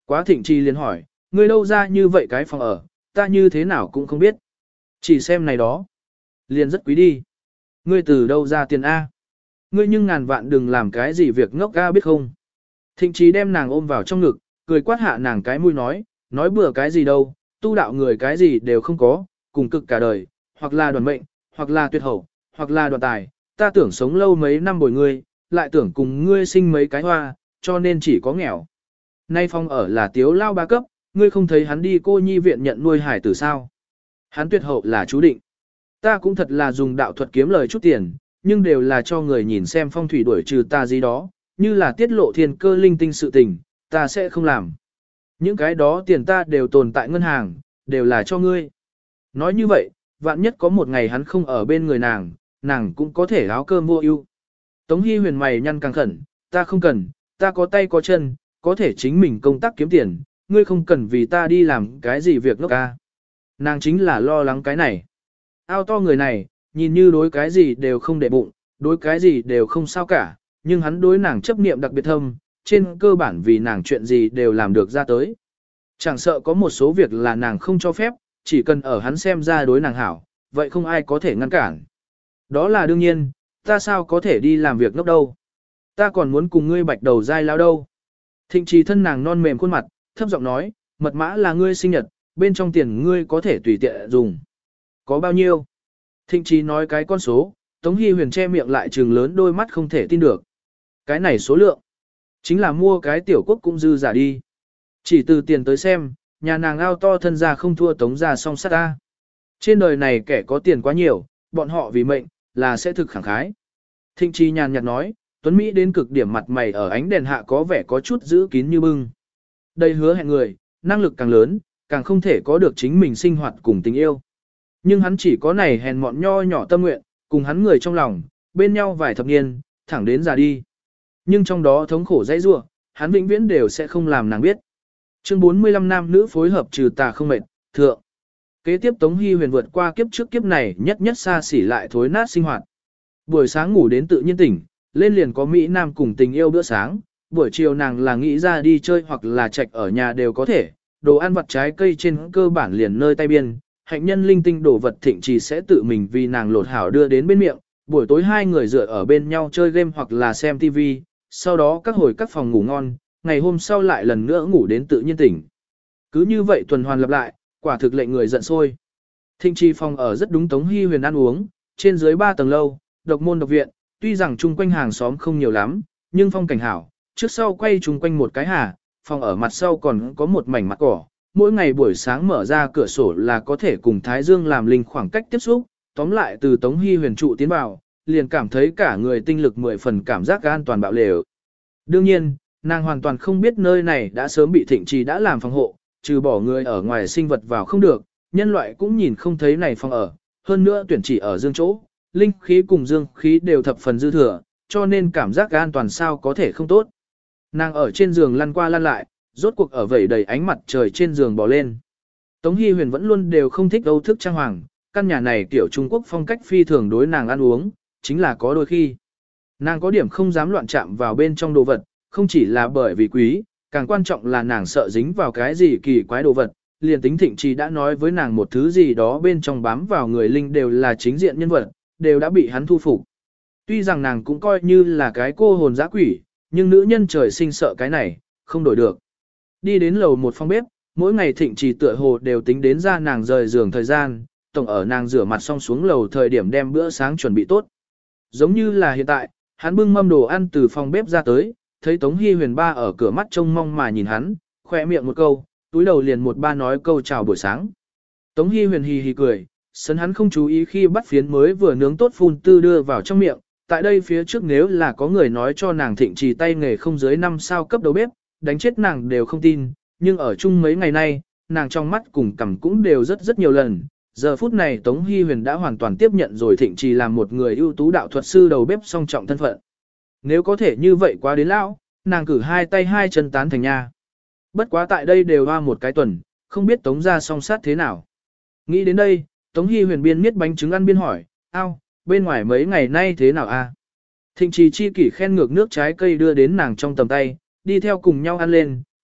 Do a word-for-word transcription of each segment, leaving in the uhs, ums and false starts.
Quá Thịnh Trì liền hỏi, ngươi đâu ra như vậy cái phòng ở, ta như thế nào cũng không biết. Chỉ xem này đó. Liền rất quý đi. Ngươi từ đâu ra tiền A? Ngươi nhưng ngàn vạn đừng làm cái gì việc ngốc ga biết không? Thịnh Trí đem nàng ôm vào trong ngực, cười quát hạ nàng cái mũi nói, nói bừa cái gì đâu, tu đạo người cái gì đều không có, cùng cực cả đời, hoặc là đoàn mệnh, hoặc là tuyệt hậu, hoặc là đoàn tài, ta tưởng sống lâu mấy năm bồi ngươi, lại tưởng cùng ngươi sinh mấy cái hoa, cho nên chỉ có nghèo. Nay phong ở là tiếu lao ba cấp, ngươi không thấy hắn đi cô nhi viện nhận nuôi hải tử sao? Hắn tuyệt hậu là chú định. Ta cũng thật là dùng đạo thuật kiếm lời chút tiền, nhưng đều là cho người nhìn xem phong thủy đuổi trừ ta gì đó, như là tiết lộ thiên cơ linh tinh sự tình, ta sẽ không làm. Những cái đó tiền ta đều tồn tại ngân hàng, đều là cho ngươi. Nói như vậy, vạn nhất có một ngày hắn không ở bên người nàng, nàng cũng có thể áo cơm vô ưu. Tống Hy Huyền mày nhăn càng khẩn, ta không cần, ta có tay có chân, có thể chính mình công tác kiếm tiền, ngươi không cần vì ta đi làm cái gì việc ngốc ca. Nàng chính là lo lắng cái này. Ao to người này, nhìn như đối cái gì đều không để bụng, đối cái gì đều không sao cả, nhưng hắn đối nàng chấp niệm đặc biệt thâm, trên cơ bản vì nàng chuyện gì đều làm được ra tới. Chẳng sợ có một số việc là nàng không cho phép, chỉ cần ở hắn xem ra đối nàng hảo, vậy không ai có thể ngăn cản. Đó là đương nhiên, ta sao có thể đi làm việc ngốc đâu. Ta còn muốn cùng ngươi bạch đầu dai lao đâu. Thịnh Trì thân nàng non mềm khuôn mặt, thấp giọng nói, mật mã là ngươi sinh nhật, bên trong tiền ngươi có thể tùy tiện dùng. Có bao nhiêu? Thịnh Trì nói cái con số, Tống Hy Huyền che miệng lại trừng lớn đôi mắt không thể tin được. Cái này số lượng, chính là mua cái tiểu quốc cũng dư giả đi. Chỉ từ tiền tới xem, nhà nàng ao to thân ra không thua Tống ra song sát ta. Trên đời này kẻ có tiền quá nhiều, bọn họ vì mệnh, là sẽ thực khẳng khái. Thịnh Trì nhàn nhạt nói, Tuấn Mỹ đến cực điểm mặt mày ở ánh đèn hạ có vẻ có chút giữ kín như bưng. Đây hứa hẹn người, năng lực càng lớn, càng không thể có được chính mình sinh hoạt cùng tình yêu. Nhưng hắn chỉ có này hèn mọn nho nhỏ tâm nguyện, cùng hắn người trong lòng, bên nhau vài thập niên, thẳng đến già đi. Nhưng trong đó thống khổ dãy rủa, hắn vĩnh viễn đều sẽ không làm nàng biết. Chương bốn mươi lăm nam nữ phối hợp trừ tà không mệt, thượng. Kế tiếp Tống Hy Huyền vượt qua kiếp trước kiếp này nhất nhất xa xỉ lại thối nát sinh hoạt. Buổi sáng ngủ đến tự nhiên tỉnh, lên liền có Mỹ Nam cùng tình yêu bữa sáng, buổi chiều nàng là nghĩ ra đi chơi hoặc là trạch ở nhà đều có thể, đồ ăn vặt trái cây trên cơ bản liền nơi tay biên, hạnh nhân linh tinh đồ vật Thịnh Trì sẽ tự mình vì nàng lột hảo đưa đến bên miệng, buổi tối hai người dựa ở bên nhau chơi game hoặc là xem ti vi, sau đó các hồi các phòng ngủ ngon, ngày hôm sau lại lần nữa ngủ đến tự nhiên tỉnh. Cứ như vậy tuần hoàn lặp lại, quả thực lệnh người giận sôi. Thịnh Trì phòng ở rất đúng Tống Hy Huyền ăn uống, trên dưới ba tầng lâu, độc môn độc viện, tuy rằng chung quanh hàng xóm không nhiều lắm, nhưng phong cảnh hảo, trước sau quay chung quanh một cái hà, phòng ở mặt sau còn có một mảnh mặt cỏ, mỗi ngày buổi sáng mở ra cửa sổ là có thể cùng Thái Dương làm linh khoảng cách tiếp xúc, tóm lại từ Tống Hy Huyền trụ tiến vào, liền cảm thấy cả người tinh lực mười phần cảm giác an toàn bạo lều. Đương nhiên, nàng hoàn toàn không biết nơi này đã sớm bị Thịnh Trì đã làm phòng hộ, trừ bỏ người ở ngoài sinh vật vào không được, nhân loại cũng nhìn không thấy này phòng ở, hơn nữa tuyển chỉ ở dương chỗ, linh khí cùng dương khí đều thập phần dư thừa, cho nên cảm giác an toàn sao có thể không tốt. Nàng ở trên giường lăn qua lăn lại, rốt cuộc ở vẩy đầy ánh mặt trời trên giường bò lên. Tống Hy Huyền vẫn luôn đều không thích âu thức trang hoàng, căn nhà này kiểu Trung Quốc phong cách phi thường đối nàng ăn uống, chính là có đôi khi. Nàng có điểm không dám loạn chạm vào bên trong đồ vật, không chỉ là bởi vì quý, càng quan trọng là nàng sợ dính vào cái gì kỳ quái đồ vật. Liền tính Thịnh Trì đã nói với nàng một thứ gì đó bên trong bám vào người linh đều là chính diện nhân vật, đều đã bị hắn thu phục. Tuy rằng nàng cũng coi như là cái cô hồn dã quỷ, nhưng nữ nhân trời sinh sợ cái này, không đổi được. Đi đến lầu một phòng bếp, mỗi ngày Thịnh Trì tựa hồ đều tính đến ra nàng rời giường thời gian, tổng ở nàng rửa mặt xong xuống lầu thời điểm đem bữa sáng chuẩn bị tốt. Giống như là hiện tại, hắn bưng mâm đồ ăn từ phòng bếp ra tới, thấy Tống Hy Huyền ba ở cửa mắt trông mong mà nhìn hắn, khỏe miệng một câu, túi đầu liền một ba nói câu chào buổi sáng. Tống Hy Huyền hì hì cười, sấn hắn không chú ý khi bắt phiến mới vừa nướng tốt phun tư đưa vào trong miệng. Tại đây phía trước nếu là có người nói cho nàng Thịnh Trì tay nghề không dưới năm sao cấp đầu bếp, đánh chết nàng đều không tin, nhưng ở chung mấy ngày nay, nàng trong mắt cùng cằm cũng đều rất rất nhiều lần. Giờ phút này Tống Hy Huyền đã hoàn toàn tiếp nhận rồi Thịnh Trì làm một người ưu tú đạo thuật sư đầu bếp song trọng thân phận. Nếu có thể như vậy quá đến lão, nàng cử hai tay hai chân tán thành nha. Bất quá tại đây đều hoa một cái tuần, không biết Tống ra song sát thế nào. Nghĩ đến đây, Tống Hy Huyền biên miết bánh trứng ăn biên hỏi, ao, bên ngoài mấy ngày nay thế nào a? Thịnh Trì chi kỷ khen ngược nước trái cây đưa đến nàng trong tầm tay, đi theo cùng nhau ăn lên,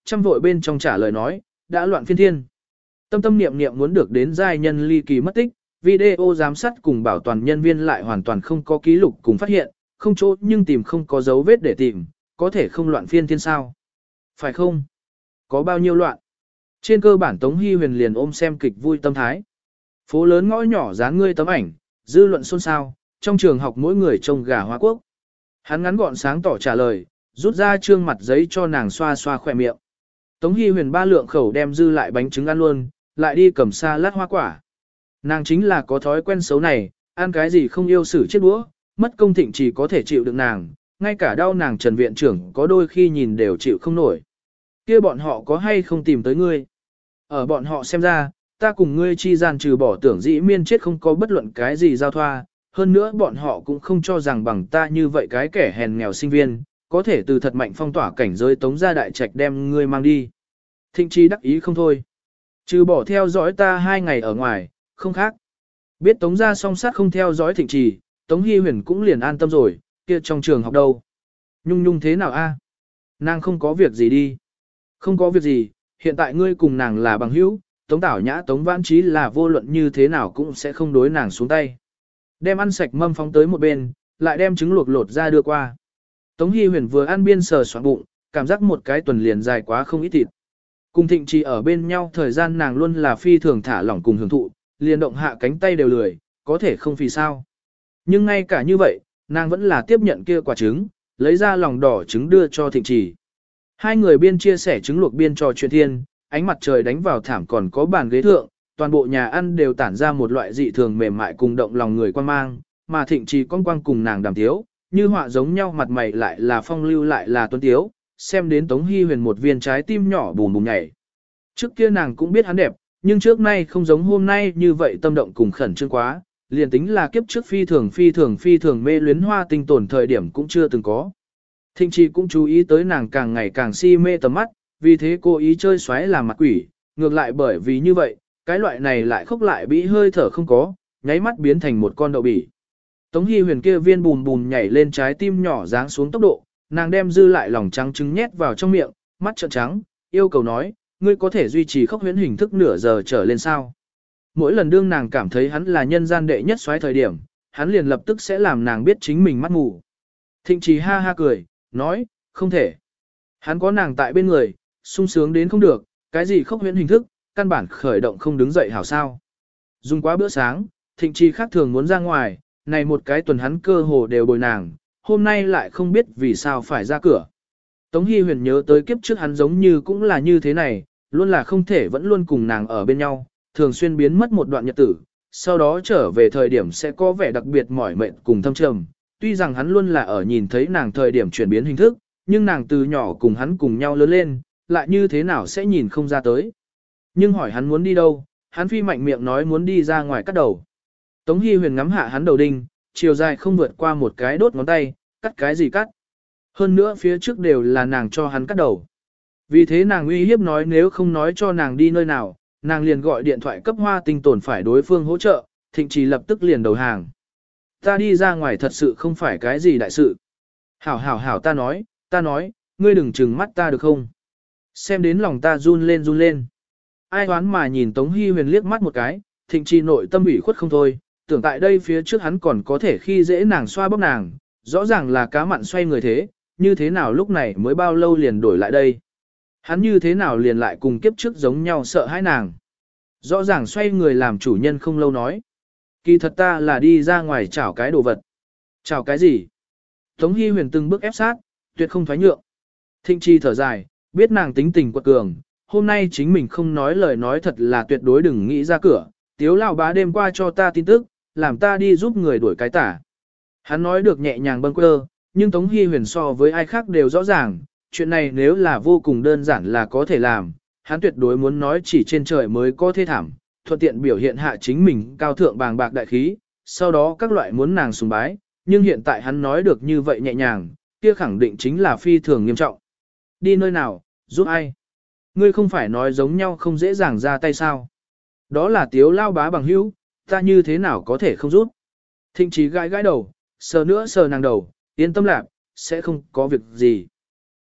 trăm vội bên trong trả lời nói, đã loạn phiên thiên. Tâm tâm niệm niệm muốn được đến giai nhân ly kỳ mất tích, video giám sát cùng bảo toàn nhân viên lại hoàn toàn không có ký lục cùng phát hiện, không chỗ nhưng tìm không có dấu vết để tìm, có thể không loạn phiên thiên sao. Phải không? Có bao nhiêu loạn? Trên cơ bản Tống Hy Huyền liền ôm xem kịch vui tâm thái. Phố lớn ngõ nhỏ dán ngươi tấm ảnh, dư luận xôn xao, trong trường học mỗi người trông gà Hoa Quốc. Hắn ngắn gọn sáng tỏ trả lời, rút ra trương mặt giấy cho nàng xoa xoa khỏe miệng. Tống Hy Huyền ba lượng khẩu đem dư lại bánh trứng ăn luôn, lại đi cầm sa lát hoa quả. Nàng chính là có thói quen xấu này, ăn cái gì không yêu xử chiếc đũa, mất công Thịnh chỉ có thể chịu được nàng, ngay cả đau nàng Trần viện trưởng có đôi khi nhìn đều chịu không nổi. Kia bọn họ có hay không tìm tới ngươi? Ở bọn họ xem ra, ta cùng ngươi chi gian trừ bỏ tưởng dĩ miên chết không có bất luận cái gì giao thoa, hơn nữa bọn họ cũng không cho rằng bằng ta như vậy cái kẻ hèn nghèo sinh viên, có thể từ thật mạnh phong tỏa cảnh giới Tống gia đại trạch đem ngươi mang đi. Thịnh Chi đắc ý không thôi. Trừ bỏ theo dõi ta hai ngày ở ngoài, không khác. Biết Tống gia song sát không theo dõi Thịnh Trì, Tống Hy Huyền cũng liền an tâm rồi, kia trong trường học đâu. Nhung nhung thế nào a? Nàng không có việc gì đi. Không có việc gì, hiện tại ngươi cùng nàng là bằng hữu, Tống Tảo Nhã Tống Vãn Trí là vô luận như thế nào cũng sẽ không đối nàng xuống tay. Đem ăn sạch mâm phóng tới một bên, lại đem trứng luộc lột ra đưa qua. Tống Hy Huyền vừa ăn biên sờ soạn bụng, cảm giác một cái tuần liền dài quá không ít thịt. Cùng Thịnh Trì ở bên nhau thời gian nàng luôn là phi thường thả lỏng cùng hưởng thụ, liền động hạ cánh tay đều lười, có thể không vì sao. Nhưng ngay cả như vậy, nàng vẫn là tiếp nhận kia quả trứng, lấy ra lòng đỏ trứng đưa cho Thịnh Trì. Hai người biên chia sẻ trứng luộc biên trò chuyện thiên, ánh mặt trời đánh vào thảm còn có bàn ghế thượng, toàn bộ nhà ăn đều tản ra một loại dị thường mềm mại cùng động lòng người quan mang, mà Thịnh Trì con quang cùng nàng đàm tiếu, như họa giống nhau mặt mày lại là phong lưu lại là tuấn tiếu, xem đến Tống Hy Huyền một viên trái tim nhỏ bùm bùm nhảy. Trước kia nàng cũng biết hắn đẹp, nhưng trước nay không giống hôm nay như vậy tâm động cùng khẩn trương quá, liền tính là kiếp trước phi thường phi thường phi thường mê luyến hoa tinh tổn thời điểm cũng chưa từng có. Thịnh Trì cũng chú ý tới nàng càng ngày càng si mê tầm mắt, vì thế cô ý chơi xoáy làm mặt quỷ, ngược lại bởi vì như vậy, cái loại này lại khóc lại bị hơi thở không có, nháy mắt biến thành một con đậu bỉ. Tống Hy Huyền kia viên bùn bùn nhảy lên trái tim nhỏ giáng xuống tốc độ, nàng đem dư lại lòng trắng trứng nhét vào trong miệng, mắt trợn trắng, yêu cầu nói, ngươi có thể duy trì khóc huyễn hình thức nửa giờ trở lên sao. Mỗi lần đương nàng cảm thấy hắn là nhân gian đệ nhất xoáy thời điểm, hắn liền lập tức sẽ làm nàng biết chính mình mắt mù. Thịnh Trì ha ha cười, nói, không thể. Hắn có nàng tại bên người, sung sướng đến không được, cái gì khóc huyễn hình thức, căn bản khởi động không đứng dậy hảo sao. Dùng quá bữa sáng, Thịnh Trì khác thường muốn ra ngoài, này một cái tuần hắn cơ hồ đều bồi nàng, hôm nay lại không biết vì sao phải ra cửa. Tống Hy Huyền nhớ tới kiếp trước hắn giống như cũng là như thế này, luôn là không thể vẫn luôn cùng nàng ở bên nhau, thường xuyên biến mất một đoạn nhật tử, sau đó trở về thời điểm sẽ có vẻ đặc biệt mỏi mệt cùng thâm trầm. Tuy rằng hắn luôn là ở nhìn thấy nàng thời điểm chuyển biến hình thức, nhưng nàng từ nhỏ cùng hắn cùng nhau lớn lên, lại như thế nào sẽ nhìn không ra tới. Nhưng hỏi hắn muốn đi đâu, hắn phi mạnh miệng nói muốn đi ra ngoài cắt đầu. Tống Hy Huyền ngắm hạ hắn đầu đinh, chiều dài không vượt qua một cái đốt ngón tay, cắt cái gì cắt. Hơn nữa phía trước đều là nàng cho hắn cắt đầu. Vì thế nàng uy hiếp nói nếu không nói cho nàng đi nơi nào, nàng liền gọi điện thoại cấp Hoa Tinh tổn phải đối phương hỗ trợ, Thịnh Trì lập tức liền đầu hàng. Ta đi ra ngoài thật sự không phải cái gì đại sự. Hảo hảo hảo ta nói, ta nói, ngươi đừng trừng mắt ta được không? Xem đến lòng ta run lên run lên. Ai đoán mà nhìn Tống Hy Huyền liếc mắt một cái, Thịnh Trì nội tâm ủy khuất không thôi, tưởng tại đây phía trước hắn còn có thể khi dễ nàng xoa bóp nàng, rõ ràng là cá mặn xoay người thế, như thế nào lúc này mới bao lâu liền đổi lại đây. Hắn như thế nào liền lại cùng kiếp trước giống nhau sợ hãi nàng. Rõ ràng xoay người làm chủ nhân không lâu nói. Kỳ thật ta là đi ra ngoài chảo cái đồ vật. Chảo cái gì? Tống Hy Huyền từng bước ép sát, tuyệt không thoái nhượng. Thịnh Trì thở dài, biết nàng tính tình quật cường, hôm nay chính mình không nói lời nói thật là tuyệt đối đừng nghĩ ra cửa. Tiếu lão bá đêm qua cho ta tin tức, làm ta đi giúp người đuổi cái tả. Hắn nói được nhẹ nhàng bâng quơ, nhưng Tống Hy Huyền so với ai khác đều rõ ràng, chuyện này nếu là vô cùng đơn giản là có thể làm, hắn tuyệt đối muốn nói chỉ trên trời mới có thể thảm, thuận tiện biểu hiện hạ chính mình cao thượng bàng bạc đại khí, sau đó các loại muốn nàng sùng bái, nhưng hiện tại hắn nói được như vậy nhẹ nhàng, kia khẳng định chính là phi thường nghiêm trọng. Đi nơi nào, giúp ai? Ngươi không phải nói giống nhau không dễ dàng ra tay sao? Đó là Tiếu lao bá bằng hữu, ta như thế nào có thể không giúp? Thịnh Trí gãi gãi đầu, sờ nữa sờ nàng đầu, yên tâm lạc, sẽ không có việc gì.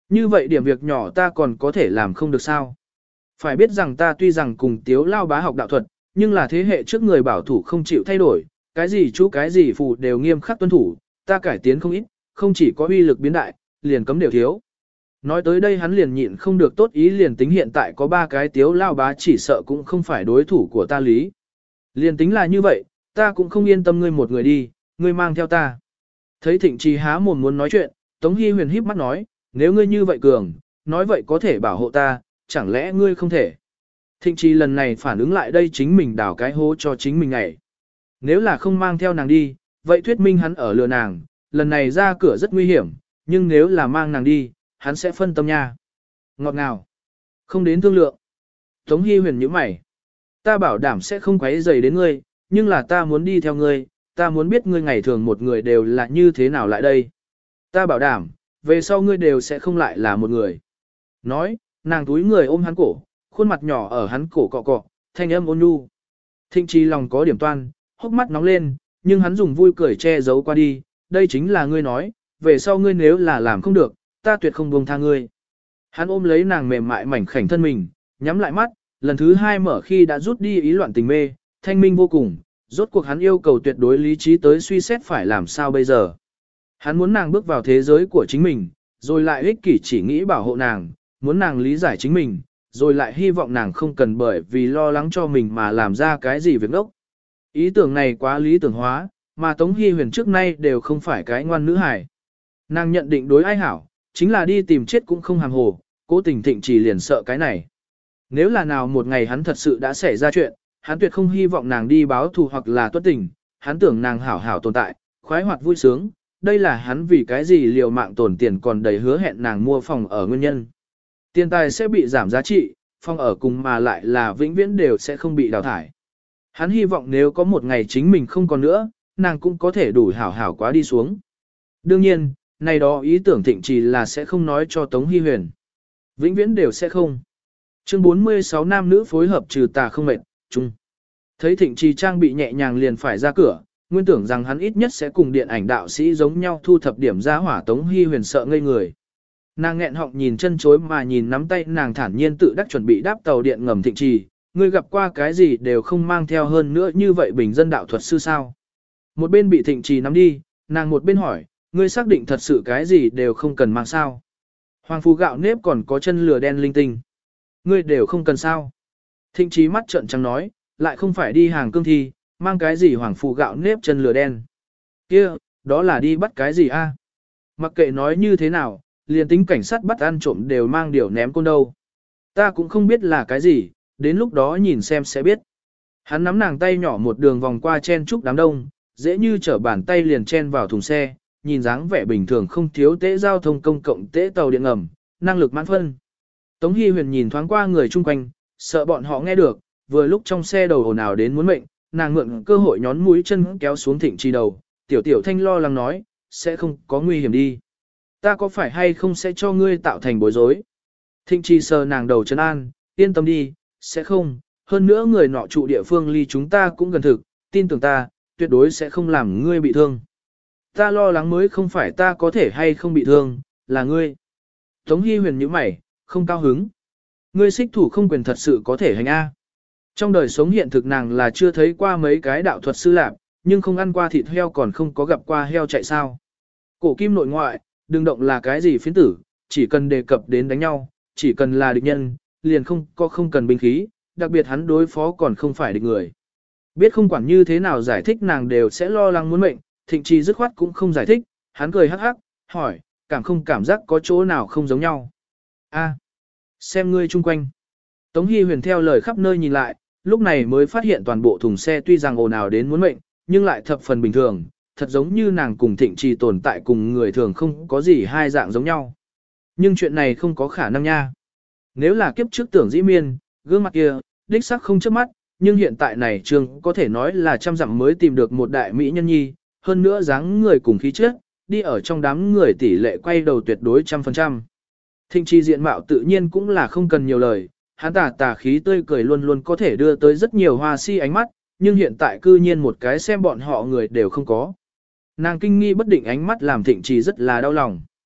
Như vậy điểm việc nhỏ ta còn có thể làm không được sao? Phải biết rằng ta tuy rằng cùng tiếu lao bá học đạo thuật, nhưng là thế hệ trước người bảo thủ không chịu thay đổi, cái gì chú cái gì phù đều nghiêm khắc tuân thủ, ta cải tiến không ít, không chỉ có uy lực biến đại, liền cấm đều thiếu. Nói tới đây hắn liền nhịn không được tốt ý, liền tính hiện tại có ba cái tiếu lao bá chỉ sợ cũng không phải đối thủ của ta lý. Liền tính là như vậy, ta cũng không yên tâm ngươi một người đi, ngươi mang theo ta. Thấy Thịnh Trì há mồm muốn nói chuyện, Tống Hi Huyền híp mắt nói, nếu ngươi như vậy cường, nói vậy có thể bảo hộ ta, chẳng lẽ ngươi không thể. Thịnh Trì lần này phản ứng lại đây chính mình đào cái hố cho chính mình ngày. Nếu là không mang theo nàng đi, vậy thuyết minh hắn ở lừa nàng, lần này ra cửa rất nguy hiểm, nhưng nếu là mang nàng đi, hắn sẽ phân tâm nha. Ngọt ngào. Không đến thương lượng. Tống Hi Huyền nhíu mày. Ta bảo đảm sẽ không quấy rầy đến ngươi, nhưng là ta muốn đi theo ngươi, ta muốn biết ngươi ngày thường một người đều là như thế nào lại đây. Ta bảo đảm, về sau ngươi đều sẽ không lại là một người. Nói, nàng túi người ôm hắn cổ, khuôn mặt nhỏ ở hắn cổ cọ cọ, thanh âm ôn nhu. Thịnh Trì lòng có điểm toan, hốc mắt nóng lên, nhưng hắn dùng vui cười che giấu qua đi, đây chính là ngươi nói, về sau ngươi nếu là làm không được, ta tuyệt không buông tha ngươi. Hắn ôm lấy nàng mềm mại mảnh khảnh thân mình, nhắm lại mắt, lần thứ hai mở khi đã rút đi ý loạn tình mê, thanh minh vô cùng, rốt cuộc hắn yêu cầu tuyệt đối lý trí tới suy xét phải làm sao bây giờ. Hắn muốn nàng bước vào thế giới của chính mình, rồi lại ích kỷ chỉ nghĩ bảo hộ nàng, muốn nàng lý giải chính mình, rồi lại hy vọng nàng không cần bởi vì lo lắng cho mình mà làm ra cái gì việc ngốc. Ý tưởng này quá lý tưởng hóa, mà Tống Hi Huyền trước nay đều không phải cái ngoan nữ hài. Nàng nhận định đối ai hảo, chính là đi tìm chết cũng không hàm hồ, cố tình Thịnh Trì liền sợ cái này. Nếu là nào một ngày hắn thật sự đã xảy ra chuyện, hắn tuyệt không hy vọng nàng đi báo thù hoặc là tuất tình, hắn tưởng nàng hảo hảo tồn tại, khoái hoạt vui sướng, đây là hắn vì cái gì liều mạng tổn tiền còn đầy hứa hẹn nàng mua phòng ở nguyên nhân. Tiền tài sẽ bị giảm giá trị, phòng ở cùng mà lại là vĩnh viễn đều sẽ không bị đào thải. Hắn hy vọng nếu có một ngày chính mình không còn nữa, nàng cũng có thể đủ hảo hảo quá đi xuống. Đương nhiên, này đó ý tưởng Thịnh Trì là sẽ không nói cho Tống Hi Huyền. Vĩnh viễn đều sẽ không. Chương bốn mươi sáu nam nữ phối hợp trừ tà không mệt, chung. Thấy Thịnh Trì trang bị nhẹ nhàng liền phải ra cửa, nguyên tưởng rằng hắn ít nhất sẽ cùng điện ảnh đạo sĩ giống nhau thu thập điểm ra hỏa. Tống Hi Huyền sợ ngây người. Nàng nghẹn họng nhìn chân chối mà nhìn nắm tay nàng thản nhiên tự đắc chuẩn bị đáp tàu điện ngầm Thịnh Trì, ngươi gặp qua cái gì đều không mang theo hơn nữa như vậy bình dân đạo thuật sư sao. Một bên bị Thịnh Trì nắm đi, nàng một bên hỏi, ngươi xác định thật sự cái gì đều không cần mang sao. Hoàng phù gạo nếp còn có chân lửa đen linh tinh. Ngươi đều không cần sao. Thịnh Trì mắt trợn trắng nói, lại không phải đi hàng cương thi, mang cái gì hoàng phù gạo nếp chân lửa đen. Kia, đó là đi bắt cái gì a? Mặc kệ nói như thế nào, liền tính cảnh sát bắt ăn trộm đều mang điều ném côn đâu. Ta cũng không biết là cái gì, đến lúc đó nhìn xem sẽ biết. Hắn nắm nàng tay nhỏ một đường vòng qua chen trúc đám đông, dễ như trở bàn tay liền chen vào thùng xe, nhìn dáng vẻ bình thường không thiếu tế giao thông công cộng tế tàu điện ngầm, năng lực mãn phân. Tống Hi Huyền nhìn thoáng qua người chung quanh, sợ bọn họ nghe được, vừa lúc trong xe đầu ồn ào đến muốn mệnh, nàng mượn cơ hội nhón mũi chân kéo xuống Thịnh Trì đầu, tiểu tiểu thanh lo lắng nói, sẽ không có nguy hiểm đi. Ta có phải hay không sẽ cho ngươi tạo thành bối rối? Thịnh Trì sờ nàng đầu chân an, yên tâm đi, sẽ không, hơn nữa người nọ trụ địa phương ly chúng ta cũng gần thực, tin tưởng ta, tuyệt đối sẽ không làm ngươi bị thương. Ta lo lắng mới không phải ta có thể hay không bị thương, là ngươi. Tống Hi Huyền nhíu mày, không cao hứng. Ngươi xích thủ không quyền thật sự có thể hành A. Trong đời sống hiện thực nàng là chưa thấy qua mấy cái đạo thuật sư lạc, nhưng không ăn qua thịt heo còn không có gặp qua heo chạy sao. Cổ kim nội ngoại, đừng động là cái gì phiến tử, chỉ cần đề cập đến đánh nhau, chỉ cần là địch nhân, liền không có không cần binh khí, đặc biệt hắn đối phó còn không phải địch người. Biết không quản như thế nào giải thích nàng đều sẽ lo lắng muốn mệnh, Thịnh Trì dứt khoát cũng không giải thích, hắn cười hắc hắc, hỏi, cảm không cảm giác có chỗ nào không giống nhau. A, xem ngươi chung quanh. Tống Hi Huyền theo lời khắp nơi nhìn lại, lúc này mới phát hiện toàn bộ thùng xe tuy rằng ồn ào đến muốn mệnh, nhưng lại thập phần bình thường, thật giống như nàng cùng Thịnh Trì tồn tại cùng người thường không có gì hai dạng giống nhau. Nhưng chuyện này không có khả năng nha. Nếu là kiếp trước tưởng dĩ miên, gương mặt kia, đích xác không chớp mắt, nhưng hiện tại này trường có thể nói là trăm dặm mới tìm được một đại mỹ nhân nhi, hơn nữa dáng người cùng khí chất, đi ở trong đám người tỷ lệ quay đầu tuyệt đối trăm phần trăm. Thịnh Trì diện mạo tự nhiên cũng là không cần nhiều lời, hắn tà tà khí tươi cười luôn luôn có thể đưa tới rất nhiều hoa si ánh mắt, nhưng hiện tại cư nhiên một cái xem bọn họ người đều không có. Nàng kinh nghi bất định ánh mắt làm Thịnh Trì rất là đau lòng.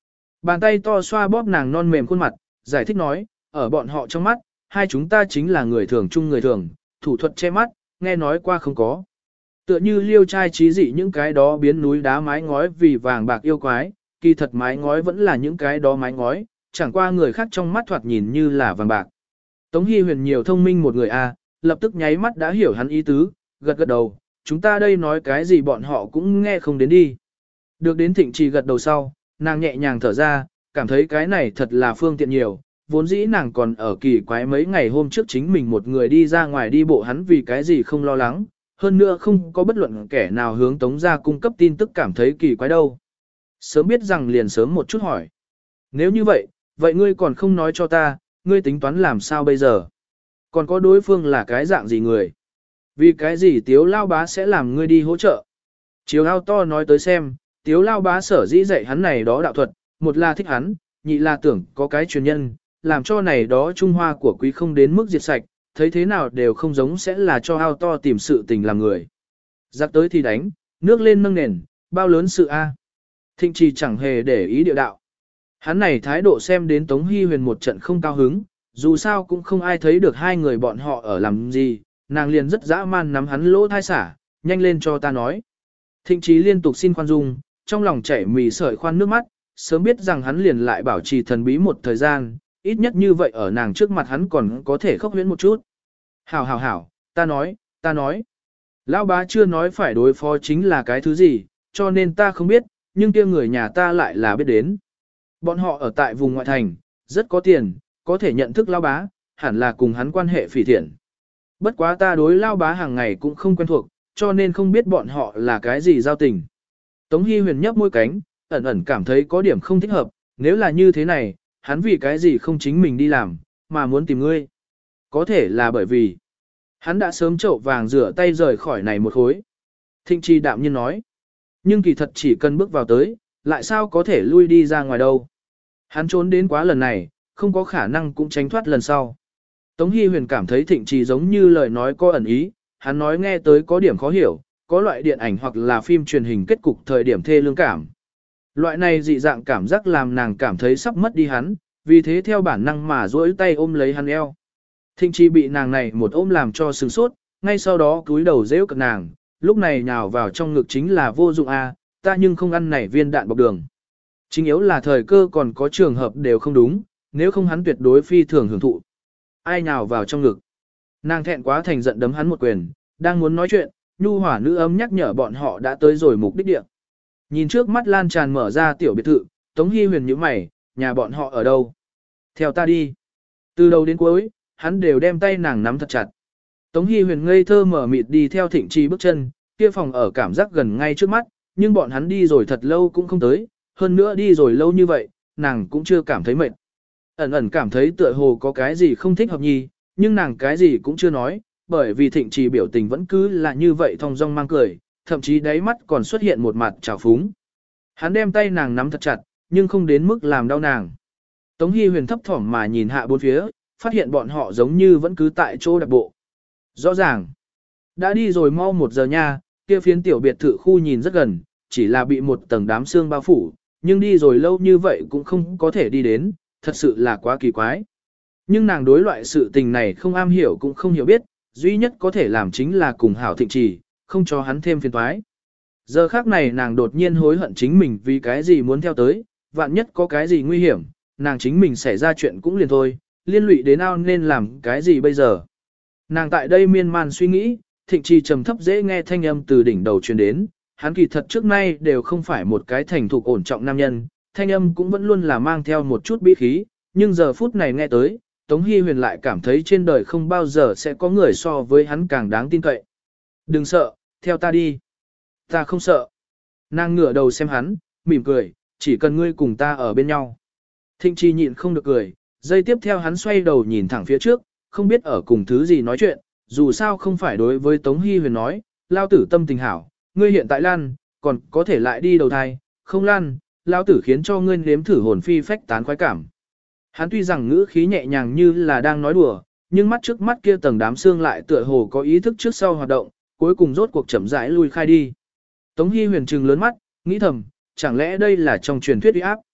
Bàn tay to xoa bóp nàng non mềm khuôn mặt, giải thích nói, ở bọn họ trong mắt, hai chúng ta chính là người thường chung người thường, thủ thuật che mắt, nghe nói qua không có. Tựa như liêu trai trí dị những cái đó biến núi đá mái ngói vì vàng bạc yêu quái, kỳ thật mái ngói vẫn là những cái đó mái ngói, chẳng qua người khác trong mắt thoạt nhìn như là vàng bạc. Tống Hi Huyền nhiều thông minh một người a, lập tức nháy mắt đã hiểu hắn ý tứ, gật gật đầu, chúng ta đây nói cái gì bọn họ cũng nghe không đến đi. Được đến Thịnh Trì gật đầu sau, nàng nhẹ nhàng thở ra, cảm thấy cái này thật là phương tiện nhiều, vốn dĩ nàng còn ở kỳ quái mấy ngày hôm trước chính mình một người đi ra ngoài đi bộ hắn vì cái gì không lo lắng, hơn nữa không có bất luận kẻ nào hướng Tống gia cung cấp tin tức cảm thấy kỳ quái đâu. Sớm biết rằng liền sớm một chút hỏi. Nếu như vậy, vậy ngươi còn không nói cho ta, ngươi tính toán làm sao bây giờ? Còn có đối phương là cái dạng gì người? Vì cái gì Tiếu Lao Bá sẽ làm ngươi đi hỗ trợ? Chiếu ao to nói tới xem, Tiếu Lao Bá sở dĩ dạy hắn này đó đạo thuật, một là thích hắn, nhị là tưởng có cái truyền nhân, làm cho này đó Trung Hoa của quý không đến mức diệt sạch, thấy thế nào đều không giống sẽ là cho ao to tìm sự tình làm người. Giặc tới thì đánh, nước lên nâng nền, bao lớn sự A. Thịnh Trì chẳng hề để ý địa đạo. Hắn này thái độ xem đến Tống Hi Huyền một trận không cao hứng, dù sao cũng không ai thấy được hai người bọn họ ở làm gì, nàng liền rất dã man nắm hắn lỗ thai xả, nhanh lên cho ta nói. Thịnh Trì liên tục xin khoan dung, trong lòng chảy mì sợi khoan nước mắt, sớm biết rằng hắn liền lại bảo trì thần bí một thời gian, ít nhất như vậy ở nàng trước mặt hắn còn có thể khốc huyễn một chút. Hảo hảo hảo, ta nói, ta nói. Lão bá chưa nói phải đối phó chính là cái thứ gì, cho nên ta không biết, nhưng kia người nhà ta lại là biết đến. Bọn họ ở tại vùng ngoại thành, rất có tiền, có thể nhận thức Lão bá, hẳn là cùng hắn quan hệ phỉ thiện. Bất quá ta đối Lão bá hàng ngày cũng không quen thuộc, cho nên không biết bọn họ là cái gì giao tình. Tống Hi Huyền nhấp môi cánh, ẩn ẩn cảm thấy có điểm không thích hợp, nếu là như thế này, hắn vì cái gì không chính mình đi làm, mà muốn tìm ngươi. Có thể là bởi vì hắn đã sớm trậu vàng rửa tay rời khỏi này một khối. Thịnh Trì đạm nhiên nói, nhưng kỳ thật chỉ cần bước vào tới, lại sao có thể lui đi ra ngoài đâu. Hắn trốn đến quá lần này, không có khả năng cũng tránh thoát lần sau. Tống Hi Huyền cảm thấy Thịnh Trì giống như lời nói có ẩn ý, hắn nói nghe tới có điểm khó hiểu, có loại điện ảnh hoặc là phim truyền hình kết cục thời điểm thê lương cảm. Loại này dị dạng cảm giác làm nàng cảm thấy sắp mất đi hắn, vì thế theo bản năng mà duỗi tay ôm lấy hắn eo. Thịnh Trì bị nàng này một ôm làm cho sừng sốt, ngay sau đó cúi đầu rêu cận nàng, lúc này nhào vào trong ngực chính là vô dụng a, ta nhưng không ăn nảy viên đạn bọc đường. Chính yếu là thời cơ còn có trường hợp đều không đúng, nếu không hắn tuyệt đối phi thường hưởng thụ. Ai nhào vào trong ngực. Nàng thẹn quá thành giận đấm hắn một quyền, đang muốn nói chuyện, nhu hỏa nữ ấm nhắc nhở bọn họ đã tới rồi mục đích địa. Nhìn trước mắt lan tràn mở ra tiểu biệt thự, Tống Hi Huyền nhíu mày, nhà bọn họ ở đâu? Theo ta đi. Từ đầu đến cuối, hắn đều đem tay nàng nắm thật chặt. Tống Hi Huyền ngây thơ mở mịt đi theo Thịnh Trì bước chân, kia phòng ở cảm giác gần ngay trước mắt, nhưng bọn hắn đi rồi thật lâu cũng không tới, hơn nữa đi rồi lâu như vậy, nàng cũng chưa cảm thấy mệt. Ẩn ẩn cảm thấy tựa hồ có cái gì không thích hợp nhì, nhưng nàng cái gì cũng chưa nói, bởi vì Thịnh Trì biểu tình vẫn cứ là như vậy thong dong mang cười, thậm chí đáy mắt còn xuất hiện một mặt trào phúng. Hắn đem tay nàng nắm thật chặt, nhưng không đến mức làm đau nàng. Tống Hi Huyền thấp thỏm mà nhìn hạ bốn phía, phát hiện bọn họ giống như vẫn cứ tại chỗ đặc bộ. Rõ ràng, đã đi rồi mau một giờ nha, kia phiến tiểu biệt thự khu nhìn rất gần, chỉ là bị một tầng đám sương bao phủ, nhưng đi rồi lâu như vậy cũng không có thể đi đến, thật sự là quá kỳ quái. Nhưng nàng đối loại sự tình này không am hiểu cũng không hiểu biết, duy nhất có thể làm chính là cùng hảo Thịnh Trì, không cho hắn thêm phiền toái. Giờ khác này nàng đột nhiên hối hận chính mình vì cái gì muốn theo tới, vạn nhất có cái gì nguy hiểm, nàng chính mình xảy ra chuyện cũng liền thôi, liên lụy đến ao nên làm cái gì bây giờ. Nàng tại đây miên man suy nghĩ, Thịnh Trì trầm thấp dễ nghe thanh âm từ đỉnh đầu truyền đến, hắn kỳ thật trước nay đều không phải một cái thành thục ổn trọng nam nhân, thanh âm cũng vẫn luôn là mang theo một chút bí khí, nhưng giờ phút này nghe tới, Tống Hi Huyền lại cảm thấy trên đời không bao giờ sẽ có người so với hắn càng đáng tin cậy. Đừng sợ, theo ta đi. Ta không sợ. Nàng ngửa đầu xem hắn, mỉm cười, chỉ cần ngươi cùng ta ở bên nhau. Thịnh Trì nhịn không được cười, giây tiếp theo hắn xoay đầu nhìn thẳng phía trước, không biết ở cùng thứ gì nói chuyện, dù sao không phải đối với Tống Hi Huyền nói, lao tử tâm tình hảo, ngươi hiện tại lan, còn có thể lại đi đầu thai, không lan, lao tử khiến cho ngươi nếm thử hồn phi phách tán khoái cảm. Hắn tuy rằng ngữ khí nhẹ nhàng như là đang nói đùa, nhưng mắt trước mắt kia tầng đám xương lại tựa hồ có ý thức trước sau hoạt động, cuối cùng rốt cuộc chậm rãi lui khai đi. Tống Hi Huyền trừng lớn mắt, nghĩ thầm, chẳng lẽ đây là trong truyền thuyết uy áp?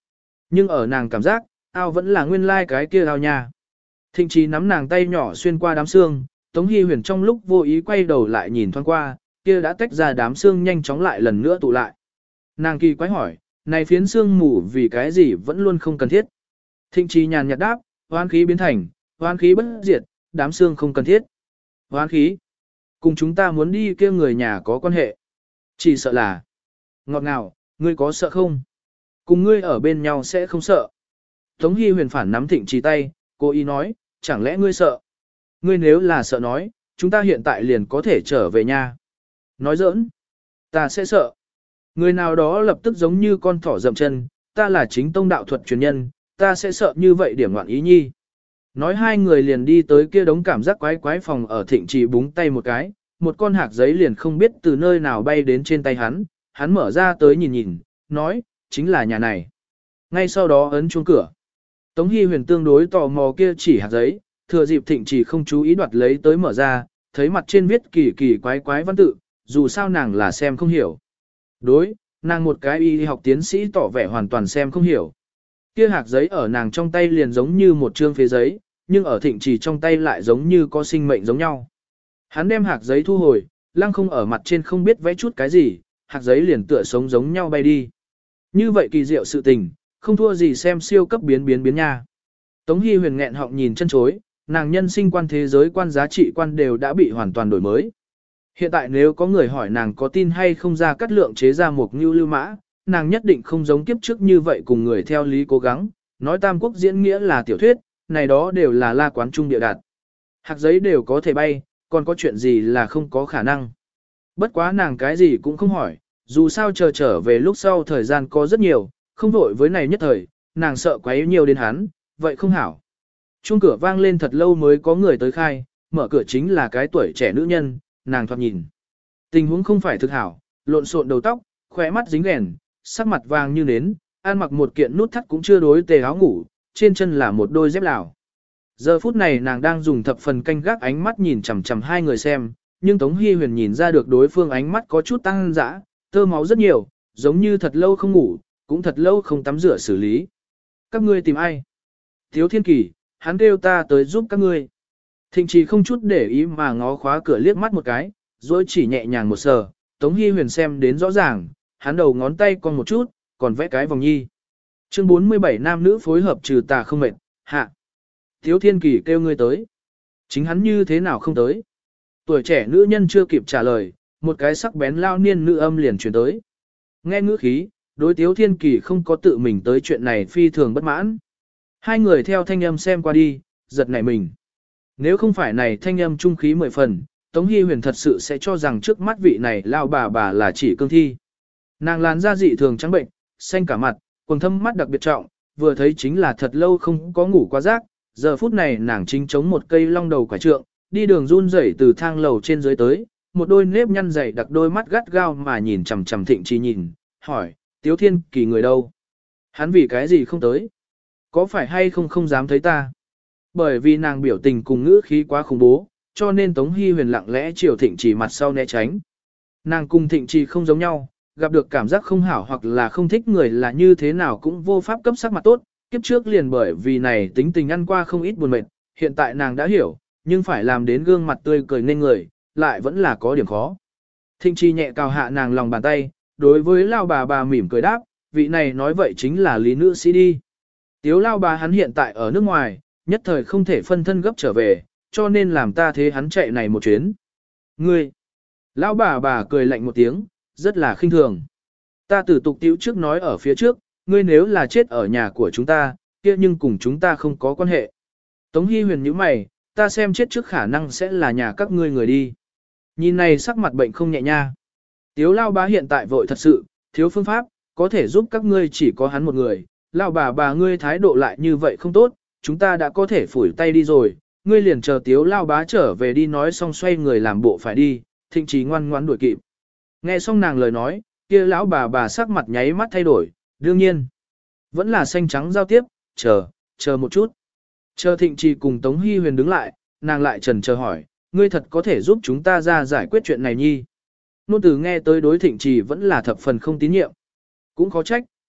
Nhưng ở nàng cảm giác, ao vẫn là nguyên lai cái kia ao nha. Thịnh Trí nắm nàng tay nhỏ xuyên qua đám xương, Tống Hi Huyền trong lúc vô ý quay đầu lại nhìn thoáng qua, kia đã tách ra đám xương nhanh chóng lại lần nữa tụ lại. Nàng kỳ quái hỏi, này phiến xương mù vì cái gì vẫn luôn không cần thiết. Thịnh Trí nhàn nhạt đáp, hoán khí biến thành, hoán khí bất diệt, đám xương không cần thiết. Hoán khí, cùng chúng ta muốn đi kia người nhà có quan hệ. Chỉ sợ là, ngọt ngào, ngươi có sợ không? Cùng ngươi ở bên nhau sẽ không sợ. Tống Hi Huyền phản nắm Thịnh Trí tay, cô ý nói, chẳng lẽ ngươi sợ? Ngươi nếu là sợ nói, chúng ta hiện tại liền có thể trở về nhà. Nói giỡn, ta sẽ sợ. Người nào đó lập tức giống như con thỏ dậm chân, ta là chính tông đạo thuật truyền nhân, ta sẽ sợ như vậy điểm ngoạn ý nhi. Nói hai người liền đi tới kia đống cảm giác quái quái phòng ở Thịnh Trì búng tay một cái, một con hạc giấy liền không biết từ nơi nào bay đến trên tay hắn, hắn mở ra tới nhìn nhìn, nói, chính là nhà này. Ngay sau đó ấn chuông cửa. Tống Hi Huyền tương đối tò mò kia chỉ hạt giấy, thừa dịp Thịnh Trì không chú ý đoạt lấy tới mở ra, thấy mặt trên viết kỳ kỳ quái quái văn tự, dù sao nàng là xem không hiểu. Đối, nàng một cái y học tiến sĩ tỏ vẻ hoàn toàn xem không hiểu. Kia hạt giấy ở nàng trong tay liền giống như một trương phế giấy, nhưng ở Thịnh Trì trong tay lại giống như có sinh mệnh giống nhau. Hắn đem hạt giấy thu hồi, lăng không ở mặt trên không biết vẽ chút cái gì, hạt giấy liền tựa sống giống nhau bay đi. Như vậy kỳ diệu sự tình, không thua gì xem siêu cấp biến biến biến nha. Tống Hi Huyền nghẹn họng nhìn chân chối, nàng nhân sinh quan thế giới quan giá trị quan đều đã bị hoàn toàn đổi mới. Hiện tại nếu có người hỏi nàng có tin hay không ra cắt lượng chế ra một ngưu lưu mã, nàng nhất định không giống kiếp trước như vậy cùng người theo lý cố gắng, nói tam quốc diễn nghĩa là tiểu thuyết, này đó đều là la quán trung địa đạt. Hạt giấy đều có thể bay, còn có chuyện gì là không có khả năng. Bất quá nàng cái gì cũng không hỏi, dù sao chờ trở về lúc sau thời gian có rất nhiều, không vội với này nhất thời, nàng sợ quấy nhiều đến hắn, vậy không hảo. Chuông cửa vang lên thật lâu mới có người tới khai, mở cửa chính là cái tuổi trẻ nữ nhân, nàng thoạt nhìn. Tình huống không phải thực hảo, lộn xộn đầu tóc, khóe mắt dính ghèn, sắc mặt vàng như nến, ăn mặc một kiện nút thắt cũng chưa đối tề áo ngủ, trên chân là một đôi dép lào. Giờ phút này nàng đang dùng thập phần canh gác ánh mắt nhìn chằm chằm hai người xem, nhưng Tống Hi Huyền nhìn ra được đối phương ánh mắt có chút tăng dã, tơ máu rất nhiều, giống như thật lâu không ngủ, cũng thật lâu không tắm rửa xử lý. Các ngươi tìm ai? Thiếu Thiên Kỳ, hắn kêu ta tới giúp các ngươi. Thịnh Trì không chút để ý mà ngó khóa cửa liếc mắt một cái, rồi chỉ nhẹ nhàng một sờ, Tống Hi Huyền xem đến rõ ràng, hắn đầu ngón tay còn một chút, còn vẽ cái vòng nhi. Chương bốn mươi bảy nam nữ phối hợp trừ tà không mệt, hạ. Thiếu Thiên Kỳ kêu ngươi tới. Chính hắn như thế nào không tới? Tuổi trẻ nữ nhân chưa kịp trả lời, một cái sắc bén lao niên nữ âm liền truyền tới. Nghe ngữ khí, đối Tiếu Thiên Kỳ không có tự mình tới chuyện này phi thường bất mãn. Hai người theo thanh âm xem qua đi, giật nảy mình. Nếu không phải này thanh âm trung khí mười phần, Tống Hi Huyền thật sự sẽ cho rằng trước mắt vị này lao bà bà là chỉ cương thi. Nàng làn da dị thường trắng bệnh, xanh cả mặt, quầng thâm mắt đặc biệt trọng, vừa thấy chính là thật lâu không có ngủ qua giấc. Giờ phút này nàng chính chống một cây long đầu quả trượng, đi đường run rẩy từ thang lầu trên dưới tới, một đôi nếp nhăn dày đặc đôi mắt gắt gao mà nhìn chằm chằm Thịnh Trì nhìn, hỏi, Tiếu Thiên Kỳ người đâu? Hắn vì cái gì không tới? Có phải hay không không dám thấy ta? Bởi vì nàng biểu tình cùng ngữ khí quá khủng bố, cho nên Tống Hi Huyền lặng lẽ chiều Thịnh Trì mặt sau né tránh. Nàng cùng Thịnh Trì không giống nhau, gặp được cảm giác không hảo hoặc là không thích người là như thế nào cũng vô pháp cấp sắc mặt tốt, kiếp trước liền bởi vì này tính tình ăn qua không ít buồn mệt, hiện tại nàng đã hiểu, nhưng phải làm đến gương mặt tươi cười nên người, lại vẫn là có điểm khó. Thịnh Trì nhẹ cào hạ nàng lòng bàn tay, đối với lao bà bà mỉm cười đáp, vị này nói vậy chính là Lý nữ sĩ đi. Tiếu lao bà hắn hiện tại ở nước ngoài, nhất thời không thể phân thân gấp trở về, cho nên làm ta thế hắn chạy này một chuyến. Ngươi! Lão bà bà cười lạnh một tiếng, rất là khinh thường. Ta tử tục tiếu trước nói ở phía trước, ngươi nếu là chết ở nhà của chúng ta, kia nhưng cùng chúng ta không có quan hệ. Tống Hi Huyền nhíu mày, ta xem chết trước khả năng sẽ là nhà các ngươi người đi. Nhìn này sắc mặt bệnh không nhẹ nha. Tiếu lao bá hiện tại vội thật sự, thiếu phương pháp, có thể giúp các ngươi chỉ có hắn một người. Lao bà bà ngươi thái độ lại như vậy không tốt, chúng ta đã có thể phủi tay đi rồi, ngươi liền chờ tiếu lao bá trở về đi nói xong xoay người làm bộ phải đi, Thịnh Trì ngoan ngoãn đuổi kịp. Nghe xong nàng lời nói, kia lão bà bà sắc mặt nháy mắt thay đổi, đương nhiên. Vẫn là xanh trắng giao tiếp, chờ, chờ một chút. Chờ Thịnh Trì cùng Tống Hi Huyền đứng lại, nàng lại trần chờ hỏi, ngươi thật có thể giúp chúng ta ra giải quyết chuyện này nhi. Nôn tử nghe tới đối Thịnh Trì vẫn là thập phần không tín nhiệm. Cũng khó trách,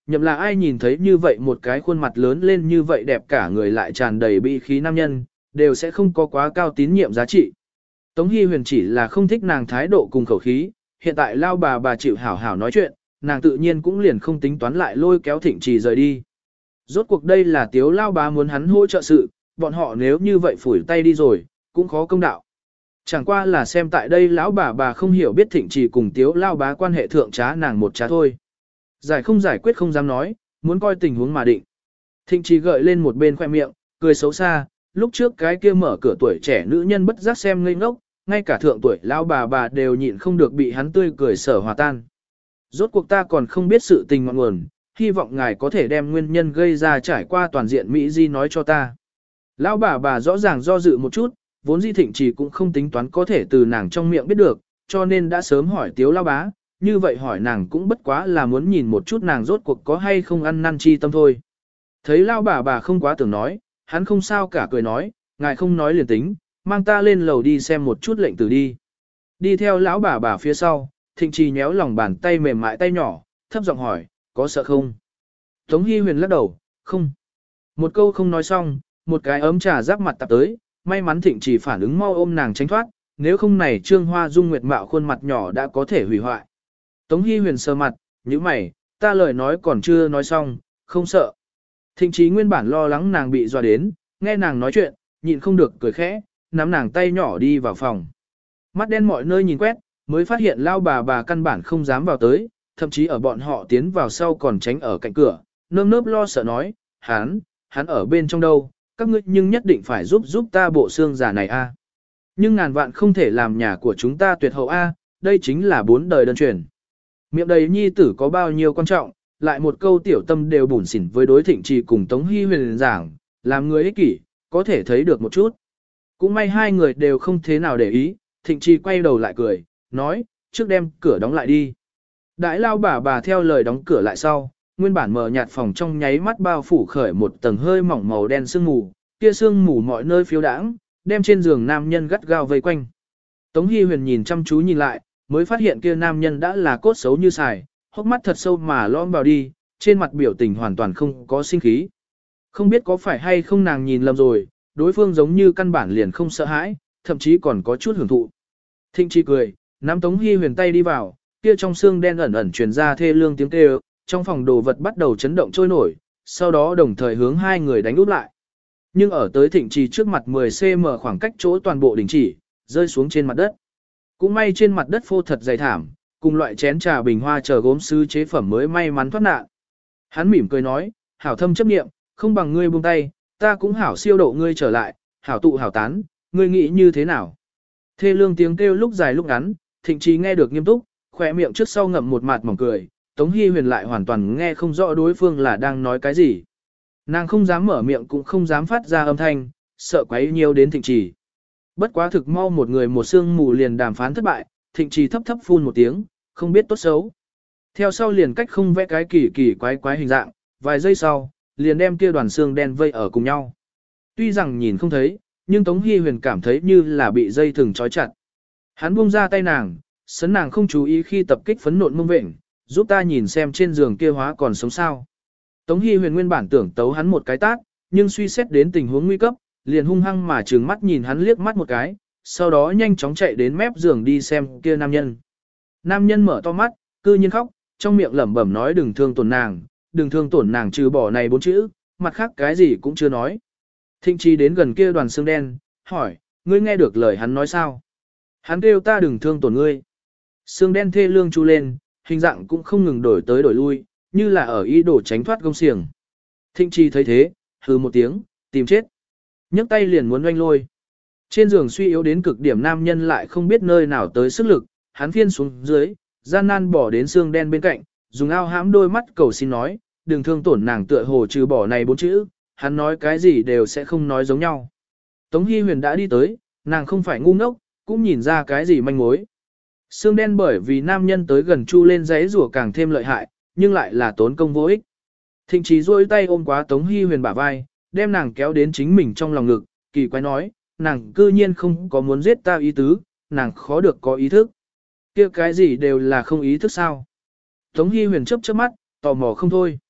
nhậm là ai nhìn thấy như vậy một cái khuôn mặt lớn lên như vậy đẹp cả người lại tràn đầy bi khí nam nhân, đều sẽ không có quá cao tín nhiệm giá trị. Tống Hy Huyền chỉ là không thích nàng thái độ cùng khẩu khí, hiện tại lao bà bà chịu hảo hảo nói chuyện, nàng tự nhiên cũng liền không tính toán lại lôi kéo Thịnh Trì rời đi. Rốt cuộc đây là Tiếu lao bá muốn hắn hỗ trợ sự, bọn họ nếu như vậy phủi tay đi rồi, cũng khó công đạo. Chẳng qua là xem tại đây lão bà bà không hiểu biết Thịnh Trì cùng Tiếu lao bá quan hệ thượng trá nàng một trá thôi. Giải không giải quyết không dám nói, muốn coi tình huống mà định. Thịnh Trì gợi lên một bên khoe miệng, cười xấu xa, lúc trước cái kia mở cửa tuổi trẻ nữ nhân bất giác xem ngây ngốc, ngay cả thượng tuổi lão bà bà đều nhịn không được bị hắn tươi cười sở hòa tan. Rốt cuộc ta còn không biết sự tình ngọn nguồn, hy vọng ngài có thể đem nguyên nhân gây ra trải qua toàn diện Mỹ Di nói cho ta. Lão bà bà rõ ràng do dự một chút, vốn Di Thịnh Trì cũng không tính toán có thể từ nàng trong miệng biết được, cho nên đã sớm hỏi Tiếu lao bá, như vậy hỏi nàng cũng bất quá là muốn nhìn một chút nàng rốt cuộc có hay không ăn năn chi tâm thôi. Thấy lão bà bà không quá tưởng nói, hắn không sao cả cười nói, ngài không nói liền tính, mang ta lên lầu đi xem một chút lệnh tử đi. Đi theo lão bà bà phía sau, Thịnh Trì nhéo lòng bàn tay mềm mại tay nhỏ, thấp giọng hỏi, có sợ không? Tống Hy Huyền lắc đầu, không. Một câu không nói xong, một cái ấm trà giáp mặt tập tới, may mắn Thịnh Trì phản ứng mau ôm nàng tránh thoát, nếu không này Trương Hoa Dung nguyệt mạo khuôn mặt nhỏ đã có thể hủy hoại. Tống Hy Huyền sờ mặt, như mày, ta lời nói còn chưa nói xong, không sợ. Thịnh Trì nguyên bản lo lắng nàng bị dọa đến, nghe nàng nói chuyện, nhịn không được cười khẽ, nắm nàng tay nhỏ đi vào phòng. Mắt đen mọi nơi nhìn quét, mới phát hiện lao bà bà căn bản không dám vào tới, thậm chí ở bọn họ tiến vào sau còn tránh ở cạnh cửa, nơm nớp lo sợ nói, hắn, hắn ở bên trong đâu, các ngươi nhưng nhất định phải giúp giúp ta bộ xương giả này a. Nhưng ngàn vạn không thể làm nhà của chúng ta tuyệt hậu a, đây chính là bốn đời đơn truyền. Miệng đầy nhi tử có bao nhiêu quan trọng, lại một câu tiểu tâm đều bủn xỉn với đối Thịnh Trì cùng Tống Hy Huyền giảng, làm người ích kỷ, có thể thấy được một chút. Cũng may hai người đều không thế nào để ý, Thịnh Trì quay đầu lại cười, nói, trước đem cửa đóng lại đi. Đại lao bà bà theo lời đóng cửa lại sau, nguyên bản mờ nhạt phòng trong nháy mắt bao phủ khởi một tầng hơi mỏng màu đen sương mù, kia sương mù mọi nơi phiêu đãng, đem trên giường nam nhân gắt gao vây quanh. Tống Hy Huyền nhìn chăm chú nhìn lại, mới phát hiện kia nam nhân đã là cốt xấu như xài, hốc mắt thật sâu mà lõm vào đi, trên mặt biểu tình hoàn toàn không có sinh khí. Không biết có phải hay không nàng nhìn lầm rồi, đối phương giống như căn bản liền không sợ hãi, thậm chí còn có chút hưởng thụ. Thịnh Trì cười, nắm Tống Hy Huyền tay đi vào, kia trong xương đen ẩn ẩn truyền ra thê lương tiếng kêu, trong phòng đồ vật bắt đầu chấn động trôi nổi, sau đó đồng thời hướng hai người đánh úp lại. Nhưng ở tới Thịnh Trì trước mặt mười xăng ti mét khoảng cách chỗ toàn bộ đình chỉ, rơi xuống trên mặt đất. Cũng may trên mặt đất phô thật dày thảm, cùng loại chén trà bình hoa chờ gốm sứ chế phẩm mới may mắn thoát nạn. Hắn mỉm cười nói, hảo thâm chấp niệm, không bằng ngươi buông tay, ta cũng hảo siêu độ ngươi trở lại, hảo tụ hảo tán, ngươi nghĩ như thế nào? Thê lương tiếng kêu lúc dài lúc ngắn, Thịnh Trì nghe được nghiêm túc, khỏe miệng trước sau ngậm một mặt mỏng cười, Tống Hy Huyền lại hoàn toàn nghe không rõ đối phương là đang nói cái gì. Nàng không dám mở miệng cũng không dám phát ra âm thanh, sợ quấy nhiều đến Thịnh Trì. Bất quá thực mau một người một xương mù liền đàm phán thất bại, Thịnh Trì thấp thấp phun một tiếng, không biết tốt xấu. Theo sau liền cách không vẽ cái kỳ kỳ quái quái hình dạng, vài giây sau, liền đem kia đoàn xương đen vây ở cùng nhau. Tuy rằng nhìn không thấy, nhưng Tống Hy Huyền cảm thấy như là bị dây thừng trói chặt. Hắn buông ra tay nàng, sấn nàng không chú ý khi tập kích phấn nộn mông vệnh, giúp ta nhìn xem trên giường kia hóa còn sống sao. Tống Hy Huyền nguyên bản tưởng tấu hắn một cái tát, nhưng suy xét đến tình huống nguy cấp, liền hung hăng mà trừng mắt nhìn hắn liếc mắt một cái, sau đó nhanh chóng chạy đến mép giường đi xem kia nam nhân. Nam nhân mở to mắt, cư nhiên khóc, trong miệng lẩm bẩm nói đừng thương tổn nàng, đừng thương tổn nàng trừ bỏ này bốn chữ, mặt khác cái gì cũng chưa nói. Thịnh Trì đến gần kia đoàn xương đen, hỏi, ngươi nghe được lời hắn nói sao? Hắn kêu ta đừng thương tổn ngươi. Xương đen thê lương chu lên, hình dạng cũng không ngừng đổi tới đổi lui, như là ở ý đồ tránh thoát gông xiềng. Thịnh Trì thấy thế, hừ một tiếng, tìm chết. nhấc tay liền muốn oanh lôi. Trên giường suy yếu đến cực điểm nam nhân lại không biết nơi nào tới sức lực, hắn phiên xuống dưới, gian nan bỏ đến xương đen bên cạnh, dùng ao hãm đôi mắt cầu xin nói, đừng thương tổn nàng tựa hồ trừ bỏ này bốn chữ, hắn nói cái gì đều sẽ không nói giống nhau. Tống Hy Huyền đã đi tới, nàng không phải ngu ngốc, cũng nhìn ra cái gì manh mối. Xương đen bởi vì nam nhân tới gần chu lên giấy rùa càng thêm lợi hại, nhưng lại là tốn công vô ích. Thịnh Trí duỗi tay ôm quá Tống Hy Huyền bả vai, đem nàng kéo đến chính mình trong lòng ngực, kỳ quái nói, nàng cư nhiên không có muốn giết ta ý tứ, nàng khó được có ý thức. Kia cái gì đều là không ý thức sao. Tống Hy Huyền chớp chớp mắt, tò mò không thôi.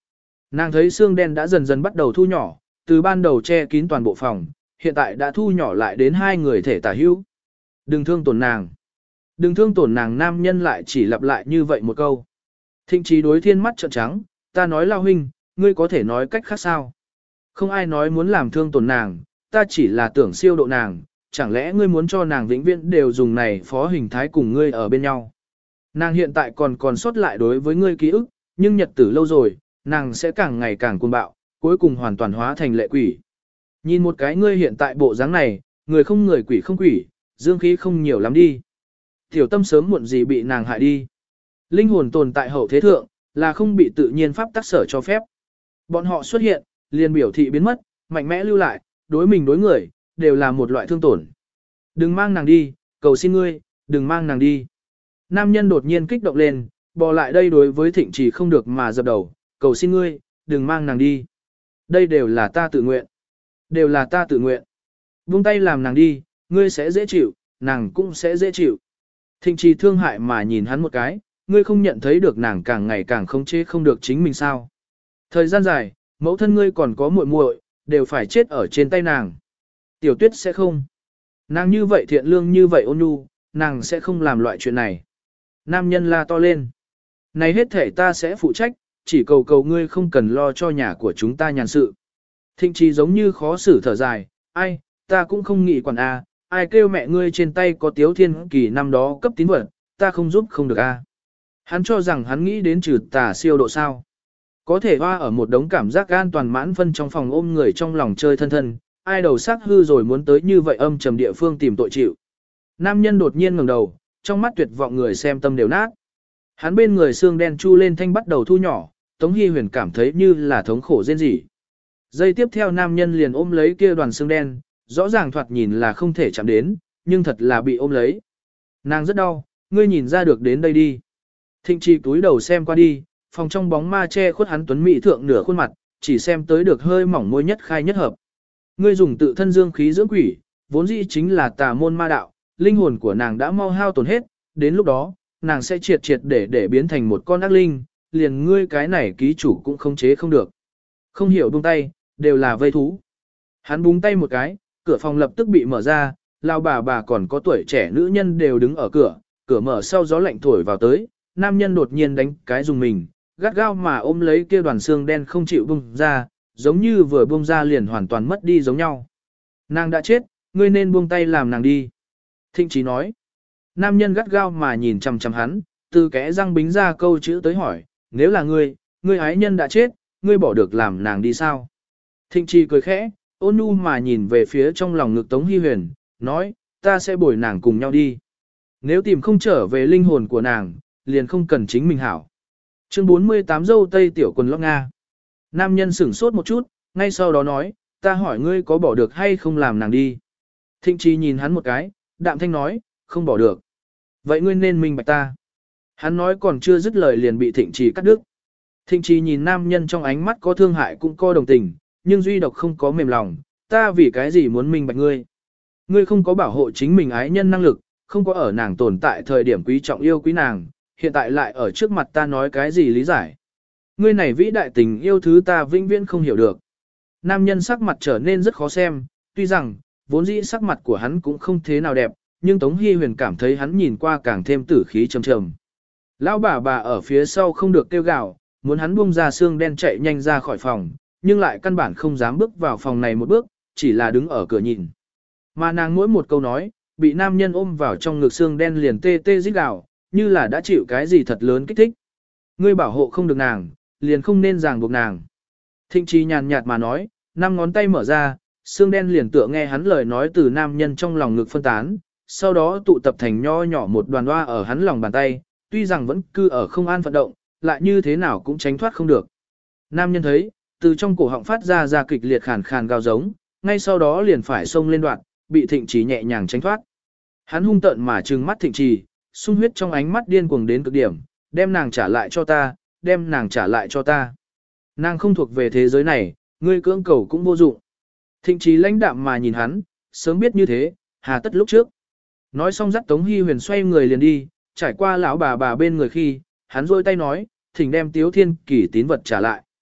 Nàng thấy xương đen đã dần dần bắt đầu thu nhỏ, từ ban đầu che kín toàn bộ phòng, hiện tại đã thu nhỏ lại đến hai người thể tả hữu. Đừng thương tổn nàng. Đừng thương tổn nàng, nam nhân lại chỉ lặp lại như vậy một câu. Thịnh Trí đối thiên mắt trợn trắng, ta nói Lao huynh, ngươi có thể nói cách khác sao? Không ai nói muốn làm thương tổn nàng, ta chỉ là tưởng siêu độ nàng, chẳng lẽ ngươi muốn cho nàng vĩnh viễn đều dùng này phó hình thái cùng ngươi ở bên nhau? Nàng hiện tại còn còn sót lại đối với ngươi ký ức, nhưng nhật tử lâu rồi, nàng sẽ càng ngày càng cuồng bạo, cuối cùng hoàn toàn hóa thành lệ quỷ. Nhìn một cái ngươi hiện tại bộ dáng này, người không người quỷ không quỷ, dương khí không nhiều lắm đi. Tiểu tâm sớm muộn gì bị nàng hại đi. Linh hồn tồn tại hậu thế thượng, là không bị tự nhiên pháp tác sở cho phép. Bọn họ xuất hiện, liền biểu thị biến mất, mạnh mẽ lưu lại, đối mình đối người, đều là một loại thương tổn. Đừng mang nàng đi, cầu xin ngươi, đừng mang nàng đi. Nam nhân đột nhiên kích động lên, bò lại đây đối với Thịnh Trì không được mà dập đầu, cầu xin ngươi, đừng mang nàng đi. Đây đều là ta tự nguyện. Đều là ta tự nguyện. Buông tay làm nàng đi, ngươi sẽ dễ chịu, nàng cũng sẽ dễ chịu. Thịnh Trì thương hại mà nhìn hắn một cái, ngươi không nhận thấy được nàng càng ngày càng không chế không được chính mình sao. Thời gian dài, mẫu thân ngươi còn có muội muội, đều phải chết ở trên tay nàng. Tiểu Tuyết sẽ không. Nàng như vậy thiện lương như vậy ôn nhu, nàng sẽ không làm loại chuyện này. Nam nhân la to lên. Này hết thể ta sẽ phụ trách, chỉ cầu cầu ngươi không cần lo cho nhà của chúng ta nhàn sự. Thịnh Trì giống như khó xử thở dài, ai, ta cũng không nghĩ quản a, ai kêu mẹ ngươi trên tay có Tiếu Thiên Kỳ năm đó cấp tín vật, ta không giúp không được a. Hắn cho rằng hắn nghĩ đến trừ tà siêu độ sao. Có thể hoa ở một đống cảm giác an toàn mãn phân trong phòng ôm người trong lòng chơi thân thân, ai đầu sắc hư rồi muốn tới như vậy âm trầm địa phương tìm tội chịu. Nam nhân đột nhiên ngẩng đầu, trong mắt tuyệt vọng người xem tâm đều nát. Hắn bên người xương đen chu lên thanh bắt đầu thu nhỏ, Tống Hi Huyền cảm thấy như là thống khổ rên rỉ. Giây tiếp theo nam nhân liền ôm lấy kia đoàn xương đen, rõ ràng thoạt nhìn là không thể chạm đến, nhưng thật là bị ôm lấy. Nàng rất đau, ngươi nhìn ra được đến đây đi. Thịnh Trì túi đầu xem qua đi, phòng trong bóng ma che khuất hắn tuấn mỹ thượng nửa khuôn mặt, chỉ xem tới được hơi mỏng môi nhất khai nhất hợp. Ngươi dùng tự thân dương khí dưỡng quỷ, vốn dĩ chính là tà môn ma đạo, linh hồn của nàng đã mau hao tổn hết, đến lúc đó, nàng sẽ triệt triệt để để biến thành một con ác linh, liền ngươi cái này ký chủ cũng không chế không được. Không hiểu buông tay, đều là vây thú. Hắn búng tay một cái, cửa phòng lập tức bị mở ra, lao bà bà còn có tuổi trẻ nữ nhân đều đứng ở cửa, cửa mở sau gió lạnh thổi vào tới, nam nhân đột nhiên đánh cái dùng mình, gắt gao mà ôm lấy kia đoàn xương đen không chịu bung ra, giống như vừa bung ra liền hoàn toàn mất đi giống nhau. Nàng đã chết, ngươi nên buông tay làm nàng đi. Thịnh Trí nói. Nam nhân gắt gao mà nhìn chằm chằm hắn, từ kẽ răng bính ra câu chữ tới hỏi, nếu là ngươi, ngươi ái nhân đã chết, ngươi bỏ được làm nàng đi sao? Thịnh Trì cười khẽ, ôn nhu mà nhìn về phía trong lòng ngực Tống Hi Huyền, nói, ta sẽ bồi nàng cùng nhau đi. Nếu tìm không trở về linh hồn của nàng, liền không cần chính mình hảo. Chương bốn mươi tám dâu tây tiểu quần lót Nga. Nam nhân sửng sốt một chút, ngay sau đó nói, ta hỏi ngươi có bỏ được hay không làm nàng đi. Thịnh Trì nhìn hắn một cái, đạm thanh nói, không bỏ được. Vậy ngươi nên minh bạch ta. Hắn nói còn chưa dứt lời liền bị Thịnh Trì cắt đứt. Thịnh Trì nhìn nam nhân trong ánh mắt có thương hại cũng có đồng tình, nhưng duy độc không có mềm lòng, ta vì cái gì muốn minh bạch ngươi. Ngươi không có bảo hộ chính mình ái nhân năng lực, không có ở nàng tồn tại thời điểm quý trọng yêu quý nàng, hiện tại lại ở trước mặt ta nói cái gì lý giải. Ngươi này vĩ đại tình yêu thứ ta vĩnh viễn không hiểu được. Nam nhân sắc mặt trở nên rất khó xem, tuy rằng, vốn dĩ sắc mặt của hắn cũng không thế nào đẹp, nhưng Tống Hi Huyền cảm thấy hắn nhìn qua càng thêm tử khí trầm trầm. Lão bà bà ở phía sau không được kêu gào, muốn hắn buông ra xương đen chạy nhanh ra khỏi phòng, nhưng lại căn bản không dám bước vào phòng này một bước, chỉ là đứng ở cửa nhìn. Mà nàng mỗi một câu nói, bị nam nhân ôm vào trong ngực xương đen liền tê tê rít gào, như là đã chịu cái gì thật lớn kích thích. Ngươi bảo hộ không được nàng, liền không nên ràng buộc nàng. Thịnh Trí nhàn nhạt mà nói, năm ngón tay mở ra, xương đen liền tựa nghe hắn lời nói từ nam nhân trong lòng ngực phân tán, sau đó tụ tập thành nho nhỏ một đoàn hoa ở hắn lòng bàn tay, tuy rằng vẫn cư ở không an vận động, lại như thế nào cũng tránh thoát không được. Nam nhân thấy, từ trong cổ họng phát ra ra kịch liệt khàn khàn gào giống, ngay sau đó liền phải xông lên đoạn, bị Thịnh Trí nhẹ nhàng tránh thoát. Hắn hung tợn mà trừng mắt Thịnh Trì, sung huyết trong ánh mắt điên cuồng đến cực điểm, đem nàng trả lại cho ta, đem nàng trả lại cho ta. Nàng không thuộc về thế giới này, ngươi cưỡng cầu cũng vô dụng. Thịnh Trí lãnh đạm mà nhìn hắn, sớm biết như thế, hà tất lúc trước. Nói xong dắt Tống Hi Huyền xoay người liền đi, trải qua lão bà bà bên người khi, hắn rôi tay nói, thỉnh đem Tiếu Thiên Kỳ tín vật trả lại.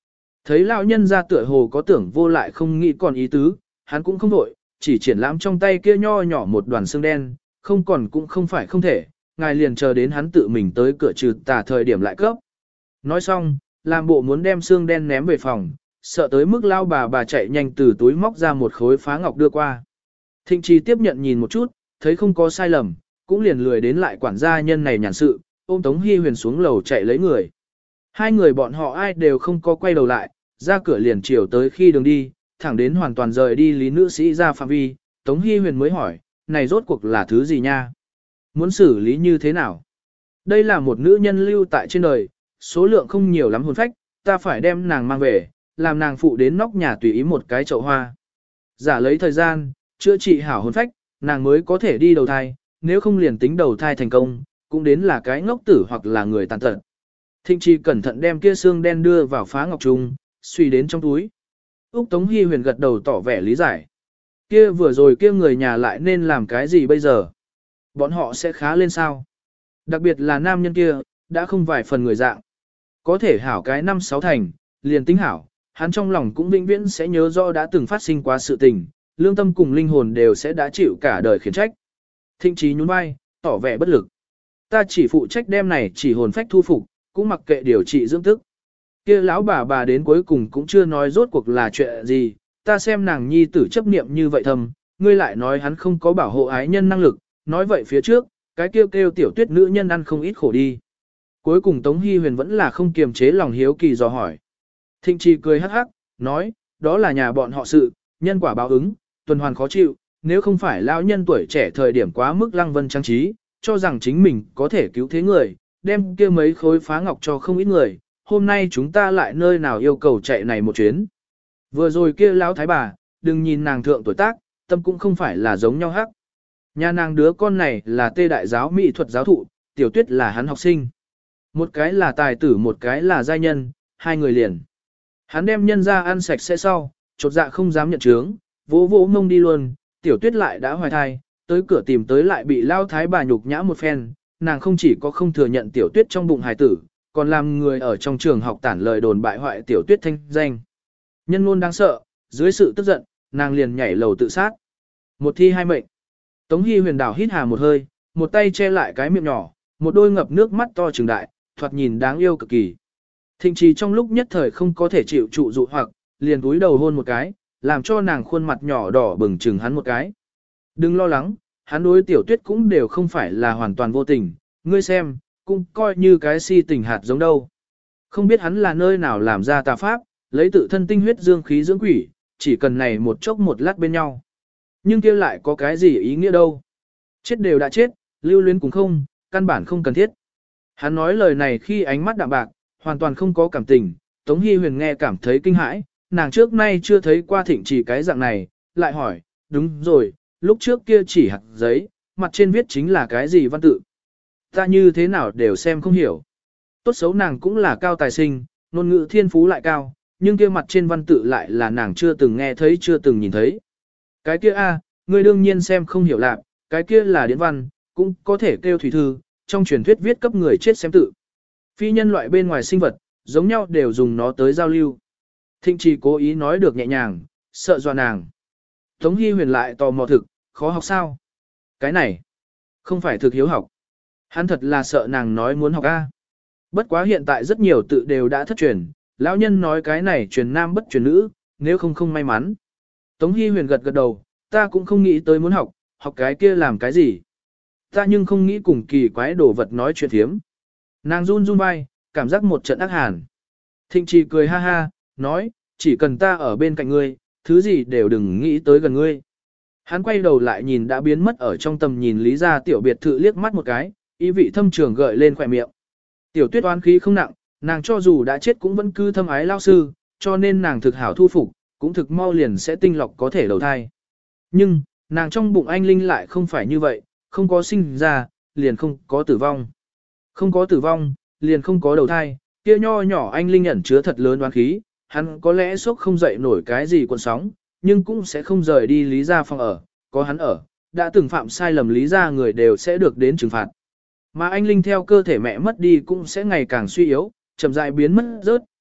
Thấy lão nhân ra tựa hồ có tưởng vô lại không nghĩ còn ý tứ, hắn cũng không đổi, chỉ triển lãm trong tay kia nho nhỏ một đoàn xương đen, không còn cũng không phải không thể, ngài liền chờ đến hắn tự mình tới cửa trừ tà thời điểm lại cấp. Nói xong, làm bộ muốn đem xương đen ném về phòng, sợ tới mức lao bà bà chạy nhanh từ túi móc ra một khối phá ngọc đưa qua. Thịnh Trì tiếp nhận nhìn một chút, thấy không có sai lầm, cũng liền lười đến lại quản gia nhân này nhàn sự, ôm Tống Hi Huyền xuống lầu chạy lấy người. Hai người bọn họ ai đều không có quay đầu lại, ra cửa liền chiều tới khi đường đi, thẳng đến hoàn toàn rời đi lý nữ sĩ ra phạm vi, Tống Hi Huyền mới hỏi, này rốt cuộc là thứ gì nha? Muốn xử lý như thế nào? Đây là một nữ nhân lưu tại trên đời, số lượng không nhiều lắm hồn phách, ta phải đem nàng mang về, làm nàng phụ đến nóc nhà tùy ý một cái chậu hoa. Giả lấy thời gian, chữa trị hảo hồn phách, nàng mới có thể đi đầu thai, nếu không liền tính đầu thai thành công, cũng đến là cái ngốc tử hoặc là người tàn tật. Thịnh Trì cẩn thận đem kia xương đen đưa vào phá ngọc trùng, suy đến trong túi. Úc Tống Hi Huyền gật đầu tỏ vẻ lý giải. Kia vừa rồi kia người nhà lại nên làm cái gì bây giờ? Bọn họ sẽ khá lên sao? Đặc biệt là nam nhân kia, đã không vài phần người dạng. Có thể hảo cái năm sáu thành, liền tính hảo, hắn trong lòng cũng vĩnh viễn sẽ nhớ rõ đã từng phát sinh quá sự tình, lương tâm cùng linh hồn đều sẽ đã chịu cả đời khiển trách. Thịnh Trí nhún vai, tỏ vẻ bất lực. Ta chỉ phụ trách đem này chỉ hồn phách thu phục, cũng mặc kệ điều trị dưỡng tức. Kia lão bà bà đến cuối cùng cũng chưa nói rốt cuộc là chuyện gì, ta xem nàng nhi tử chấp niệm như vậy thầm, ngươi lại nói hắn không có bảo hộ ái nhân năng lực, nói vậy phía trước, cái kêu kêu tiểu tuyết nữ nhân ăn không ít khổ đi. Cuối cùng Tống Hi Huyền vẫn là không kiềm chế lòng hiếu kỳ dò hỏi. Thịnh Trì cười hắc hắc, nói, đó là nhà bọn họ sự, nhân quả báo ứng, tuần hoàn khó chịu, nếu không phải lão nhân tuổi trẻ thời điểm quá mức lăng vân trang trí, cho rằng chính mình có thể cứu thế người, đem kia mấy khối phá ngọc cho không ít người, hôm nay chúng ta lại nơi nào yêu cầu chạy này một chuyến. Vừa rồi kia lão thái bà, đừng nhìn nàng thượng tuổi tác, tâm cũng không phải là giống nhau hắc. Nhà nàng đứa con này là tê đại giáo mỹ thuật giáo thụ, tiểu tuyết là hắn học sinh. Một cái là tài tử một cái là giai nhân, hai người liền. Hắn đem nhân ra ăn sạch sẽ sau, chột dạ không dám nhận chướng, vỗ vỗ mông đi luôn, tiểu tuyết lại đã hoài thai, tới cửa tìm tới lại bị lao thái bà nhục nhã một phen, nàng không chỉ có không thừa nhận tiểu tuyết trong bụng hài tử, còn làm người ở trong trường học tản lời đồn bại hoại tiểu tuyết thanh danh. Nhân ngôn đáng sợ, dưới sự tức giận, nàng liền nhảy lầu tự sát. Một thi hai mệnh. Tống Hi Huyền đảo hít hà một hơi, một tay che lại cái miệng nhỏ, một đôi ngập nước mắt to trừng đại, thoạt nhìn đáng yêu cực kỳ. Thịnh Trì trong lúc nhất thời không có thể chịu trụ dụ hoặc, liền cúi đầu hôn một cái, làm cho nàng khuôn mặt nhỏ đỏ bừng chừng hắn một cái. Đừng lo lắng, hắn đối tiểu tuyết cũng đều không phải là hoàn toàn vô tình, ngươi xem, cũng coi như cái si tình hạt giống đâu. Không biết hắn là nơi nào làm ra tà pháp, lấy tự thân tinh huyết dương khí dưỡng quỷ, chỉ cần này một chốc một lát bên nhau. Nhưng kia lại có cái gì ý nghĩa đâu. Chết đều đã chết, lưu luyến cũng không, căn bản không cần thiết. Hắn nói lời này khi ánh mắt đạm bạc, hoàn toàn không có cảm tình, Tống Hi Huyền nghe cảm thấy kinh hãi, nàng trước nay chưa thấy qua Thịnh Trì cái dạng này, lại hỏi, đúng rồi, lúc trước kia chỉ hạt giấy, mặt trên viết chính là cái gì văn tự. Ta như thế nào đều xem không hiểu. Tốt xấu nàng cũng là cao tài sinh, ngôn ngữ thiên phú lại cao, nhưng kia mặt trên văn tự lại là nàng chưa từng nghe thấy chưa từng nhìn thấy. Cái kia a, ngươi đương nhiên xem không hiểu lạc, cái kia là điển văn, cũng có thể kêu thủy thư, trong truyền thuyết viết cấp người chết xem tự. Phi nhân loại bên ngoài sinh vật, giống nhau đều dùng nó tới giao lưu. Thịnh Trì cố ý nói được nhẹ nhàng, sợ dọa nàng. Tống Hi Huyền lại tò mò thực, khó học sao? Cái này, không phải thực hiếu học. Hắn thật là sợ nàng nói muốn học A. Bất quá hiện tại rất nhiều tự đều đã thất truyền, lão nhân nói cái này truyền nam bất truyền nữ, nếu không không may mắn. Tống Hi Huyền gật gật đầu, ta cũng không nghĩ tới muốn học, học cái kia làm cái gì. Ta nhưng không nghĩ cùng kỳ quái đồ vật nói chuyện thiếm. Nàng run run vai, cảm giác một trận ác hàn. Thịnh Trì cười ha ha, nói, chỉ cần ta ở bên cạnh ngươi, thứ gì đều đừng nghĩ tới gần ngươi. Hắn quay đầu lại nhìn đã biến mất ở trong tầm nhìn Lý gia tiểu biệt thự liếc mắt một cái, ý vị thâm trường gợi lên khỏe miệng. Tiểu tuyết oán khí không nặng, nàng cho dù đã chết cũng vẫn cứ thâm ái lao sư, cho nên nàng thực hảo thu phục, cũng thực mau liền sẽ tinh lọc có thể đầu thai. Nhưng, nàng trong bụng anh Linh lại không phải như vậy, không có sinh ra, liền không có tử vong. Không có tử vong, liền không có đầu thai, kia nho nhỏ anh Linh ẩn chứa thật lớn oán khí, hắn có lẽ sốc không dậy nổi cái gì cuộn sóng, nhưng cũng sẽ không rời đi Lý gia phòng ở, có hắn ở, đã từng phạm sai lầm Lý gia người đều sẽ được đến trừng phạt. Mà anh Linh theo cơ thể mẹ mất đi cũng sẽ ngày càng suy yếu, chậm rãi biến mất rớt,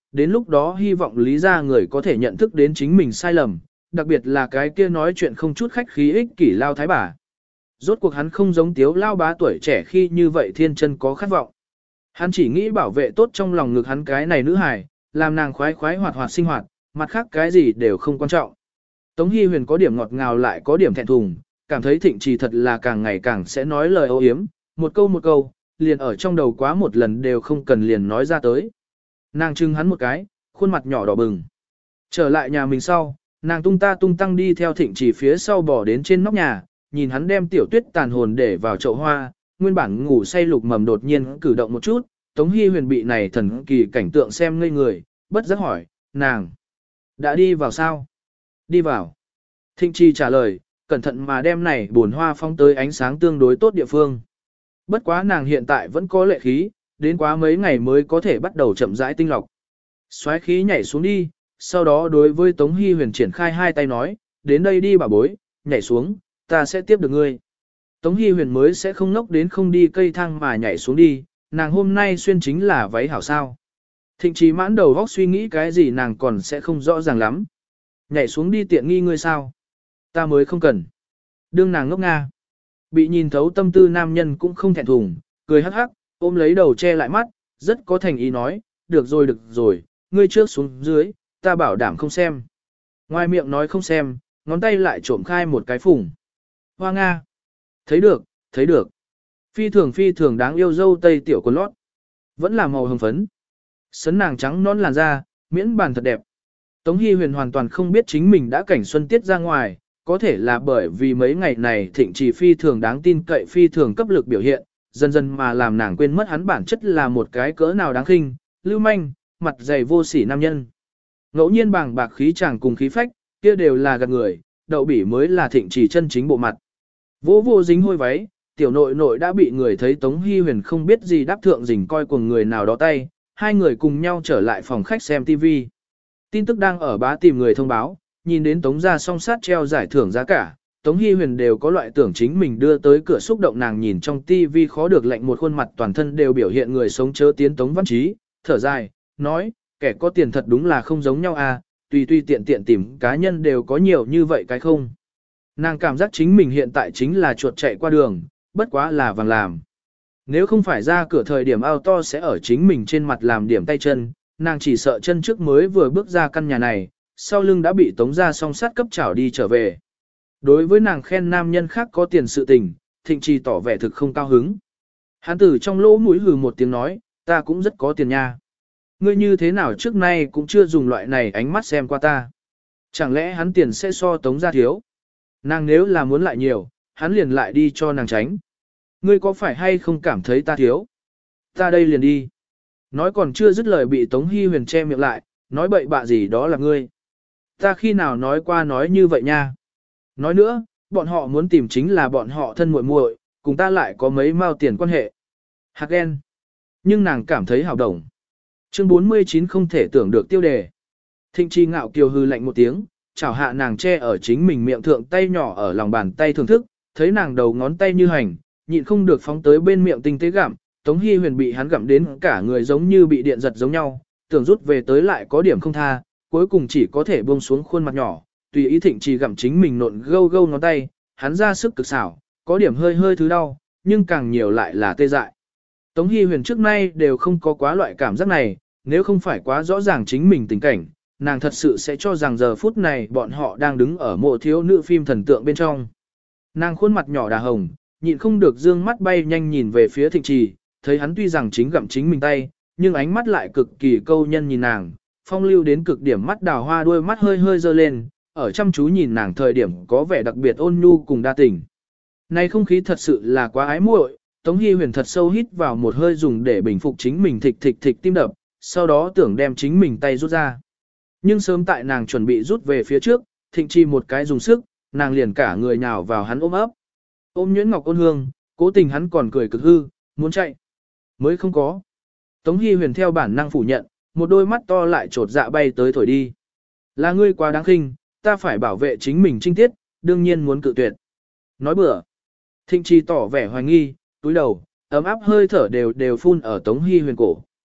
đến lúc đó hy vọng lý ra người có thể nhận thức đến chính mình sai lầm, đặc biệt là cái kia nói chuyện không chút khách khí ích kỷ lao thái bà. Rốt cuộc hắn không giống tiếu lao bá tuổi trẻ khi như vậy thiên chân có khát vọng. Hắn chỉ nghĩ bảo vệ tốt trong lòng ngực hắn cái này nữ hài, làm nàng khoái khoái hoạt hoạt sinh hoạt, mặt khác cái gì đều không quan trọng. Tống Hi Huyền có điểm ngọt ngào lại có điểm thẹn thùng, cảm thấy Thịnh Trì thật là càng ngày càng sẽ nói lời ô yếm, một câu một câu, liền ở trong đầu quá một lần đều không cần liền nói ra tới. Nàng trưng hắn một cái, khuôn mặt nhỏ đỏ bừng. Trở lại nhà mình sau, nàng tung ta tung tăng đi theo Thịnh Trì phía sau bỏ đến trên nóc nhà, nhìn hắn đem tiểu tuyết tàn hồn để vào chậu hoa, nguyên bản ngủ say lục mầm đột nhiên cử động một chút, Tống Hi Huyền bị này thần kỳ cảnh tượng xem ngây người, bất giác hỏi, nàng, đã đi vào sao? Đi vào. Thịnh Trì trả lời, cẩn thận mà đem này buồn hoa phong tới ánh sáng tương đối tốt địa phương. Bất quá nàng hiện tại vẫn có lệ khí, đến quá mấy ngày mới có thể bắt đầu chậm rãi tinh lọc. Xoáy khí nhảy xuống đi, sau đó đối với Tống Hi Huyền triển khai hai tay nói, đến đây đi bà bối, nhảy xuống, ta sẽ tiếp được ngươi. Tống Hi Huyền mới sẽ không ngốc đến không đi cây thang mà nhảy xuống đi, nàng hôm nay xuyên chính là váy hảo sao. Thịnh Trì mãn đầu góc suy nghĩ cái gì nàng còn sẽ không rõ ràng lắm. Nhảy xuống đi tiện nghi ngươi sao? Ta mới không cần. Đương nàng ngốc nga. Bị nhìn thấu tâm tư nam nhân cũng không thẹn thùng, cười hắc hắc, ôm lấy đầu che lại mắt, rất có thành ý nói, được rồi được rồi, ngươi trước xuống dưới, ta bảo đảm không xem. Ngoài miệng nói không xem, ngón tay lại trộm khai một cái phủng. Hoa Nga. Thấy được, thấy được. Phi thường phi thường đáng yêu dâu tây tiểu quần lót. Vẫn là màu hồng phấn. Sấn nàng trắng nón làn da, miễn bàn thật đẹp. Tống Hi Huyền hoàn toàn không biết chính mình đã cảnh xuân tiết ra ngoài, có thể là bởi vì mấy ngày này Thịnh Trì phi thường đáng tin cậy phi thường cấp lực biểu hiện, dần dần mà làm nàng quên mất hắn bản chất là một cái cỡ nào đáng khinh, lưu manh, mặt dày vô sỉ nam nhân. Ngẫu nhiên bàng bạc khí chàng cùng khí phách, kia đều là gạt người, đậu bỉ mới là Thịnh Trì chân chính bộ mặt. Vô vô dính hôi váy, tiểu nội nội đã bị người thấy Tống Hi Huyền không biết gì đáp thượng rình coi cùng người nào đó tay, hai người cùng nhau trở lại phòng khách xem ti vi. Tin tức đang ở bá tìm người thông báo, nhìn đến Tống gia song sát treo giải thưởng giá cả, Tống Hi Huyền đều có loại tưởng chính mình đưa tới cửa xúc động nàng nhìn trong ti vi khó được lạnh một khuôn mặt toàn thân đều biểu hiện người sống chớ tiến Tống Văn Chí, thở dài, nói, kẻ có tiền thật đúng là không giống nhau à, tùy tùy tiện tiện tìm cá nhân đều có nhiều như vậy cái không. Nàng cảm giác chính mình hiện tại chính là chuột chạy qua đường, bất quá là vàng làm. Nếu không phải ra cửa thời điểm ao to sẽ ở chính mình trên mặt làm điểm tay chân, nàng chỉ sợ chân trước mới vừa bước ra căn nhà này, sau lưng đã bị Tống gia song sát cấp chảo đi trở về. Đối với nàng khen nam nhân khác có tiền sự tình, Thịnh Trì tỏ vẻ thực không cao hứng. Hán tử trong lỗ mũi hừ một tiếng nói, ta cũng rất có tiền nha. Ngươi như thế nào trước nay cũng chưa dùng loại này ánh mắt xem qua ta. Chẳng lẽ hắn tiền sẽ so Tống gia thiếu? Nàng nếu là muốn lại nhiều, hắn liền lại đi cho nàng tránh. Ngươi có phải hay không cảm thấy ta thiếu? Ta đây liền đi. Nói còn chưa dứt lời bị Tống Hi Huyền che miệng lại, nói bậy bạ gì đó là ngươi. Ta khi nào nói qua nói như vậy nha. Nói nữa, bọn họ muốn tìm chính là bọn họ thân muội muội, cùng ta lại có mấy mao tiền quan hệ. Hạt ghen. Nhưng nàng cảm thấy hào đồng. Chương bốn mươi chín không thể tưởng được tiêu đề. Thịnh Trì ngạo kiều hư lạnh một tiếng, chảo hạ nàng che ở chính mình miệng thượng tay nhỏ ở lòng bàn tay thưởng thức, thấy nàng đầu ngón tay như hành, nhịn không được phóng tới bên miệng tinh tế gặm, Tống Hi Huyền bị hắn gặm đến cả người giống như bị điện giật giống nhau, tưởng rút về tới lại có điểm không tha, cuối cùng chỉ có thể buông xuống khuôn mặt nhỏ, tùy ý Thịnh Trì gặm chính mình nộn gâu gâu ngón tay, hắn ra sức cực xảo, có điểm hơi hơi thứ đau, nhưng càng nhiều lại là tê dại. Tống Hi Huyền trước nay đều không có quá loại cảm giác này, nếu không phải quá rõ ràng chính mình tình cảnh, nàng thật sự sẽ cho rằng giờ phút này bọn họ đang đứng ở mộ thiếu nữ phim thần tượng bên trong. Nàng khuôn mặt nhỏ đà hồng, nhịn không được dương mắt bay nhanh nhìn về phía Thịnh Trì, thấy hắn tuy rằng chính gặm chính mình tay, nhưng ánh mắt lại cực kỳ câu nhân nhìn nàng, phong lưu đến cực điểm mắt đào hoa đuôi mắt hơi hơi dơ lên, ở chăm chú nhìn nàng thời điểm có vẻ đặc biệt ôn nhu cùng đa tình. Này không khí thật sự là quá ái muội, Tống Hi Huyền thật sâu hít vào một hơi dùng để bình phục chính mình thịch thịch thịch tim đập, sau đó tưởng đem chính mình tay rút ra. Nhưng sớm tại nàng chuẩn bị rút về phía trước, Thịnh Trì một cái dùng sức, nàng liền cả người nhào vào hắn ôm ấp. Ôm nhuyễn ngọc ôn hương, cố tình hắn còn cười cực hư, muốn chạy. Mới không có. Tống Hi Huyền theo bản năng phủ nhận, một đôi mắt to lại trột dạ bay tới thổi đi. Là ngươi quá đáng khinh, ta phải bảo vệ chính mình trinh tiết, đương nhiên muốn cự tuyệt. Nói bừa. Thịnh Trì tỏ vẻ hoài nghi, túi đầu, ấm áp hơi thở đều đều phun ở Tống Hi Huyền cổ.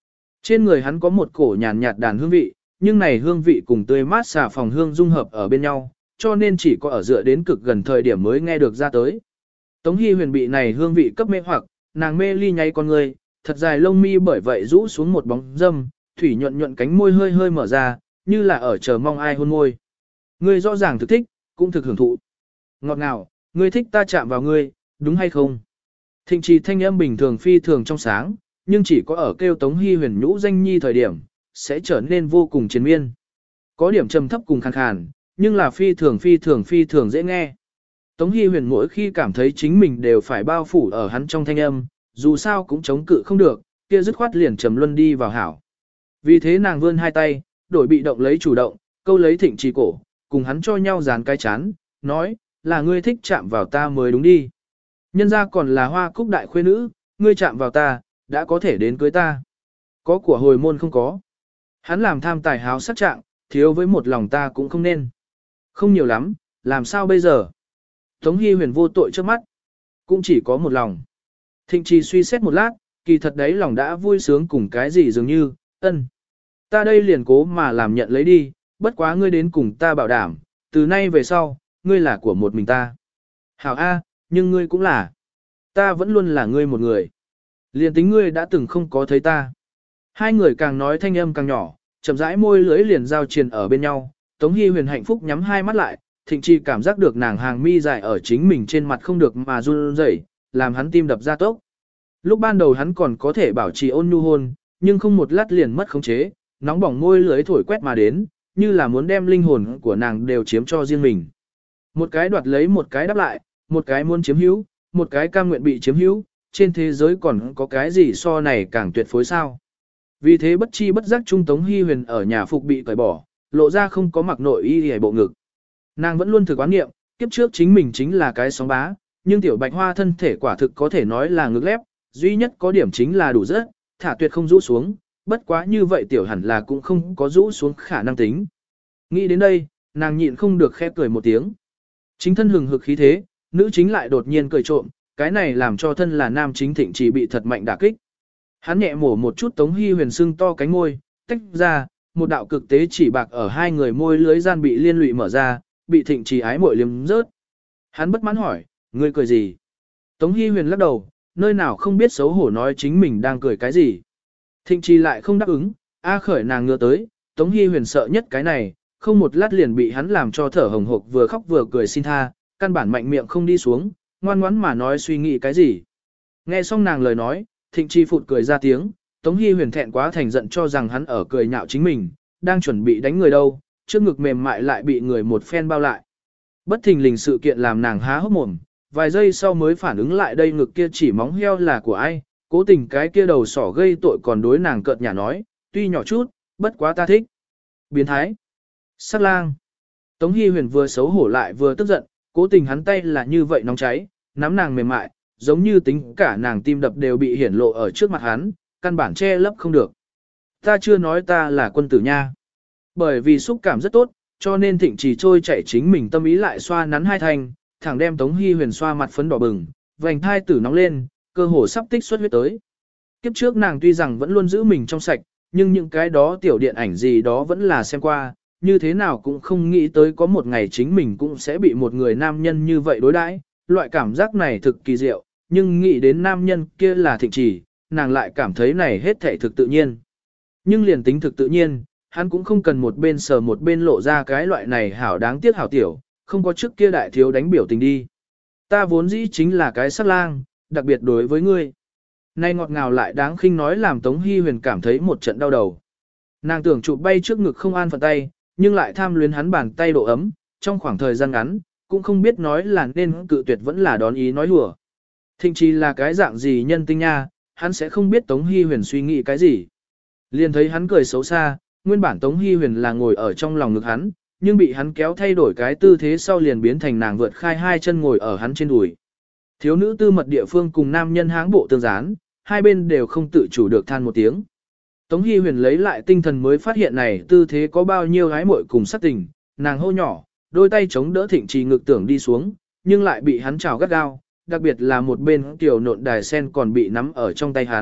Trên người hắn có một cổ nhàn nhạt đàn hương vị, nhưng này hương vị cùng tươi mát xà phòng hương dung hợp ở bên nhau, cho nên chỉ có ở dựa đến cực gần thời điểm mới nghe được ra tới. Tống Hi Huyền bị này hương vị cấp mê hoặc, nàng mê ly nháy con người, thật dài lông mi bởi vậy rũ xuống một bóng dâm, thủy nhuận nhuận cánh môi hơi hơi mở ra, như là ở chờ mong ai hôn môi. Ngươi rõ ràng thực thích, cũng thực hưởng thụ. Ngọt ngào, ngươi thích ta chạm vào ngươi, đúng hay không? Thịnh trì thanh âm bình thường phi thường trong sáng, nhưng chỉ có ở kêu Tống Hi Huyền nhũ danh nhi thời điểm, sẽ trở nên vô cùng chiến miên. Có điểm trầm thấp cùng khàn khàn, nhưng là phi thường phi thường phi thường dễ nghe. Tống Hi Huyền mỗi khi cảm thấy chính mình đều phải bao phủ ở hắn trong thanh âm, dù sao cũng chống cự không được, kia dứt khoát liền trầm luân đi vào hảo. Vì thế nàng vươn hai tay, đổi bị động lấy chủ động, câu lấy Thịnh trì cổ, cùng hắn cho nhau dán cái chán, nói, là ngươi thích chạm vào ta mới đúng đi. Nhân ra còn là hoa cúc đại khuê nữ, ngươi chạm vào ta, đã có thể đến cưới ta. Có của hồi môn không có. Hắn làm tham tài háo sắc trạng, thiếu với một lòng ta cũng không nên. Không nhiều lắm, làm sao bây giờ? Tống Hi Huyền vô tội trước mắt. Cũng chỉ có một lòng. Thịnh trì suy xét một lát, kỳ thật đấy lòng đã vui sướng cùng cái gì dường như, ân. Ta đây liền cố mà làm nhận lấy đi, bất quá ngươi đến cùng ta bảo đảm, từ nay về sau, ngươi là của một mình ta. Hảo A, nhưng ngươi cũng là. Ta vẫn luôn là ngươi một người. Liền tính ngươi đã từng không có thấy ta. Hai người càng nói thanh âm càng nhỏ, chậm rãi môi lưỡi liền giao triền ở bên nhau. Tống Hi Huyền hạnh phúc nhắm hai mắt lại, Thịnh Trì cảm giác được nàng hàng mi dài ở chính mình trên mặt không được mà run rẩy, làm hắn tim đập ra tốc. Lúc ban đầu hắn còn có thể bảo trì ôn nhu hôn, nhưng không một lát liền mất khống chế, nóng bỏng môi lưỡi thổi quét mà đến, như là muốn đem linh hồn của nàng đều chiếm cho riêng mình. Một cái đoạt lấy một cái đáp lại, một cái muốn chiếm hữu, một cái cam nguyện bị chiếm hữu, trên thế giới còn có cái gì so này càng tuyệt phối sao. Vì thế bất chi bất giác Trung Tống Hi Huyền ở nhà phục bị cởi bỏ, lộ ra không có mặc nội y hề bộ ngực. Nàng vẫn luôn thực quán nghiệm, kiếp trước chính mình chính là cái sóng bá, nhưng tiểu bạch hoa thân thể quả thực có thể nói là ngực lép, duy nhất có điểm chính là đủ rất, thả tuyệt không rũ xuống, bất quá như vậy tiểu hẳn là cũng không có rũ xuống khả năng tính. Nghĩ đến đây, nàng nhịn không được khẽ cười một tiếng. Chính thân hừng hực khí thế, nữ chính lại đột nhiên cười trộm, cái này làm cho thân là nam chính Thịnh Trì bị thật mạnh đả kích. Hắn nhẹ mổ một chút Tống Hi Huyền sưng to cánh môi, tách ra, một đạo cực tế chỉ bạc ở hai người môi lưới gian bị liên lụy mở ra, bị Thịnh Trì ái muội liếm rớt. Hắn bất mãn hỏi, ngươi cười gì? Tống Hi Huyền lắc đầu, nơi nào không biết xấu hổ nói chính mình đang cười cái gì. Thịnh Trì lại không đáp ứng, A khởi nàng ngựa tới, Tống Hi Huyền sợ nhất cái này, không một lát liền bị hắn làm cho thở hồng hộc vừa khóc vừa cười xin tha, căn bản mạnh miệng không đi xuống, ngoan ngoãn mà nói suy nghĩ cái gì. Nghe xong nàng lời nói, Thịnh Trì phụt cười ra tiếng, Tống Hi Huyền thẹn quá thành giận cho rằng hắn ở cười nhạo chính mình, đang chuẩn bị đánh người đâu, trước ngực mềm mại lại bị người một phen bao lại. Bất thình lình sự kiện làm nàng há hốc mồm, vài giây sau mới phản ứng lại đây ngực kia chỉ móng heo là của ai, cố tình cái kia đầu sỏ gây tội còn đối nàng cợt nhả nói, tuy nhỏ chút, bất quá ta thích. Biến thái. Sắc lang. Tống Hi Huyền vừa xấu hổ lại vừa tức giận, cố tình hắn tay là như vậy nóng cháy, nắm nàng mềm mại, giống như tính cả nàng tim đập đều bị hiển lộ ở trước mặt hắn, căn bản che lấp không được. Ta chưa nói ta là quân tử nha. Bởi vì xúc cảm rất tốt, cho nên Thịnh Trì trôi chạy chính mình tâm ý lại xoa nắn hai thành, thẳng đem Tống Hi Huyền xoa mặt phấn đỏ bừng, vành thai tử nóng lên, cơ hồ sắp tích xuất huyết tới. Kiếp trước nàng tuy rằng vẫn luôn giữ mình trong sạch, nhưng những cái đó tiểu điện ảnh gì đó vẫn là xem qua, như thế nào cũng không nghĩ tới có một ngày chính mình cũng sẽ bị một người nam nhân như vậy đối đãi. Loại cảm giác này thực kỳ diệu, nhưng nghĩ đến nam nhân kia là Thịnh Trì, nàng lại cảm thấy này hết thảy thực tự nhiên. Nhưng liền tính thực tự nhiên, hắn cũng không cần một bên sờ một bên lộ ra cái loại này hảo đáng tiếc hảo tiểu, không có trước kia đại thiếu đánh biểu tình đi. Ta vốn dĩ chính là cái sắc lang, đặc biệt đối với ngươi. Nay ngọt ngào lại đáng khinh nói làm Tống Hi Huyền cảm thấy một trận đau đầu. Nàng tưởng chụp bay trước ngực không an phận tay, nhưng lại tham luyến hắn bàn tay độ ấm, trong khoảng thời gian ngắn, cũng không biết nói là nên cự tuyệt vẫn là đón ý nói hùa. Thịnh Trì là cái dạng gì nhân tinh nha, hắn sẽ không biết Tống Hi Huyền suy nghĩ cái gì. Liền thấy hắn cười xấu xa, nguyên bản Tống Hi Huyền là ngồi ở trong lòng ngực hắn, nhưng bị hắn kéo thay đổi cái tư thế sau liền biến thành nàng vượt khai hai chân ngồi ở hắn trên đùi. Thiếu nữ tư mật địa phương cùng nam nhân háng bộ tương gián, hai bên đều không tự chủ được than một tiếng. Tống Hi Huyền lấy lại tinh thần mới phát hiện này tư thế có bao nhiêu gái muội cùng sắc tình, nàng hô nhỏ, đôi tay chống đỡ Thịnh Trì ngực tưởng đi xuống, nhưng lại bị hắn chảo gắt gao, đặc biệt là một bên tiểu nộn đài sen còn bị nắm ở trong tay hắn,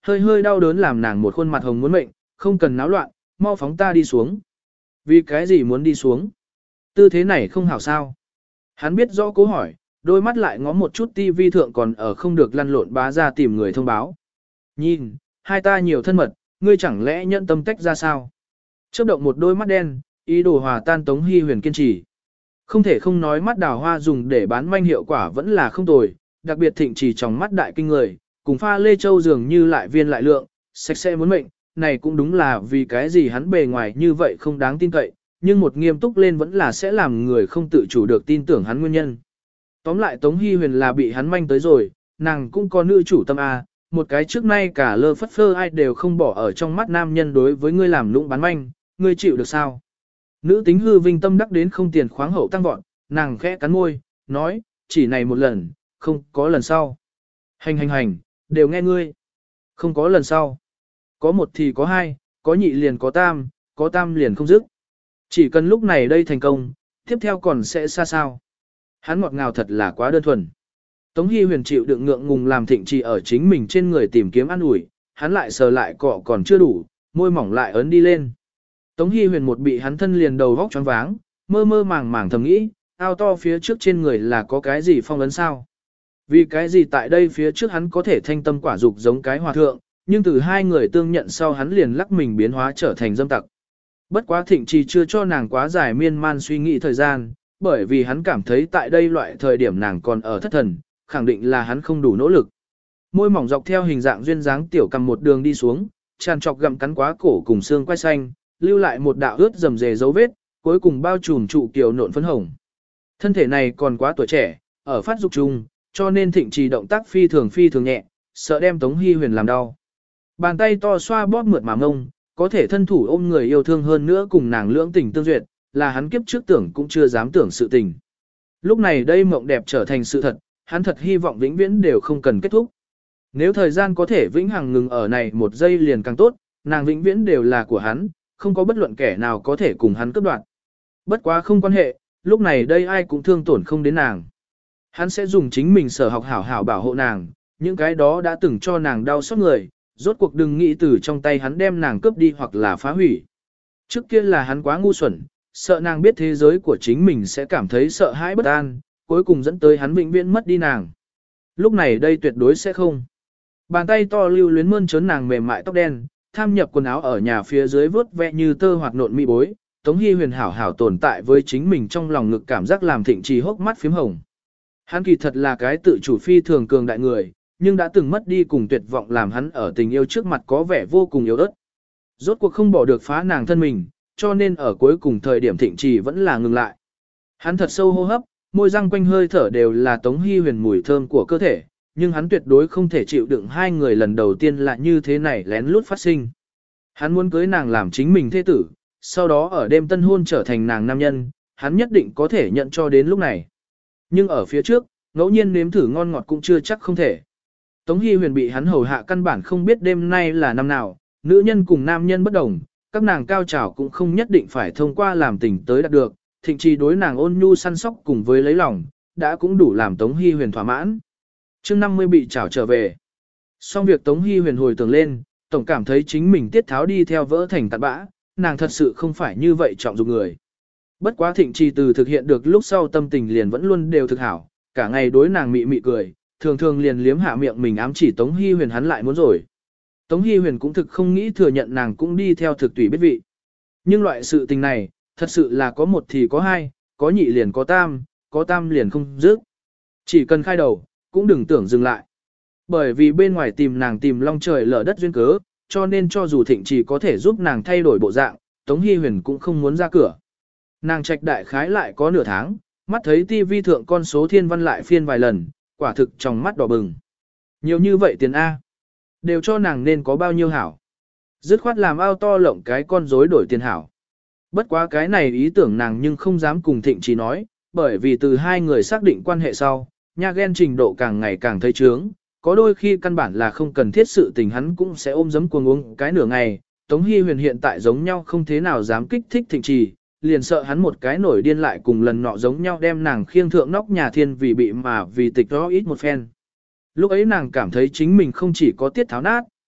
hơi hơi đau đớn làm nàng một khuôn mặt hồng muốn mệnh, không cần náo loạn, mau phóng ta đi xuống. Vì cái gì muốn đi xuống? Tư thế này không hảo sao? Hắn biết rõ cố hỏi, đôi mắt lại ngó một chút tivi thượng còn ở không được lăn lộn bá ra tìm người thông báo. Nhìn, hai ta nhiều thân mật, ngươi chẳng lẽ nhận tâm tách ra sao? Chớp động một đôi mắt đen, ý đồ hòa tan Tống Hi Huyền kiên trì. Không thể không nói mắt đào hoa dùng để bán manh hiệu quả vẫn là không tồi, đặc biệt thịnh chỉ trong mắt đại kinh người, cùng pha lê châu dường như lại viên lại lượng, sạch sẽ muốn mệnh, này cũng đúng là vì cái gì hắn bề ngoài như vậy không đáng tin cậy, nhưng một nghiêm túc lên vẫn là sẽ làm người không tự chủ được tin tưởng hắn nguyên nhân. Tóm lại Tống Hi Huyền là bị hắn manh tới rồi, nàng cũng có nữ chủ tâm A, một cái trước nay cả lơ phất phơ ai đều không bỏ ở trong mắt nam nhân đối với ngươi làm lũng bán manh, ngươi chịu được sao? Nữ tính hư vinh tâm đắc đến không tiền khoáng hậu tăng vọt, nàng khẽ cắn môi, nói, chỉ này một lần, không có lần sau. Hành hành hành, đều nghe ngươi. Không có lần sau. Có một thì có hai, có nhị liền có tam, có tam liền không dứt. Chỉ cần lúc này đây thành công, tiếp theo còn sẽ xa sao. Hắn ngọt ngào thật là quá đơn thuần. Tống Hi Huyền chịu đựng ngượng ngùng làm thịnh trì ở chính mình trên người tìm kiếm an ủi, hắn lại sờ lại cọ còn chưa đủ, môi mỏng lại ấn đi lên. Tống Hi Huyền một bị hắn thân liền đầu vóc choáng váng, mơ mơ màng màng thầm nghĩ, ao to phía trước trên người là có cái gì phong ấn sao? Vì cái gì tại đây phía trước hắn có thể thanh tâm quả dục giống cái hòa thượng, nhưng từ hai người tương nhận sau hắn liền lắc mình biến hóa trở thành dâm tặc. Bất quá thịnh trì chưa cho nàng quá dài miên man suy nghĩ thời gian, bởi vì hắn cảm thấy tại đây loại thời điểm nàng còn ở thất thần, khẳng định là hắn không đủ nỗ lực. Môi mỏng dọc theo hình dạng duyên dáng tiểu cầm một đường đi xuống, tràn trọc gặm cắn quá cổ cùng xương quai xanh, lưu lại một đạo ướt rầm rề dấu vết, cuối cùng bao trùm trụ kiều nộn phấn hồng. Thân thể này còn quá tuổi trẻ, ở phát dục chung, cho nên thịnh trì động tác phi thường phi thường nhẹ, sợ đem Tống Hi Huyền làm đau. Bàn tay to xoa bóp mượt mà ngông, có thể thân thủ ôm người yêu thương hơn nữa cùng nàng lưỡng tình tương duyệt, là hắn kiếp trước tưởng cũng chưa dám tưởng sự tình. Lúc này đây mộng đẹp trở thành sự thật, hắn thật hy vọng vĩnh viễn đều không cần kết thúc. Nếu thời gian có thể vĩnh hằng ngừng ở này một giây liền càng tốt, nàng vĩnh viễn đều là của hắn, không có bất luận kẻ nào có thể cùng hắn cướp đoạt. Bất quá không quan hệ, lúc này đây ai cũng thương tổn không đến nàng. Hắn sẽ dùng chính mình sở học hảo hảo bảo hộ nàng, những cái đó đã từng cho nàng đau xót người, rốt cuộc đừng nghĩ từ trong tay hắn đem nàng cướp đi hoặc là phá hủy. Trước kia là hắn quá ngu xuẩn, sợ nàng biết thế giới của chính mình sẽ cảm thấy sợ hãi bất an, cuối cùng dẫn tới hắn vĩnh viễn mất đi nàng. Lúc này đây tuyệt đối sẽ không. Bàn tay to lưu luyến mơn trớn nàng mềm mại tóc đen, tham nhập quần áo ở nhà phía dưới vớt vẽ như tơ hoạt nộn mỹ bối, Tống Hi Huyền hảo hảo tồn tại với chính mình trong lòng ngực cảm giác làm thịnh trì hốc mắt phím hồng. Hắn kỳ thật là cái tự chủ phi thường cường đại người, nhưng đã từng mất đi cùng tuyệt vọng làm hắn ở tình yêu trước mặt có vẻ vô cùng yếu ớt. Rốt cuộc không bỏ được phá nàng thân mình, cho nên ở cuối cùng thời điểm thịnh trì vẫn là ngừng lại. Hắn thật sâu hô hấp, môi răng quanh hơi thở đều là Tống Hi Huyền mùi thơm của cơ thể, nhưng hắn tuyệt đối không thể chịu đựng hai người lần đầu tiên là như thế này lén lút phát sinh. Hắn muốn cưới nàng làm chính mình thế tử, sau đó ở đêm tân hôn trở thành nàng nam nhân, hắn nhất định có thể nhận cho đến lúc này. Nhưng ở phía trước, ngẫu nhiên nếm thử ngon ngọt cũng chưa chắc không thể. Tống Hi Huyền bị hắn hầu hạ căn bản không biết đêm nay là năm nào, nữ nhân cùng nam nhân bất đồng, các nàng cao trào cũng không nhất định phải thông qua làm tình tới đạt được, thịnh trì đối nàng ôn nhu săn sóc cùng với lấy lòng, đã cũng đủ làm Tống Hi Huyền thỏa mãn. Chương năm mươi bị trảo trở về. Xong việc Tống Hi Huyền hồi tưởng lên, tổng cảm thấy chính mình tiết tháo đi theo vỡ thành tạt bã, nàng thật sự không phải như vậy trọng dụng người. Bất quá thịnh trì từ thực hiện được lúc sau tâm tình liền vẫn luôn đều thực hảo, cả ngày đối nàng mị mị cười, thường thường liền liếm hạ miệng mình ám chỉ Tống Hi Huyền hắn lại muốn rồi. Tống Hi Huyền cũng thực không nghĩ thừa nhận nàng cũng đi theo thực tùy biết vị. Nhưng loại sự tình này, thật sự là có một thì có hai, có nhị liền có tam, có tam liền không dứt. Chỉ cần khai đầu, cũng đừng tưởng dừng lại. Bởi vì bên ngoài tìm nàng tìm long trời lở đất duyên cớ, cho nên cho dù thịnh trì có thể giúp nàng thay đổi bộ dạng, Tống Hi Huyền cũng không muốn ra cửa. Nàng trạch đại khái lại có nửa tháng, mắt thấy tivi thượng con số thiên văn lại phiên vài lần, quả thực trong mắt đỏ bừng. Nhiều như vậy tiền A. Đều cho nàng nên có bao nhiêu hảo. Dứt khoát làm ao to lộng cái con rối đổi tiền hảo. Bất quá cái này ý tưởng nàng nhưng không dám cùng thịnh trì nói, bởi vì từ hai người xác định quan hệ sau, nha ghen trình độ càng ngày càng thấy trướng, có đôi khi căn bản là không cần thiết sự tình hắn cũng sẽ ôm giấm cuồng uống cái nửa ngày. Tống Hi Huyền hiện tại giống nhau không thế nào dám kích thích thịnh trì, liền sợ hắn một cái nổi điên lại cùng lần nọ giống nhau đem nàng khiêng thượng nóc nhà thiên vì bị mà vì tịch đó ít một phen. Lúc ấy nàng cảm thấy chính mình không chỉ có tiết tháo nát,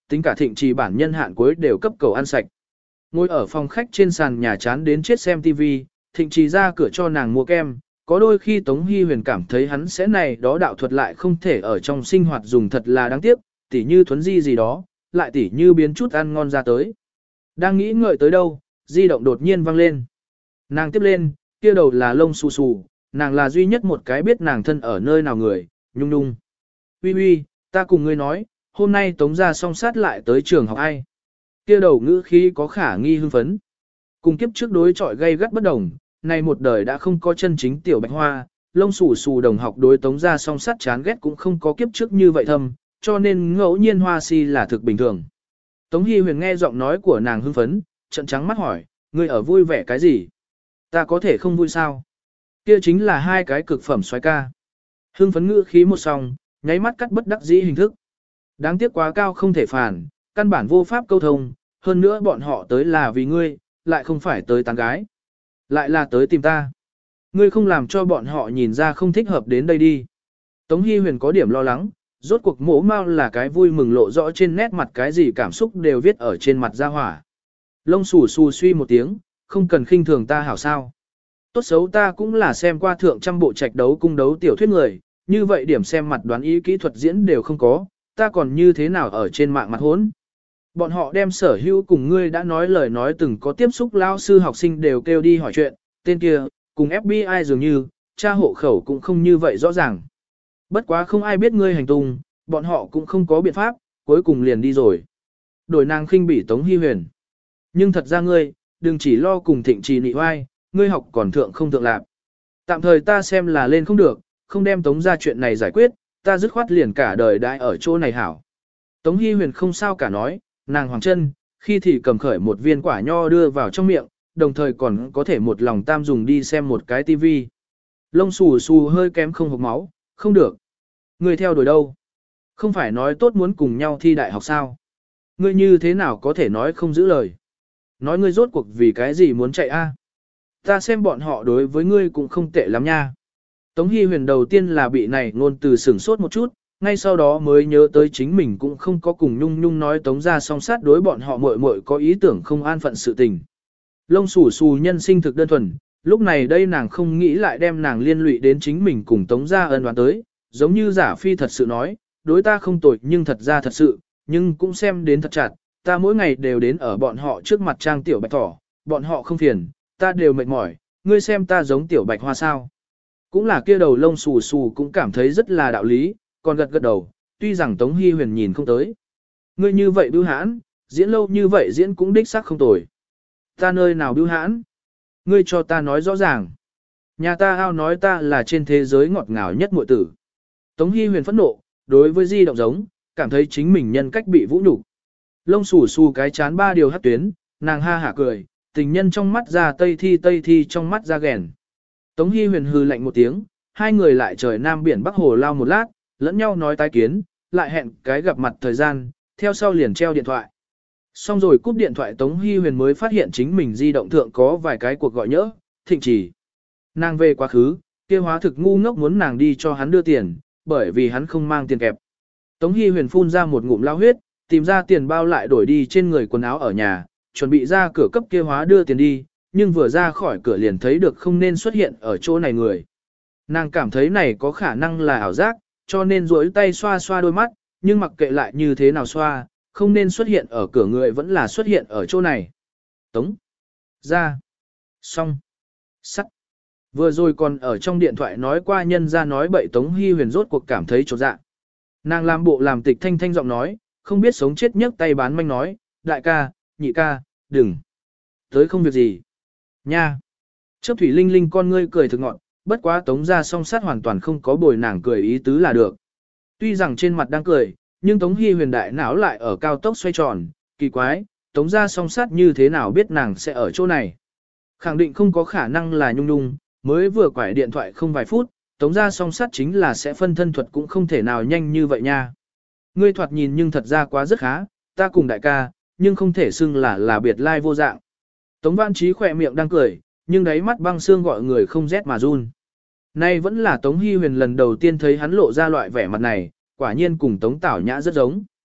tính cả thịnh trì bản nhân hạn cuối đều cấp cầu ăn sạch. Ngồi ở phòng khách trên sàn nhà chán đến chết xem tivi, thịnh trì ra cửa cho nàng mua kem, có đôi khi Tống Hy Huyền cảm thấy hắn sẽ này đó đạo thuật lại không thể ở trong sinh hoạt dùng thật là đáng tiếc, tỉ như thuấn di gì đó, lại tỉ như biến chút ăn ngon ra tới. Đang nghĩ ngợi tới đâu, di động đột nhiên vang lên. Nàng tiếp lên, kia đầu là lông xù xù, nàng là duy nhất một cái biết nàng thân ở nơi nào người, nhung nhung. Uy uy, ta cùng ngươi nói, hôm nay Tống gia song sát lại tới trường học ai. Kia đầu ngữ khí có khả nghi hưng phấn. Cùng kiếp trước đối chọi gây gắt bất đồng, này một đời đã không có chân chính tiểu bạch hoa, lông xù xù đồng học đối Tống gia song sát chán ghét cũng không có kiếp trước như vậy thâm, cho nên ngẫu nhiên hoa si là thực bình thường. Tống Hy Huyền nghe giọng nói của nàng hưng phấn, trận trắng mắt hỏi, ngươi ở vui vẻ cái gì? Ta có thể không vui sao? Kia chính là hai cái cực phẩm xoái ca. Hưng phấn ngữ khí một song, nháy mắt cắt bất đắc dĩ hình thức. Đáng tiếc quá cao không thể phản, căn bản vô pháp câu thông, hơn nữa bọn họ tới là vì ngươi, lại không phải tới tán gái. Lại là tới tìm ta. Ngươi không làm cho bọn họ nhìn ra không thích hợp đến đây đi. Tống Hy Huyền có điểm lo lắng, rốt cuộc mỗ mau là cái vui mừng lộ rõ trên nét mặt cái gì cảm xúc đều viết ở trên mặt ra hỏa. Lông xù xù suy một tiếng, không cần khinh thường ta hảo sao. Tốt xấu ta cũng là xem qua thượng trăm bộ trạch đấu cung đấu tiểu thuyết người, như vậy điểm xem mặt đoán ý kỹ thuật diễn đều không có, ta còn như thế nào ở trên mạng mặt hốn. Bọn họ đem sở hữu cùng ngươi đã nói lời nói từng có tiếp xúc lao sư học sinh đều kêu đi hỏi chuyện, tên kia, cùng ép bê i dường như, tra hộ khẩu cũng không như vậy rõ ràng. Bất quá không ai biết ngươi hành tung, bọn họ cũng không có biện pháp, cuối cùng liền đi rồi. Đổi nàng khinh bỉ Tống Hy Huyền. Nhưng thật ra ngươi, đừng chỉ lo cùng thịnh trì nị oai, ngươi học còn thượng không thượng lạc. Tạm thời ta xem là lên không được, không đem Tống ra chuyện này giải quyết, ta dứt khoát liền cả đời đại ở chỗ này hảo. Tống Hy Huyền không sao cả nói, nàng hoàng chân, khi thì cầm khởi một viên quả nho đưa vào trong miệng, đồng thời còn có thể một lòng tam dùng đi xem một cái tivi. Lông xù xù hơi kém không hộc máu, không được. Ngươi theo đuổi đâu? Không phải nói tốt muốn cùng nhau thi đại học sao? Ngươi như thế nào có thể nói không giữ lời? Nói ngươi rốt cuộc vì cái gì muốn chạy a? Ta xem bọn họ đối với ngươi cũng không tệ lắm nha. Tống Hy Huyền đầu tiên là bị này ngôn từ sửng sốt một chút, ngay sau đó mới nhớ tới chính mình cũng không có cùng Nhung Nhung nói Tống ra song sát đối bọn họ muội muội có ý tưởng không an phận sự tình. Lông xù xù nhân sinh thực đơn thuần, lúc này đây nàng không nghĩ lại đem nàng liên lụy đến chính mình cùng Tống ra ân đoán tới, giống như giả phi thật sự nói, đối ta không tội nhưng thật ra thật sự, nhưng cũng xem đến thật chặt, ta mỗi ngày đều đến ở bọn họ trước mặt trang tiểu bạch thỏ, bọn họ không phiền, ta đều mệt mỏi, ngươi xem ta giống tiểu bạch hoa sao. Cũng là kia đầu lông xù xù cũng cảm thấy rất là đạo lý, còn gật gật đầu, tuy rằng Tống Hy Huyền nhìn không tới. Ngươi như vậy bưu hãn, diễn lâu như vậy diễn cũng đích xác không tồi. Ta nơi nào bưu hãn? Ngươi cho ta nói rõ ràng. Nhà ta ao nói ta là trên thế giới ngọt ngào nhất muội tử. Tống Hy Huyền phẫn nộ, đối với di động giống, cảm thấy chính mình nhân cách bị vũ nhục. Lông xù xù cái chán ba điều hắt tuyến, nàng ha hả cười, tình nhân trong mắt ra tây thi tây thi trong mắt ra ghèn. Tống Hy Huyền hừ lạnh một tiếng, hai người lại trời nam biển bắc hồ lao một lát, lẫn nhau nói tái kiến, lại hẹn cái gặp mặt thời gian, theo sau liền treo điện thoại. Xong rồi cúp điện thoại Tống Hy Huyền mới phát hiện chính mình di động thượng có vài cái cuộc gọi nhỡ, thịnh chỉ. Nàng về quá khứ, kia hóa thực ngu ngốc muốn nàng đi cho hắn đưa tiền, bởi vì hắn không mang tiền kẹp. Tống Hy Huyền phun ra một ngụm lao huyết, tìm ra tiền bao lại đổi đi trên người quần áo ở nhà, chuẩn bị ra cửa cấp kia hóa đưa tiền đi, nhưng vừa ra khỏi cửa liền thấy được không nên xuất hiện ở chỗ này người. Nàng cảm thấy này có khả năng là ảo giác, cho nên duỗi tay xoa xoa đôi mắt, nhưng mặc kệ lại như thế nào xoa, không nên xuất hiện ở cửa người vẫn là xuất hiện ở chỗ này. Tống. Ra. Xong. Sắt. Vừa rồi còn ở trong điện thoại nói qua nhân ra nói bậy Tống Hy Huyền rốt cuộc cảm thấy chột dạ. Nàng làm bộ làm tịch thanh thanh giọng nói, không biết sống chết nhấc tay bán manh nói, đại ca, nhị ca, đừng. Tới không việc gì. Nha. Chớp thủy linh linh con ngươi cười thực ngọn, bất quá Tống ra song sát hoàn toàn không có bồi nàng cười ý tứ là được. Tuy rằng trên mặt đang cười, nhưng Tống Hy Huyền đại não lại ở cao tốc xoay tròn, kỳ quái, Tống ra song sát như thế nào biết nàng sẽ ở chỗ này. Khẳng định không có khả năng là Nhung Nhung, mới vừa quải điện thoại không vài phút, Tống ra song sát chính là sẽ phân thân thuật cũng không thể nào nhanh như vậy nha. Ngươi thoạt nhìn nhưng thật ra quá rất khá, ta cùng đại ca, nhưng không thể xưng là là biệt lai vô dạng. Tống Văn Trí khỏe miệng đang cười, nhưng đáy mắt băng xương gọi người không rét mà run. Nay vẫn là Tống Hy Huyền lần đầu tiên thấy hắn lộ ra loại vẻ mặt này, quả nhiên cùng Tống Tảo Nhã rất giống.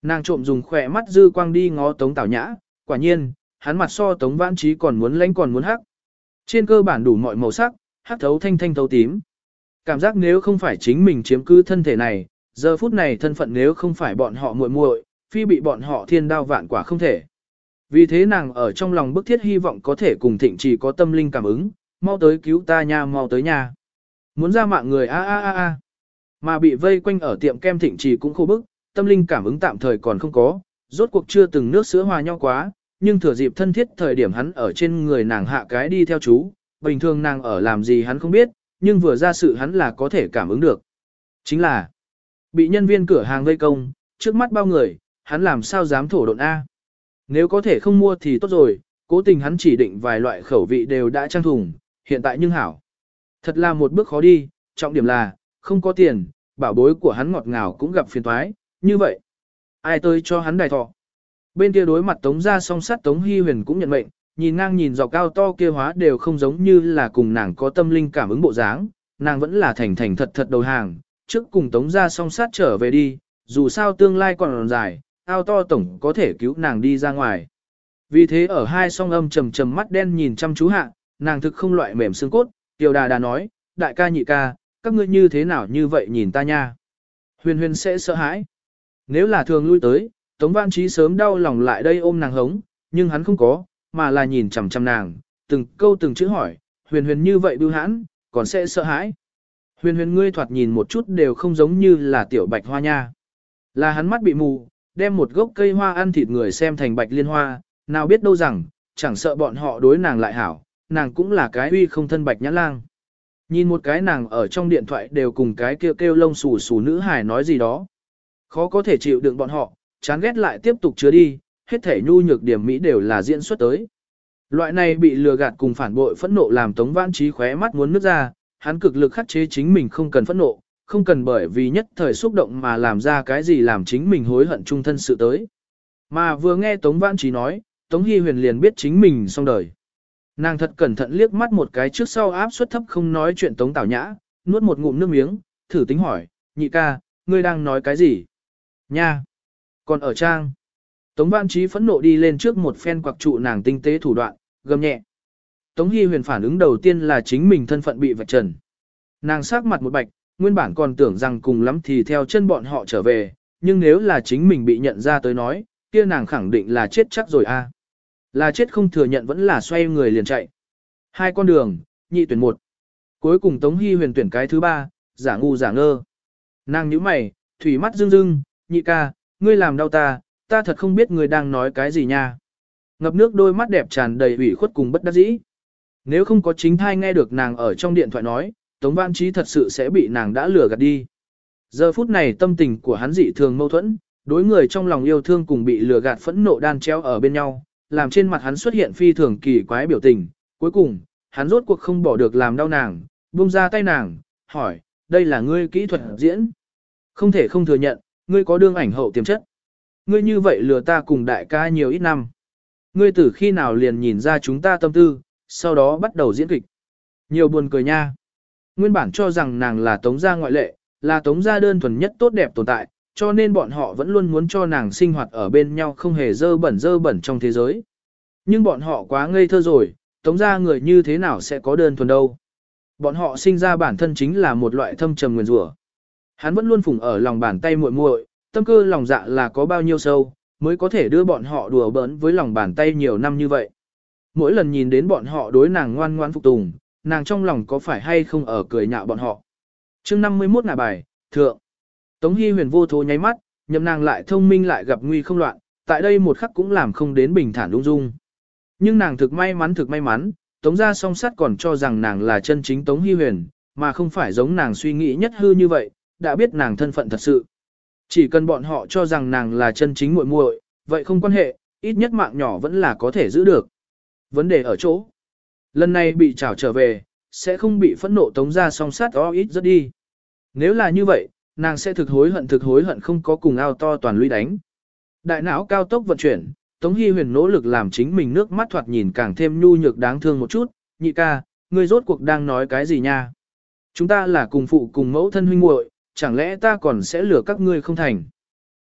Nàng trộm dùng khỏe mắt dư quang đi ngó Tống Tảo Nhã, quả nhiên, hắn mặt so Tống Vãn Trí còn muốn lãnh còn muốn hắc. Trên cơ bản đủ mọi màu sắc, hắc thấu thanh thanh thấu tím. Cảm giác nếu không phải chính mình chiếm cứ thân thể này, giờ phút này thân phận nếu không phải bọn họ muội muội, phi bị bọn họ thiên đao vạn quả không thể. Vì thế nàng ở trong lòng bức thiết hy vọng có thể cùng Thịnh Trì có tâm linh cảm ứng, mau tới cứu ta nha, mau tới nha. Muốn ra mạng người a a a a. Mà bị vây quanh ở tiệm kem Thịnh Trì cũng khô bức, tâm linh cảm ứng tạm thời còn không có, rốt cuộc chưa từng nước sữa hòa nhau quá, nhưng thừa dịp thân thiết thời điểm hắn ở trên người nàng hạ cái đi theo chú, bình thường nàng ở làm gì hắn không biết, nhưng vừa ra sự hắn là có thể cảm ứng được. Chính là, bị nhân viên cửa hàng vây công, trước mắt bao người, hắn làm sao dám thổ độn A. Nếu có thể không mua thì tốt rồi, cố tình hắn chỉ định vài loại khẩu vị đều đã trang thùng, hiện tại nhưng hảo. Thật là một bước khó đi, trọng điểm là, không có tiền, bảo bối của hắn ngọt ngào cũng gặp phiền toái, như vậy. Ai tới cho hắn đài thọ. Bên kia đối mặt Tống gia song sát Tống Hy Huyền cũng nhận mệnh, nhìn ngang nhìn dọc cao to kia hóa đều không giống như là cùng nàng có tâm linh cảm ứng bộ dáng, nàng vẫn là thành thành thật thật đầu hàng, trước cùng Tống gia song sát trở về đi, dù sao tương lai còn dài, ao to tổng có thể cứu nàng đi ra ngoài. Vì thế ở hai song âm trầm trầm mắt đen nhìn chăm chú hạ, nàng thực không loại mềm xương cốt, Tiểu Đà Đà nói, đại ca nhị ca, các ngươi như thế nào như vậy nhìn ta nha. Huyền Huyền sẽ sợ hãi. Nếu là thường lui tới, Tống Vãn Trí sớm đau lòng lại đây ôm nàng hống, nhưng hắn không có, mà là nhìn chằm chằm nàng, từng câu từng chữ hỏi, Huyền Huyền như vậy bưu hãn, còn sẽ sợ hãi. Huyền Huyền ngươi thoạt nhìn một chút đều không giống như là tiểu bạch hoa nha. Là hắn mắt bị mù, đem một gốc cây hoa ăn thịt người xem thành bạch liên hoa, nào biết đâu rằng, chẳng sợ bọn họ đối nàng lại hảo, nàng cũng là cái uy không thân bạch nhã lang. Nhìn một cái nàng ở trong điện thoại đều cùng cái kêu kêu lông xù xù nữ hài nói gì đó. Khó có thể chịu đựng bọn họ, chán ghét lại tiếp tục chứa đi, hết thể nhu nhược điểm mỹ đều là diễn xuất tới. Loại này bị lừa gạt cùng phản bội phẫn nộ làm Tống Vãn Trí khóe mắt muốn nước ra, hắn cực lực khắc chế chính mình không cần phẫn nộ, không cần bởi vì nhất thời xúc động mà làm ra cái gì làm chính mình hối hận chung thân sự tới. Mà vừa nghe Tống Vãn Trí nói, Tống Hy Huyền liền biết chính mình xong đời. Nàng thật cẩn thận liếc mắt một cái trước sau áp suất thấp không nói chuyện Tống Tảo Nhã, nuốt một ngụm nước miếng, thử tính hỏi, nhị ca, ngươi đang nói cái gì? Nha! Còn ở trang. Tống Vãn Trí phẫn nộ đi lên trước một phen quặc trụ nàng tinh tế thủ đoạn, gầm nhẹ. Tống Hy Huyền phản ứng đầu tiên là chính mình thân phận bị vạch trần. Nàng sắc mặt một bạch, nguyên bản còn tưởng rằng cùng lắm thì theo chân bọn họ trở về, nhưng nếu là chính mình bị nhận ra tới nói, kia nàng khẳng định là chết chắc rồi a. Là chết không thừa nhận vẫn là xoay người liền chạy. Hai con đường, nhị tuyển một. Cuối cùng Tống Hy Huyền tuyển cái thứ ba, giả ngu giả ngơ. Nàng nhíu mày, thủy mắt rưng rưng, nhị ca, ngươi làm đau ta, ta thật không biết ngươi đang nói cái gì nha. Ngập nước đôi mắt đẹp tràn đầy ủy khuất cùng bất đắc dĩ. Nếu không có chính thai nghe được nàng ở trong điện thoại nói, Tống Vãn Trí thật sự sẽ bị nàng đã lừa gạt đi. Giờ phút này tâm tình của hắn dị thường mâu thuẫn, đối người trong lòng yêu thương cùng bị lừa gạt phẫn nộ đan treo ở bên nhau, làm trên mặt hắn xuất hiện phi thường kỳ quái biểu tình. Cuối cùng, hắn rốt cuộc không bỏ được làm đau nàng, buông ra tay nàng, hỏi, đây là ngươi kỹ thuật diễn. Không thể không thừa nhận, ngươi có đương ảnh hậu tiềm chất. Ngươi như vậy lừa ta cùng đại ca nhiều ít năm. Ngươi từ khi nào liền nhìn ra chúng ta tâm tư, sau đó bắt đầu diễn kịch. Nhiều buồn cười nha. Nguyên bản cho rằng nàng là Tống gia ngoại lệ, là Tống gia đơn thuần nhất tốt đẹp tồn tại, cho nên bọn họ vẫn luôn muốn cho nàng sinh hoạt ở bên nhau không hề dơ bẩn dơ bẩn trong thế giới. Nhưng bọn họ quá ngây thơ rồi, Tống gia người như thế nào sẽ có đơn thuần đâu. Bọn họ sinh ra bản thân chính là một loại thâm trầm nguyền rủa. Hắn vẫn luôn phụng ở lòng bàn tay muội muội, tâm cơ lòng dạ là có bao nhiêu sâu, mới có thể đưa bọn họ đùa bỡn với lòng bàn tay nhiều năm như vậy. Mỗi lần nhìn đến bọn họ đối nàng ngoan ngoan phục tùng, nàng trong lòng có phải hay không ở cười nhạo bọn họ. chương năm mươi mốt ngả bài, thượng. Tống Hy Huyền vô thố nháy mắt, nhậm nàng lại thông minh lại gặp nguy không loạn, tại đây một khắc cũng làm không đến bình thản ung dung. Nhưng nàng thực may mắn thực may mắn, Tống gia song sát còn cho rằng nàng là chân chính Tống Hy Huyền, mà không phải giống nàng suy nghĩ nhất hư như vậy, đã biết nàng thân phận thật sự. Chỉ cần bọn họ cho rằng nàng là chân chính muội muội, vậy không quan hệ, ít nhất mạng nhỏ vẫn là có thể giữ được. Vấn đề ở chỗ, lần này bị trảo trở về, sẽ không bị phẫn nộ Tống gia song sát o ít rất đi. Nếu là như vậy, nàng sẽ thực hối hận thực hối hận không có cùng ao to toàn lũy đánh. Đại não cao tốc vận chuyển, Tống Hy Huyền nỗ lực làm chính mình nước mắt thoạt nhìn càng thêm nhu nhược đáng thương một chút, nhị ca, ngươi rốt cuộc đang nói cái gì nha? Chúng ta là cùng phụ cùng mẫu thân huynh muội, chẳng lẽ ta còn sẽ lừa các ngươi không thành?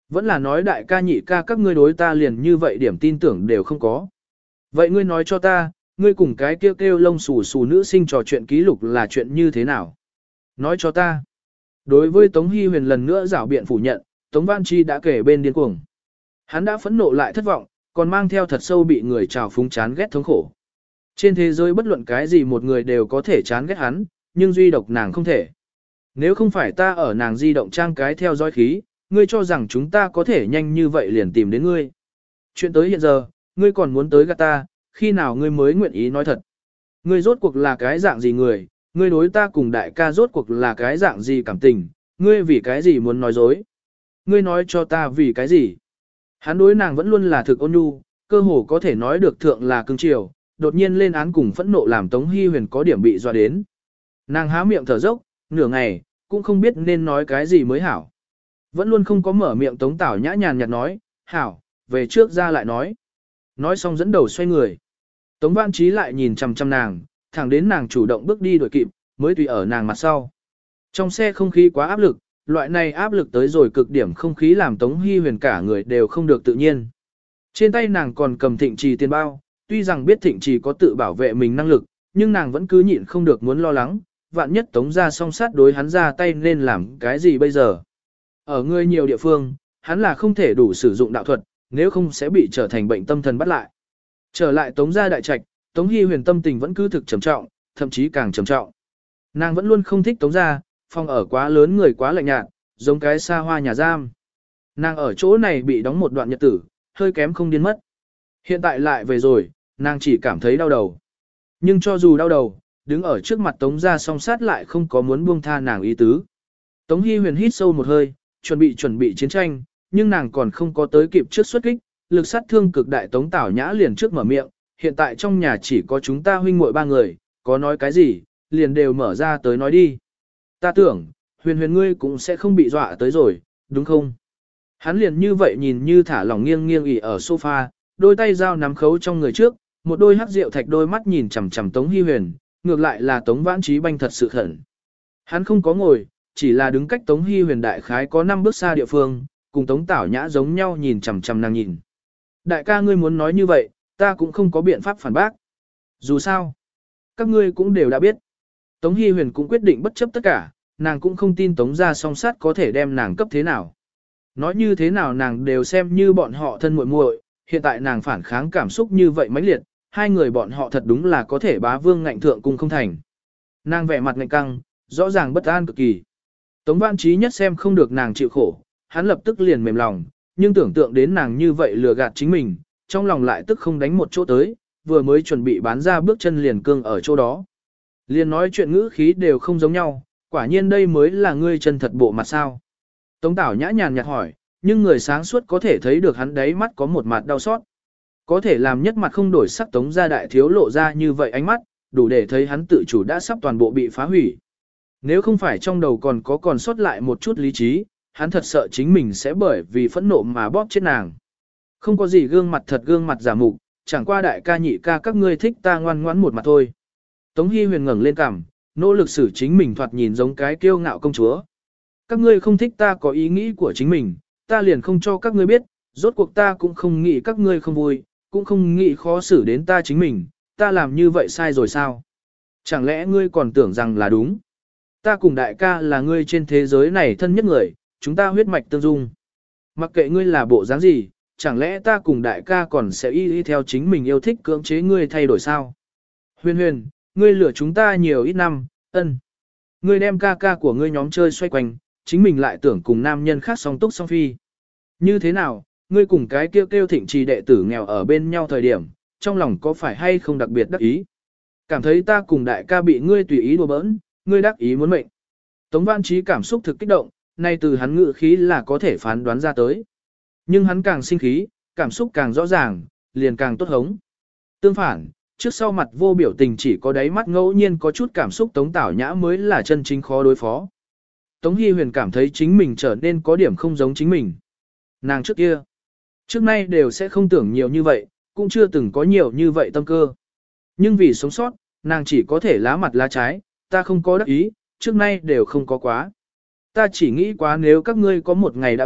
Vẫn là nói đại ca nhị ca các ngươi đối ta liền như vậy điểm tin tưởng đều không có. Vậy ngươi nói cho ta, ngươi cùng cái kêu kêu lông xù xù nữ sinh trò chuyện ký lục là chuyện như thế nào? Nói cho ta. Đối với Tống Hy Huyền lần nữa rảo biện phủ nhận, Tống Văn Chi đã kể bên điên cuồng. Hắn đã phẫn nộ lại thất vọng, còn mang theo thật sâu bị người trào phúng chán ghét thống khổ. Trên thế giới bất luận cái gì một người đều có thể chán ghét hắn, nhưng duy độc nàng không thể. Nếu không phải ta ở nàng di động trang cái theo dõi khí, ngươi cho rằng chúng ta có thể nhanh như vậy liền tìm đến ngươi. Chuyện tới hiện giờ, ngươi còn muốn tới gạt ta, khi nào ngươi mới nguyện ý nói thật. Ngươi rốt cuộc là cái dạng gì người, ngươi đối ta cùng đại ca rốt cuộc là cái dạng gì cảm tình, ngươi vì cái gì muốn nói dối. Ngươi nói cho ta vì cái gì. Hắn đối nàng vẫn luôn là thực ôn nhu, cơ hồ có thể nói được thượng là cưng chiều, đột nhiên lên án cùng phẫn nộ làm Tống Hy Huyền có điểm bị dọa đến. Nàng há miệng thở dốc, nửa ngày, cũng không biết nên nói cái gì mới hảo. Vẫn luôn không có mở miệng Tống Tảo nhã nhàn nhạt nói, hảo, về trước ra lại nói. Nói xong dẫn đầu xoay người. Tống Văn Chí lại nhìn chằm chằm nàng, thẳng đến nàng chủ động bước đi đuổi kịp, mới tùy ở nàng mặt sau. Trong xe không khí quá áp lực, loại này áp lực tới rồi cực điểm không khí làm Tống Hy Huyền cả người đều không được tự nhiên. Trên tay nàng còn cầm thịnh trì tiền bao, tuy rằng biết thịnh trì có tự bảo vệ mình năng lực, nhưng nàng vẫn cứ nhịn không được muốn lo lắng, vạn nhất Tống ra song sát đối hắn ra tay nên làm cái gì bây giờ. Ở người nhiều địa phương, hắn là không thể đủ sử dụng đạo thuật, nếu không sẽ bị trở thành bệnh tâm thần bắt lại. Trở lại Tống gia đại trạch, Tống Hy Huyền tâm tình vẫn cứ thực trầm trọng, thậm chí càng trầm trọng. Nàng vẫn luôn không thích Tống gia, phòng ở quá lớn người quá lạnh nhạt, giống cái xa hoa nhà giam. Nàng ở chỗ này bị đóng một đoạn nhật tử, hơi kém không điên mất. Hiện tại lại về rồi, nàng chỉ cảm thấy đau đầu. Nhưng cho dù đau đầu, đứng ở trước mặt Tống gia song sát lại không có muốn buông tha nàng ý tứ. Tống Hy Huyền hít sâu một hơi, chuẩn bị chuẩn bị chiến tranh, nhưng nàng còn không có tới kịp trước xuất kích, lực sát thương cực đại Tống Tảo Nhã liền trước mở miệng, hiện tại trong nhà chỉ có chúng ta huynh muội ba người, có nói cái gì, liền đều mở ra tới nói đi. Ta tưởng, Huyền Huyền ngươi cũng sẽ không bị dọa tới rồi, đúng không? Hắn liền như vậy nhìn như thả lỏng nghiêng nghiêng ỉ ở sofa, đôi tay dao nắm khấu trong người trước, một đôi hắc rượu thạch đôi mắt nhìn chằm chằm Tống Hy Huyền, ngược lại là Tống Vãn Trí banh thật sự khẩn. Hắn không có ngồi, chỉ là đứng cách Tống Hy Huyền đại khái có năm bước xa địa phương, cùng Tống Tảo Nhã giống nhau nhìn chằm chằm nàng nhìn. Đại ca ngươi muốn nói như vậy, ta cũng không có biện pháp phản bác. Dù sao, các ngươi cũng đều đã biết. Tống Hy Huyền cũng quyết định bất chấp tất cả, nàng cũng không tin Tống gia song sát có thể đem nàng cấp thế nào. Nói như thế nào nàng đều xem như bọn họ thân muội muội, hiện tại nàng phản kháng cảm xúc như vậy mãnh liệt, hai người bọn họ thật đúng là có thể bá vương ngạnh thượng cùng không thành. Nàng vẻ mặt ngạnh căng, rõ ràng bất an cực kỳ. Tống Văn Trí nhất xem không được nàng chịu khổ, hắn lập tức liền mềm lòng, nhưng tưởng tượng đến nàng như vậy lừa gạt chính mình, trong lòng lại tức không đánh một chỗ tới, vừa mới chuẩn bị bán ra bước chân liền cương ở chỗ đó. Liền nói chuyện ngữ khí đều không giống nhau, quả nhiên đây mới là ngươi chân thật bộ mặt sao. Tống Tảo Nhã nhàn nhạt hỏi, nhưng người sáng suốt có thể thấy được hắn đáy mắt có một mặt đau xót. Có thể làm nhất mặt không đổi sắc Tống gia đại thiếu lộ ra như vậy ánh mắt, đủ để thấy hắn tự chủ đã sắp toàn bộ bị phá hủy. Nếu không phải trong đầu còn có còn sót lại một chút lý trí, hắn thật sợ chính mình sẽ bởi vì phẫn nộ mà bóp chết nàng. Không có gì gương mặt thật gương mặt giả mục, chẳng qua đại ca nhị ca các ngươi thích ta ngoan ngoãn một mặt thôi. Tống Hy Huyền ngẩng lên cằm, nỗ lực xử chính mình thoạt nhìn giống cái kiêu ngạo công chúa. Các ngươi không thích ta có ý nghĩ của chính mình, ta liền không cho các ngươi biết, rốt cuộc ta cũng không nghĩ các ngươi không vui, cũng không nghĩ khó xử đến ta chính mình, ta làm như vậy sai rồi sao? Chẳng lẽ ngươi còn tưởng rằng là đúng? Ta cùng đại ca là ngươi trên thế giới này thân nhất người, chúng ta huyết mạch tương dung. Mặc kệ ngươi là bộ dáng gì, chẳng lẽ ta cùng đại ca còn sẽ y y theo chính mình yêu thích cưỡng chế ngươi thay đổi sao? Huyền Huyền, ngươi lừa chúng ta nhiều ít năm, ân. Ngươi đem ca ca của ngươi nhóm chơi xoay quanh, chính mình lại tưởng cùng nam nhân khác song túc song phi. Như thế nào, ngươi cùng cái kêu kêu thịnh trì đệ tử nghèo ở bên nhau thời điểm, trong lòng có phải hay không đặc biệt đắc ý? Cảm thấy ta cùng đại ca bị ngươi tùy ý đùa bỡn, ngươi đắc ý muốn mệnh. Tống Văn Trí cảm xúc thực kích động, nay từ hắn ngự khí là có thể phán đoán ra tới. Nhưng hắn càng sinh khí, cảm xúc càng rõ ràng, liền càng tốt hống. Tương phản, trước sau mặt vô biểu tình chỉ có đáy mắt ngẫu nhiên có chút cảm xúc Tống Tảo Nhã mới là chân chính khó đối phó. Tống Hy Huyền cảm thấy chính mình trở nên có điểm không giống chính mình. Nàng trước kia, trước nay đều sẽ không tưởng nhiều như vậy, cũng chưa từng có nhiều như vậy tâm cơ. Nhưng vì sống sót, nàng chỉ có thể lá mặt lá trái, ta không có đắc ý, trước nay đều không có quá. Ta chỉ nghĩ quá nếu các ngươi có một ngày đã biết,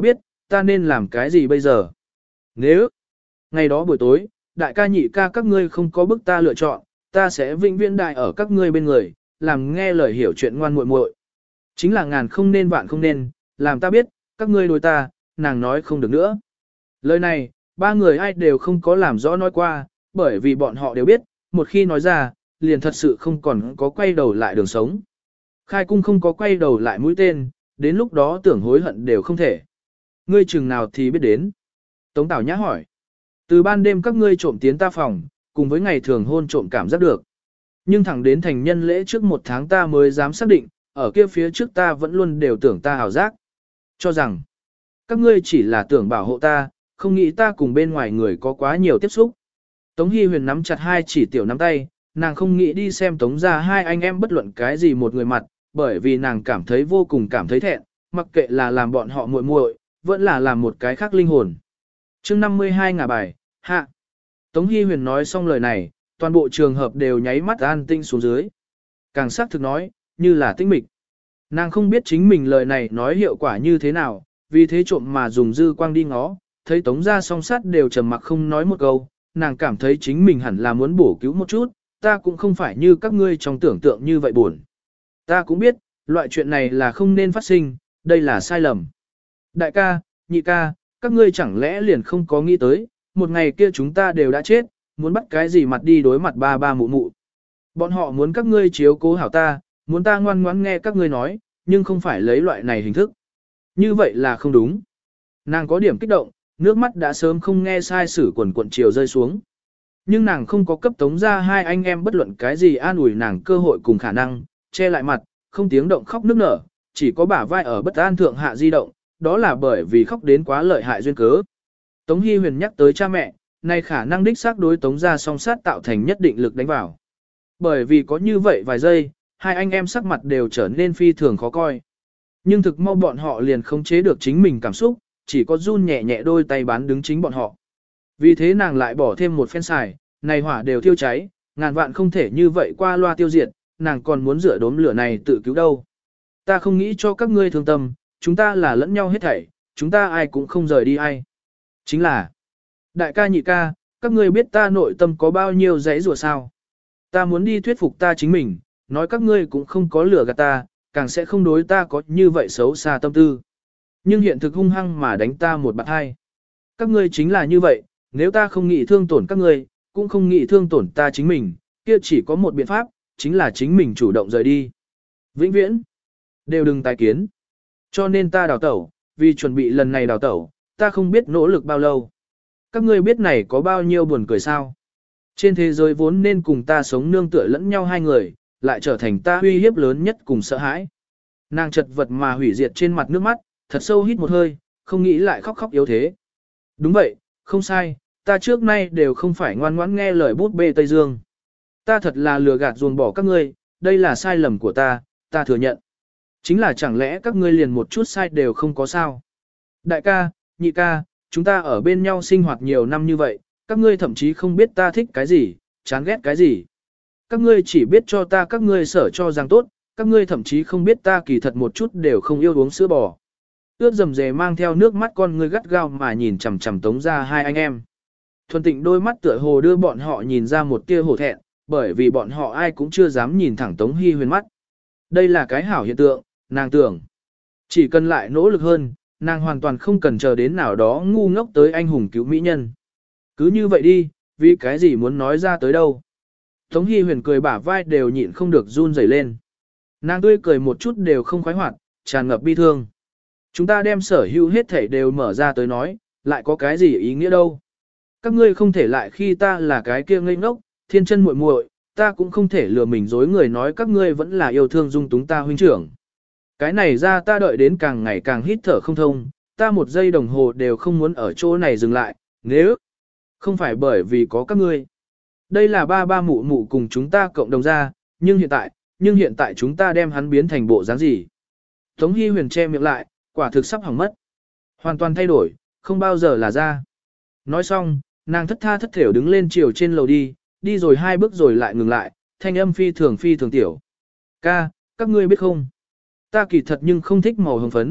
ta nên làm cái gì bây giờ? Nếu, ngày đó buổi tối, đại ca nhị ca các ngươi không có bức ta lựa chọn, ta sẽ vĩnh viễn đại ở các ngươi bên người, làm nghe lời hiểu chuyện ngoan muội muội. Chính là ngàn không nên vạn không nên, làm ta biết, các ngươi đối ta, nàng nói không được nữa. Lời này, ba người ai đều không có làm rõ nói qua, bởi vì bọn họ đều biết, một khi nói ra, liền thật sự không còn có quay đầu lại đường sống. Khai cung không có quay đầu lại mũi tên, đến lúc đó tưởng hối hận đều không thể. Ngươi chừng nào thì biết đến. Tống Tảo Nhã hỏi. Từ ban đêm các ngươi trộm tiến ta phòng, cùng với ngày thường hôn trộm cảm giác được. Nhưng thẳng đến thành nhân lễ trước một tháng ta mới dám xác định, ở kia phía trước ta vẫn luôn đều tưởng ta hảo giác. Cho rằng, các ngươi chỉ là tưởng bảo hộ ta, không nghĩ ta cùng bên ngoài người có quá nhiều tiếp xúc. Tống Hy Huyền nắm chặt hai chỉ tiểu nắm tay, nàng không nghĩ đi xem Tống ra hai anh em bất luận cái gì một người mặt, bởi vì nàng cảm thấy vô cùng cảm thấy thẹn, mặc kệ là làm bọn họ muội muội, vẫn là làm một cái khác linh hồn. chương năm mươi hai ngả bài, hạ. Tống Hy Huyền nói xong lời này, toàn bộ trường hợp đều nháy mắt an tinh xuống dưới. Càng xác thực nói, như là tinh mịch. Nàng không biết chính mình lời này nói hiệu quả như thế nào, vì thế trộm mà dùng dư quang đi ngó, thấy Tống ra song sát đều trầm mặc không nói một câu, nàng cảm thấy chính mình hẳn là muốn bổ cứu một chút, ta cũng không phải như các ngươi trong tưởng tượng như vậy buồn. Ta cũng biết, loại chuyện này là không nên phát sinh, đây là sai lầm. Đại ca, nhị ca, các ngươi chẳng lẽ liền không có nghĩ tới, một ngày kia chúng ta đều đã chết, muốn bắt cái gì mặt đi đối mặt ba ba mụ mụ. Bọn họ muốn các ngươi chiếu cố hảo ta, muốn ta ngoan ngoãn nghe các ngươi nói, nhưng không phải lấy loại này hình thức. Như vậy là không đúng. Nàng có điểm kích động, nước mắt đã sớm không nghe sai sử quần cuộn chiều rơi xuống. Nhưng nàng không có cấp Tống ra hai anh em bất luận cái gì an ủi nàng cơ hội cùng khả năng, che lại mặt, không tiếng động khóc nức nở, chỉ có bả vai ở bất an thượng hạ di động, đó là bởi vì khóc đến quá lợi hại duyên cớ. Tống Hy Huyền nhắc tới cha mẹ, nay khả năng đích xác đối Tống ra song sát tạo thành nhất định lực đánh vào. Bởi vì có như vậy vài giây, hai anh em sắc mặt đều trở nên phi thường khó coi. Nhưng thực mau bọn họ liền không chế được chính mình cảm xúc, chỉ có run nhẹ nhẹ đôi tay bán đứng chính bọn họ. Vì thế nàng lại bỏ thêm một phen xài, này hỏa đều thiêu cháy, ngàn vạn không thể như vậy qua loa tiêu diệt, nàng còn muốn rửa đốm lửa này tự cứu đâu. Ta không nghĩ cho các ngươi thương tâm, chúng ta là lẫn nhau hết thảy, chúng ta ai cũng không rời đi ai. Chính là, đại ca nhị ca, các ngươi biết ta nội tâm có bao nhiêu dãy rủa sao. Ta muốn đi thuyết phục ta chính mình, nói các ngươi cũng không có lửa gạt ta, càng sẽ không đối ta có như vậy xấu xa tâm tư. Nhưng hiện thực hung hăng mà đánh ta một bạn hai. Các ngươi chính là như vậy, nếu ta không nghĩ thương tổn các ngươi, cũng không nghĩ thương tổn ta chính mình, kia chỉ có một biện pháp, chính là chính mình chủ động rời đi. Vĩnh viễn, đều đừng tái kiến. Cho nên ta đào tẩu, vì chuẩn bị lần này đào tẩu, ta không biết nỗ lực bao lâu. Các ngươi biết này có bao nhiêu buồn cười sao? Trên thế giới vốn nên cùng ta sống nương tựa lẫn nhau hai người, lại trở thành ta uy hiếp lớn nhất cùng sợ hãi. Nàng chật vật mà hủy diệt trên mặt nước mắt, thật sâu hít một hơi, không nghĩ lại khóc khóc yếu thế. Đúng vậy, không sai, ta trước nay đều không phải ngoan ngoãn nghe lời bút bê Tây Dương. Ta thật là lừa gạt ruồng bỏ các ngươi, đây là sai lầm của ta, ta thừa nhận. Chính là chẳng lẽ các ngươi liền một chút sai đều không có sao. Đại ca, nhị ca, chúng ta ở bên nhau sinh hoạt nhiều năm như vậy, các ngươi thậm chí không biết ta thích cái gì, chán ghét cái gì. Các ngươi chỉ biết cho ta các ngươi sở cho rằng tốt, các ngươi thậm chí không biết ta kỳ thật một chút đều không yêu uống sữa bò. Ướt dầm dề mang theo nước mắt con ngươi gắt gao mà nhìn chằm chằm Tống ra hai anh em. Thuần Tịnh đôi mắt tựa hồ đưa bọn họ nhìn ra một tia hổ thẹn, bởi vì bọn họ ai cũng chưa dám nhìn thẳng Tống Hy Huyền mắt. Đây là cái hảo hiện tượng, nàng tưởng. Chỉ cần lại nỗ lực hơn, nàng hoàn toàn không cần chờ đến nào đó ngu ngốc tới anh hùng cứu mỹ nhân. Cứ như vậy đi, vì cái gì muốn nói ra tới đâu. Tống Hy Huyền cười bả vai đều nhịn không được run rẩy lên. Nàng tươi cười một chút đều không khoái hoạt, tràn ngập bi thương. Chúng ta đem sở hữu hết thảy đều mở ra tới nói, lại có cái gì ý nghĩa đâu. Các ngươi không thể lại khi ta là cái kia ngây ngốc, thiên chân muội muội, ta cũng không thể lừa mình dối người nói các ngươi vẫn là yêu thương dung túng ta huynh trưởng. Cái này ra ta đợi đến càng ngày càng hít thở không thông, ta một giây đồng hồ đều không muốn ở chỗ này dừng lại, nếu không phải bởi vì có các ngươi. Đây là ba ba mụ mụ cùng chúng ta cộng đồng ra, nhưng hiện tại, nhưng hiện tại chúng ta đem hắn biến thành bộ dáng gì. Tống Hy Huyền che miệng lại, quả thực sắp hỏng mất. Hoàn toàn thay đổi, không bao giờ là ra. Nói xong, nàng thất tha thất thểu đứng lên chiều trên lầu đi, đi rồi hai bước rồi lại ngừng lại, thanh âm phi thường phi thường tiểu. Ca, các ngươi biết không? Ta kỳ thật nhưng không thích màu hồng phấn,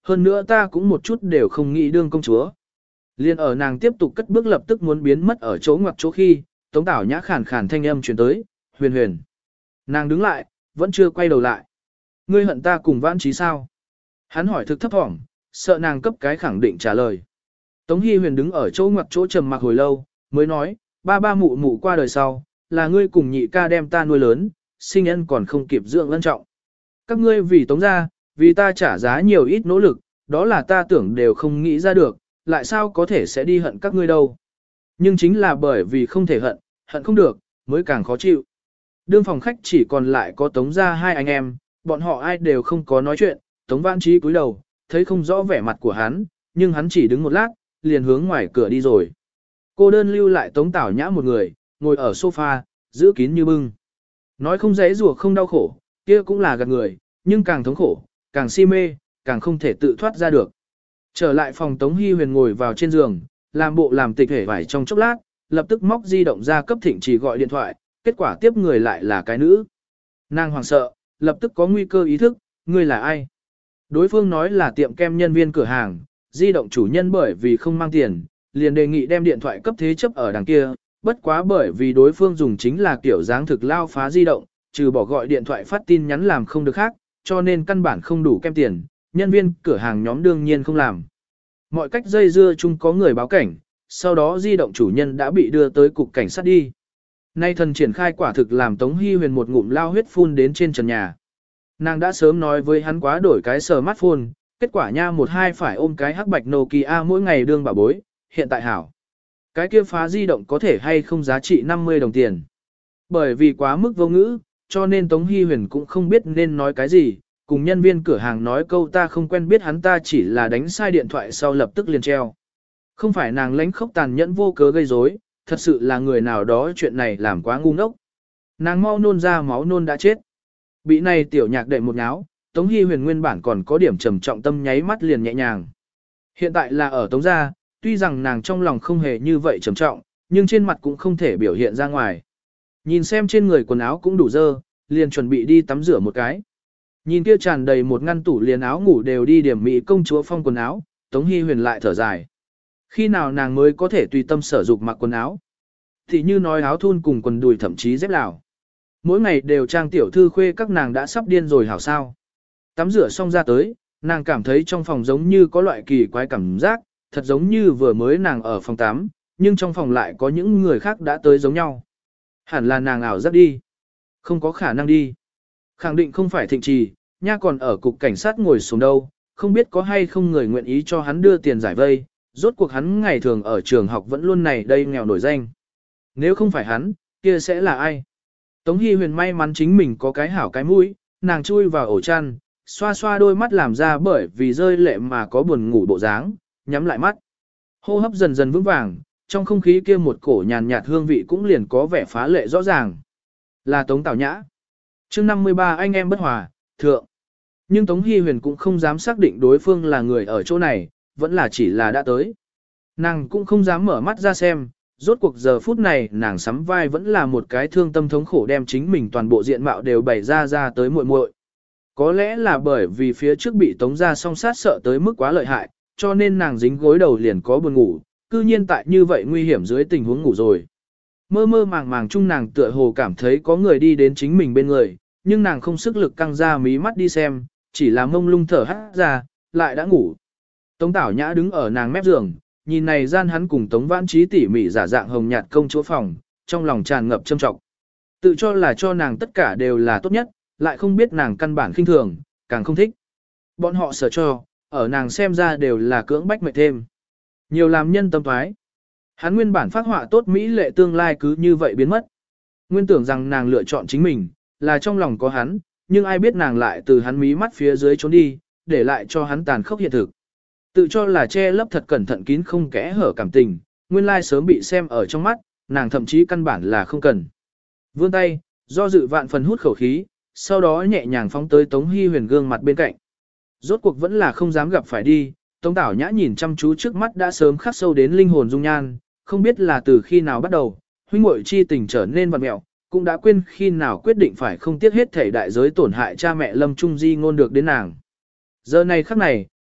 hơn nữa ta cũng một chút đều không nghĩ đương công chúa. Liên ở nàng tiếp tục cất bước lập tức muốn biến mất ở chỗ ngoặc chỗ khi, Tống Tảo Nhã khàn khàn thanh âm truyền tới, huyền huyền. Nàng đứng lại, vẫn chưa quay đầu lại. Ngươi hận ta cùng Vãn Trí sao? Hắn hỏi thực thấp thỏm, sợ nàng cấp cái khẳng định trả lời. Tống Hy Huyền đứng ở chỗ ngoặc chỗ trầm mặc hồi lâu, mới nói, ba ba mụ mụ qua đời sau, là ngươi cùng nhị ca đem ta nuôi lớn, sinh ân còn không kịp dưỡng ân trọng. Các ngươi vì Tống gia, vì ta trả giá nhiều ít nỗ lực, đó là ta tưởng đều không nghĩ ra được, lại sao có thể sẽ đi hận các ngươi đâu. Nhưng chính là bởi vì không thể hận, hận không được, mới càng khó chịu. Đương phòng khách chỉ còn lại có Tống gia hai anh em, bọn họ ai đều không có nói chuyện, Tống Vãn Trí cúi đầu, thấy không rõ vẻ mặt của hắn, nhưng hắn chỉ đứng một lát, liền hướng ngoài cửa đi rồi. Cô đơn lưu lại Tống Tảo Nhã một người, ngồi ở sofa, giữ kín như bưng. Nói không dễ rùa không đau khổ, kia cũng là gạt người, nhưng càng thống khổ, càng si mê, càng không thể tự thoát ra được. Trở lại phòng Tống Hy Huyền ngồi vào trên giường, làm bộ làm tịch hể vải trong chốc lát, lập tức móc di động ra cấp Thịnh Chỉ gọi điện thoại, kết quả tiếp người lại là cái nữ. Nàng hoảng sợ, lập tức có nguy cơ ý thức, ngươi là ai? Đối phương nói là tiệm kem nhân viên cửa hàng, di động chủ nhân bởi vì không mang tiền, liền đề nghị đem điện thoại cấp thế chấp ở đằng kia, bất quá bởi vì đối phương dùng chính là kiểu dáng thực lao phá di động, trừ bỏ gọi điện thoại phát tin nhắn làm không được khác, cho nên căn bản không đủ kem tiền, nhân viên cửa hàng nhóm đương nhiên không làm. Mọi cách dây dưa chung có người báo cảnh, sau đó di động chủ nhân đã bị đưa tới cục cảnh sát đi. Nay thần triển khai quả thực làm Tống Hy Huyền một ngụm lao huyết phun đến trên trần nhà. Nàng đã sớm nói với hắn quá đổi cái smartphone, kết quả nha một hai phải ôm cái hắc bạch Nokia mỗi ngày đương bảo bối, hiện tại hảo. Cái kia phá di động có thể hay không giá trị năm mươi đồng tiền. Bởi vì quá mức vô ngữ, cho nên Tống Hy Huyền cũng không biết nên nói cái gì, cùng nhân viên cửa hàng nói câu ta không quen biết hắn ta chỉ là đánh sai điện thoại sau lập tức liền treo. Không phải nàng lãnh khốc tàn nhẫn vô cớ gây rối, thật sự là người nào đó chuyện này làm quá ngu ngốc. Nàng mau nôn ra máu nôn đã chết. Bị này tiểu nhạc đệm một náo, Tống Hy Huyền nguyên bản còn có điểm trầm trọng tâm nháy mắt liền nhẹ nhàng. Hiện tại là ở Tống gia, tuy rằng nàng trong lòng không hề như vậy trầm trọng, nhưng trên mặt cũng không thể biểu hiện ra ngoài. Nhìn xem trên người quần áo cũng đủ dơ, liền chuẩn bị đi tắm rửa một cái. Nhìn kia tràn đầy một ngăn tủ liền áo ngủ đều đi điểm mỹ công chúa phong quần áo, Tống Hy Huyền lại thở dài. Khi nào nàng mới có thể tùy tâm sở dục mặc quần áo? Thì như nói áo thun cùng quần đùi thậm chí dép lào. Mỗi ngày đều trang tiểu thư khuê các nàng đã sắp điên rồi hảo sao. Tắm rửa xong ra tới, nàng cảm thấy trong phòng giống như có loại kỳ quái cảm giác, thật giống như vừa mới nàng ở phòng tắm, nhưng trong phòng lại có những người khác đã tới giống nhau. Hẳn là nàng ảo giác đi. Không có khả năng đi. Khẳng định không phải Thịnh Trì, nha còn ở cục cảnh sát ngồi xuống đâu, không biết có hay không người nguyện ý cho hắn đưa tiền giải vây, rốt cuộc hắn ngày thường ở trường học vẫn luôn này đây nghèo nổi danh. Nếu không phải hắn, kia sẽ là ai? Tống Hy Huyền may mắn chính mình có cái hảo cái mũi, nàng chui vào ổ chăn, xoa xoa đôi mắt làm ra bởi vì rơi lệ mà có buồn ngủ bộ dáng, nhắm lại mắt. Hô hấp dần dần vững vàng, trong không khí kia một cổ nhàn nhạt hương vị cũng liền có vẻ phá lệ rõ ràng. Là Tống Tảo Nhã. Chương năm mươi ba anh em bất hòa, thượng. Nhưng Tống Hy Huyền cũng không dám xác định đối phương là người ở chỗ này, vẫn là chỉ là đã tới. Nàng cũng không dám mở mắt ra xem, rốt cuộc giờ phút này nàng sắm vai vẫn là một cái thương tâm thống khổ đem chính mình toàn bộ diện mạo đều bày ra ra tới muội muội. Có lẽ là bởi vì phía trước bị Tống gia song sát sợ tới mức quá lợi hại, cho nên nàng dính gối đầu liền có buồn ngủ, cư nhiên tại như vậy nguy hiểm dưới tình huống ngủ rồi. Mơ mơ màng màng chung nàng tựa hồ cảm thấy có người đi đến chính mình bên người, nhưng nàng không sức lực căng ra mí mắt đi xem, chỉ là mông lung thở hắt ra, lại đã ngủ. Tống Tảo Nhã đứng ở nàng mép giường, nhìn này gian hắn cùng Tống Vãn Trí tỉ mỉ giả dạng hồng nhạt công chúa phòng, trong lòng tràn ngập châm trọng. Tự cho là cho nàng tất cả đều là tốt nhất, lại không biết nàng căn bản khinh thường, càng không thích. Bọn họ sở cho, ở nàng xem ra đều là cưỡng bách mệt thêm. Nhiều làm nhân tâm thoái. Hắn nguyên bản phát họa tốt mỹ lệ tương lai cứ như vậy biến mất. Nguyên tưởng rằng nàng lựa chọn chính mình, là trong lòng có hắn, nhưng ai biết nàng lại từ hắn mí mắt phía dưới trốn đi, để lại cho hắn tàn khốc hiện thực. Tự cho là che lấp thật cẩn thận kín không kẽ hở cảm tình, nguyên lai sớm bị xem ở trong mắt, nàng thậm chí căn bản là không cần. Vươn tay, do dự vạn phần hút khẩu khí, sau đó nhẹ nhàng phóng tới Tống Hy Huyền gương mặt bên cạnh. Rốt cuộc vẫn là không dám gặp phải đi, Tống Tảo Nhã nhìn chăm chú trước mắt đã sớm khắc sâu đến linh hồn dung nhan, không biết là từ khi nào bắt đầu, huynh muội chi tình trở nên vặn mẹo, cũng đã quên khi nào quyết định phải không tiếc hết thể đại giới tổn hại cha mẹ Lâm Trung Di ngôn được đến nàng. Giờ này khắc này,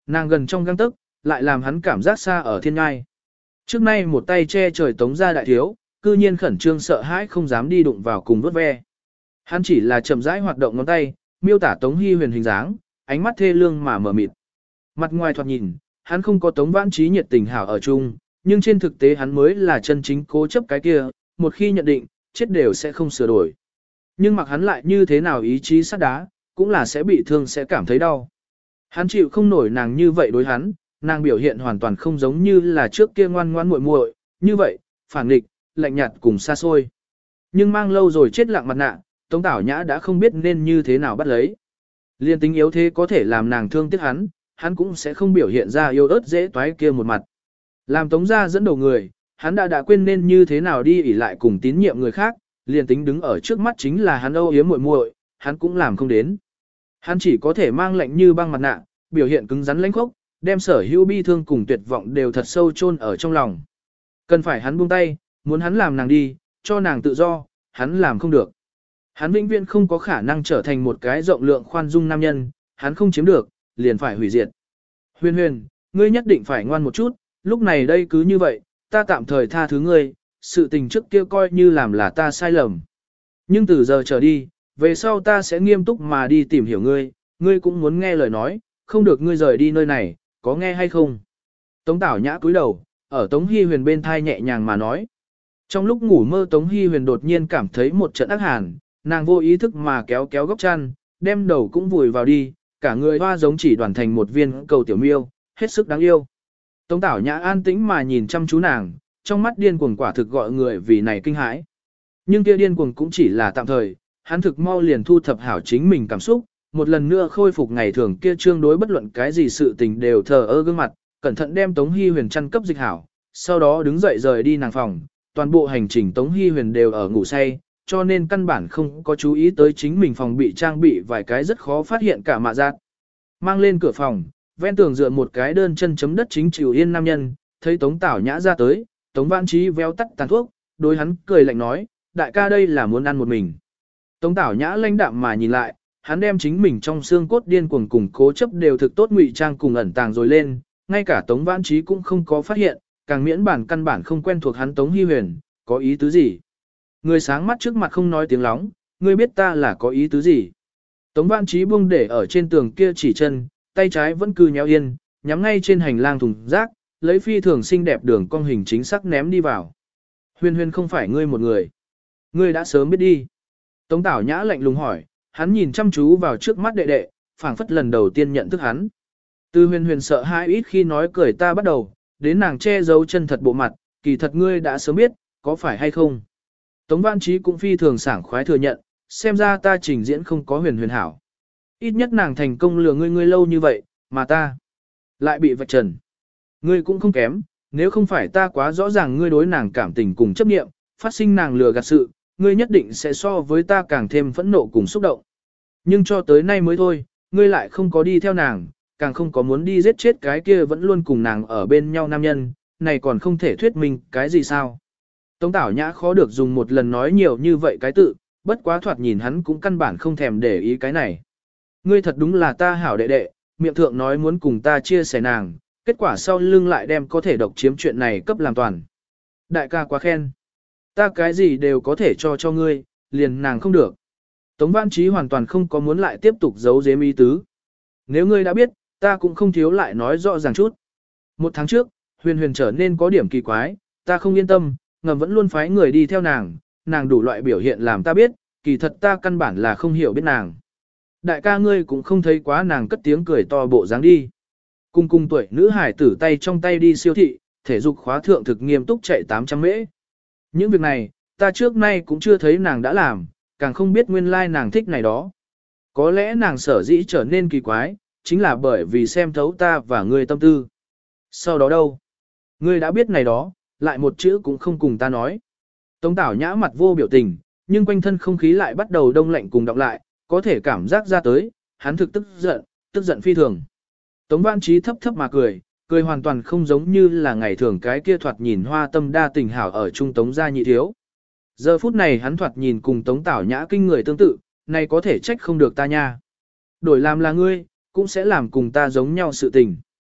nàng gần trong găng tức, lại làm hắn cảm giác xa ở thiên ngai. Trước nay một tay che trời tống ra đại thiếu, cư nhiên khẩn trương sợ hãi không dám đi đụng vào cùng vớt ve. Hắn chỉ là chậm rãi hoạt động ngón tay, miêu tả Tống Hi Huyền hình dáng, ánh mắt thê lương mà mở mịt. Mặt ngoài thoạt nhìn, hắn không có Tống Vãn Trí nhiệt tình hảo ở chung, nhưng trên thực tế hắn mới là chân chính cố chấp cái kia, một khi nhận định, chết đều sẽ không sửa đổi. Nhưng mặc hắn lại như thế nào ý chí sắt đá, cũng là sẽ bị thương sẽ cảm thấy đau. Hắn chịu không nổi nàng như vậy đối hắn, nàng biểu hiện hoàn toàn không giống như là trước kia ngoan ngoãn muội muội, như vậy, phản nghịch, lạnh nhạt cùng xa xôi. Nhưng mang lâu rồi chết lặng mặt nạ, Tống Tảo Nhã đã không biết nên như thế nào bắt lấy. Liên tính yếu thế có thể làm nàng thương tiếc hắn, hắn cũng sẽ không biểu hiện ra yêu ớt dễ toái kia một mặt. Làm Tống gia dẫn đầu người, hắn đã đã quên nên như thế nào đi ỷ lại cùng tín nhiệm người khác, liền tính đứng ở trước mắt chính là hắn âu yếm muội muội, hắn cũng làm không đến. Hắn chỉ có thể mang lạnh như băng mặt nạ, biểu hiện cứng rắn lãnh khốc, đem sở hữu bi thương cùng tuyệt vọng đều thật sâu chôn ở trong lòng. Cần phải hắn buông tay, muốn hắn làm nàng đi, cho nàng tự do, hắn làm không được. Hắn vĩnh viễn không có khả năng trở thành một cái rộng lượng khoan dung nam nhân, hắn không chiếm được, liền phải hủy diệt. Huyền huyền, ngươi nhất định phải ngoan một chút, lúc này đây cứ như vậy, ta tạm thời tha thứ ngươi, sự tình trước kia coi như làm là ta sai lầm. Nhưng từ giờ trở đi, về sau ta sẽ nghiêm túc mà đi tìm hiểu ngươi, ngươi cũng muốn nghe lời nói, không được ngươi rời đi nơi này, có nghe hay không? Tống Tảo Nhã cúi đầu, ở Tống Hi Huyền bên thai nhẹ nhàng mà nói. Trong lúc ngủ mơ Tống Hi Huyền đột nhiên cảm thấy một trận ác hàn, nàng vô ý thức mà kéo kéo góc chăn, đem đầu cũng vùi vào đi, cả người hoa giống chỉ đoàn thành một viên cầu tiểu miêu, hết sức đáng yêu. Tống Tảo Nhã an tĩnh mà nhìn chăm chú nàng, trong mắt điên cuồng quả thực gọi người vì này kinh hãi. Nhưng kia điên cuồng cũng chỉ là tạm thời, hắn thực mau liền thu thập hảo chính mình cảm xúc, một lần nữa khôi phục ngày thường kia trương đối bất luận cái gì sự tình đều thờ ơ gương mặt, cẩn thận đem Tống Hi Huyền chăn cấp dịch hảo, sau đó đứng dậy rời đi nàng phòng, toàn bộ hành trình Tống Hi Huyền đều ở ngủ say, cho nên căn bản không có chú ý tới chính mình phòng bị trang bị vài cái rất khó phát hiện cả mạ giác. Mang lên cửa phòng, ven tường dựa một cái đơn chân chấm đất chính chịu yên nam nhân, thấy Tống Tảo Nhã ra tới, Tống Vãn Trí véo tắt tàn thuốc, đối hắn cười lạnh nói, đại ca đây là muốn ăn một mình. Tống Tảo Nhã lãnh đạm mà nhìn lại, hắn đem chính mình trong xương cốt điên cuồng cùng cố chấp đều thực tốt ngụy trang cùng ẩn tàng rồi lên, ngay cả Tống Vãn Trí cũng không có phát hiện, càng miễn bản căn bản không quen thuộc hắn Tống Hi Huyền, có ý tứ gì. Người sáng mắt trước mặt không nói tiếng lóng, ngươi biết ta là có ý tứ gì. Tống Vãn Trí buông để ở trên tường kia chỉ chân, tay trái vẫn cứ nhéo yên, nhắm ngay trên hành lang thùng rác, lấy phi thường xinh đẹp đường cong hình chính xác ném đi vào. Huyền Huyền không phải ngươi một người. Ngươi đã sớm biết đi. Tống Tảo Nhã lạnh lùng hỏi, hắn nhìn chăm chú vào trước mắt đệ đệ, phảng phất lần đầu tiên nhận thức hắn. Từ Huyền Huyền sợ hãi ít khi nói cười ta bắt đầu, đến nàng che giấu chân thật bộ mặt, kỳ thật ngươi đã sớm biết, có phải hay không? Tống Vãn Trí cũng phi thường sảng khoái thừa nhận, xem ra ta trình diễn không có Huyền Huyền hảo. Ít nhất nàng thành công lừa ngươi ngươi lâu như vậy, mà ta lại bị vạch trần. Ngươi cũng không kém, nếu không phải ta quá rõ ràng ngươi đối nàng cảm tình cùng chấp niệm, phát sinh nàng lừa gạt sự, ngươi nhất định sẽ so với ta càng thêm phẫn nộ cùng xúc động. Nhưng cho tới nay mới thôi, ngươi lại không có đi theo nàng, càng không có muốn đi giết chết cái kia vẫn luôn cùng nàng ở bên nhau nam nhân, này còn không thể thuyết minh cái gì sao. Tống Tảo Nhã khó được dùng một lần nói nhiều như vậy cái tự, bất quá thoạt nhìn hắn cũng căn bản không thèm để ý cái này. Ngươi thật đúng là ta hảo đệ đệ, miệng thượng nói muốn cùng ta chia sẻ nàng, kết quả sau lưng lại đem có thể độc chiếm chuyện này cấp làm toàn. Đại ca quá khen. Ta cái gì đều có thể cho cho ngươi, liền nàng không được. Tống Vãn Trí hoàn toàn không có muốn lại tiếp tục giấu giếm ý tứ. Nếu ngươi đã biết, ta cũng không thiếu lại nói rõ ràng chút. Một tháng trước, Huyền Huyền trở nên có điểm kỳ quái, ta không yên tâm, ngầm vẫn luôn phái người đi theo nàng, nàng đủ loại biểu hiện làm ta biết, kỳ thật ta căn bản là không hiểu biết nàng. Đại ca ngươi cũng không thấy quá nàng cất tiếng cười to bộ dáng đi. Cùng cùng tuổi nữ hải tử tay trong tay đi siêu thị, thể dục khóa thượng thực nghiêm túc chạy tám trăm mễ. Những việc này, ta trước nay cũng chưa thấy nàng đã làm, càng không biết nguyên lai nàng thích này đó. Có lẽ nàng sở dĩ trở nên kỳ quái, chính là bởi vì xem thấu ta và ngươi tâm tư. Sau đó đâu? Ngươi đã biết này đó, lại một chữ cũng không cùng ta nói. Tống Tảo Nhã mặt vô biểu tình, nhưng quanh thân không khí lại bắt đầu đông lạnh cùng đọng lại, có thể cảm giác ra tới, hắn thực tức giận, tức giận phi thường. Tống Vãn Trí thấp thấp mà cười, cười hoàn toàn không giống như là ngày thường cái kia thoạt nhìn hoa tâm đa tình hảo ở trung Tống gia nhị thiếu. Giờ phút này hắn thoạt nhìn cùng Tống Tảo Nhã kinh người tương tự, này có thể trách không được ta nha. Đổi làm là ngươi, cũng sẽ làm cùng ta giống nhau sự tình.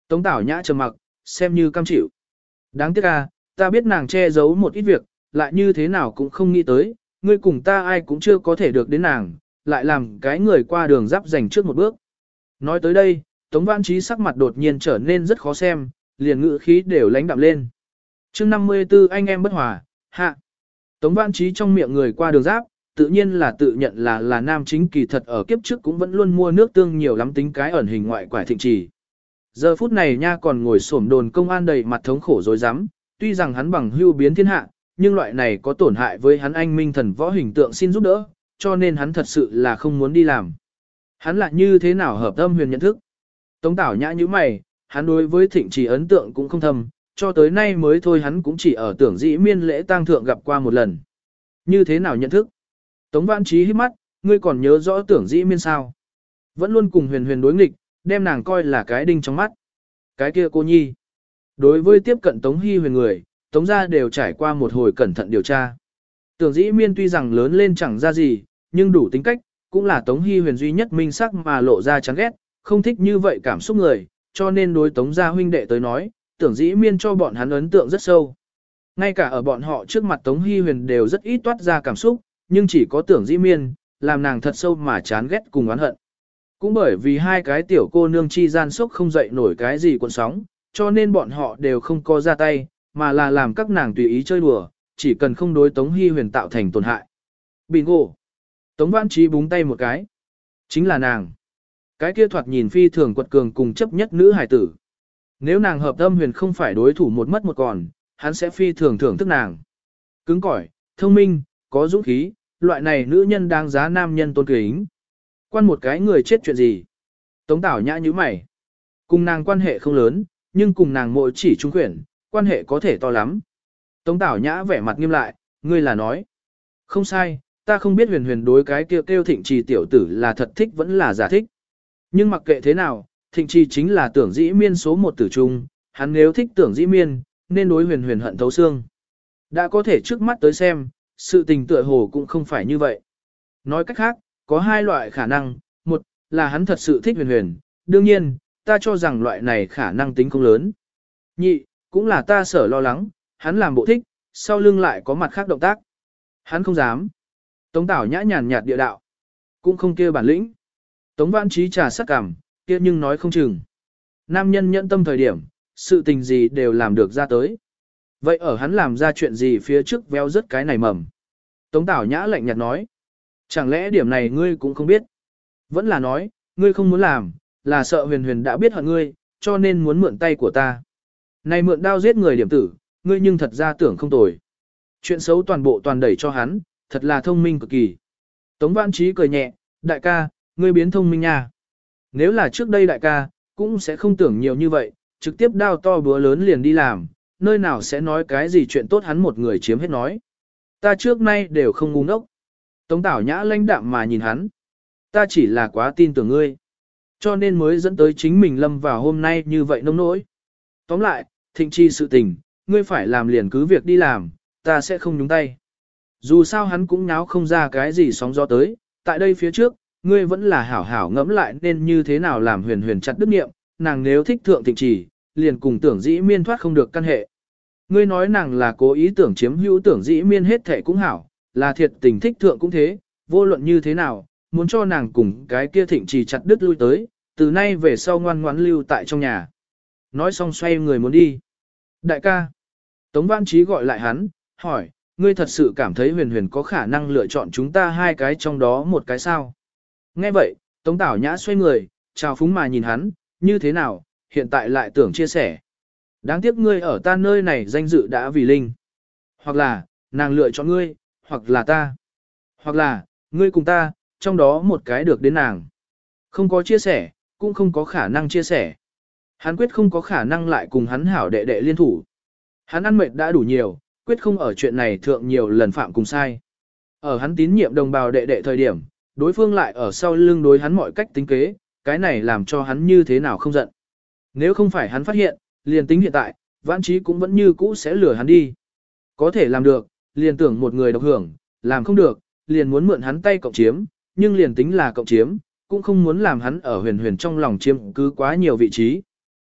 Tống Tảo Nhã trầm mặc, xem như cam chịu. Đáng tiếc à, ta biết nàng che giấu một ít việc, lại như thế nào cũng không nghĩ tới, ngươi cùng ta ai cũng chưa có thể được đến nàng, lại làm cái người qua đường giáp giành trước một bước. Nói tới đây, Tống Vãn Trí sắc mặt đột nhiên trở nên rất khó xem, liền ngữ khí đều lãnh đạm lên. chương năm mươi tư anh em bất hòa, hạ. Tống Vãn Trí trong miệng người qua đường giáp, tự nhiên là tự nhận là là nam chính, kỳ thật ở kiếp trước cũng vẫn luôn mua nước tương nhiều lắm, tính cái ẩn hình ngoại quải thịnh trì. Giờ phút này nha còn ngồi xổm đồn công an đầy mặt thống khổ dối rắm, tuy rằng hắn bằng hưu biến thiên hạ, nhưng loại này có tổn hại với hắn anh minh thần võ hình tượng xin giúp đỡ, cho nên hắn thật sự là không muốn đi làm. Hắn lại như thế nào hợp âm huyền nhận thức? Tống Tảo Nhã như mày, hắn đối với thịnh trì ấn tượng cũng không thầm, cho tới nay mới thôi hắn cũng chỉ ở Tưởng Dĩ Miên lễ tang thượng gặp qua một lần. Như thế nào nhận thức? Tống Vãn Trí hít mắt, ngươi còn nhớ rõ Tưởng Dĩ Miên sao? Vẫn luôn cùng huyền huyền đối nghịch, đem nàng coi là cái đinh trong mắt. Cái kia cô nhi. Đối với tiếp cận Tống Hy huyền người, Tống gia đều trải qua một hồi cẩn thận điều tra. Tưởng Dĩ Miên tuy rằng lớn lên chẳng ra gì, nhưng đủ tính cách, cũng là Tống Hy huyền duy nhất minh sắc mà lộ ra chán ghét, không thích như vậy cảm xúc người, cho nên đối Tống gia huynh đệ tới nói, Tưởng Dĩ Miên cho bọn hắn ấn tượng rất sâu. Ngay cả ở bọn họ trước mặt Tống Hy huyền đều rất ít toát ra cảm xúc, nhưng chỉ có Tưởng Dĩ Miên, làm nàng thật sâu mà chán ghét cùng oán hận. Cũng bởi vì hai cái tiểu cô nương chi gian sốc không dậy nổi cái gì cuộn sóng, cho nên bọn họ đều không có ra tay, mà là làm các nàng tùy ý chơi đùa, chỉ cần không đối Tống Hy huyền tạo thành tổn hại. Bingo! Tống Vãn Trí búng tay một cái. Chính là nàng. Cái kia thoạt nhìn phi thường quật cường cùng chấp nhất nữ hài tử. Nếu nàng hợp âm huyền không phải đối thủ một mất một còn, hắn sẽ phi thường thưởng thức nàng. Cứng cỏi, thông minh, có dũng khí, loại này nữ nhân đáng giá nam nhân tôn kính. Quan một cái người chết chuyện gì? Tống Tảo Nhã như mày. Cùng nàng quan hệ không lớn, nhưng cùng nàng mỗi chỉ trung quyển, quan hệ có thể to lắm. Tống Tảo Nhã vẻ mặt nghiêm lại, ngươi là nói. Không sai, ta không biết huyền huyền đối cái kêu kêu thịnh trì tiểu tử là thật thích vẫn là giả thích. Nhưng mặc kệ thế nào, thịnh trì chính là Tưởng Dĩ Miên số một tử trung, hắn nếu thích Tưởng Dĩ Miên, nên đối huyền huyền hận thấu xương. Đã có thể trước mắt tới xem, sự tình tựa hồ cũng không phải như vậy. Nói cách khác, có hai loại khả năng, một là hắn thật sự thích huyền huyền, đương nhiên, ta cho rằng loại này khả năng tính không lớn. Nhị, cũng là ta sở lo lắng, hắn làm bộ thích, sau lưng lại có mặt khác động tác. Hắn không dám. Tống Tảo Nhã nhàn nhạt địa đạo. Cũng không kia bản lĩnh. Tống Vãn Trí trà sắc cảm, kia nhưng nói không chừng. Nam nhân nhẫn tâm thời điểm, sự tình gì đều làm được ra tới. Vậy ở hắn làm ra chuyện gì phía trước véo rớt cái này mầm. Tống Tảo Nhã lạnh nhạt nói. Chẳng lẽ điểm này ngươi cũng không biết? Vẫn là nói, ngươi không muốn làm, là sợ huyền huyền đã biết hận ngươi, cho nên muốn mượn tay của ta. Này mượn đao giết người điểm tử, ngươi nhưng thật ra tưởng không tồi. Chuyện xấu toàn bộ toàn đẩy cho hắn, thật là thông minh cực kỳ. Tống Vãn Trí cười nhẹ, đại ca, ngươi biến thông minh nha. Nếu là trước đây đại ca, cũng sẽ không tưởng nhiều như vậy, trực tiếp đao to búa lớn liền đi làm, nơi nào sẽ nói cái gì chuyện tốt hắn một người chiếm hết nói. Ta trước nay đều không ngu ngốc. Tống Tảo Nhã lãnh đạm mà nhìn hắn. Ta chỉ là quá tin tưởng ngươi. Cho nên mới dẫn tới chính mình lâm vào hôm nay như vậy nông nỗi. Tóm lại, thịnh chi sự tình, ngươi phải làm liền cứ việc đi làm, ta sẽ không nhúng tay. Dù sao hắn cũng nháo không ra cái gì sóng gió tới, tại đây phía trước, ngươi vẫn là hảo hảo ngẫm lại nên như thế nào làm huyền huyền chặt đức nghiệm, nàng nếu thích thượng thịnh chỉ, liền cùng Tưởng Dĩ Miên thoát không được căn hệ. Ngươi nói nàng là cố ý tưởng chiếm hữu Tưởng Dĩ Miên hết thể cũng hảo, là thiệt tình thích thượng cũng thế, vô luận như thế nào, muốn cho nàng cùng cái kia thịnh trì chặt đứt lui tới, từ nay về sau ngoan ngoãn lưu tại trong nhà. Nói xong xoay người muốn đi. Đại ca. Tống Vãn Trí gọi lại hắn, hỏi, ngươi thật sự cảm thấy huyền huyền có khả năng lựa chọn chúng ta hai cái trong đó một cái sao? Nghe vậy, Tống Tảo Nhã xoay người, chào phúng mà nhìn hắn, như thế nào, hiện tại lại tưởng chia sẻ. Đáng tiếc ngươi ở ta nơi này danh dự đã vì linh. Hoặc là, nàng lựa chọn ngươi, hoặc là ta. Hoặc là, ngươi cùng ta, trong đó một cái được đến nàng. Không có chia sẻ, cũng không có khả năng chia sẻ. Hắn quyết không có khả năng lại cùng hắn hảo đệ đệ liên thủ. Hắn ăn mệt đã đủ nhiều, quyết không ở chuyện này thượng nhiều lần phạm cùng sai. Ở hắn tín nhiệm đồng bào đệ đệ thời điểm, đối phương lại ở sau lưng đối hắn mọi cách tính kế, cái này làm cho hắn như thế nào không giận. Nếu không phải hắn phát hiện, liền tính hiện tại, Vãn Trí cũng vẫn như cũ sẽ lừa hắn đi. Có thể làm được, liền tưởng một người độc hưởng, làm không được, liền muốn mượn hắn tay cộng chiếm, nhưng liền tính là cộng chiếm, cũng không muốn làm hắn ở huyền huyền trong lòng chiếm cứ quá nhiều vị trí.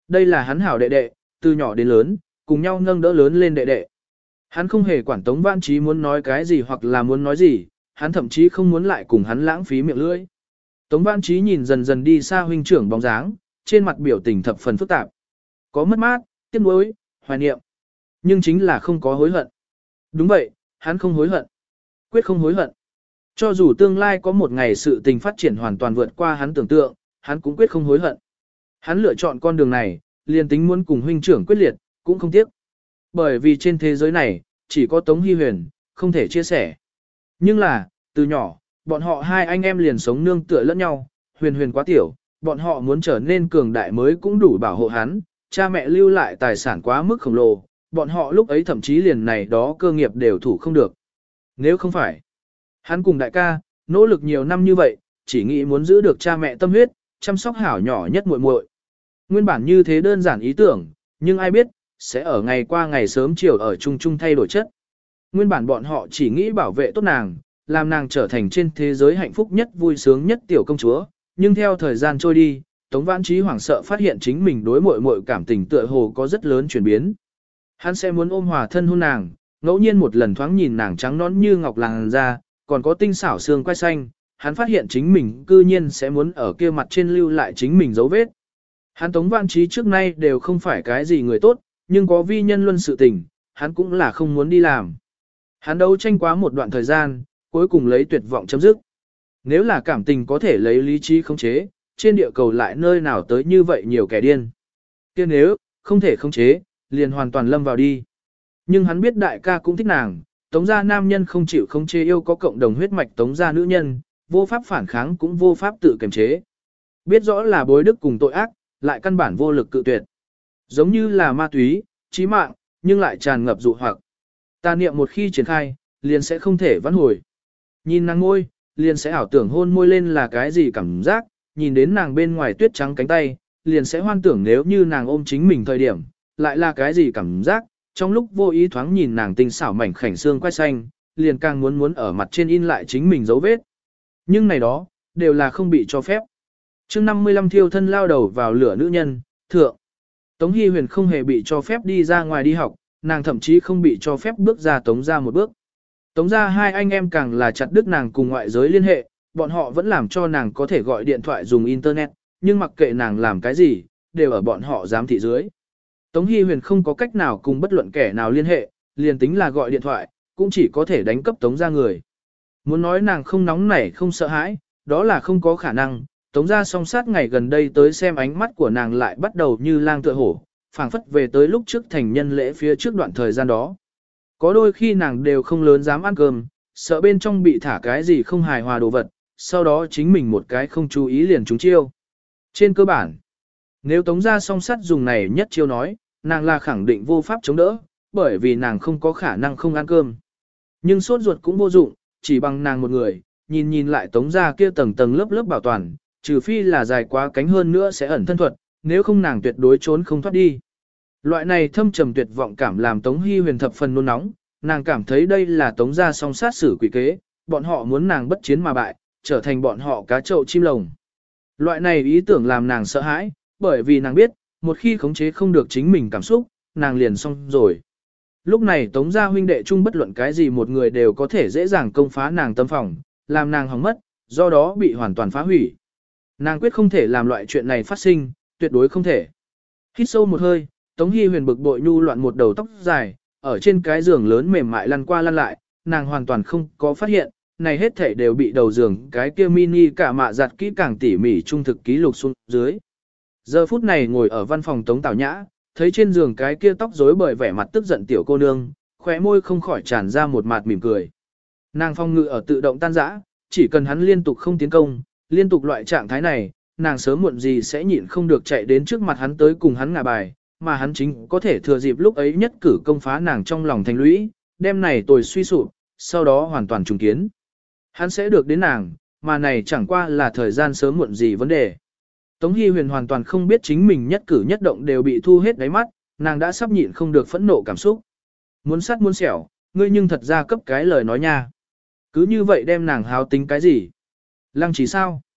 Đây là hắn hảo đệ đệ, từ nhỏ đến lớn, cùng nhau nâng đỡ lớn lên đệ đệ. Hắn không hề quản Tống Văn Chí muốn nói cái gì hoặc là muốn nói gì, hắn thậm chí không muốn lại cùng hắn lãng phí miệng lưỡi. Tống Văn Chí nhìn dần dần đi xa huynh trưởng bóng dáng, trên mặt biểu tình thập phần phức tạp. Có mất mát, tiếc nuối, hoài niệm, nhưng chính là không có hối hận. Đúng vậy, hắn không hối hận. Quyết không hối hận. Cho dù tương lai có một ngày sự tình phát triển hoàn toàn vượt qua hắn tưởng tượng, hắn cũng quyết không hối hận. Hắn lựa chọn con đường này, liền tính muốn cùng huynh trưởng quyết liệt, cũng không tiếc. Bởi vì trên thế giới này, chỉ có Tống Hy Huyền, không thể chia sẻ. Nhưng là, từ nhỏ, bọn họ hai anh em liền sống nương tựa lẫn nhau, Huyền Huyền quá tiểu, bọn họ muốn trở nên cường đại mới cũng đủ bảo hộ hắn, cha mẹ lưu lại tài sản quá mức khổng lồ, bọn họ lúc ấy thậm chí liền này đó cơ nghiệp đều thủ không được. Nếu không phải, hắn cùng đại ca, nỗ lực nhiều năm như vậy, chỉ nghĩ muốn giữ được cha mẹ tâm huyết, chăm sóc hảo nhỏ nhất muội muội. Nguyên bản như thế đơn giản ý tưởng, nhưng ai biết, sẽ ở ngày qua ngày sớm chiều ở chung chung thay đổi chất. Nguyên bản bọn họ chỉ nghĩ bảo vệ tốt nàng, làm nàng trở thành trên thế giới hạnh phúc nhất vui sướng nhất tiểu công chúa, nhưng theo thời gian trôi đi, Tống Vãn Trí hoảng sợ phát hiện chính mình đối muội muội cảm tình tựa hồ có rất lớn chuyển biến. Hắn sẽ muốn ôm hòa thân hôn nàng, ngẫu nhiên một lần thoáng nhìn nàng trắng nõn như ngọc làn da, còn có tinh xảo xương quai xanh, hắn phát hiện chính mình cư nhiên sẽ muốn ở kia mặt trên lưu lại chính mình dấu vết. Hắn Tống Vãn Trí trước nay đều không phải cái gì người tốt, nhưng có vi nhân luân sự tình, hắn cũng là không muốn đi làm. Hắn đấu tranh quá một đoạn thời gian, cuối cùng lấy tuyệt vọng chấm dứt. Nếu là cảm tình có thể lấy lý trí khống chế, trên địa cầu lại nơi nào tới như vậy nhiều kẻ điên. Kia nếu, không thể khống chế, liền hoàn toàn lâm vào đi. Nhưng hắn biết đại ca cũng thích nàng, Tống gia nam nhân không chịu khống chế yêu có cộng đồng huyết mạch Tống gia nữ nhân, vô pháp phản kháng cũng vô pháp tự kiềm chế. Biết rõ là bối đức cùng tội ác, lại căn bản vô lực cự tuyệt. Giống như là ma túy, chí mạng, nhưng lại tràn ngập dụ hoặc. Tà niệm một khi triển khai, liền sẽ không thể vãn hồi. Nhìn nàng ngôi, liền sẽ ảo tưởng hôn môi lên là cái gì cảm giác, nhìn đến nàng bên ngoài tuyết trắng cánh tay, liền sẽ hoan tưởng nếu như nàng ôm chính mình thời điểm, lại là cái gì cảm giác, trong lúc vô ý thoáng nhìn nàng tinh xảo mảnh khảnh xương quai xanh, liền càng muốn muốn ở mặt trên in lại chính mình dấu vết. Nhưng này đó, đều là không bị cho phép. Chương năm mươi lăm thiêu thân lao đầu vào lửa nữ nhân, thượng. Tống Hy Huyền không hề bị cho phép đi ra ngoài đi học, nàng thậm chí không bị cho phép bước ra Tống ra một bước. Tống ra hai anh em càng là chặt đứt nàng cùng ngoại giới liên hệ, bọn họ vẫn làm cho nàng có thể gọi điện thoại dùng internet, nhưng mặc kệ nàng làm cái gì, đều ở bọn họ giám thị dưới. Tống Hy Huyền không có cách nào cùng bất luận kẻ nào liên hệ, liền tính là gọi điện thoại, cũng chỉ có thể đánh cấp Tống ra người. Muốn nói nàng không nóng nảy không sợ hãi, đó là không có khả năng. Tống ra song sát ngày gần đây tới xem ánh mắt của nàng lại bắt đầu như lang tựa hổ, phảng phất về tới lúc trước thành nhân lễ phía trước đoạn thời gian đó. Có đôi khi nàng đều không lớn dám ăn cơm, sợ bên trong bị thả cái gì không hài hòa đồ vật, sau đó chính mình một cái không chú ý liền trúng chiêu. Trên cơ bản, nếu Tống ra song sát dùng này nhất chiêu nói, nàng là khẳng định vô pháp chống đỡ, bởi vì nàng không có khả năng không ăn cơm. Nhưng sốt ruột cũng vô dụng, chỉ bằng nàng một người, nhìn nhìn lại Tống ra kia tầng tầng lớp lớp bảo toàn, trừ phi là dài quá cánh hơn nữa sẽ ẩn thân thuật, nếu không nàng tuyệt đối trốn không thoát đi. Loại này thâm trầm tuyệt vọng cảm làm Tống Hy Huyền thập phần nôn nóng, nàng cảm thấy đây là Tống gia song sát xử quỷ kế, bọn họ muốn nàng bất chiến mà bại, trở thành bọn họ cá trậu chim lồng. Loại này ý tưởng làm nàng sợ hãi, bởi vì nàng biết, một khi khống chế không được chính mình cảm xúc, nàng liền xong rồi. Lúc này Tống gia huynh đệ chung bất luận cái gì một người đều có thể dễ dàng công phá nàng tâm phòng, làm nàng hỏng mất, do đó bị hoàn toàn phá hủy. Nàng quyết không thể làm loại chuyện này phát sinh, tuyệt đối không thể. Hít sâu một hơi, Tống Hy Huyền bực bội nhu loạn một đầu tóc dài, ở trên cái giường lớn mềm mại lăn qua lăn lại, nàng hoàn toàn không có phát hiện, này hết thể đều bị đầu giường cái kia mini cả mạ giặt kỹ càng tỉ mỉ trung thực ký lục xuống dưới. Giờ phút này ngồi ở văn phòng Tống Tảo Nhã, thấy trên giường cái kia tóc rối bởi vẻ mặt tức giận tiểu cô nương, khóe môi không khỏi tràn ra một mặt mỉm cười. Nàng phong ngự ở tự động tan rã, chỉ cần hắn liên tục không tiến công, liên tục loại trạng thái này, nàng sớm muộn gì sẽ nhịn không được chạy đến trước mặt hắn tới cùng hắn ngả bài, mà hắn chính có thể thừa dịp lúc ấy nhất cử công phá nàng trong lòng thành lũy, đem này tồi suy sụp, sau đó hoàn toàn trùng kiến. Hắn sẽ được đến nàng, mà này chẳng qua là thời gian sớm muộn gì vấn đề. Tống Hy Huyền hoàn toàn không biết chính mình nhất cử nhất động đều bị thu hết đáy mắt, nàng đã sắp nhịn không được phẫn nộ cảm xúc. Muốn sát muốn xẻo, ngươi nhưng thật ra cấp cái lời nói nha. Cứ như vậy đem nàng háo tính cái gì? Lăng Chỉ sao?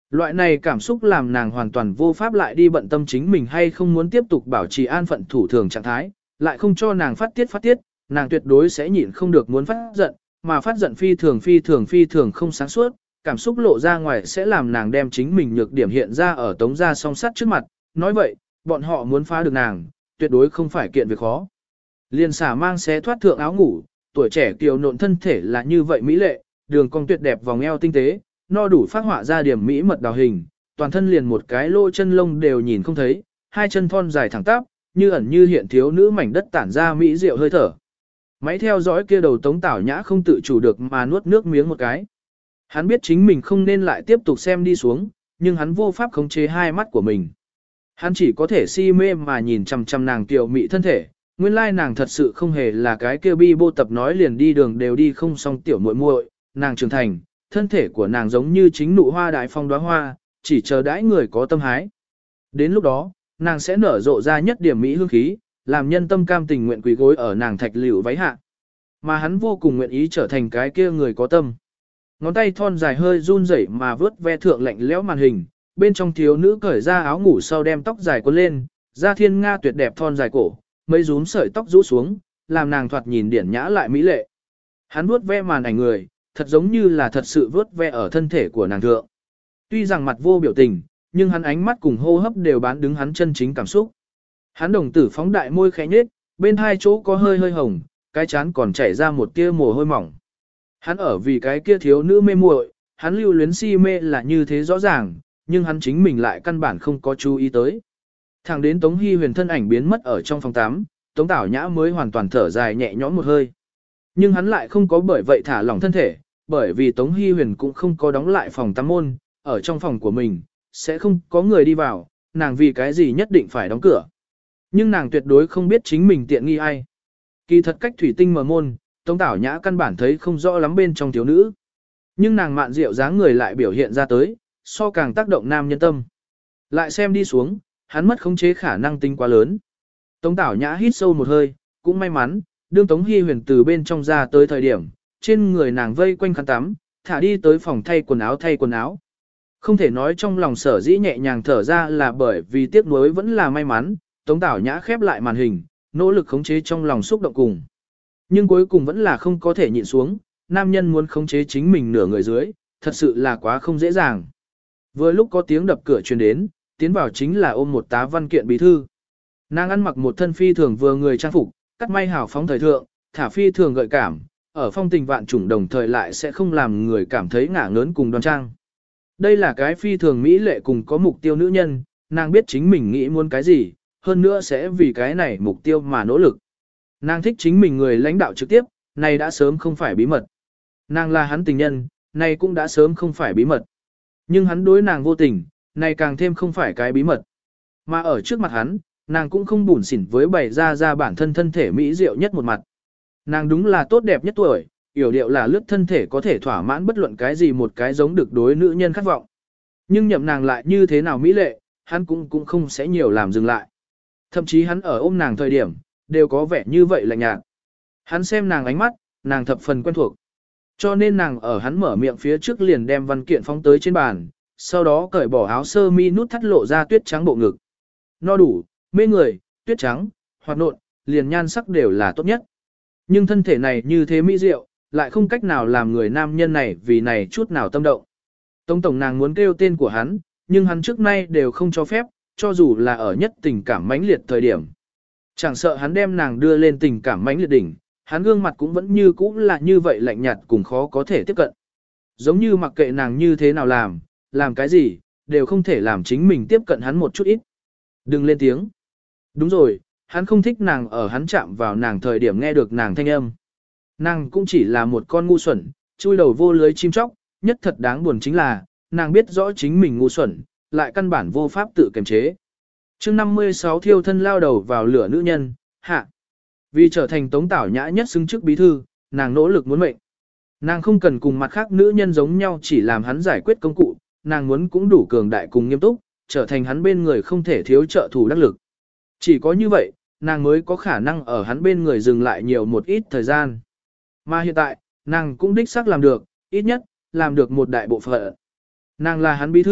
Loại này cảm xúc làm nàng hoàn toàn vô pháp lại đi bận tâm chính mình hay không muốn tiếp tục bảo trì an phận thủ thường trạng thái, lại không cho nàng phát tiết phát tiết, nàng tuyệt đối sẽ nhịn không được muốn phát giận, mà phát giận phi thường phi thường phi thường không sáng suốt, cảm xúc lộ ra ngoài sẽ làm nàng đem chính mình nhược điểm hiện ra ở tống gia song sắt trước mặt, nói vậy, bọn họ muốn phá được nàng, tuyệt đối không phải kiện việc khó. Liên xả mang xé thoát thượng áo ngủ, tuổi trẻ kiều nộn thân thể là như vậy mỹ lệ, đường cong tuyệt đẹp vòng eo tinh tế, no đủ phát họa ra điểm mỹ mật đào hình, toàn thân liền một cái lỗ chân lông đều nhìn không thấy, hai chân thon dài thẳng tắp, như ẩn như hiện thiếu nữ mảnh đất tản ra mỹ diệu hơi thở. Máy theo dõi kia đầu Tống Tảo Nhã không tự chủ được mà nuốt nước miếng một cái. Hắn biết chính mình không nên lại tiếp tục xem đi xuống, nhưng hắn vô pháp khống chế hai mắt của mình. Hắn chỉ có thể si mê mà nhìn chằm chằm nàng tiểu mị thân thể, nguyên lai nàng thật sự không hề là cái kia bi bô tập nói liền đi đường đều đi không xong tiểu muội muội, nàng trưởng thành, thân thể của nàng giống như chính nụ hoa đại phong đóa hoa, chỉ chờ đãi người có tâm hái. Đến lúc đó, nàng sẽ nở rộ ra nhất điểm mỹ hương khí, làm nhân tâm cam tình nguyện quỳ gối ở nàng thạch liễu váy hạ. Mà hắn vô cùng nguyện ý trở thành cái kia người có tâm. Ngón tay thon dài hơi run rẩy mà vướt ve thượng lạnh lẽo màn hình, bên trong thiếu nữ cởi ra áo ngủ sau đem tóc dài quấn lên, da thiên nga tuyệt đẹp thon dài cổ, mấy rúm sợi tóc rũ xuống, làm nàng thoạt nhìn điển nhã lại mỹ lệ. Hắn vuốt ve màn ảnh người, thật giống như là thật sự vuốt ve ở thân thể của nàng thượng. Tuy rằng mặt vô biểu tình, nhưng hắn ánh mắt cùng hô hấp đều bán đứng hắn chân chính cảm xúc. Hắn đồng tử phóng đại môi khẽ nhếch, bên hai chỗ có hơi hơi hồng, cái chán còn chảy ra một tia mồ hôi mỏng. Hắn ở vì cái kia thiếu nữ mê muội, hắn lưu luyến si mê là như thế rõ ràng, nhưng hắn chính mình lại căn bản không có chú ý tới. Thẳng đến Tống Hi Huyền thân ảnh biến mất ở trong phòng tắm, Tống Tảo Nhã mới hoàn toàn thở dài nhẹ nhõm một hơi. Nhưng hắn lại không có bởi vậy thả lỏng thân thể, bởi vì Tống Hi Huyền cũng không có đóng lại phòng tắm môn, ở trong phòng của mình, sẽ không có người đi vào, nàng vì cái gì nhất định phải đóng cửa. Nhưng nàng tuyệt đối không biết chính mình tiện nghi ai. Kỳ thật cách thủy tinh mở môn, Tống Tảo Nhã căn bản thấy không rõ lắm bên trong thiếu nữ. Nhưng nàng mạn diệu dáng người lại biểu hiện ra tới, so càng tác động nam nhân tâm. Lại xem đi xuống, hắn mất khống chế khả năng tính quá lớn. Tống Tảo Nhã hít sâu một hơi, cũng may mắn, đương Tống Hi Huyền từ bên trong ra tới thời điểm, trên người nàng vây quanh khăn tắm, thả đi tới phòng thay quần áo thay quần áo. Không thể nói trong lòng sở dĩ nhẹ nhàng thở ra là bởi vì tiếc nuối vẫn là may mắn, Tống Tảo Nhã khép lại màn hình, nỗ lực khống chế trong lòng xúc động cùng. Nhưng cuối cùng vẫn là không có thể nhịn xuống, nam nhân muốn khống chế chính mình nửa người dưới, thật sự là quá không dễ dàng. Vừa lúc có tiếng đập cửa truyền đến, tiến vào chính là ôm một tá văn kiện bí thư. Nàng ăn mặc một thân phi thường vừa người trang phục, cắt may hào phóng thời thượng, thả phi thường gợi cảm, ở phong tình vạn trùng đồng thời lại sẽ không làm người cảm thấy ngả ngớn cùng đoan trang. Đây là cái phi thường mỹ lệ cùng có mục tiêu nữ nhân, nàng biết chính mình nghĩ muốn cái gì, hơn nữa sẽ vì cái này mục tiêu mà nỗ lực. Nàng thích chính mình người lãnh đạo trực tiếp, này đã sớm không phải bí mật. Nàng là hắn tình nhân, này cũng đã sớm không phải bí mật. Nhưng hắn đối nàng vô tình, này càng thêm không phải cái bí mật. Mà ở trước mặt hắn, nàng cũng không bủn xỉn với bày ra ra bản thân thân thể mỹ diệu nhất một mặt. Nàng đúng là tốt đẹp nhất tuổi, yểu điệu là lướt thân thể có thể thỏa mãn bất luận cái gì một cái giống được đối nữ nhân khát vọng. Nhưng nhậm nàng lại như thế nào mỹ lệ, hắn cũng cũng không sẽ nhiều làm dừng lại. Thậm chí hắn ở ôm nàng thời điểm, đều có vẻ như vậy lạnh nhạt. Hắn xem nàng ánh mắt, nàng thập phần quen thuộc. Cho nên nàng ở hắn mở miệng phía trước liền đem văn kiện phóng tới trên bàn, sau đó cởi bỏ áo sơ mi nút thắt lộ ra tuyết trắng bộ ngực. No đủ, mê người, tuyết trắng, hoạt nộn, liền nhan sắc đều là tốt nhất. Nhưng thân thể này như thế mỹ diệu, lại không cách nào làm người nam nhân này vì này chút nào tâm động. Tống tổng nàng muốn kêu tên của hắn, nhưng hắn trước nay đều không cho phép, cho dù là ở nhất tình cảm mãnh liệt thời điểm. Chẳng sợ hắn đem nàng đưa lên tình cảm mãnh liệt đỉnh, hắn gương mặt cũng vẫn như cũ là như vậy lạnh nhạt cùng khó có thể tiếp cận. Giống như mặc kệ nàng như thế nào làm, làm cái gì, đều không thể làm chính mình tiếp cận hắn một chút ít. Đừng lên tiếng. Đúng rồi, hắn không thích nàng ở hắn chạm vào nàng thời điểm nghe được nàng thanh âm. Nàng cũng chỉ là một con ngu xuẩn, chui đầu vô lưới chim chóc, nhất thật đáng buồn chính là, nàng biết rõ chính mình ngu xuẩn, lại căn bản vô pháp tự kiềm chế. chương năm mươi sáu thiêu thân lao đầu vào lửa nữ nhân, hạ. Vì trở thành Tống Tảo Nhã nhất xứng chức bí thư, nàng nỗ lực muốn mệnh. Nàng không cần cùng mặt khác nữ nhân giống nhau chỉ làm hắn giải quyết công cụ, nàng muốn cũng đủ cường đại cùng nghiêm túc, trở thành hắn bên người không thể thiếu trợ thủ đắc lực. Chỉ có như vậy, nàng mới có khả năng ở hắn bên người dừng lại nhiều một ít thời gian. Mà hiện tại, nàng cũng đích xác làm được, ít nhất, làm được một đại bộ phận. Nàng là hắn bí thư,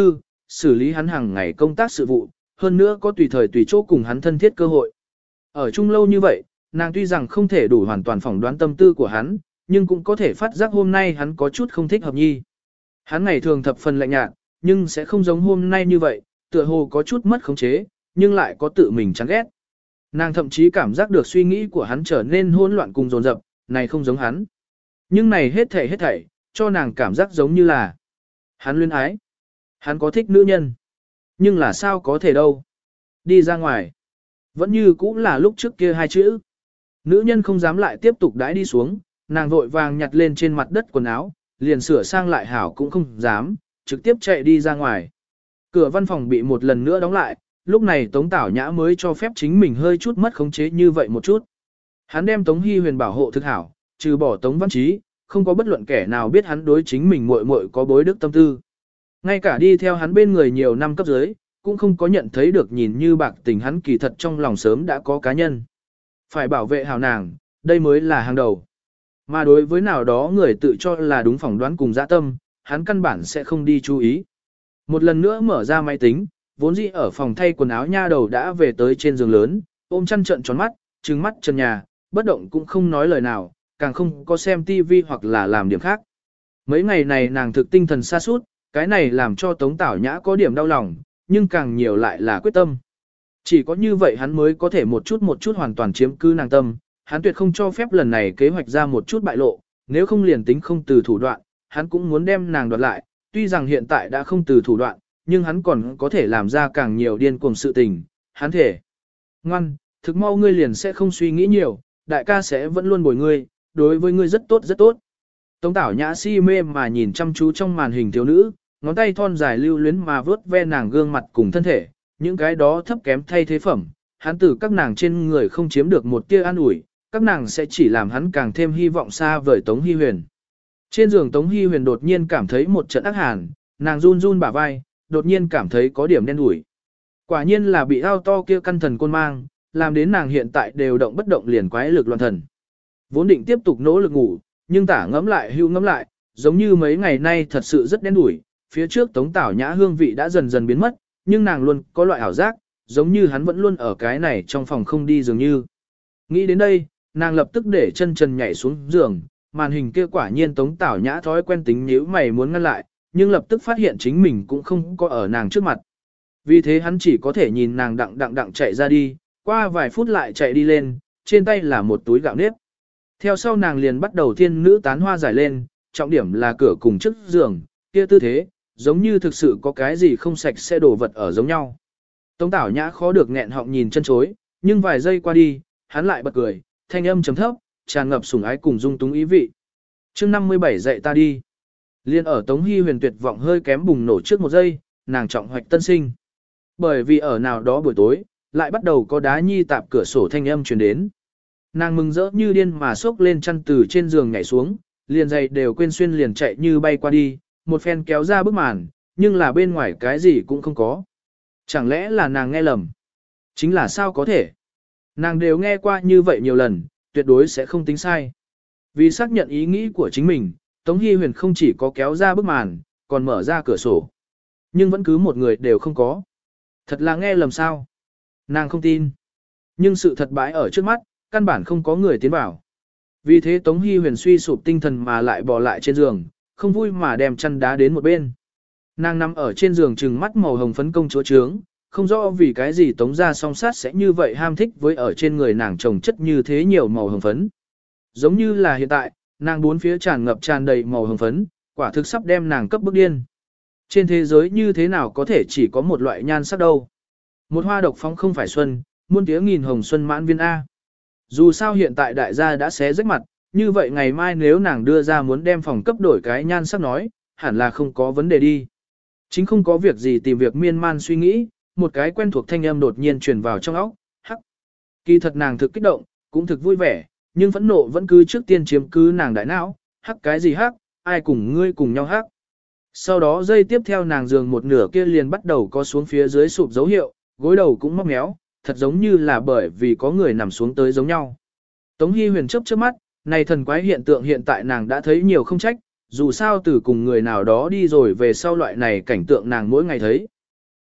xử lý hắn hàng ngày công tác sự vụ, hơn nữa có tùy thời tùy chỗ cùng hắn thân thiết cơ hội. Ở chung lâu như vậy, nàng tuy rằng không thể đủ hoàn toàn phỏng đoán tâm tư của hắn, nhưng cũng có thể phát giác hôm nay hắn có chút không thích hợp nhi. Hắn ngày thường thập phần lạnh nhạt, nhưng sẽ không giống hôm nay như vậy, tựa hồ có chút mất khống chế, nhưng lại có tự mình chán ghét. Nàng thậm chí cảm giác được suy nghĩ của hắn trở nên hỗn loạn cùng dồn dập, này không giống hắn. Nhưng này hết thảy hết thảy, cho nàng cảm giác giống như là hắn luyến ái. Hắn có thích nữ nhân. Nhưng là sao có thể đâu. Đi ra ngoài. Vẫn như cũng là lúc trước kia hai chữ. Nữ nhân không dám lại tiếp tục đãi đi xuống, nàng vội vàng nhặt lên trên mặt đất quần áo, liền sửa sang lại hảo cũng không dám, trực tiếp chạy đi ra ngoài. Cửa văn phòng bị một lần nữa đóng lại, lúc này Tống Tảo Nhã mới cho phép chính mình hơi chút mất khống chế như vậy một chút. Hắn đem Tống Hy Huyền bảo hộ thực hảo, trừ bỏ Tống Văn Trí, không có bất luận kẻ nào biết hắn đối chính mình muội muội có bối đức tâm tư. Ngay cả đi theo hắn bên người nhiều năm cấp dưới, cũng không có nhận thấy được nhìn như bạc tình hắn kỳ thật trong lòng sớm đã có cá nhân. Phải bảo vệ hảo nàng, đây mới là hàng đầu. Mà đối với nào đó người tự cho là đúng phỏng đoán cùng dã tâm, hắn căn bản sẽ không đi chú ý. Một lần nữa mở ra máy tính, vốn dĩ ở phòng thay quần áo nha đầu đã về tới trên giường lớn, ôm chăn trận tròn mắt, trừng mắt trần nhà, bất động cũng không nói lời nào, càng không có xem tivi hoặc là làm điểm khác. Mấy ngày này nàng thực tinh thần sa sút, cái này làm cho Tống Tảo Nhã có điểm đau lòng, nhưng càng nhiều lại là quyết tâm. Chỉ có như vậy hắn mới có thể một chút một chút hoàn toàn chiếm cứ nàng tâm, hắn tuyệt không cho phép lần này kế hoạch ra một chút bại lộ, nếu không liền tính không từ thủ đoạn, hắn cũng muốn đem nàng đoạt lại, tuy rằng hiện tại đã không từ thủ đoạn, nhưng hắn còn có thể làm ra càng nhiều điên cuồng sự tình, hắn thể. Ngoan, thực mau ngươi liền sẽ không suy nghĩ nhiều, đại ca sẽ vẫn luôn bồi ngươi, đối với ngươi rất tốt rất tốt. Tống Tảo Nhã si mê mà nhìn chăm chú trong màn hình thiếu nữ, ngón tay thon dài lưu luyến mà vớt ve nàng gương mặt cùng thân thể, những cái đó thấp kém thay thế phẩm, hắn từ các nàng trên người không chiếm được một tia an ủi, các nàng sẽ chỉ làm hắn càng thêm hy vọng xa vời Tống Hy Huyền. Trên giường Tống Hy Huyền đột nhiên cảm thấy một trận ác hàn, nàng run run bả vai, đột nhiên cảm thấy có điểm đen đủi. Quả nhiên là bị ao to kia căn thần côn mang, làm đến nàng hiện tại đều động bất động liền quái lực loạn thần. Vốn định tiếp tục nỗ lực ngủ, nhưng tả ngẫm lại hưu ngẫm lại, giống như mấy ngày nay thật sự rất đen đủi, phía trước Tống Tảo Nhã hương vị đã dần dần biến mất, nhưng nàng luôn có loại ảo giác, giống như hắn vẫn luôn ở cái này trong phòng không đi dường như. Nghĩ đến đây, nàng lập tức để chân trần nhảy xuống giường, màn hình kia quả nhiên Tống Tảo Nhã thói quen tính nhíu mày muốn ngăn lại, nhưng lập tức phát hiện chính mình cũng không có ở nàng trước mặt. Vì thế hắn chỉ có thể nhìn nàng đặng đặng đặng chạy ra đi, qua vài phút lại chạy đi lên, trên tay là một túi gạo nếp. Theo sau nàng liền bắt đầu thiên nữ tán hoa giải lên, trọng điểm là cửa cùng trước giường, kia tư thế, giống như thực sự có cái gì không sạch sẽ đổ vật ở giống nhau. Tống Tảo Nhã khó được nghẹn họng nhìn chân chối, nhưng vài giây qua đi, hắn lại bật cười, thanh âm trầm thấp, tràn ngập sủng ái cùng dung túng ý vị. Chương năm mươi bảy dậy ta đi. Liên ở Tống Hy Huyền tuyệt vọng hơi kém bùng nổ trước một giây, nàng trọng hoạch tân sinh. Bởi vì ở nào đó buổi tối, lại bắt đầu có đá nhi tạp cửa sổ thanh âm truyền đến. Nàng mừng rỡ như điên mà xốc lên chăn từ trên giường nhảy xuống, liền giày đều quên xuyên liền chạy như bay qua đi, một phen kéo ra bức màn, nhưng là bên ngoài cái gì cũng không có. Chẳng lẽ là nàng nghe lầm? Chính là sao có thể? Nàng đều nghe qua như vậy nhiều lần, tuyệt đối sẽ không tính sai. Vì xác nhận ý nghĩ của chính mình, Tống Hy Huyền không chỉ có kéo ra bức màn, còn mở ra cửa sổ. Nhưng vẫn cứ một người đều không có. Thật là nghe lầm sao? Nàng không tin. Nhưng sự thật bãi ở trước mắt, căn bản không có người tiến vào. Vì thế Tống Hy Huyền suy sụp tinh thần mà lại bò lại trên giường, không vui mà đem chăn đá đến một bên. Nàng nằm ở trên giường trừng mắt màu hồng phấn công chúa trướng, không rõ vì cái gì Tống gia song sát sẽ như vậy ham thích với ở trên người nàng trồng chất như thế nhiều màu hồng phấn. Giống như là hiện tại, nàng bốn phía tràn ngập tràn đầy màu hồng phấn, quả thực sắp đem nàng cấp bức điên. Trên thế giới như thế nào có thể chỉ có một loại nhan sắc đâu. Một hoa độc phóng không phải xuân, muôn tiếng nghìn hồng xuân mãn viên A. Dù sao hiện tại đại gia đã xé rách mặt, như vậy ngày mai nếu nàng đưa ra muốn đem phòng cấp đổi cái nhan sắc nói, hẳn là không có vấn đề đi. Chính không có việc gì tìm việc miên man suy nghĩ, một cái quen thuộc thanh âm đột nhiên truyền vào trong óc, hắc. Kỳ thật nàng thực kích động, cũng thực vui vẻ, nhưng phẫn nộ vẫn cứ trước tiên chiếm cứ nàng đại não, hắc cái gì hắc, ai cùng ngươi cùng nhau hắc. Sau đó dây tiếp theo nàng giường một nửa kia liền bắt đầu có xuống phía dưới sụp dấu hiệu, gối đầu cũng móc méo, thật giống như là bởi vì có người nằm xuống tới giống nhau. Tống Hy Huyền chớp chớp mắt, này thần quái hiện tượng hiện tại nàng đã thấy nhiều không trách, dù sao từ cùng người nào đó đi rồi về sau loại này cảnh tượng nàng mỗi ngày thấy,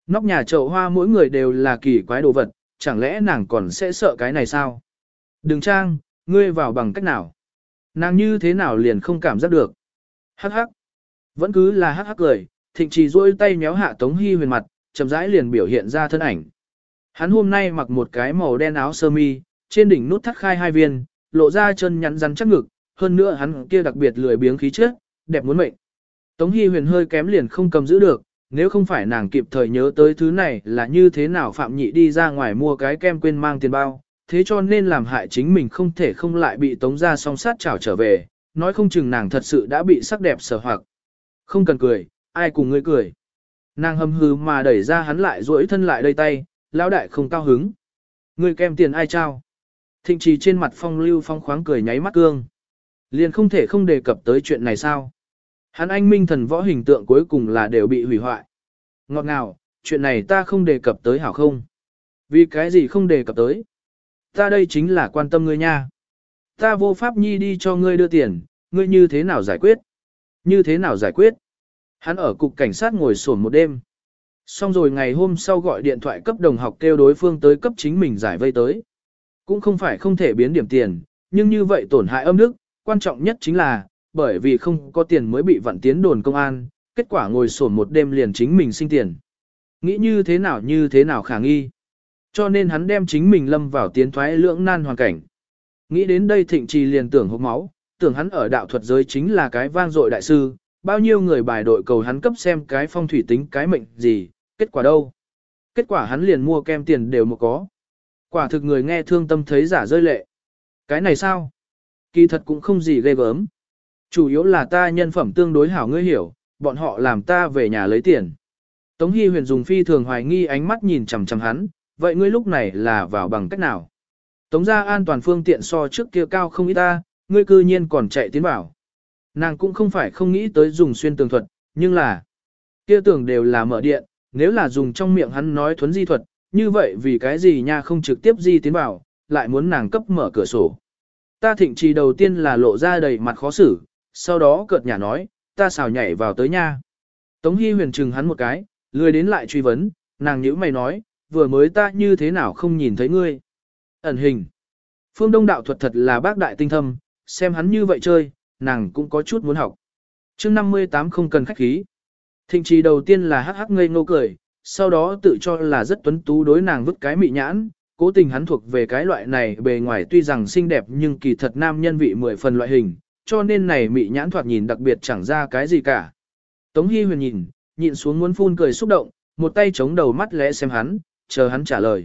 Nóc nhà chậu hoa mỗi người đều là kỳ quái đồ vật, chẳng lẽ nàng còn sẽ sợ cái này sao? Đừng trang, ngươi vào bằng cách nào? Nàng như thế nào liền không cảm giác được? Hắc hắc. Vẫn cứ là hắc hắc cười, Thịnh Trì duỗi tay méo hạ Tống Hi Huyền mặt, chậm rãi liền biểu hiện ra thân ảnh. Hắn hôm nay mặc một cái màu đen áo sơ mi, trên đỉnh nút thắt khai hai viên, lộ ra chân nhắn rắn chắc ngực, hơn nữa hắn kia đặc biệt lười biếng khí chất, đẹp muốn mệnh. Tống Hi Huyền hơi kém liền không cầm giữ được, nếu không phải nàng kịp thời nhớ tới thứ này là như thế nào Phạm Nhị đi ra ngoài mua cái kem quên mang tiền bao, thế cho nên làm hại chính mình không thể không lại bị Tống gia song sát trảo trở về, nói không chừng nàng thật sự đã bị sắc đẹp sở hoặc. Không cần cười, ai cùng ngươi cười. Nàng hầm hừ mà đẩy ra hắn lại duỗi thân lại đây tay, lão đại không cao hứng. Ngươi kem tiền ai trao? Thịnh Trì trên mặt phong lưu phong khoáng cười nháy mắt cương. Liền không thể không đề cập tới chuyện này sao? Hắn anh minh thần võ hình tượng cuối cùng là đều bị hủy hoại. Ngọt ngào, chuyện này ta không đề cập tới hảo không? Vì cái gì không đề cập tới? Ta đây chính là quan tâm ngươi nha. Ta vô pháp nhi đi cho ngươi đưa tiền, ngươi như thế nào giải quyết? Như thế nào giải quyết? Hắn ở cục cảnh sát ngồi sổn một đêm. Xong rồi ngày hôm sau gọi điện thoại cấp đồng học kêu đối phương tới cấp chính mình giải vây tới. Cũng không phải không thể biến điểm tiền, nhưng như vậy tổn hại âm đức, quan trọng nhất chính là, bởi vì không có tiền mới bị vặn tiến đồn công an, kết quả ngồi sổn một đêm liền chính mình sinh tiền. Nghĩ như thế nào như thế nào khả nghi. Cho nên hắn đem chính mình lâm vào tiến thoái lưỡng nan hoàn cảnh. Nghĩ đến đây Thịnh Trì liền tưởng hốc máu, tưởng hắn ở đạo thuật giới chính là cái vang dội đại sư, bao nhiêu người bài đội cầu hắn cấp xem cái phong thủy tính cái mệnh gì, kết quả đâu? Kết quả hắn liền mua kem tiền đều một có. Quả thực người nghe thương tâm thấy giả rơi lệ. Cái này sao? Kỳ thật cũng không gì ghê gớm. Chủ yếu là ta nhân phẩm tương đối hảo ngươi hiểu, bọn họ làm ta về nhà lấy tiền. Tống Hi Huyền dùng phi thường hoài nghi ánh mắt nhìn chằm chằm hắn, vậy ngươi lúc này là vào bằng cách nào? Tống gia an toàn phương tiện so trước kia cao không ít ta, ngươi cư nhiên còn chạy tiến bảo. Nàng cũng không phải không nghĩ tới dùng xuyên tường thuật, nhưng là kia tường đều là mở điện, nếu là dùng trong miệng hắn nói thuấn di thuật, như vậy vì cái gì nha không trực tiếp di tiến bảo, lại muốn nàng cấp mở cửa sổ. Ta Thịnh Trì đầu tiên là lộ ra đầy mặt khó xử, sau đó cợt nhả nói, ta xào nhảy vào tới nha. Tống Hi Huyền chừng hắn một cái, lười đến lại truy vấn, nàng nhíu mày nói, vừa mới ta như thế nào không nhìn thấy ngươi. Ẩn hình. Phương Đông đạo thuật thật là bác đại tinh thâm, xem hắn như vậy chơi, nàng cũng có chút muốn học. Chương năm mươi tám không cần khách khí. Thịnh Trì đầu tiên là hắc hắc ngây ngô cười, sau đó tự cho là rất tuấn tú đối nàng vứt cái mị nhãn, cố tình hắn thuộc về cái loại này bề ngoài tuy rằng xinh đẹp nhưng kỳ thật nam nhân vị mười phần loại hình, cho nên này mị nhãn thoạt nhìn đặc biệt chẳng ra cái gì cả. Tống Hi Huyền nhìn, nhịn xuống muốn phun cười xúc động, một tay chống đầu mắt lẽ xem hắn, chờ hắn trả lời.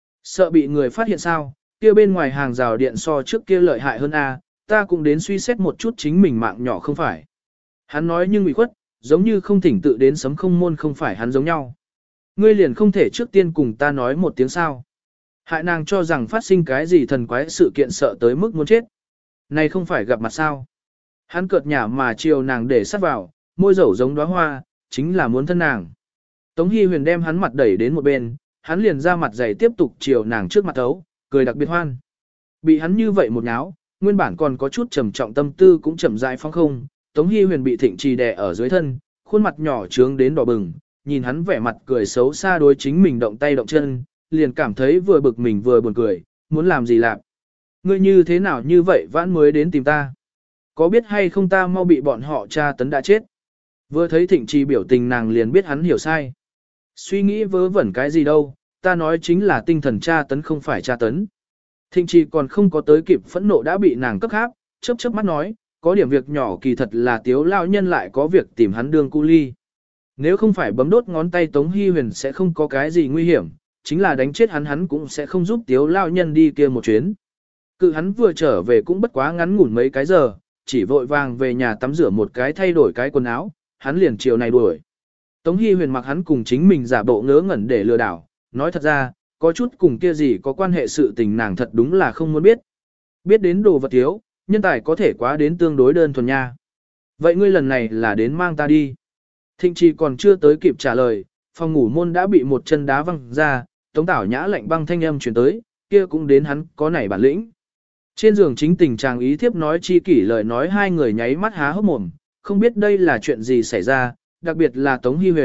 Sợ bị người phát hiện sao, kia bên ngoài hàng rào điện so trước kia lợi hại hơn a, ta cũng đến suy xét một chút chính mình mạng nhỏ không phải. Hắn nói nhưng ủy khuất, giống như không thỉnh tự đến sấm không môn không phải hắn giống nhau. Ngươi liền không thể trước tiên cùng ta nói một tiếng sao. Hại nàng cho rằng phát sinh cái gì thần quái sự kiện sợ tới mức muốn chết. Này không phải gặp mặt sao. Hắn cợt nhả mà chiều nàng để sát vào, môi dầu giống đóa hoa, chính là muốn thân nàng. Tống Hi Huyền đem hắn mặt đẩy đến một bên, hắn liền ra mặt dày tiếp tục chiều nàng trước mặt thấu, cười đặc biệt hoan. Bị hắn như vậy một náo, nguyên bản còn có chút trầm trọng tâm tư cũng chậm rãi phóng không, Tống Hi Huyền bị Thịnh Trì đè ở dưới thân, khuôn mặt nhỏ trướng đến đỏ bừng, nhìn hắn vẻ mặt cười xấu xa đối chính mình động tay động chân, liền cảm thấy vừa bực mình vừa buồn cười, muốn làm gì làm. Ngươi như thế nào như vậy vãn mới đến tìm ta? Có biết hay không ta mau bị bọn họ tra tấn đã chết? Vừa thấy Thịnh Trì biểu tình nàng liền biết hắn hiểu sai. Suy nghĩ vớ vẩn cái gì đâu, ta nói chính là tinh thần tra tấn không phải tra tấn. Thịnh Trì còn không có tới kịp phẫn nộ đã bị nàng cấp háp, chớp chớp mắt nói, có điểm việc nhỏ kỳ thật là tiếu lao nhân lại có việc tìm hắn đương cu ly. Nếu không phải bấm đốt ngón tay Tống Hi Huyền sẽ không có cái gì nguy hiểm, chính là đánh chết hắn hắn cũng sẽ không giúp tiếu lao nhân đi kia một chuyến. Cự hắn vừa trở về cũng bất quá ngắn ngủn mấy cái giờ, chỉ vội vàng về nhà tắm rửa một cái thay đổi cái quần áo, hắn liền chiều này đuổi. Tống Hi Huyền mặc hắn cùng chính mình giả bộ ngớ ngẩn để lừa đảo, nói thật ra, có chút cùng kia gì có quan hệ sự tình nàng thật đúng là không muốn biết. Biết đến đồ vật thiếu, nhân tài có thể quá đến tương đối đơn thuần nha. Vậy ngươi lần này là đến mang ta đi. Thịnh Trì còn chưa tới kịp trả lời, phòng ngủ môn đã bị một chân đá văng ra, Tống Tảo Nhã lạnh băng thanh âm truyền tới, kia cũng đến hắn có nảy bản lĩnh. Trên giường chính tình chàng ý thiếp nói chi kỷ lời nói hai người nháy mắt há hốc mồm, không biết đây là chuyện gì xảy ra, đặc biệt là Tống Hi Huyền,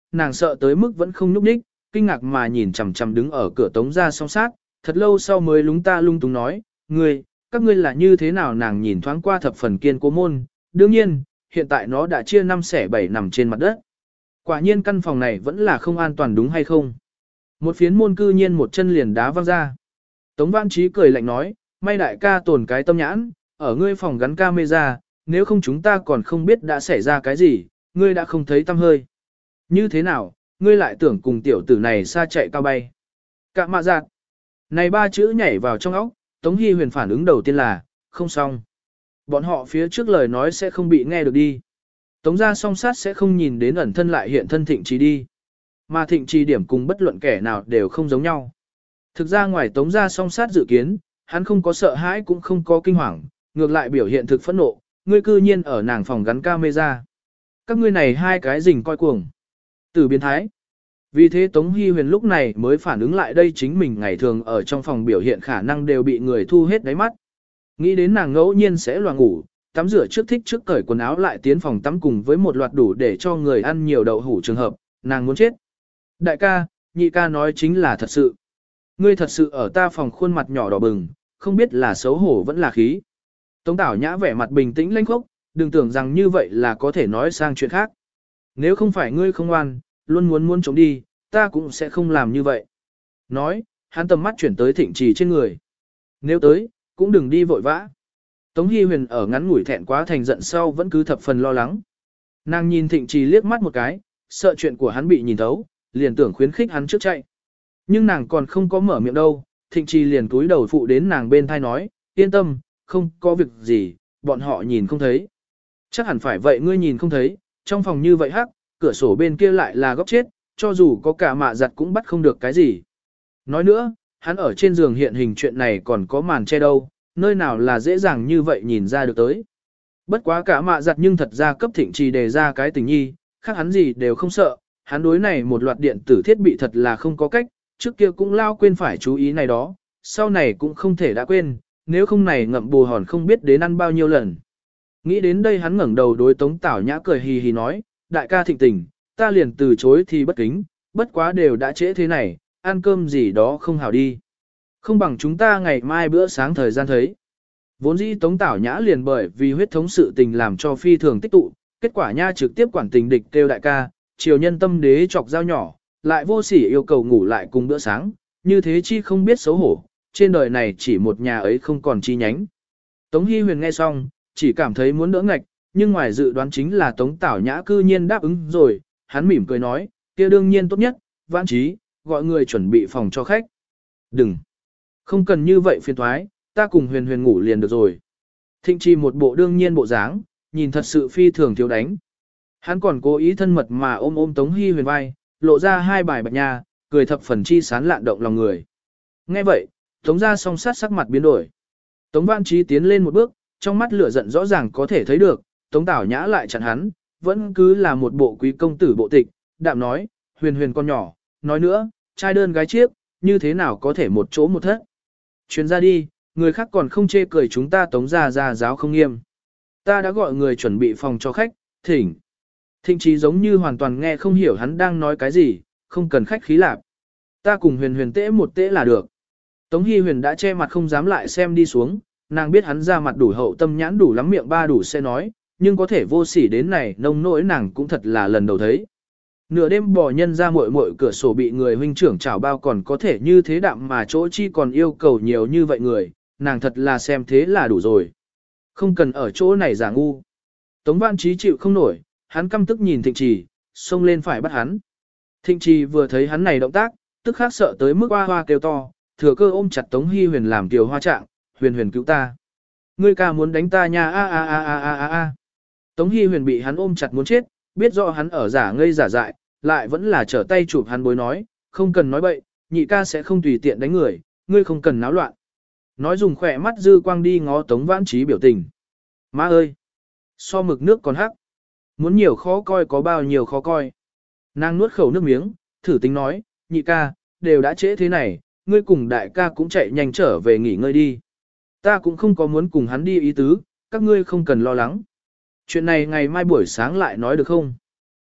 nàng sợ tới mức vẫn không nhúc nhích, kinh ngạc mà nhìn chằm chằm đứng ở cửa Tống gia song sát, thật lâu sau mới lúng ta lung túng nói, ngươi, các ngươi là như thế nào? Nàng nhìn thoáng qua thập phần kiên cố môn, đương nhiên, hiện tại nó đã chia năm xẻ bảy nằm trên mặt đất. Quả nhiên căn phòng này vẫn là không an toàn đúng hay không? Một phiến môn cư nhiên một chân liền đá văng ra. Tống Văn Trí cười lạnh nói, may đại ca tồn cái tâm nhãn, ở ngươi phòng gắn camera, nếu không chúng ta còn không biết đã xảy ra cái gì, ngươi đã không thấy tâm hơi. Như thế nào, ngươi lại tưởng cùng tiểu tử này xa chạy cao bay. Cạ mạ giạt. Này ba chữ nhảy vào trong óc, Tống Hy Huyền phản ứng đầu tiên là, không xong. Bọn họ phía trước lời nói sẽ không bị nghe được đi. Tống gia song sát sẽ không nhìn đến ẩn thân lại hiện thân Thịnh Trì đi. Mà Thịnh Trì điểm cùng bất luận kẻ nào đều không giống nhau. Thực ra ngoài Tống gia song sát dự kiến, hắn không có sợ hãi cũng không có kinh hoàng, ngược lại biểu hiện thực phẫn nộ, ngươi cư nhiên ở nàng phòng gắn camera. Các ngươi này hai cái rình coi cuồng. Từ biến thái. Vì thế Tống Hy Huyền lúc này mới phản ứng lại đây chính mình ngày thường ở trong phòng biểu hiện khả năng đều bị người thu hết đáy mắt. Nghĩ đến nàng ngẫu nhiên sẽ loạn ngủ, tắm rửa trước thích trước cởi quần áo lại tiến phòng tắm cùng với một loạt đủ để cho người ăn nhiều đậu hủ trường hợp, nàng muốn chết. Đại ca, nhị ca nói chính là thật sự. Ngươi thật sự ở ta phòng khuôn mặt nhỏ đỏ bừng, không biết là xấu hổ vẫn là khí. Tống Tảo Nhã vẻ mặt bình tĩnh lãnh khốc, đừng tưởng rằng như vậy là có thể nói sang chuyện khác. Nếu không phải ngươi không ngoan, luôn muốn muốn chống đi, ta cũng sẽ không làm như vậy. Nói, hắn tầm mắt chuyển tới Thịnh Trì trên người. Nếu tới, cũng đừng đi vội vã. Tống Hy Huyền ở ngắn ngủi thẹn quá thành giận sau vẫn cứ thập phần lo lắng. Nàng nhìn Thịnh Trì liếc mắt một cái, sợ chuyện của hắn bị nhìn thấu, liền tưởng khuyến khích hắn trước chạy. Nhưng nàng còn không có mở miệng đâu, Thịnh Trì liền cúi đầu phụ đến nàng bên thai nói, yên tâm, không có việc gì, bọn họ nhìn không thấy. Chắc hẳn phải vậy ngươi nhìn không thấy, trong phòng như vậy hắc, cửa sổ bên kia lại là góc chết, cho dù có cả mạ giặt cũng bắt không được cái gì. Nói nữa, hắn ở trên giường hiện hình chuyện này còn có màn che đâu, nơi nào là dễ dàng như vậy nhìn ra được tới. Bất quá cả mạ giặt nhưng thật ra cấp Thịnh Trì đề ra cái tình nhi, khác hắn gì đều không sợ, hắn đối này một loạt điện tử thiết bị thật là không có cách, trước kia cũng lao quên phải chú ý này đó, sau này cũng không thể đã quên, nếu không này ngậm bù hòn không biết đến ăn bao nhiêu lần. Nghĩ đến đây hắn ngẩng đầu đối Tống Tảo Nhã cười hì hì nói, đại ca Thịnh tình, ta liền từ chối thì bất kính, bất quá đều đã trễ thế này, ăn cơm gì đó không hảo đi. Không bằng chúng ta ngày mai bữa sáng thời gian thấy. Vốn dĩ Tống Tảo Nhã liền bởi vì huyết thống sự tình làm cho phi thường tích tụ, kết quả nha trực tiếp quản tình địch kêu đại ca, triều nhân tâm đế chọc dao nhỏ, lại vô sỉ yêu cầu ngủ lại cùng bữa sáng, như thế chi không biết xấu hổ, trên đời này chỉ một nhà ấy không còn chi nhánh. Tống Hy Huyền nghe xong, chỉ cảm thấy muốn đỡ ngạch, nhưng ngoài dự đoán chính là Tống Tảo Nhã cư nhiên đáp ứng rồi, hắn mỉm cười nói, kia đương nhiên tốt nhất, Vãn Trí, gọi người chuẩn bị phòng cho khách. Đừng, không cần như vậy phiền thoái, ta cùng Huyền Huyền ngủ liền được rồi. Thịnh Trì một bộ đương nhiên bộ dáng, nhìn thật sự phi thường thiếu đánh. Hắn còn cố ý thân mật mà ôm ôm Tống Hy Huyền vai, lộ ra hai bài bạch nha, cười thập phần chi sán lạn động lòng người. Nghe vậy, Tống gia song sát sắc mặt biến đổi. Tống Vãn Trí tiến lên một bước, trong mắt lửa giận rõ ràng có thể thấy được, Tống Tảo Nhã lại chặn hắn, vẫn cứ là một bộ quý công tử bộ tịch, đạm nói, Huyền Huyền con nhỏ, nói nữa, trai đơn gái chiếc, như thế nào có thể một chỗ một thất. Chuyến ra đi, người khác còn không chê cười chúng ta Tống gia gia giáo không nghiêm. Ta đã gọi người chuẩn bị phòng cho khách, thỉnh. Thịnh Trí giống như hoàn toàn nghe không hiểu hắn đang nói cái gì, không cần khách khí lạp. Ta cùng Huyền Huyền tễ một tễ là được. Tống Hy Huyền đã che mặt không dám lại xem đi xuống, nàng biết hắn ra mặt đủ hậu tâm nhãn đủ lắm miệng ba đủ sẽ nói, nhưng có thể vô sỉ đến này nông nỗi nàng cũng thật là lần đầu thấy. Nửa đêm bỏ nhân ra muội muội cửa sổ bị người huynh trưởng chảo bao còn có thể như thế đạm mà chỗ chi còn yêu cầu nhiều như vậy người, nàng thật là xem thế là đủ rồi. Không cần ở chỗ này giả ngu. Tống Vãn Trí chịu không nổi, hắn căm tức nhìn Thịnh Trì, xông lên phải bắt hắn. Thịnh Trì vừa thấy hắn này động tác, tức khắc sợ tới mức hoa hoa kêu to, thừa cơ ôm chặt Tống Hy Huyền làm tiểu hoa trạng, Huyền Huyền cứu ta. Ngươi ca muốn đánh ta nha a a a a a a a. Tống Hy Huyền bị hắn ôm chặt muốn chết, biết rõ hắn ở giả ngây giả dại, lại vẫn là trở tay chụp hắn bối nói, không cần nói bậy, nhị ca sẽ không tùy tiện đánh người, ngươi không cần náo loạn. Nói dùng khỏe mắt dư quang đi ngó Tống Vãn Trí biểu tình. Má ơi! So mực nước còn hắc. Muốn nhiều khó coi có bao nhiêu khó coi. Nàng nuốt khẩu nước miếng, thử tính nói, nhị ca, đều đã trễ thế này, ngươi cùng đại ca cũng chạy nhanh trở về nghỉ ngơi đi. Ta cũng không có muốn cùng hắn đi ý tứ, các ngươi không cần lo lắng. Chuyện này ngày mai buổi sáng lại nói được không?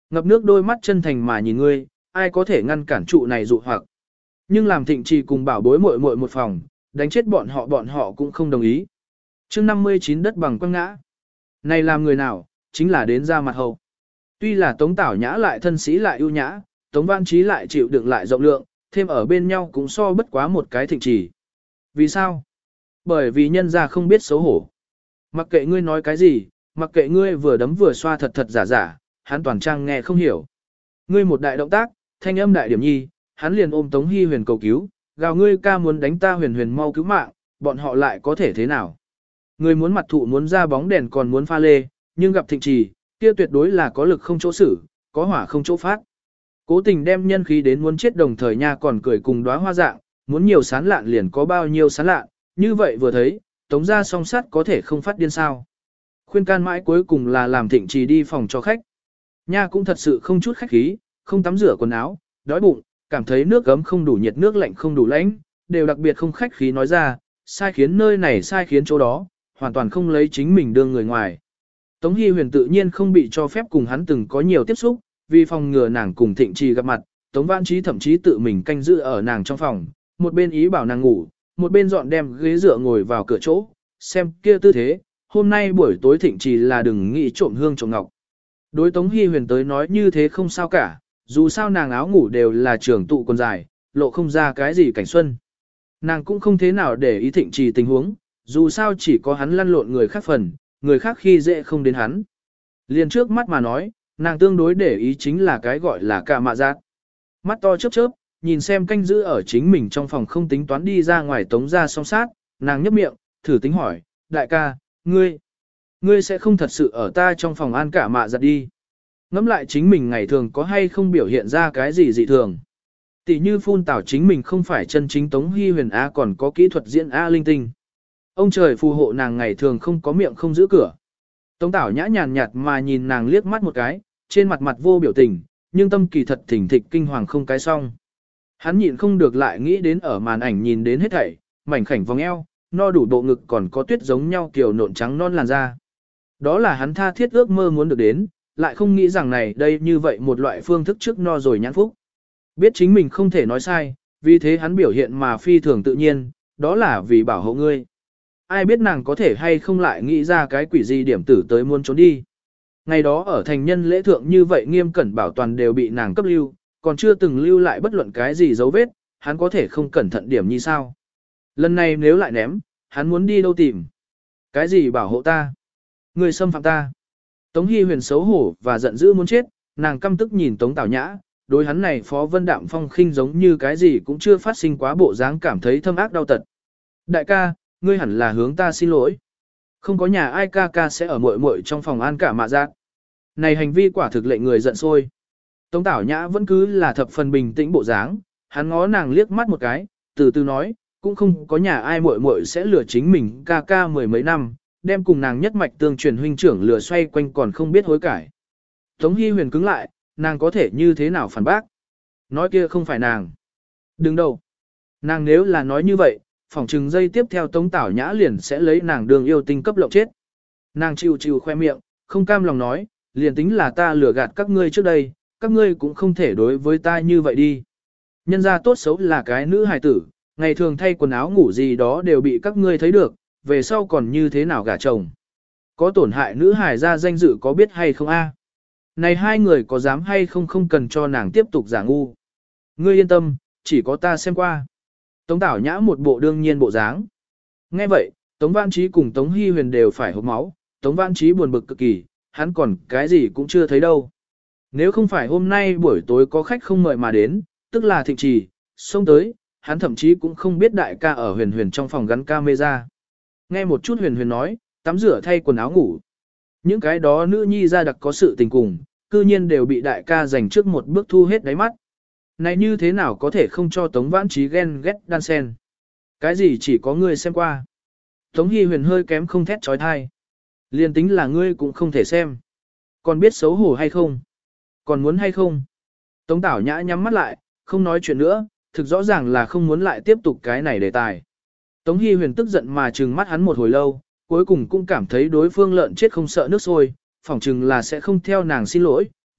Ngập nước đôi mắt chân thành mà nhìn ngươi, ai có thể ngăn cản trụ này dụ hoặc. Nhưng làm Thịnh Trì cùng bảo bối muội muội một phòng, đánh chết bọn họ bọn họ cũng không đồng ý. chương năm mươi chín đất bằng quăng ngã. Này làm người nào, chính là đến ra mặt hậu. Tuy là Tống Tảo Nhã lại thân sĩ lại ưu nhã, Tống Văn Trí lại chịu đựng lại rộng lượng, thêm ở bên nhau cũng so bất quá một cái Thịnh Trì. Vì sao? Bởi vì nhân gia không biết xấu hổ. Mặc kệ ngươi nói cái gì, mặc kệ ngươi vừa đấm vừa xoa thật thật giả giả, hắn toàn trang nghe không hiểu. Ngươi một đại động tác, thanh âm đại điểm nhi, hắn liền ôm Tống Hi Huyền cầu cứu, gào ngươi ca muốn đánh ta Huyền Huyền mau cứu mạng, bọn họ lại có thể thế nào? Ngươi muốn mặt thụ muốn ra bóng đèn còn muốn pha lê, nhưng gặp Thịnh Trì, kia tuyệt đối là có lực không chỗ xử, có hỏa không chỗ phát. Cố tình đem nhân khí đến muốn chết đồng thời nha còn cười cùng đóa hoa dạng, muốn nhiều sán lạn liền có bao nhiêu sán lạn, như vậy vừa thấy, Tống gia song sát có thể không phát điên sao. Khuyên can mãi cuối cùng là làm Thịnh Trì đi phòng cho khách. Nha cũng thật sự không chút khách khí, không tắm rửa quần áo, đói bụng, cảm thấy nước gấm không đủ nhiệt nước lạnh không đủ lạnh, đều đặc biệt không khách khí nói ra, sai khiến nơi này sai khiến chỗ đó, hoàn toàn không lấy chính mình đương người ngoài. Tống Hi Huyền tự nhiên không bị cho phép cùng hắn từng có nhiều tiếp xúc, vì phòng ngừa nàng cùng Thịnh Trì gặp mặt, Tống Vãn Trí thậm chí tự mình canh giữ ở nàng trong phòng, một bên ý bảo nàng ngủ, một bên dọn đem ghế dựa ngồi vào cửa chỗ, xem kia tư thế, hôm nay buổi tối Thịnh Trì là đừng nghĩ trộm hương trộm ngọc. Đối Tống Hi Huyền tới nói như thế không sao cả, dù sao nàng áo ngủ đều là trường tụ quần dài, lộ không ra cái gì cảnh xuân. Nàng cũng không thế nào để ý Thịnh Trì tình huống, dù sao chỉ có hắn lăn lộn người khác phần, người khác khi dễ không đến hắn. Liền trước mắt mà nói, nàng tương đối để ý chính là cái gọi là cả mạ giác. Mắt to chớp chớp, nhìn xem canh giữ ở chính mình trong phòng không tính toán đi ra ngoài Tống ra song sát, nàng nhấp miệng, thử tính hỏi, đại ca, ngươi, ngươi sẽ không thật sự ở ta trong phòng an cả mạ giặt đi. Ngắm lại chính mình ngày thường có hay không biểu hiện ra cái gì dị thường. Tỷ như phun tảo chính mình không phải chân chính Tống Hi Huyền A còn có kỹ thuật diễn A linh tinh. Ông trời phù hộ nàng ngày thường không có miệng không giữ cửa. Tống Tảo nhã nhàn nhạt mà nhìn nàng liếc mắt một cái, trên mặt mặt vô biểu tình, nhưng tâm kỳ thật thỉnh thịch kinh hoàng không cái song. Hắn nhịn không được lại nghĩ đến ở màn ảnh nhìn đến hết thảy, mảnh khảnh vòng eo, no đủ bộ ngực còn có tuyết giống nhau kiểu nộn trắng non làn da. Đó là hắn tha thiết ước mơ muốn được đến, lại không nghĩ rằng này đây như vậy một loại phương thức trước no rồi nhãn phúc. Biết chính mình không thể nói sai, vì thế hắn biểu hiện mà phi thường tự nhiên, đó là vì bảo hộ ngươi. Ai biết nàng có thể hay không lại nghĩ ra cái quỷ gì điểm tử tới muốn trốn đi. Ngày đó ở thành nhân lễ thượng như vậy nghiêm cẩn bảo toàn đều bị nàng cấp lưu, còn chưa từng lưu lại bất luận cái gì dấu vết, hắn có thể không cẩn thận điểm như sao. Lần này nếu lại ném, hắn muốn đi đâu tìm. Cái gì bảo hộ ta? Người xâm phạm ta. Tống Hi Huyền xấu hổ và giận dữ muốn chết, nàng căm tức nhìn Tống Tảo Nhã, đối hắn này Phó Vân Đạm Phong khinh giống như cái gì cũng chưa phát sinh quá bộ dáng cảm thấy thâm ác đau tật. Đại ca, ngươi hẳn là hướng ta xin lỗi. Không có nhà ai ca ca sẽ ở muội muội trong phòng an cả mạ giác. Này hành vi quả thực lệnh người giận sôi. Tống Tảo Nhã vẫn cứ là thập phần bình tĩnh bộ dáng, hắn ngó nàng liếc mắt một cái, từ từ nói, cũng không có nhà ai muội muội sẽ lừa chính mình ca ca mười mấy năm, đem cùng nàng nhất mạch tương truyền huynh trưởng lừa xoay quanh còn không biết hối cải. Tống Hi Huyền cứng lại, nàng có thể như thế nào phản bác? Nói kia không phải nàng. Đừng đâu. Nàng nếu là nói như vậy, phỏng chừng dây tiếp theo Tống Tảo Nhã liền sẽ lấy nàng đường yêu tinh cấp lộng chết. Nàng chịu chịu khoe miệng, không cam lòng nói, liền tính là ta lừa gạt các ngươi trước đây, các ngươi cũng không thể đối với ta như vậy đi. Nhân gia tốt xấu là cái nữ hài tử, ngày thường thay quần áo ngủ gì đó đều bị các ngươi thấy được, về sau còn như thế nào gả chồng. Có tổn hại nữ hài ra danh dự có biết hay không a? Này hai người có dám hay không không cần cho nàng tiếp tục giả ngu. Ngươi yên tâm, chỉ có ta xem qua. Tống Tảo Nhã một bộ đương nhiên bộ dáng. Nghe vậy, Tống Văn Trí cùng Tống Hi Huyền đều phải hộc máu, Tống Văn Trí buồn bực cực kỳ, hắn còn cái gì cũng chưa thấy đâu. Nếu không phải hôm nay buổi tối có khách không mời mà đến, tức là Thịnh Trì, xông tới, hắn thậm chí cũng không biết đại ca ở Huyền Huyền trong phòng gắn camera. Nghe một chút Huyền Huyền nói, tắm rửa thay quần áo ngủ. Những cái đó nữ nhi ra đặc có sự tình cùng, cư nhiên đều bị đại ca giành trước một bước thu hết đáy mắt. Này như thế nào có thể không cho Tống Vãn Trí ghen ghét đan sen. Cái gì chỉ có ngươi xem qua. Tống Hi Huyền hơi kém không thét trói thai. Liên tính là ngươi cũng không thể xem. Còn biết xấu hổ hay không? Còn muốn hay không? Tống Tảo Nhã nhắm mắt lại, không nói chuyện nữa, thực rõ ràng là không muốn lại tiếp tục cái này đề tài. Tống Hi Huyền tức giận mà trừng mắt hắn một hồi lâu, cuối cùng cũng cảm thấy đối phương lợn chết không sợ nước sôi, phỏng chừng là sẽ không theo nàng xin lỗi,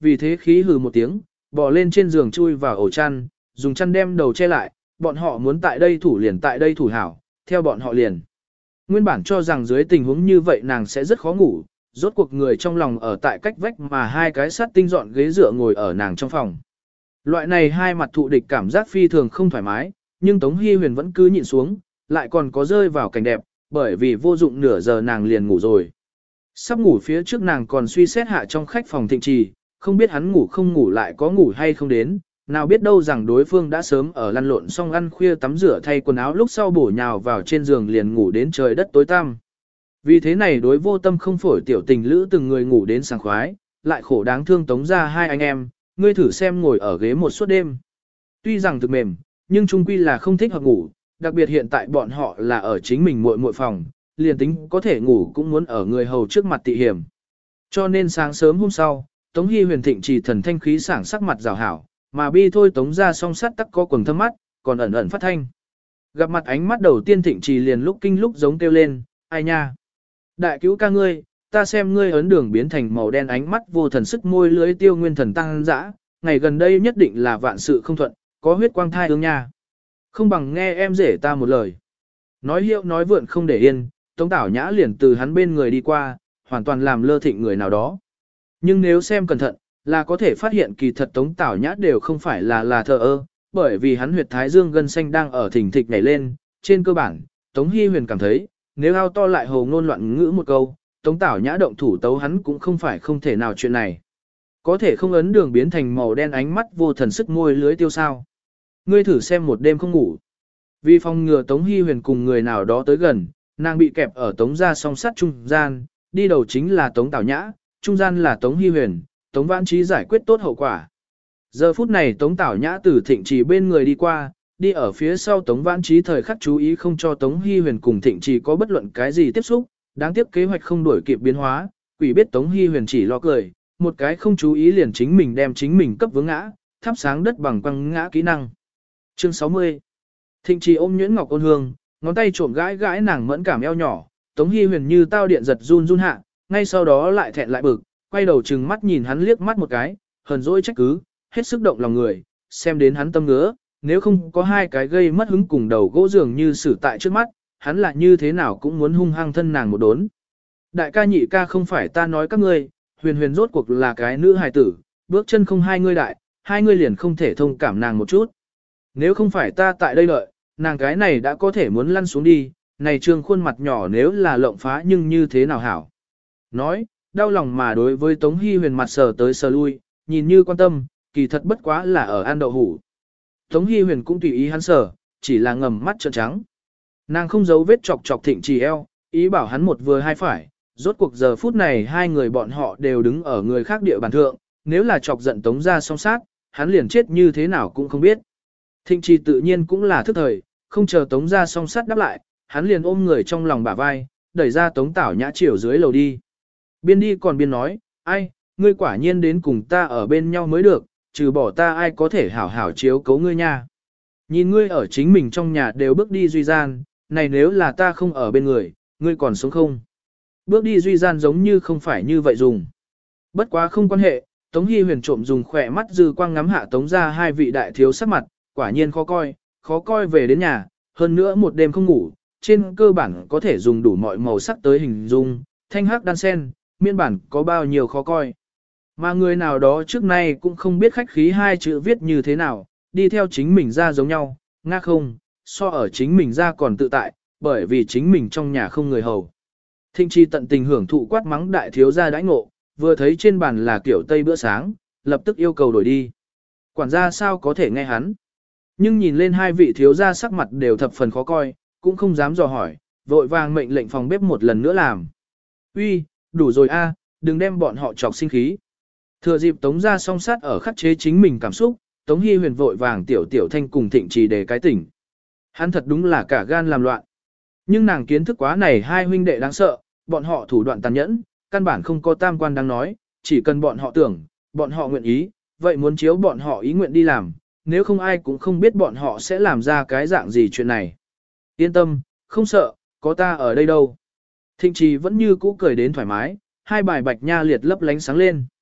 vì thế khí hừ một tiếng, bò lên trên giường chui vào ổ chăn, dùng chăn đem đầu che lại, bọn họ muốn tại đây thủ liền tại đây thủ hảo, theo bọn họ liền. Nguyên bản cho rằng dưới tình huống như vậy nàng sẽ rất khó ngủ, rốt cuộc người trong lòng ở tại cách vách mà hai cái sát tinh dọn ghế dựa ngồi ở nàng trong phòng. Loại này hai mặt thụ địch cảm giác phi thường không thoải mái, nhưng Tống Hi Huyền vẫn cứ nhịn xuống, lại còn có rơi vào cảnh đẹp, bởi vì vô dụng nửa giờ nàng liền ngủ rồi. Sắp ngủ phía trước nàng còn suy xét hạ trong khách phòng Thịnh Trì, không biết hắn ngủ không ngủ lại có ngủ hay không đến, nào biết đâu rằng đối phương đã sớm ở lăn lộn xong ăn khuya tắm rửa thay quần áo lúc sau bổ nhào vào trên giường liền ngủ đến trời đất tối tăm. Vì thế này đối vô tâm không phổi tiểu tình lữ từng người ngủ đến sảng khoái, lại khổ đáng thương Tống ra hai anh em, ngươi thử xem ngồi ở ghế một suốt đêm. Tuy rằng thực mềm, nhưng chung quy là không thích hợp ngủ, đặc biệt hiện tại bọn họ là ở chính mình muội muội phòng, liền tính có thể ngủ cũng muốn ở người hầu trước mặt tị hiểm. Cho nên sáng sớm hôm sau, Tống Hi Huyền Thịnh Trì thần thanh khí sảng sắc mặt rào hảo, mà bi thôi Tống ra song sắt tắc có quầng thâm mắt, còn ẩn ẩn phát thanh. Gặp mặt ánh mắt đầu tiên Thịnh Trì liền lúc kinh lúc giống kêu lên, ai nha. Đại cứu ca ngươi, ta xem ngươi ấn đường biến thành màu đen ánh mắt vô thần sức môi lưới tiêu nguyên thần tăng dã, ngày gần đây nhất định là vạn sự không thuận, có huyết quang thai ương nha. Không bằng nghe em rể ta một lời. Nói hiệu nói vượn không để yên, Tống Tảo Nhã liền từ hắn bên người đi qua, hoàn toàn làm lơ thịnh người nào đó. Nhưng nếu xem cẩn thận, là có thể phát hiện kỳ thật Tống Tảo Nhã đều không phải là là thờ ơ, bởi vì hắn huyệt thái dương gân xanh đang ở thỉnh thịch nhảy lên. Trên cơ bản, Tống Hi Huyền cảm thấy, nếu ao to lại hồ ngôn loạn ngữ một câu, Tống Tảo Nhã động thủ tấu hắn cũng không phải không thể nào chuyện này. Có thể không ấn đường biến thành màu đen ánh mắt vô thần sức môi lưới tiêu sao. Ngươi thử xem một đêm không ngủ. Vì phòng ngừa Tống Hi Huyền cùng người nào đó tới gần, nàng bị kẹp ở Tống gia song sắt trung gian, đi đầu chính là Tống Tảo Nhã, trung gian là Tống Hi Huyền, Tống Vãn Trí giải quyết tốt hậu quả. Giờ phút này Tống Tảo Nhã từ Thịnh Trì bên người đi qua, đi ở phía sau Tống Vãn Trí thời khắc chú ý không cho Tống Hi Huyền cùng Thịnh Trì có bất luận cái gì tiếp xúc, đáng tiếc kế hoạch không đuổi kịp biến hóa, quỷ biết Tống Hi Huyền chỉ lo cười, một cái không chú ý liền chính mình đem chính mình cấp vướng ngã, thắp sáng đất bằng quăng ngã kỹ năng. Chương sáu mươi. Thịnh Trì ôm nhuyễn ngọc ôn hương, ngón tay trộm gãi gãi nàng mẫn cảm eo nhỏ, Tống Hi Huyền như tao điện giật run run hạ, ngay sau đó lại thẹn lại bực, quay đầu trừng mắt nhìn hắn liếc mắt một cái, hờn dỗi trách cứ, hết sức động lòng người, xem đến hắn tâm ngứa, nếu không có hai cái gây mất hứng cùng đầu gỗ dường như xử tại trước mắt, hắn là như thế nào cũng muốn hung hăng thân nàng một đốn. Đại ca nhị ca không phải ta nói các ngươi, Huyền Huyền rốt cuộc là cái nữ hài tử, bước chân không hai ngươi đại, hai ngươi liền không thể thông cảm nàng một chút. Nếu không phải ta tại đây đợi, nàng cái này đã có thể muốn lăn xuống đi, này trương khuôn mặt nhỏ nếu là lộng phá nhưng như thế nào hảo. Nói, đau lòng mà đối với Tống Hi Huyền mặt sờ tới sờ lui, nhìn như quan tâm, kỳ thật bất quá là ở ăn đậu hủ. Tống Hi Huyền cũng tùy ý hắn sờ, chỉ là ngầm mắt trợn trắng. Nàng không giấu vết chọc chọc Thịnh Trì eo, ý bảo hắn một vừa hai phải, rốt cuộc giờ phút này hai người bọn họ đều đứng ở người khác địa bàn thượng, nếu là chọc giận Tống ra song sát, hắn liền chết như thế nào cũng không biết. Thịnh Trì tự nhiên cũng là thức thời, không chờ Tống ra song sát đáp lại, hắn liền ôm người trong lòng bả vai, đẩy ra Tống Tảo Nhã chiều dưới lầu đi. Biên đi còn biên nói, ai, ngươi quả nhiên đến cùng ta ở bên nhau mới được, trừ bỏ ta ai có thể hảo hảo chiếu cấu ngươi nha. Nhìn ngươi ở chính mình trong nhà đều bước đi duy gian, này nếu là ta không ở bên người, ngươi còn sống không? Bước đi duy gian giống như không phải như vậy dùng. Bất quá không quan hệ, Tống Hi Huyền trộm dùng khỏe mắt dư quang ngắm hạ Tống ra hai vị đại thiếu sắc mặt, quả nhiên khó coi, khó coi về đến nhà, hơn nữa một đêm không ngủ, trên cơ bản có thể dùng đủ mọi màu sắc tới hình dung, thanh hắc đan sen, miên bản có bao nhiêu khó coi. Mà người nào đó trước nay cũng không biết khách khí hai chữ viết như thế nào, đi theo chính mình ra giống nhau, nga không, so ở chính mình ra còn tự tại, bởi vì chính mình trong nhà không người hầu. Thịnh Trì tận tình hưởng thụ quát mắng đại thiếu gia đãi ngộ, vừa thấy trên bàn là kiểu tây bữa sáng, lập tức yêu cầu đổi đi. Quản gia sao có thể nghe hắn. Nhưng nhìn lên hai vị thiếu gia sắc mặt đều thập phần khó coi, cũng không dám dò hỏi, vội vàng mệnh lệnh phòng bếp một lần nữa làm. Uy, đủ rồi a, đừng đem bọn họ chọc sinh khí. Thừa dịp Tống ra song sát ở khắc chế chính mình cảm xúc, Tống Hi Huyền vội vàng tiểu tiểu thanh cùng Thịnh Trì để cái tỉnh. Hắn thật đúng là cả gan làm loạn. Nhưng nàng kiến thức quá này hai huynh đệ đáng sợ, bọn họ thủ đoạn tàn nhẫn, căn bản không có tam quan đáng nói, chỉ cần bọn họ tưởng, bọn họ nguyện ý, vậy muốn chiếu bọn họ ý nguyện đi làm, nếu không ai cũng không biết bọn họ sẽ làm ra cái dạng gì chuyện này. Yên tâm, không sợ, có ta ở đây đâu. Thịnh Trì vẫn như cũ cười đến thoải mái, hai bài bạch nha liệt lấp lánh sáng lên.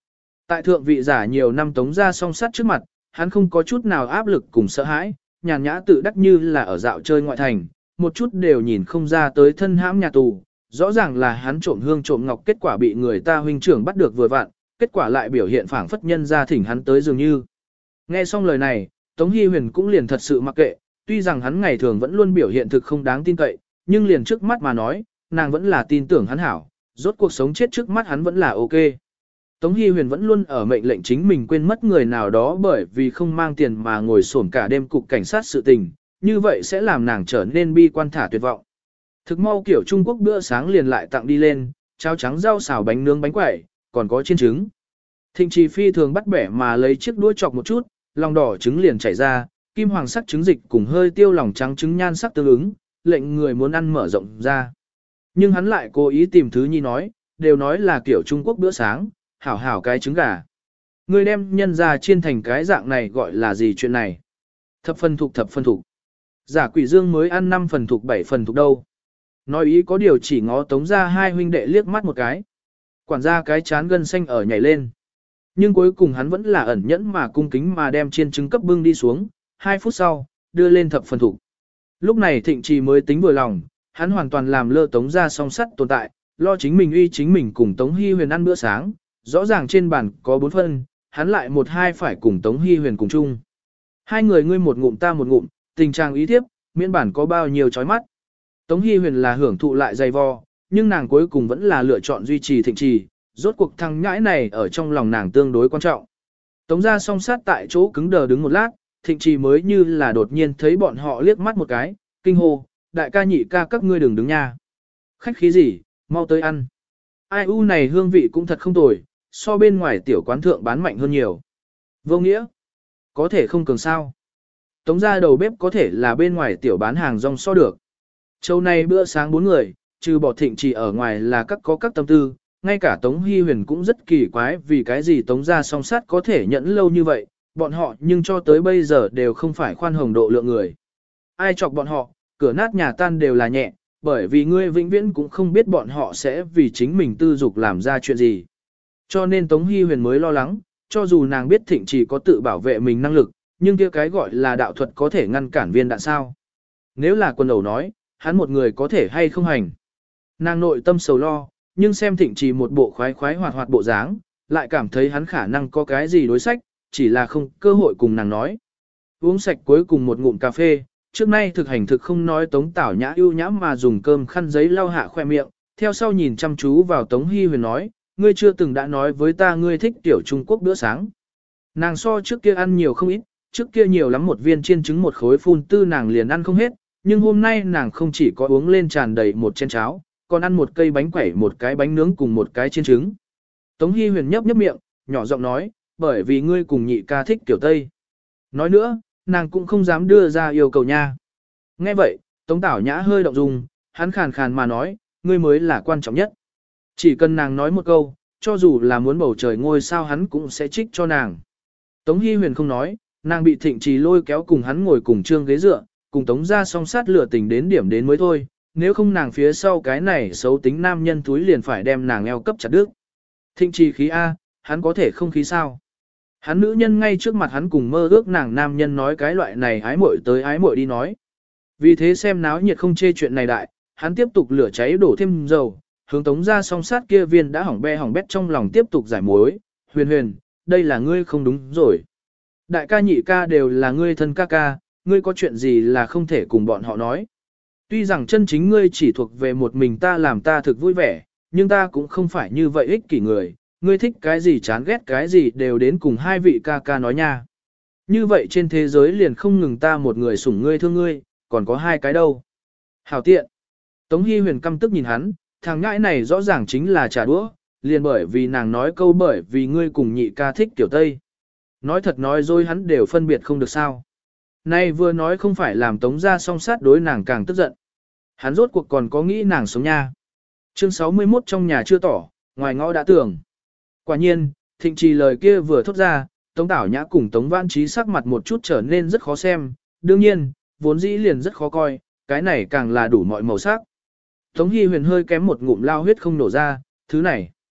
Tại thượng vị giả nhiều năm Tống gia song sát trước mặt, hắn không có chút nào áp lực cùng sợ hãi, nhàn nhã tự đắc như là ở dạo chơi ngoại thành, một chút đều nhìn không ra tới thân hãm nhà tù. Rõ ràng là hắn trộm hương trộm ngọc, kết quả bị người ta huynh trưởng bắt được vừa vặn, kết quả lại biểu hiện phảng phất nhân ra thỉnh hắn tới dường như. Nghe xong lời này, Tống Hi Huyền cũng liền thật sự mặc kệ, tuy rằng hắn ngày thường vẫn luôn biểu hiện thực không đáng tin cậy, nhưng liền trước mắt mà nói, nàng vẫn là tin tưởng hắn hảo, rốt cuộc sống chết trước mắt hắn vẫn là ok. Tống Hi Huyền vẫn luôn ở mệnh lệnh chính mình quên mất người nào đó bởi vì không mang tiền mà ngồi xổm cả đêm cục cảnh sát sự tình, như vậy sẽ làm nàng trở nên bi quan thả tuyệt vọng. Thực mau kiểu Trung Quốc bữa sáng liền lại tặng đi lên, cháo trắng rau xào bánh nướng bánh quẩy, còn có chiên trứng. Thịnh Trì phi thường bắt bẻ mà lấy chiếc đũa chọc một chút, lòng đỏ trứng liền chảy ra, kim hoàng sắc trứng dịch cùng hơi tiêu lòng trắng trứng nhan sắc tương ứng, lệnh người muốn ăn mở rộng ra. Nhưng hắn lại cố ý tìm thứ nhi nói, đều nói là kiểu Trung Quốc bữa sáng, hảo hảo cái trứng gà. Người đem nhân ra chiên thành cái dạng này gọi là gì chuyện này? Thập phần thục thập phần thục. Giả Quỷ Dương mới ăn năm phần thục bảy phần thục đâu. Nói ý có điều chỉ ngó Tống ra hai huynh đệ liếc mắt một cái. Quản gia cái chán gân xanh ở nhảy lên. Nhưng cuối cùng hắn vẫn là ẩn nhẫn mà cung kính mà đem chiên trứng cấp bưng đi xuống, hai phút sau, đưa lên thập phần thục. Lúc này Thịnh Trì mới tính vừa lòng, hắn hoàn toàn làm lơ Tống ra song sắt tồn tại, lo chính mình uy chính mình cùng Tống Hi Huyền ăn bữa sáng, rõ ràng trên bàn có bốn phân, hắn lại một hai phải cùng Tống Hi Huyền cùng chung. Hai người ngươi một ngụm ta một ngụm, tình trạng ý tiếp, miễn bản có bao nhiêu chói mắt. Tống Hi Huyền là hưởng thụ lại dày vò, nhưng nàng cuối cùng vẫn là lựa chọn duy trì Thịnh Trì, rốt cuộc thằng nhãi này ở trong lòng nàng tương đối quan trọng. Tống ra song sát tại chỗ cứng đờ đứng một lát, Thịnh Trì mới như là đột nhiên thấy bọn họ liếc mắt một cái, kinh hô, đại ca nhị ca các ngươi đừng đứng nha. Khách khí gì, mau tới ăn. Ai u này hương vị cũng thật không tồi, so bên ngoài tiểu quán thượng bán mạnh hơn nhiều. Vô nghĩa, có thể không cường sao. Tống ra đầu bếp có thể là bên ngoài tiểu bán hàng rong so được. Châu này bữa sáng bốn người, trừ bỏ Thịnh Trì ở ngoài là các có các tâm tư, ngay cả Tống Hi Huyền cũng rất kỳ quái vì cái gì Tống ra song sát có thể nhẫn lâu như vậy, bọn họ nhưng cho tới bây giờ đều không phải khoan hồng độ lượng người. Ai chọc bọn họ, cửa nát nhà tan đều là nhẹ, bởi vì ngươi vĩnh viễn cũng không biết bọn họ sẽ vì chính mình tư dục làm ra chuyện gì. Cho nên Tống Hi Huyền mới lo lắng, cho dù nàng biết Thịnh Trì có tự bảo vệ mình năng lực, nhưng kia cái gọi là đạo thuật có thể ngăn cản viên đạn sao. Nếu là quân đầu nói, hắn một người có thể hay không hành. Nàng nội tâm sầu lo, nhưng xem Thịnh Trì một bộ khoái khoái hoạt hoạt bộ dáng, lại cảm thấy hắn khả năng có cái gì đối sách, chỉ là không cơ hội cùng nàng nói. Uống sạch cuối cùng một ngụm cà phê, trước nay thực hành thực không nói Tống Tảo Nhã ưu nhã mà dùng cơm khăn giấy lau hạ khoe miệng, theo sau nhìn chăm chú vào Tống Hi Huyền nói, ngươi chưa từng đã nói với ta ngươi thích tiểu Trung Quốc bữa sáng. Nàng so trước kia ăn nhiều không ít, trước kia nhiều lắm một viên chiên trứng một khối phun tư nàng liền ăn không hết, nhưng hôm nay nàng không chỉ có uống lên tràn đầy một chén cháo, còn ăn một cây bánh quẩy một cái bánh nướng cùng một cái chiên trứng. Tống Hi Huyền nhấp nhấp miệng, nhỏ giọng nói, bởi vì ngươi cùng nhị ca thích kiểu Tây. Nói nữa, nàng cũng không dám đưa ra yêu cầu nha. Nghe vậy, Tống Tảo Nhã hơi động dung, hắn khàn khàn mà nói, ngươi mới là quan trọng nhất. Chỉ cần nàng nói một câu, cho dù là muốn bầu trời ngôi sao hắn cũng sẽ trích cho nàng. Tống Hi Huyền không nói, nàng bị Thịnh Trì lôi kéo cùng hắn ngồi cùng trương ghế dựa, cùng Tống ra song sát lửa tình đến điểm đến mới thôi, nếu không nàng phía sau cái này xấu tính nam nhân túi liền phải đem nàng eo cấp chặt đứt. Thịnh Trì khí A, hắn có thể không khí sao? Hắn nữ nhân ngay trước mặt hắn cùng mơ ước nàng nam nhân nói cái loại này ái muội tới ái muội đi nói. Vì thế xem náo nhiệt không chê chuyện này đại, hắn tiếp tục lửa cháy đổ thêm dầu, hướng Tống ra song sát kia viên đã hỏng be hỏng bét trong lòng tiếp tục giải mối. Huyền Huyền, đây là ngươi không đúng rồi. Đại ca nhị ca đều là ngươi thân ca ca, ngươi có chuyện gì là không thể cùng bọn họ nói. Tuy rằng chân chính ngươi chỉ thuộc về một mình ta làm ta thực vui vẻ, nhưng ta cũng không phải như vậy ích kỷ người, ngươi thích cái gì chán ghét cái gì đều đến cùng hai vị ca ca nói nha. Như vậy trên thế giới liền không ngừng ta một người sủng ngươi thương ngươi, còn có hai cái đâu. Hảo tiện. Tống Hi Huyền căm tức nhìn hắn, thằng ngãi này rõ ràng chính là trả đũa, liền bởi vì nàng nói câu bởi vì ngươi cùng nhị ca thích tiểu Tây. Nói thật nói dối hắn đều phân biệt không được sao. Nay vừa nói không phải làm Tống ra song sát đối nàng càng tức giận. Hắn rốt cuộc còn có nghĩ nàng sống nha. Chương sáu mươi mốt trong nhà chưa tỏ, ngoài ngõ đã tưởng. Quả nhiên, Thịnh Trì lời kia vừa thốt ra, Tống Tảo Nhã cùng Tống Vãn Trí sắc mặt một chút trở nên rất khó xem, đương nhiên, vốn dĩ liền rất khó coi, cái này càng là đủ mọi màu sắc. Tống Hi Huyền hơi kém một ngụm lao huyết không nổ ra, thứ này.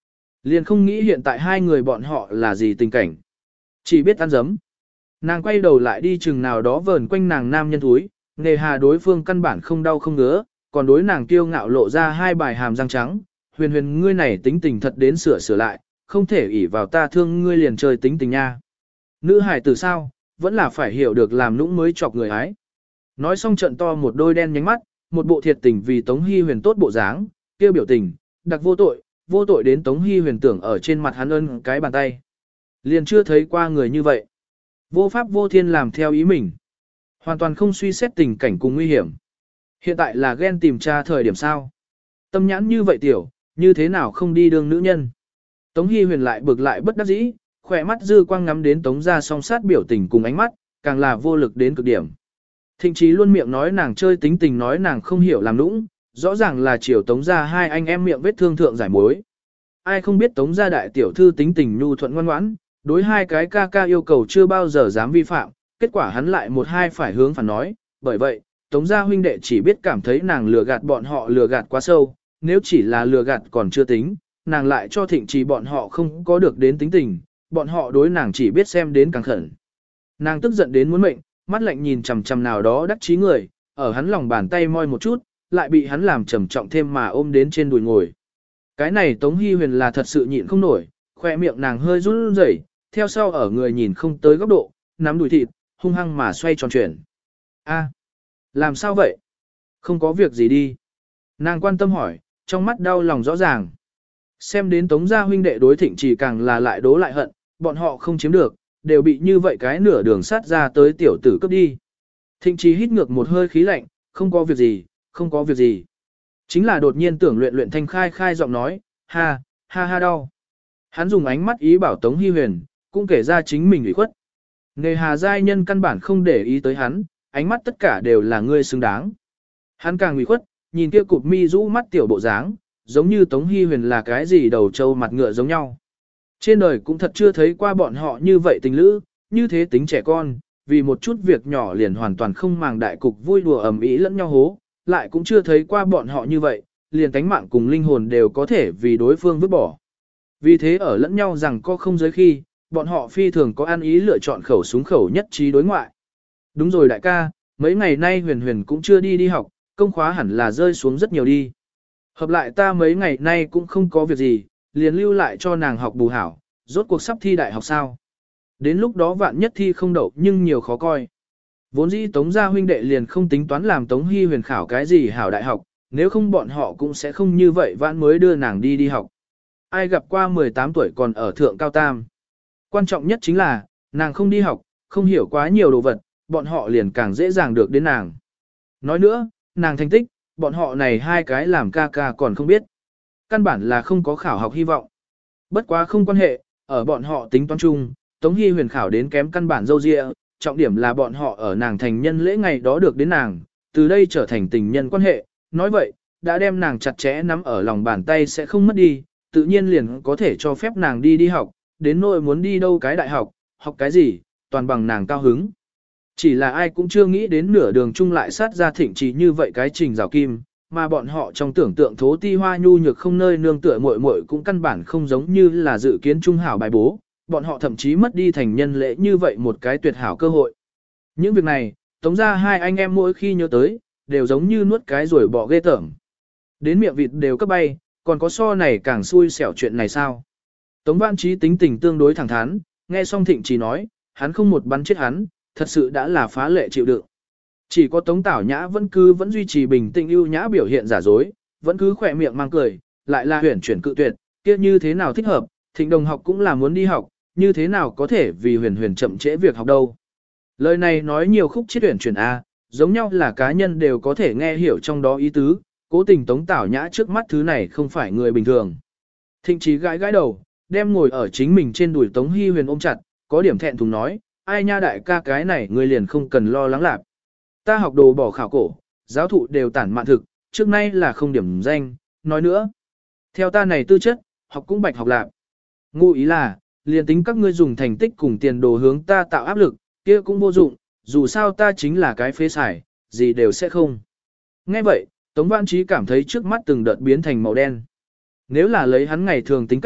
Liền không nghĩ hiện tại hai người bọn họ là gì tình cảnh. Chỉ biết ăn dấm. Nàng quay đầu lại đi chừng nào đó vờn quanh nàng nam nhân thúi, nề hà đối phương căn bản không đau không ngứa, còn đối nàng kiêu ngạo lộ ra hai bài hàm răng trắng. Huyền huyền ngươi này tính tình thật đến sửa sửa lại, không thể ỷ vào ta thương ngươi liền chơi tính tình nha. Nữ hải tử sao, vẫn là phải hiểu được làm nũng mới chọc người ái. Nói xong trận to một đôi đen nhánh mắt, một bộ thiệt tình vì Tống Hi Huyền tốt bộ dáng, kêu biểu tình, đặc vô tội, vô tội đến Tống Hi Huyền tưởng ở trên mặt hắn ân cái bàn tay. Liền chưa thấy qua người như vậy. Vô pháp vô thiên làm theo ý mình. Hoàn toàn không suy xét tình cảnh cùng nguy hiểm. Hiện tại là ghen tìm tra thời điểm sao. Tâm nhãn như vậy tiểu, như thế nào không đi đương nữ nhân. Tống Hi Huyền lại bực lại bất đắc dĩ, khỏe mắt dư quang ngắm đến Tống gia song sát biểu tình cùng ánh mắt, càng là vô lực đến cực điểm. Thịnh Chí luôn miệng nói nàng chơi tính tình nói nàng không hiểu làm nũng, rõ ràng là chiều Tống gia hai anh em miệng vết thương thượng giải mối. Ai không biết Tống gia đại tiểu thư tính tình nhu thuận ngoan ngoãn, đối hai cái ca ca yêu cầu chưa bao giờ dám vi phạm, kết quả hắn lại một hai phải hướng phản nói, bởi vậy, Tống gia huynh đệ chỉ biết cảm thấy nàng lừa gạt bọn họ lừa gạt quá sâu, nếu chỉ là lừa gạt còn chưa tính, nàng lại cho Thịnh Chí bọn họ không có được đến tính tình, bọn họ đối nàng chỉ biết xem đến càng khẩn. Nàng tức giận đến muốn mệnh, mắt lạnh nhìn chằm chằm nào đó đắc chí người, ở hắn lòng bàn tay moi một chút, lại bị hắn làm trầm trọng thêm mà ôm đến trên đùi ngồi. Cái này Tống Hi Huyền là thật sự nhịn không nổi, khoe miệng nàng hơi run rẩy, theo sau ở người nhìn không tới góc độ, nắm đùi thịt, hung hăng mà xoay tròn chuyển. A, làm sao vậy? Không có việc gì đi. Nàng quan tâm hỏi, trong mắt đau lòng rõ ràng. Xem đến Tống gia huynh đệ đối Thịnh chỉ càng là lại đố lại hận, bọn họ không chiếm được, đều bị như vậy cái nửa đường sát ra tới tiểu tử cướp đi. Thịnh Chí hít ngược một hơi khí lạnh, không có việc gì, không có việc gì. Chính là đột nhiên tưởng luyện luyện thanh khai khai giọng nói, ha, ha ha đau. Hắn dùng ánh mắt ý bảo Tống Hi Huyền, cũng kể ra chính mình ủy khuất. Nghề hà giai nhân căn bản không để ý tới hắn, ánh mắt tất cả đều là ngươi xứng đáng. Hắn càng ủy khuất, nhìn kia cụp mi rũ mắt tiểu bộ dáng, giống như Tống Hi Huyền là cái gì đầu trâu mặt ngựa giống nhau. Trên đời cũng thật chưa thấy qua bọn họ như vậy tình lữ, như thế tính trẻ con, vì một chút việc nhỏ liền hoàn toàn không màng đại cục vui đùa ầm ĩ lẫn nhau hố, lại cũng chưa thấy qua bọn họ như vậy, liền tánh mạng cùng linh hồn đều có thể vì đối phương vứt bỏ. Vì thế ở lẫn nhau rằng có không giới khi, bọn họ phi thường có ăn ý lựa chọn khẩu súng khẩu nhất trí đối ngoại. Đúng rồi đại ca, mấy ngày nay Huyền Huyền cũng chưa đi đi học, công khóa hẳn là rơi xuống rất nhiều đi. Hợp lại ta mấy ngày nay cũng không có việc gì, liền lưu lại cho nàng học bù hảo, rốt cuộc sắp thi đại học sao. Đến lúc đó vạn nhất thi không đậu nhưng nhiều khó coi. Vốn dĩ Tống gia huynh đệ liền không tính toán làm Tống Hi Huyền khảo cái gì hảo đại học, nếu không bọn họ cũng sẽ không như vậy vãn mới đưa nàng đi đi học. Ai gặp qua mười tám tuổi còn ở thượng cao tam. Quan trọng nhất chính là, nàng không đi học, không hiểu quá nhiều đồ vật, bọn họ liền càng dễ dàng được đến nàng. Nói nữa, nàng thành tích, bọn họ này hai cái làm ca ca còn không biết. Căn bản là không có khảo học hy vọng. Bất quá không quan hệ, ở bọn họ tính toán chung, Tống Hi Huyền khảo đến kém căn bản dâu dịa, trọng điểm là bọn họ ở nàng thành nhân lễ ngày đó được đến nàng, từ đây trở thành tình nhân quan hệ. Nói vậy, đã đem nàng chặt chẽ nắm ở lòng bàn tay sẽ không mất đi, tự nhiên liền có thể cho phép nàng đi đi học, đến nỗi muốn đi đâu cái đại học, học cái gì, toàn bằng nàng cao hứng. Chỉ là ai cũng chưa nghĩ đến nửa đường chung lại sát ra Thịnh Trì như vậy cái trình rào kim, mà bọn họ trong tưởng tượng thố ti hoa nhu nhược không nơi nương tựa muội muội cũng căn bản không giống như là dự kiến trung hảo bài bố, bọn họ thậm chí mất đi thành nhân lễ như vậy một cái tuyệt hảo cơ hội. Những việc này, tống ra hai anh em mỗi khi nhớ tới, đều giống như nuốt cái rồi bỏ ghê tởm. Đến miệng vịt đều cấp bay, còn có so này càng xui xẻo chuyện này sao? Tống Văn Chí tính tình tương đối thẳng thắn, nghe xong Thịnh Trì nói, hắn không một bắn chết hắn, thật sự đã là phá lệ chịu đựng. Chỉ có Tống Tảo Nhã vẫn cứ vẫn duy trì bình tĩnh ưu nhã biểu hiện giả dối, vẫn cứ khỏe miệng mang cười, lại là huyền chuyển cự tuyệt, kia như thế nào thích hợp, Thịnh đồng học cũng là muốn đi học, như thế nào có thể vì huyền huyền chậm trễ việc học đâu. Lời này nói nhiều khúc chiết huyền chuyển A, giống nhau là cá nhân đều có thể nghe hiểu trong đó ý tứ, cố tình Tống Tảo Nhã trước mắt thứ này không phải người bình thường. Thịnh Chí gãi gãi đầu, đem ngồi ở chính mình trên đùi Tống Hi Huyền ôm chặt, có điểm thẹn thùng nói, ai nha đại ca cái này người liền không cần lo lắng lạc. Ta học đồ bỏ khảo cổ, giáo thụ đều tản mạn thực, trước nay là không điểm danh, nói nữa. Theo ta này tư chất, học cũng bạch học lạc. Ngụ ý là, liền tính các ngươi dùng thành tích cùng tiền đồ hướng ta tạo áp lực, kia cũng vô dụng, dù sao ta chính là cái phế xài, gì đều sẽ không. Nghe vậy, Tống Văn Chí cảm thấy trước mắt từng đợt biến thành màu đen. Nếu là lấy hắn ngày thường tính cách,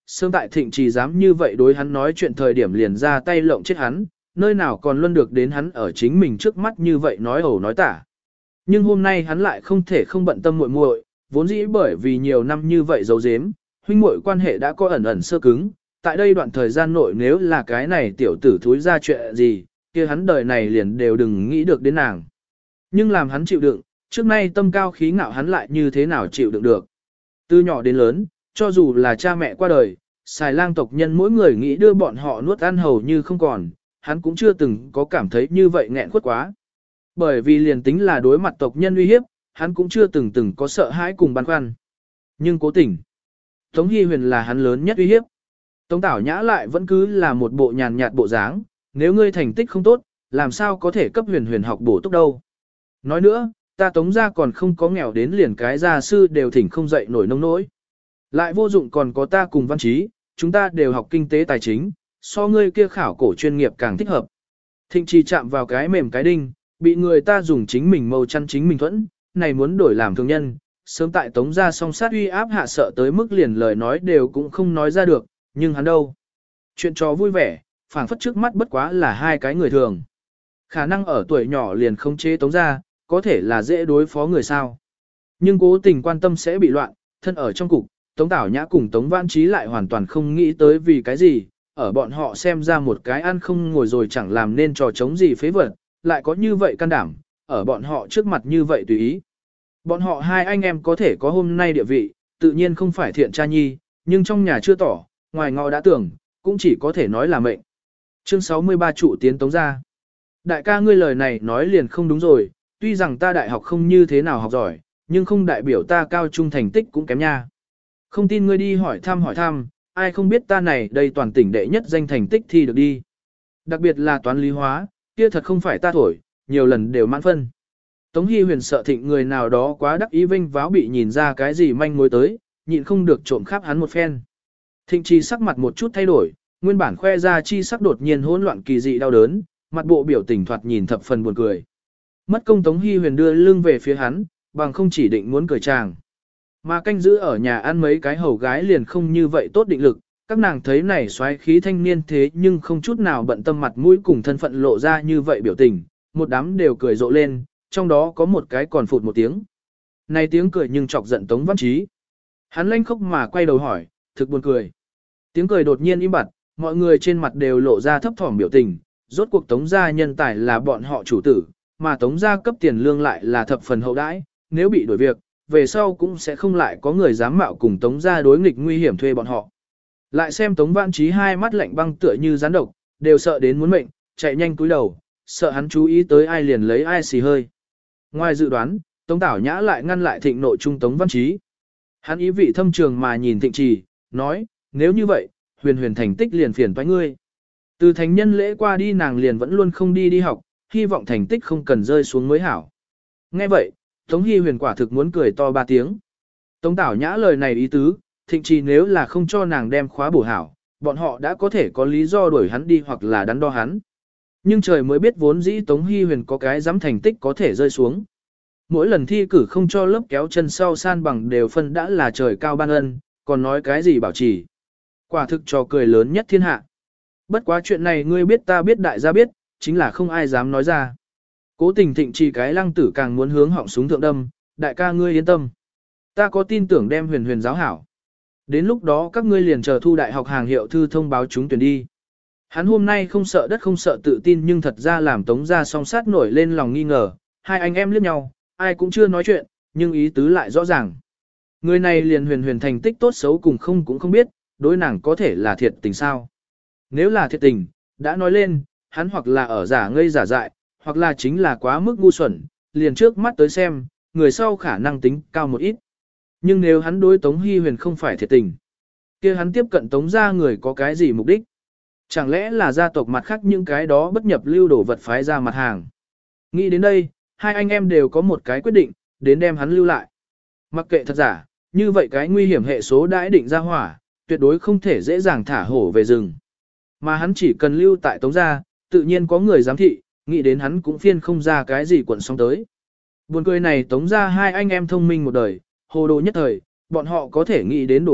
sớm tại thịnh trì dám như vậy đối hắn nói chuyện thời điểm liền ra tay lộng chết hắn, nơi nào còn luôn được đến hắn ở chính mình trước mắt như vậy nói ẩu nói tả. Nhưng hôm nay hắn lại không thể không bận tâm muội muội, vốn dĩ bởi vì nhiều năm như vậy giấu giếm, huynh muội quan hệ đã có ẩn ẩn sơ cứng, tại đây đoạn thời gian nội nếu là cái này tiểu tử thúi ra chuyện gì, kia hắn đời này liền đều đừng nghĩ được đến nàng. Nhưng làm hắn chịu đựng, trước nay tâm cao khí ngạo hắn lại như thế nào chịu đựng được. Từ nhỏ đến lớn, cho dù là cha mẹ qua đời, xài lang tộc nhân mỗi người nghĩ đưa bọn họ nuốt ăn hầu như không còn, hắn cũng chưa từng có cảm thấy như vậy nghẹn khuất quá. Bởi vì liền tính là đối mặt tộc nhân uy hiếp, hắn cũng chưa từng từng có sợ hãi cùng băn khoăn. Nhưng cố tình, Tống Hy Huyền là hắn lớn nhất uy hiếp. Tống Tảo Nhã lại vẫn cứ là một bộ nhàn nhạt bộ dáng, nếu ngươi thành tích không tốt, làm sao có thể cấp Huyền Huyền học bổ túc đâu. Nói nữa, ta Tống gia còn không có nghèo đến liền cái gia sư đều thỉnh không dậy nổi nông nỗi. Lại vô dụng còn có ta cùng Văn Trí, chúng ta đều học kinh tế tài chính, so ngươi kia khảo cổ chuyên nghiệp càng thích hợp. Thịnh Trì chạm vào cái mềm cái đinh, bị người ta dùng chính mình mâu chăn chính mình thuẫn, này muốn đổi làm thương nhân, sớm tại Tống gia song sát uy áp hạ sợ tới mức liền lời nói đều cũng không nói ra được, nhưng hắn đâu. Chuyện trò vui vẻ, phảng phất trước mắt bất quá là hai cái người thường. Khả năng ở tuổi nhỏ liền không chế Tống gia, có thể là dễ đối phó người sao. Nhưng cố tình quan tâm sẽ bị loạn, thân ở trong cục, Tống Tảo Nhã cùng Tống Văn Trí lại hoàn toàn không nghĩ tới vì cái gì, ở bọn họ xem ra một cái ăn không ngồi rồi chẳng làm nên trò chống gì phế vật, lại có như vậy can đảm, ở bọn họ trước mặt như vậy tùy ý. Bọn họ hai anh em có thể có hôm nay địa vị, tự nhiên không phải thiện cha nhi, nhưng trong nhà chưa tỏ, ngoài ngõ đã tưởng, cũng chỉ có thể nói là mệnh. Chương sáu mươi ba trụ tiến Tống gia. Đại ca ngươi lời này nói liền không đúng rồi, tuy rằng ta đại học không như thế nào học giỏi, nhưng không đại biểu ta cao trung thành tích cũng kém nha. Không tin ngươi đi hỏi thăm hỏi thăm, ai không biết ta này đây toàn tỉnh đệ nhất danh thành tích thi được đi. Đặc biệt là toán lý hóa, kia thật không phải ta thổi, nhiều lần đều mãn phân. Tống Hy Huyền sợ thịnh người nào đó quá đắc ý vinh váo bị nhìn ra cái gì manh mối tới, nhịn không được trộm khắp hắn một phen. Thịnh Trì sắc mặt một chút thay đổi, nguyên bản khoe ra chi sắc đột nhiên hỗn loạn kỳ dị đau đớn, mặt bộ biểu tình thoạt nhìn thập phần buồn cười. Mất công Tống Hy Huyền đưa lưng về phía hắn, bằng không chỉ định muốn cười chàng. Mà canh giữ ở nhà ăn mấy cái hầu gái liền không như vậy tốt định lực, các nàng thấy này xoáy khí thanh niên thế nhưng không chút nào bận tâm mặt mũi cùng thân phận lộ ra như vậy biểu tình, một đám đều cười rộ lên, trong đó có một cái còn phụt một tiếng. Này tiếng cười nhưng chọc giận Tống Văn Trí. Hắn lanh khóc mà quay đầu hỏi, thực buồn cười. Tiếng cười đột nhiên im bặt, mọi người trên mặt đều lộ ra thấp thỏm biểu tình, rốt cuộc Tống gia nhân tài là bọn họ chủ tử, mà Tống gia cấp tiền lương lại là thập phần hậu đãi, nếu bị đuổi việc, về sau cũng sẽ không lại có người dám mạo cùng Tống gia đối nghịch nguy hiểm thuê bọn họ. Lại xem Tống Văn Trí hai mắt lạnh băng tựa như rắn độc, đều sợ đến muốn mệnh, chạy nhanh cúi đầu, sợ hắn chú ý tới ai liền lấy ai xì hơi. Ngoài dự đoán, Tống Tảo Nhã lại ngăn lại thịnh nội trung Tống Văn Trí. Hắn ý vị thâm trường mà nhìn Thịnh Trì, nói, nếu như vậy, huyền huyền thành tích liền phiền toái ngươi. Từ thành nhân lễ qua đi nàng liền vẫn luôn không đi đi học, hy vọng thành tích không cần rơi xuống mới hảo. Nghe vậy, Tống Hy Huyền quả thực muốn cười to ba tiếng. Tống Tảo Nhã lời này ý tứ, Thịnh Trì nếu là không cho nàng đem khóa bổ hảo, bọn họ đã có thể có lý do đuổi hắn đi hoặc là đắn đo hắn. Nhưng trời mới biết vốn dĩ Tống Hy Huyền có cái dám thành tích có thể rơi xuống. Mỗi lần thi cử không cho lớp kéo chân sau san bằng đều phân đã là trời cao ban ân, còn nói cái gì bảo trì. Quả thực trò cười lớn nhất thiên hạ. Bất quá chuyện này ngươi biết ta biết đại gia biết, chính là không ai dám nói ra. Cố tình Thịnh Trì cái lăng tử càng muốn hướng họng súng thượng đâm, đại ca ngươi yên tâm. Ta có tin tưởng đem huyền huyền giáo hảo. Đến lúc đó các ngươi liền chờ thu đại học hàng hiệu thư thông báo chúng tuyển đi. Hắn hôm nay không sợ đất không sợ tự tin nhưng thật ra làm Tống gia song sát nổi lên lòng nghi ngờ, hai anh em liếc nhau, ai cũng chưa nói chuyện, nhưng ý tứ lại rõ ràng. Người này liền huyền huyền thành tích tốt xấu cùng không cũng không biết, đối nàng có thể là thiệt tình sao. Nếu là thiệt tình, đã nói lên, hắn hoặc là ở giả ngây giả dại, hoặc là chính là quá mức ngu xuẩn, liền trước mắt tới xem, người sau khả năng tính cao một ít. Nhưng nếu hắn đối Tống Hy Huyền không phải thiệt tình, kia hắn tiếp cận Tống gia người có cái gì mục đích? Chẳng lẽ là gia tộc mặt khác những cái đó bất nhập lưu đổ vật phái ra mặt hàng? Nghĩ đến đây, hai anh em đều có một cái quyết định, đến đem hắn lưu lại. Mặc kệ thật giả, như vậy cái nguy hiểm hệ số đã định ra hỏa, tuyệt đối không thể dễ dàng thả hổ về rừng. Mà hắn chỉ cần lưu tại Tống gia, tự nhiên có người giám thị, nghĩ đến hắn cũng phiên không ra cái gì quẩn sóng tới. Buồn cười này Tống gia hai anh em thông minh một đời, hồ đồ nhất thời, bọn họ có thể nghĩ đến đồ vật,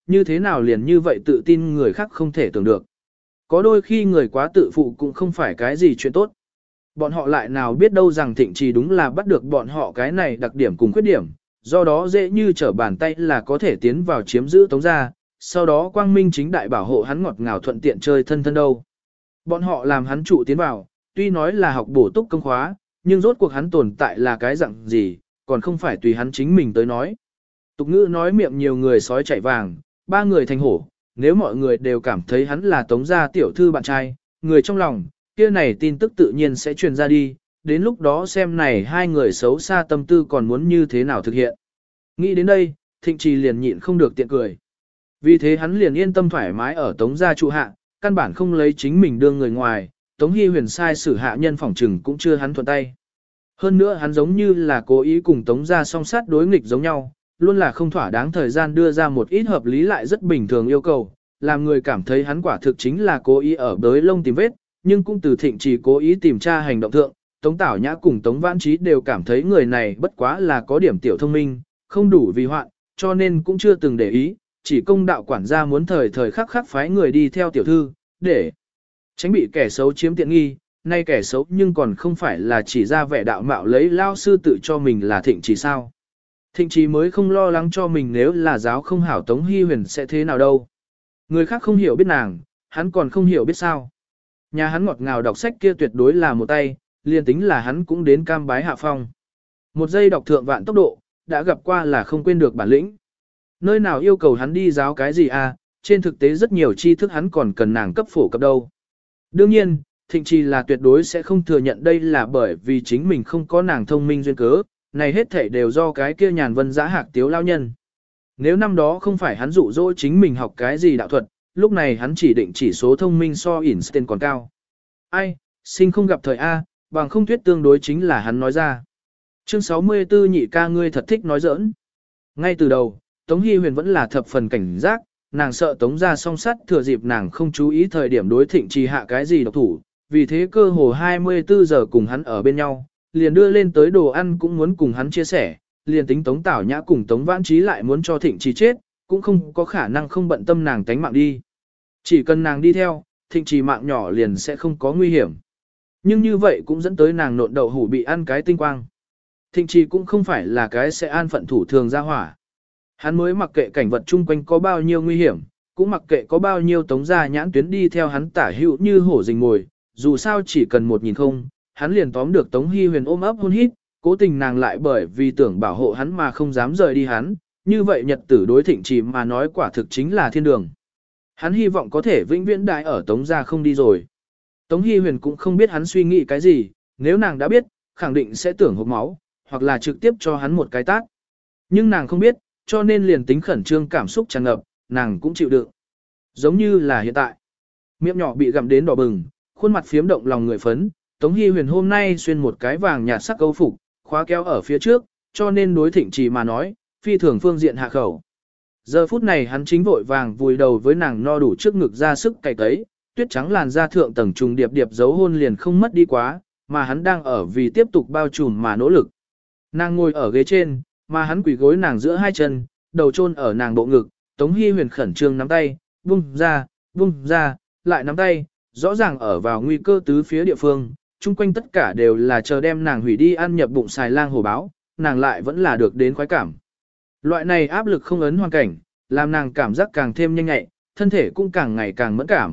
như thế nào liền như vậy tự tin người khác không thể tưởng được. Có đôi khi người quá tự phụ cũng không phải cái gì chuyện tốt. Bọn họ lại nào biết đâu rằng Thịnh Trì đúng là bắt được bọn họ cái này đặc điểm cùng khuyết điểm, do đó dễ như trở bàn tay là có thể tiến vào chiếm giữ Tống gia, sau đó quang minh chính đại bảo hộ hắn ngọt ngào thuận tiện chơi thân thân đâu. Bọn họ làm hắn trụ tiến vào, tuy nói là học bổ túc công khóa, nhưng rốt cuộc hắn tồn tại là cái dạng gì, còn không phải tùy hắn chính mình tới nói. Tục ngữ nói miệng nhiều người sói chạy vàng, ba người thành hổ, nếu mọi người đều cảm thấy hắn là Tống gia tiểu thư bạn trai, người trong lòng, kia này tin tức tự nhiên sẽ truyền ra đi, đến lúc đó xem này hai người xấu xa tâm tư còn muốn như thế nào thực hiện. Nghĩ đến đây, Thịnh Trì liền nhịn không được tiện cười. Vì thế hắn liền yên tâm thoải mái ở Tống gia trụ hạ, căn bản không lấy chính mình đương người ngoài, Tống Hy Huyền sai xử hạ nhân phỏng trừng cũng chưa hắn thuận tay. Hơn nữa hắn giống như là cố ý cùng Tống gia song sát đối nghịch giống nhau, luôn là không thỏa đáng thời gian đưa ra một ít hợp lý lại rất bình thường yêu cầu, làm người cảm thấy hắn quả thực chính là cố ý ở bới lông tìm vết, nhưng cũng từ Thịnh Trì cố ý tìm tra hành động thượng, Tống Tảo Nhã cùng Tống Vãn Trí đều cảm thấy người này bất quá là có điểm tiểu thông minh, không đủ vì hoạn, cho nên cũng chưa từng để ý, chỉ công đạo quản gia muốn thời thời khắc khắc phái người đi theo tiểu thư, để tránh bị kẻ xấu chiếm tiện nghi, nay kẻ xấu nhưng còn không phải là chỉ ra vẻ đạo mạo lấy lao sư tự cho mình là Thịnh Trì sao. Thịnh Trì mới không lo lắng cho mình nếu là giáo không hảo Tống Hy Huyền sẽ thế nào đâu. Người khác không hiểu biết nàng, hắn còn không hiểu biết sao. Nhà hắn ngọt ngào đọc sách kia tuyệt đối là một tay, liền tính là hắn cũng đến cam bái hạ phong. Một giây đọc thượng vạn tốc độ, đã gặp qua là không quên được bản lĩnh. Nơi nào yêu cầu hắn đi giáo cái gì à, trên thực tế rất nhiều tri thức hắn còn cần nàng cấp phổ cập đâu. Đương nhiên, Thịnh Trì là tuyệt đối sẽ không thừa nhận đây là bởi vì chính mình không có nàng thông minh duyên cớ, này hết thảy đều do cái kia nhàn vân giã hạc tiếu lao nhân. Nếu năm đó không phải hắn dụ dỗ chính mình học cái gì đạo thuật, lúc này hắn chỉ định chỉ số thông minh so Einstein còn cao. Ai, sinh không gặp thời A, bằng không thuyết tương đối chính là hắn nói ra. Chương sáu mươi tư nhị ca ngươi thật thích nói giỡn. Ngay từ đầu, Tống Hy Huyền vẫn là thập phần cảnh giác, nàng sợ Tống gia song sắt thừa dịp nàng không chú ý thời điểm đối Thịnh Trì hạ cái gì độc thủ, vì thế cơ hồ hai mươi tư giờ cùng hắn ở bên nhau, liền đưa lên tới đồ ăn cũng muốn cùng hắn chia sẻ, liền tính Tống Tảo Nhã cùng Tống Vãn Trí lại muốn cho Thịnh Trì chết, cũng không có khả năng không bận tâm nàng tánh mạng đi. Chỉ cần nàng đi theo, Thịnh Trì mạng nhỏ liền sẽ không có nguy hiểm. Nhưng như vậy cũng dẫn tới nàng nộn đậu hủ bị ăn cái tinh quang. Thịnh Trì cũng không phải là cái sẽ an phận thủ thường ra hỏa. Hắn mới mặc kệ cảnh vật chung quanh có bao nhiêu nguy hiểm, cũng mặc kệ có bao nhiêu Tống gia nhãn tuyến đi theo hắn tả hữu như hổ rình mồi, dù sao chỉ cần một nhìn không, hắn liền tóm được Tống Hy Huyền ôm ấp hôn hít, cố tình nàng lại bởi vì tưởng bảo hộ hắn mà không dám rời đi hắn, như vậy nhật tử đối Thịnh Trì mà nói quả thực chính là thiên đường. Hắn hy vọng có thể vĩnh viễn đại ở Tống gia không đi rồi. Tống Hy Huyền cũng không biết hắn suy nghĩ cái gì, nếu nàng đã biết, khẳng định sẽ tưởng hộc máu, hoặc là trực tiếp cho hắn một cái tát. Nhưng nàng không biết, cho nên liền tính khẩn trương cảm xúc tràn ngập, nàng cũng chịu đựng. Giống như là hiện tại. Miệng nhỏ bị gặm đến đỏ bừng, khuôn mặt phiếm động lòng người phấn, Tống Hy Huyền hôm nay xuyên một cái vàng nhạt sắc câu phục, khóa kéo ở phía trước, cho nên đối Thịnh Trì mà nói, phi thường phương diện hạ khẩu. Giờ phút này hắn chính vội vàng vùi đầu với nàng no đủ trước ngực ra sức cày tấy, tuyết trắng làn da thượng tầng trùng điệp điệp dấu hôn liền không mất đi quá, mà hắn đang ở vì tiếp tục bao trùm mà nỗ lực. Nàng ngồi ở ghế trên, mà hắn quỳ gối nàng giữa hai chân, đầu chôn ở nàng bộ ngực, Tống Hy Huyền khẩn trương nắm tay, bung ra, bung ra, lại nắm tay, rõ ràng ở vào nguy cơ tứ phía địa phương, chung quanh tất cả đều là chờ đem nàng hủy đi ăn nhập bụng xài lang hổ báo, nàng lại vẫn là được đến khoái cảm. Loại này áp lực không ấn hoàn cảnh, làm nàng cảm giác càng thêm nhanh nhạy, thân thể cũng càng ngày càng mẫn cảm.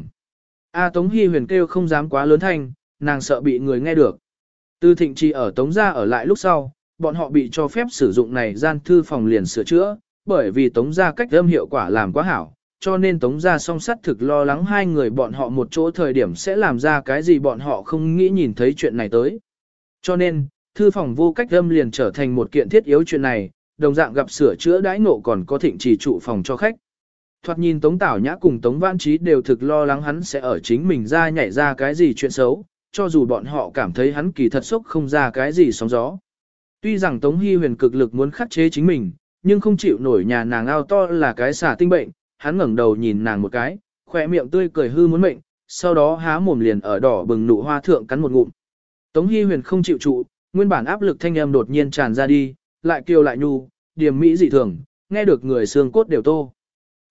A Tống Hy Huyền kêu không dám quá lớn thanh, nàng sợ bị người nghe được. Từ Thịnh Trì ở Tống gia ở lại lúc sau, bọn họ bị cho phép sử dụng này gian thư phòng liền sửa chữa, bởi vì Tống gia cách âm hiệu quả làm quá hảo, cho nên Tống gia song sắt thực lo lắng hai người bọn họ một chỗ thời điểm sẽ làm ra cái gì bọn họ không nghĩ nhìn thấy chuyện này tới. Cho nên, thư phòng vô cách âm liền trở thành một kiện thiết yếu chuyện này, đồng dạng gặp sửa chữa đãi ngộ còn có Thịnh Trì trụ phòng cho khách. Thoạt nhìn Tống Tảo Nhã cùng Tống Vãn Trí đều thực lo lắng hắn sẽ ở chính mình ra nhảy ra cái gì chuyện xấu, cho dù bọn họ cảm thấy hắn kỳ thật sốc không ra cái gì sóng gió. Tuy rằng Tống Hy Huyền cực lực muốn khắc chế chính mình, nhưng không chịu nổi nhà nàng ao to là cái xà tinh bệnh, hắn ngẩng đầu nhìn nàng một cái, khỏe miệng tươi cười hư muốn mệnh, sau đó há mồm liền ở đỏ bừng nụ hoa thượng cắn một ngụm. Tống Hy Huyền không chịu trụ, nguyên bản áp lực thanh âm đột nhiên tràn ra đi, lại kiều lại nhu, điềm mỹ dị thường, nghe được người xương cốt đều tô.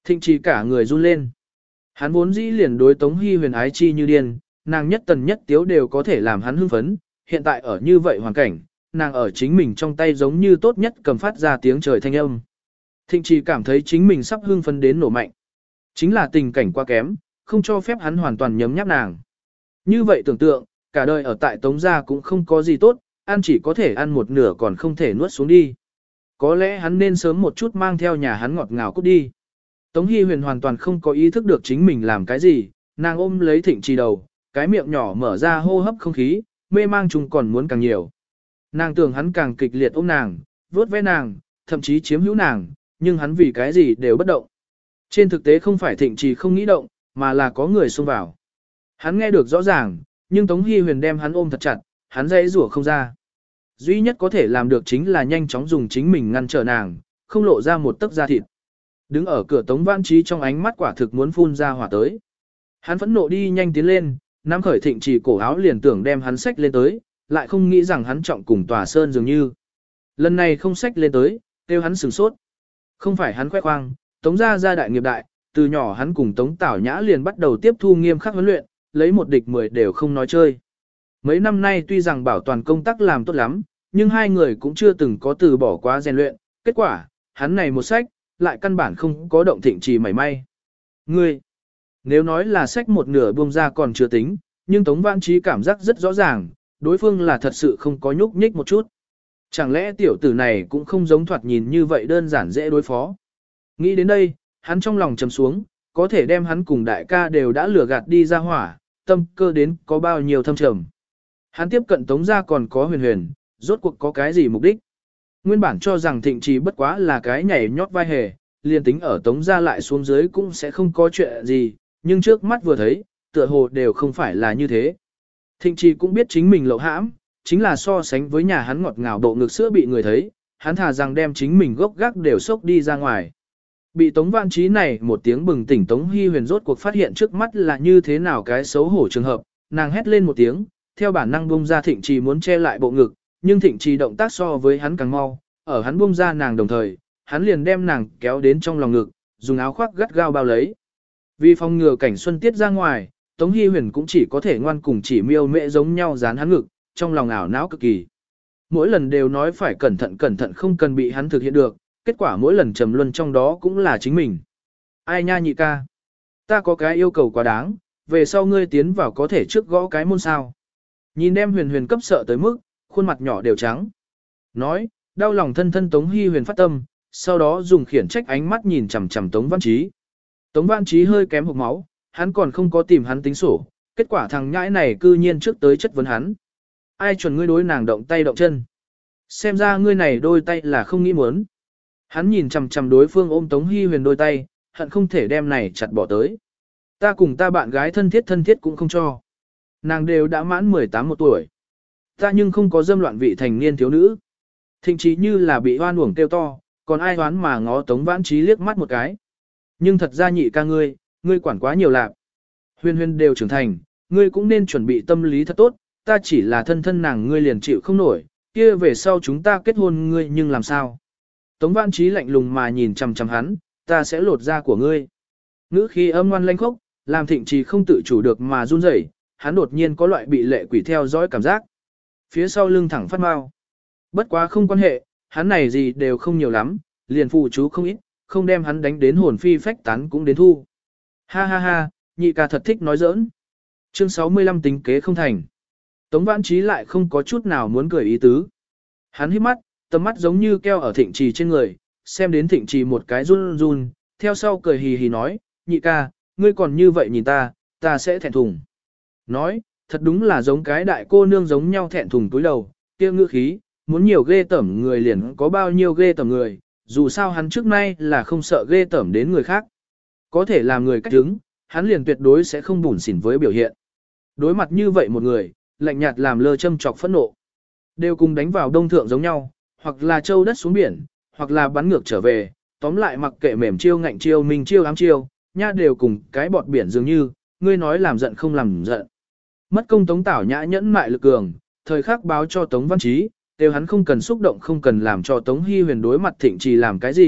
Thịnh Trì cả người run lên. Hắn vốn dĩ liền đối Tống Hi Huyền ái chi như điên, nàng nhất tần nhất tiếu đều có thể làm hắn hưng phấn, hiện tại ở như vậy hoàn cảnh, nàng ở chính mình trong tay giống như tốt nhất cầm phát ra tiếng trời thanh âm. Thịnh Trì cảm thấy chính mình sắp hưng phấn đến nổ mạnh. Chính là tình cảnh quá kém, không cho phép hắn hoàn toàn nhấm nháp nàng. Như vậy tưởng tượng, cả đời ở tại Tống gia cũng không có gì tốt, ăn chỉ có thể ăn một nửa còn không thể nuốt xuống đi. Có lẽ hắn nên sớm một chút mang theo nhà hắn ngọt ngào cút đi. Tống Hi Huyền hoàn toàn không có ý thức được chính mình làm cái gì, nàng ôm lấy Thịnh Trì đầu, cái miệng nhỏ mở ra hô hấp không khí, mê mang chung còn muốn càng nhiều. Nàng tưởng hắn càng kịch liệt ôm nàng, vuốt ve nàng, thậm chí chiếm hữu nàng, nhưng hắn vì cái gì đều bất động. Trên thực tế không phải Thịnh Trì không nghĩ động, mà là có người xông vào. Hắn nghe được rõ ràng, nhưng Tống Hi Huyền đem hắn ôm thật chặt, hắn dãy rủa không ra. Duy nhất có thể làm được chính là nhanh chóng dùng chính mình ngăn trở nàng, không lộ ra một tấc da thịt. Đứng ở cửa Tống Vãn Trí trong ánh mắt quả thực muốn phun ra hỏa tới. Hắn phẫn nộ đi nhanh tiến lên, nắm khởi Thịnh Trì cổ áo liền tưởng đem hắn xách lên tới, lại không nghĩ rằng hắn trọng cùng tòa sơn dường như. Lần này không xách lên tới, kêu hắn sửng sốt. Không phải hắn khoe khoang, Tống gia gia đại nghiệp đại, từ nhỏ hắn cùng Tống Tảo Nhã liền bắt đầu tiếp thu nghiêm khắc huấn luyện, lấy một địch mười đều không nói chơi. Mấy năm nay tuy rằng bảo toàn công tác làm tốt lắm, nhưng hai người cũng chưa từng có từ bỏ quá rèn luyện, kết quả, hắn này một sách, lại căn bản không có động Thịnh Trì mảy may. Ngươi, nếu nói là sách một nửa buông ra còn chưa tính, nhưng Tống Vãn Trí cảm giác rất rõ ràng, đối phương là thật sự không có nhúc nhích một chút. Chẳng lẽ tiểu tử này cũng không giống thoạt nhìn như vậy đơn giản dễ đối phó. Nghĩ đến đây, hắn trong lòng trầm xuống, có thể đem hắn cùng đại ca đều đã lừa gạt đi ra hỏa, tâm cơ đến có bao nhiêu thâm trầm. Hắn tiếp cận Tống gia còn có Huyền Huyền, rốt cuộc có cái gì mục đích. Nguyên bản cho rằng Thịnh Trì bất quá là cái nhảy nhót vai hề, liền tính ở Tống gia lại xuống dưới cũng sẽ không có chuyện gì, nhưng trước mắt vừa thấy, tựa hồ đều không phải là như thế. Thịnh Trì cũng biết chính mình lậu hãm, chính là so sánh với nhà hắn ngọt ngào độ ngực sữa bị người thấy, hắn thà rằng đem chính mình gốc gác đều sốc đi ra ngoài. Bị Tống Vãn Trí này một tiếng bừng tỉnh Tống Hi Huyền rốt cuộc phát hiện trước mắt là như thế nào cái xấu hổ trường hợp, nàng hét lên một tiếng, theo bản năng bung ra Thịnh Trì muốn che lại bộ ngực, nhưng Thịnh Trì động tác so với hắn càng mau, ở hắn bung ra nàng đồng thời, hắn liền đem nàng kéo đến trong lòng ngực, dùng áo khoác gắt gao bao lấy. Vì phòng ngừa cảnh xuân tiết ra ngoài, Tống Hi Huyền cũng chỉ có thể ngoan cùng chỉ miêu mẹ giống nhau dán hắn ngực, trong lòng ảo não cực kỳ. Mỗi lần đều nói phải cẩn thận cẩn thận không cần bị hắn thực hiện được, kết quả mỗi lần trầm luân trong đó cũng là chính mình. Ai nha nhị ca, ta có cái yêu cầu quá đáng, về sau ngươi tiến vào có thể trước gõ cái môn sao. Nhìn đem Huyền Huyền cấp sợ tới mức, khuôn mặt nhỏ đều trắng. Nói, đau lòng thân thân Tống Hi Huyền phát tâm, sau đó dùng khiển trách ánh mắt nhìn chằm chằm Tống Vãn Trí. Tống Vãn Trí hơi kém hộc máu, hắn còn không có tìm hắn tính sổ, kết quả thằng nhãi này cư nhiên trước tới chất vấn hắn. Ai chuẩn ngươi đối nàng động tay động chân? Xem ra ngươi này đôi tay là không nghĩ muốn. Hắn nhìn chằm chằm đối phương ôm Tống Hi Huyền đôi tay, hận không thể đem này chặt bỏ tới. Ta cùng ta bạn gái thân thiết thân thiết cũng không cho. Nàng đều đã mãn mười tám một tuổi. Ta nhưng không có dâm loạn vị thành niên thiếu nữ. Thịnh Trí như là bị hoan uổng kêu to, còn ai hoán mà ngó Tống Vãn Trí liếc mắt một cái. Nhưng thật ra nhị ca ngươi, ngươi quản quá nhiều lạc. Huyền Huyền đều trưởng thành, ngươi cũng nên chuẩn bị tâm lý thật tốt, ta chỉ là thân thân nàng ngươi liền chịu không nổi, kia về sau chúng ta kết hôn ngươi nhưng làm sao? Tống Vãn Trí lạnh lùng mà nhìn chằm chằm hắn, ta sẽ lột da của ngươi. Ngữ khí âm ngoan lanh khốc, làm Thịnh Trì không tự chủ được mà run rẩy, hắn đột nhiên có loại bị lệ quỷ theo dõi cảm giác. Phía sau lưng thẳng phát mau. Bất quá không quan hệ, hắn này gì đều không nhiều lắm, liền phụ chú không ít, không đem hắn đánh đến hồn phi phách tán cũng đến thu. Ha ha ha, nhị ca thật thích nói giỡn. Chương sáu mươi lăm tính kế không thành. Tống Vãn Trí lại không có chút nào muốn cười ý tứ. Hắn hít mắt, tầm mắt giống như keo ở Thịnh Trì trên người, xem đến Thịnh Trì một cái run run, theo sau cười hì hì nói, nhị ca, ngươi còn như vậy nhìn ta, ta sẽ thẹn thùng. Nói, thật đúng là giống cái đại cô nương giống nhau thẹn thùng túi đầu, kia ngữ khí, muốn nhiều ghê tởm người liền có bao nhiêu ghê tởm người, dù sao hắn trước nay là không sợ ghê tởm đến người khác. Có thể làm người cách đứng, hắn liền tuyệt đối sẽ không bủn xỉn với biểu hiện. Đối mặt như vậy một người, lạnh nhạt làm lơ châm chọc phẫn nộ. Đều cùng đánh vào đông thượng giống nhau, hoặc là châu đất xuống biển, hoặc là bắn ngược trở về, tóm lại mặc kệ mềm chiêu ngạnh chiêu mình chiêu ám chiêu, nha đều cùng cái bọt biển dường như, ngươi nói làm giận không làm giận. Mất công Tống Tảo Nhã nhẫn mại lực cường, thời khắc báo cho Tống Văn Trí, đều hắn không cần xúc động không cần làm cho Tống Hi Huyền đối mặt Thịnh Trì làm cái gì,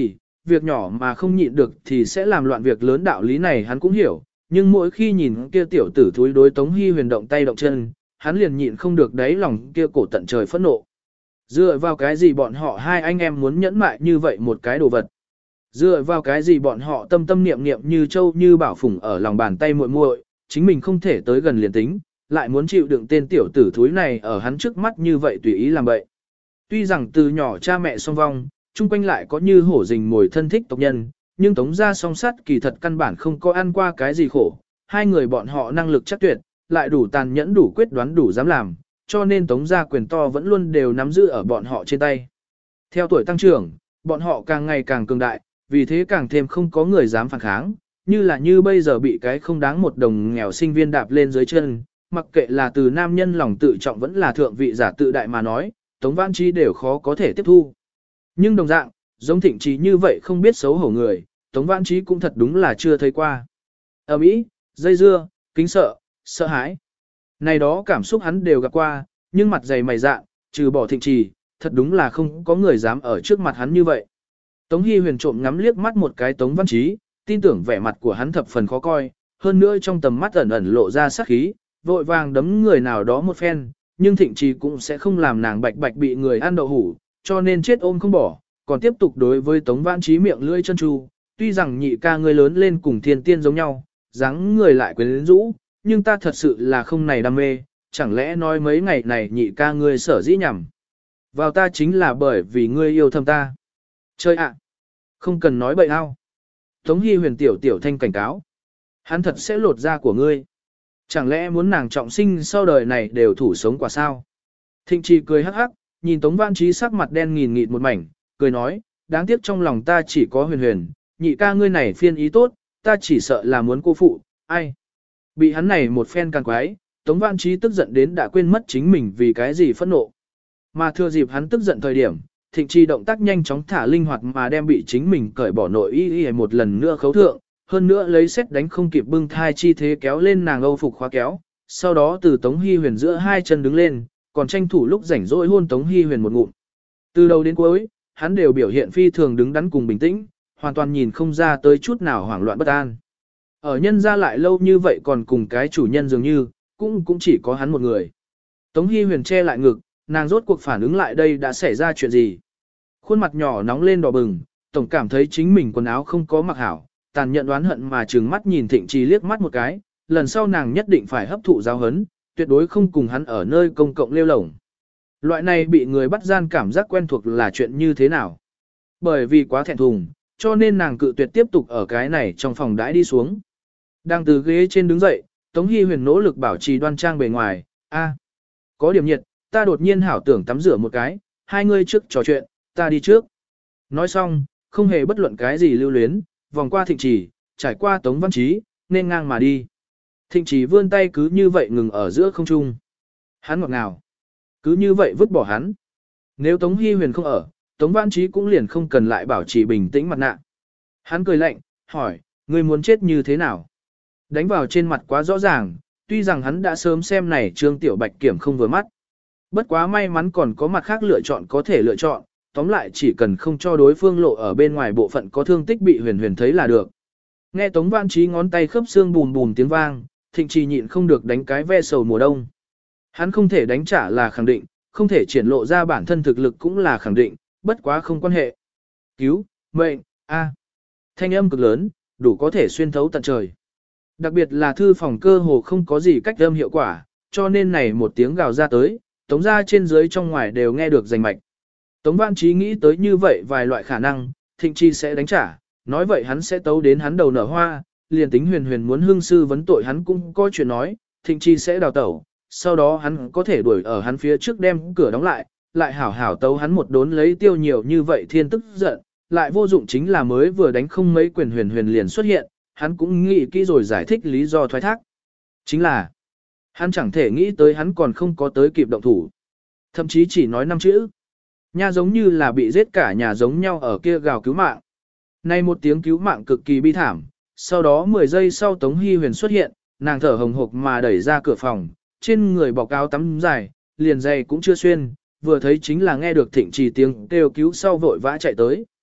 việc nhỏ mà không nhịn được thì sẽ làm loạn việc lớn, đạo lý này hắn cũng hiểu, nhưng mỗi khi nhìn kia tiểu tử thúi đối Tống Hi Huyền động tay động chân, hắn liền nhịn không được đáy lòng kia cổ tận trời phẫn nộ. Dựa vào cái gì bọn họ hai anh em muốn nhẫn mại như vậy một cái đồ vật? Dựa vào cái gì bọn họ tâm tâm niệm niệm như châu như bảo phủng ở lòng bàn tay muội muội, chính mình không thể tới gần liền tính, lại muốn chịu đựng tên tiểu tử thúi này ở hắn trước mắt như vậy tùy ý làm vậy. Tuy rằng từ nhỏ cha mẹ song vong, chung quanh lại có như hổ rình mồi thân thích tộc nhân, nhưng Tống gia song sắt kỳ thật căn bản không có ăn qua cái gì khổ, hai người bọn họ năng lực chắc tuyệt, lại đủ tàn nhẫn đủ quyết đoán đủ dám làm, cho nên Tống gia quyền to vẫn luôn đều nắm giữ ở bọn họ trên tay. Theo tuổi tăng trưởng, bọn họ càng ngày càng cường đại, vì thế càng thêm không có người dám phản kháng, như là như bây giờ bị cái không đáng một đồng nghèo sinh viên đạp lên dưới chân, mặc kệ là từ nam nhân lòng tự trọng vẫn là thượng vị giả tự đại mà nói, Tống Vãn Trí đều khó có thể tiếp thu. Nhưng đồng dạng, giống Thịnh Trí như vậy không biết xấu hổ người, Tống Vãn Trí cũng thật đúng là chưa thấy qua. Ầm ĩ, dây dưa, kính sợ, sợ hãi. Này đó cảm xúc hắn đều gặp qua, nhưng mặt dày mày dạ, trừ bỏ Thịnh Trì, thật đúng là không có người dám ở trước mặt hắn như vậy. Tống Hi Huyền trộm ngắm liếc mắt một cái Tống Vãn Trí, tin tưởng vẻ mặt của hắn thập phần khó coi, hơn nữa trong tầm mắt ẩn ẩn lộ ra sát khí, vội vàng đấm người nào đó một phen, nhưng Thịnh Trì cũng sẽ không làm nàng bạch bạch bị người ăn đậu hủ, cho nên chết ôm không bỏ, còn tiếp tục đối với Tống Vãn Trí miệng lưỡi chân tru, tuy rằng nhị ca ngươi lớn lên cùng thiên tiên giống nhau, dáng người lại quyến rũ, nhưng ta thật sự là không này đam mê, chẳng lẽ nói mấy ngày này nhị ca ngươi sở dĩ nhầm vào ta chính là bởi vì ngươi yêu thầm ta. Chơi ạ, không cần nói bậy ao. Tống Hi Huyền tiểu tiểu thanh cảnh cáo, hắn thật sẽ lột da của ngươi. Chẳng lẽ muốn nàng trọng sinh sau đời này đều thủ sống quả sao? Thịnh Trì cười hắc hắc, nhìn Tống Vãn Trí sắc mặt đen nghìn nghịt một mảnh, cười nói, đáng tiếc trong lòng ta chỉ có Huyền Huyền, nhị ca ngươi này phiên ý tốt, ta chỉ sợ là muốn cô phụ, ai? Bị hắn này một phen càng quái, Tống Vãn Trí tức giận đến đã quên mất chính mình vì cái gì phẫn nộ. Mà thừa dịp hắn tức giận thời điểm, Thịnh Trì động tác nhanh chóng thả linh hoạt mà đem bị chính mình cởi bỏ nội y y một lần nữa khấu thượng, hơn nữa lấy xét đánh không kịp bưng thai chi thế kéo lên nàng âu phục khóa kéo, sau đó từ Tống Hi Huyền giữa hai chân đứng lên, còn tranh thủ lúc rảnh rỗi hôn Tống Hi Huyền một ngụm. Từ đầu đến cuối, hắn đều biểu hiện phi thường đứng đắn cùng bình tĩnh, hoàn toàn nhìn không ra tới chút nào hoảng loạn bất an. Ở nhân gia lại lâu như vậy còn cùng cái chủ nhân dường như, cũng cũng chỉ có hắn một người. Tống Hi Huyền che lại ngực, nàng rốt cuộc phản ứng lại đây đã xảy ra chuyện gì. Khuôn mặt nhỏ nóng lên đỏ bừng, tổng cảm thấy chính mình quần áo không có mặc hảo, tàn nhẫn đoán hận mà trừng mắt nhìn Thịnh Trì liếc mắt một cái, lần sau nàng nhất định phải hấp thụ giáo hấn, tuyệt đối không cùng hắn ở nơi công cộng lêu lổng. Loại này bị người bắt gian cảm giác quen thuộc là chuyện như thế nào? Bởi vì quá thẹn thùng, cho nên nàng cự tuyệt tiếp tục ở cái này trong phòng đãi đi xuống. Đang từ ghế trên đứng dậy, Tống Hi Huyền nỗ lực bảo trì đoan trang bề ngoài, a, có điểm nhiệt, ta đột nhiên hảo tưởng tắm rửa một cái, hai người trước trò chuyện, ta đi trước. Nói xong, không hề bất luận cái gì lưu luyến, vòng qua Thịnh Trì, trải qua Tống Vãn Trí, nên ngang mà đi. Thịnh Trì vươn tay cứ như vậy ngừng ở giữa không trung. Hắn ngọt ngào, cứ như vậy vứt bỏ hắn. Nếu Tống Hi Huyền không ở, Tống Vãn Trí cũng liền không cần lại bảo trì bình tĩnh mặt nạ. Hắn cười lạnh, hỏi, ngươi muốn chết như thế nào? Đánh vào trên mặt quá rõ ràng, tuy rằng hắn đã sớm xem này Trương Tiểu Bạch kiểm không vừa mắt. Bất quá may mắn còn có mặt khác lựa chọn có thể lựa chọn, tóm lại chỉ cần không cho đối phương lộ ở bên ngoài bộ phận có thương tích bị Huyền Huyền thấy là được. Nghe Tống Vãn Trí ngón tay khớp xương bùm bùm tiếng vang, Thịnh Trì nhịn không được đánh cái ve sầu mùa đông. Hắn không thể đánh trả là khẳng định, không thể triển lộ ra bản thân thực lực cũng là khẳng định, bất quá không quan hệ. Cứu, mệnh, a. Thanh âm cực lớn, đủ có thể xuyên thấu tận trời. Đặc biệt là thư phòng cơ hồ không có gì cách âm hiệu quả, cho nên này một tiếng gào ra tới, Tống ra trên dưới trong ngoài đều nghe được rành mạch. Tống Vãn Trí nghĩ tới như vậy vài loại khả năng, Thịnh Trì sẽ đánh trả, nói vậy hắn sẽ tấu đến hắn đầu nở hoa, liền tính Huyền Huyền muốn hương sư vấn tội hắn cũng có chuyện nói, Thịnh Trì sẽ đào tẩu, sau đó hắn có thể đuổi ở hắn phía trước đem cửa đóng lại, lại hảo hảo tấu hắn một đốn lấy tiêu nhiều như vậy thiên tức giận, lại vô dụng chính là mới vừa đánh không mấy quyền Huyền Huyền liền xuất hiện, hắn cũng nghĩ kỹ rồi giải thích lý do thoái thác. Chính là, hắn chẳng thể nghĩ tới hắn còn không có tới kịp động thủ. Thậm chí chỉ nói năm chữ. Nha giống như là bị giết cả nhà giống nhau ở kia gào cứu mạng. Nay một tiếng cứu mạng cực kỳ bi thảm, sau đó mười giây sau Tống Hi Huyền xuất hiện, nàng thở hồng hộc mà đẩy ra cửa phòng, trên người bọc áo tắm dài, liền giày cũng chưa xuyên, vừa thấy chính là nghe được Thịnh Trì tiếng kêu cứu sau vội vã chạy tới.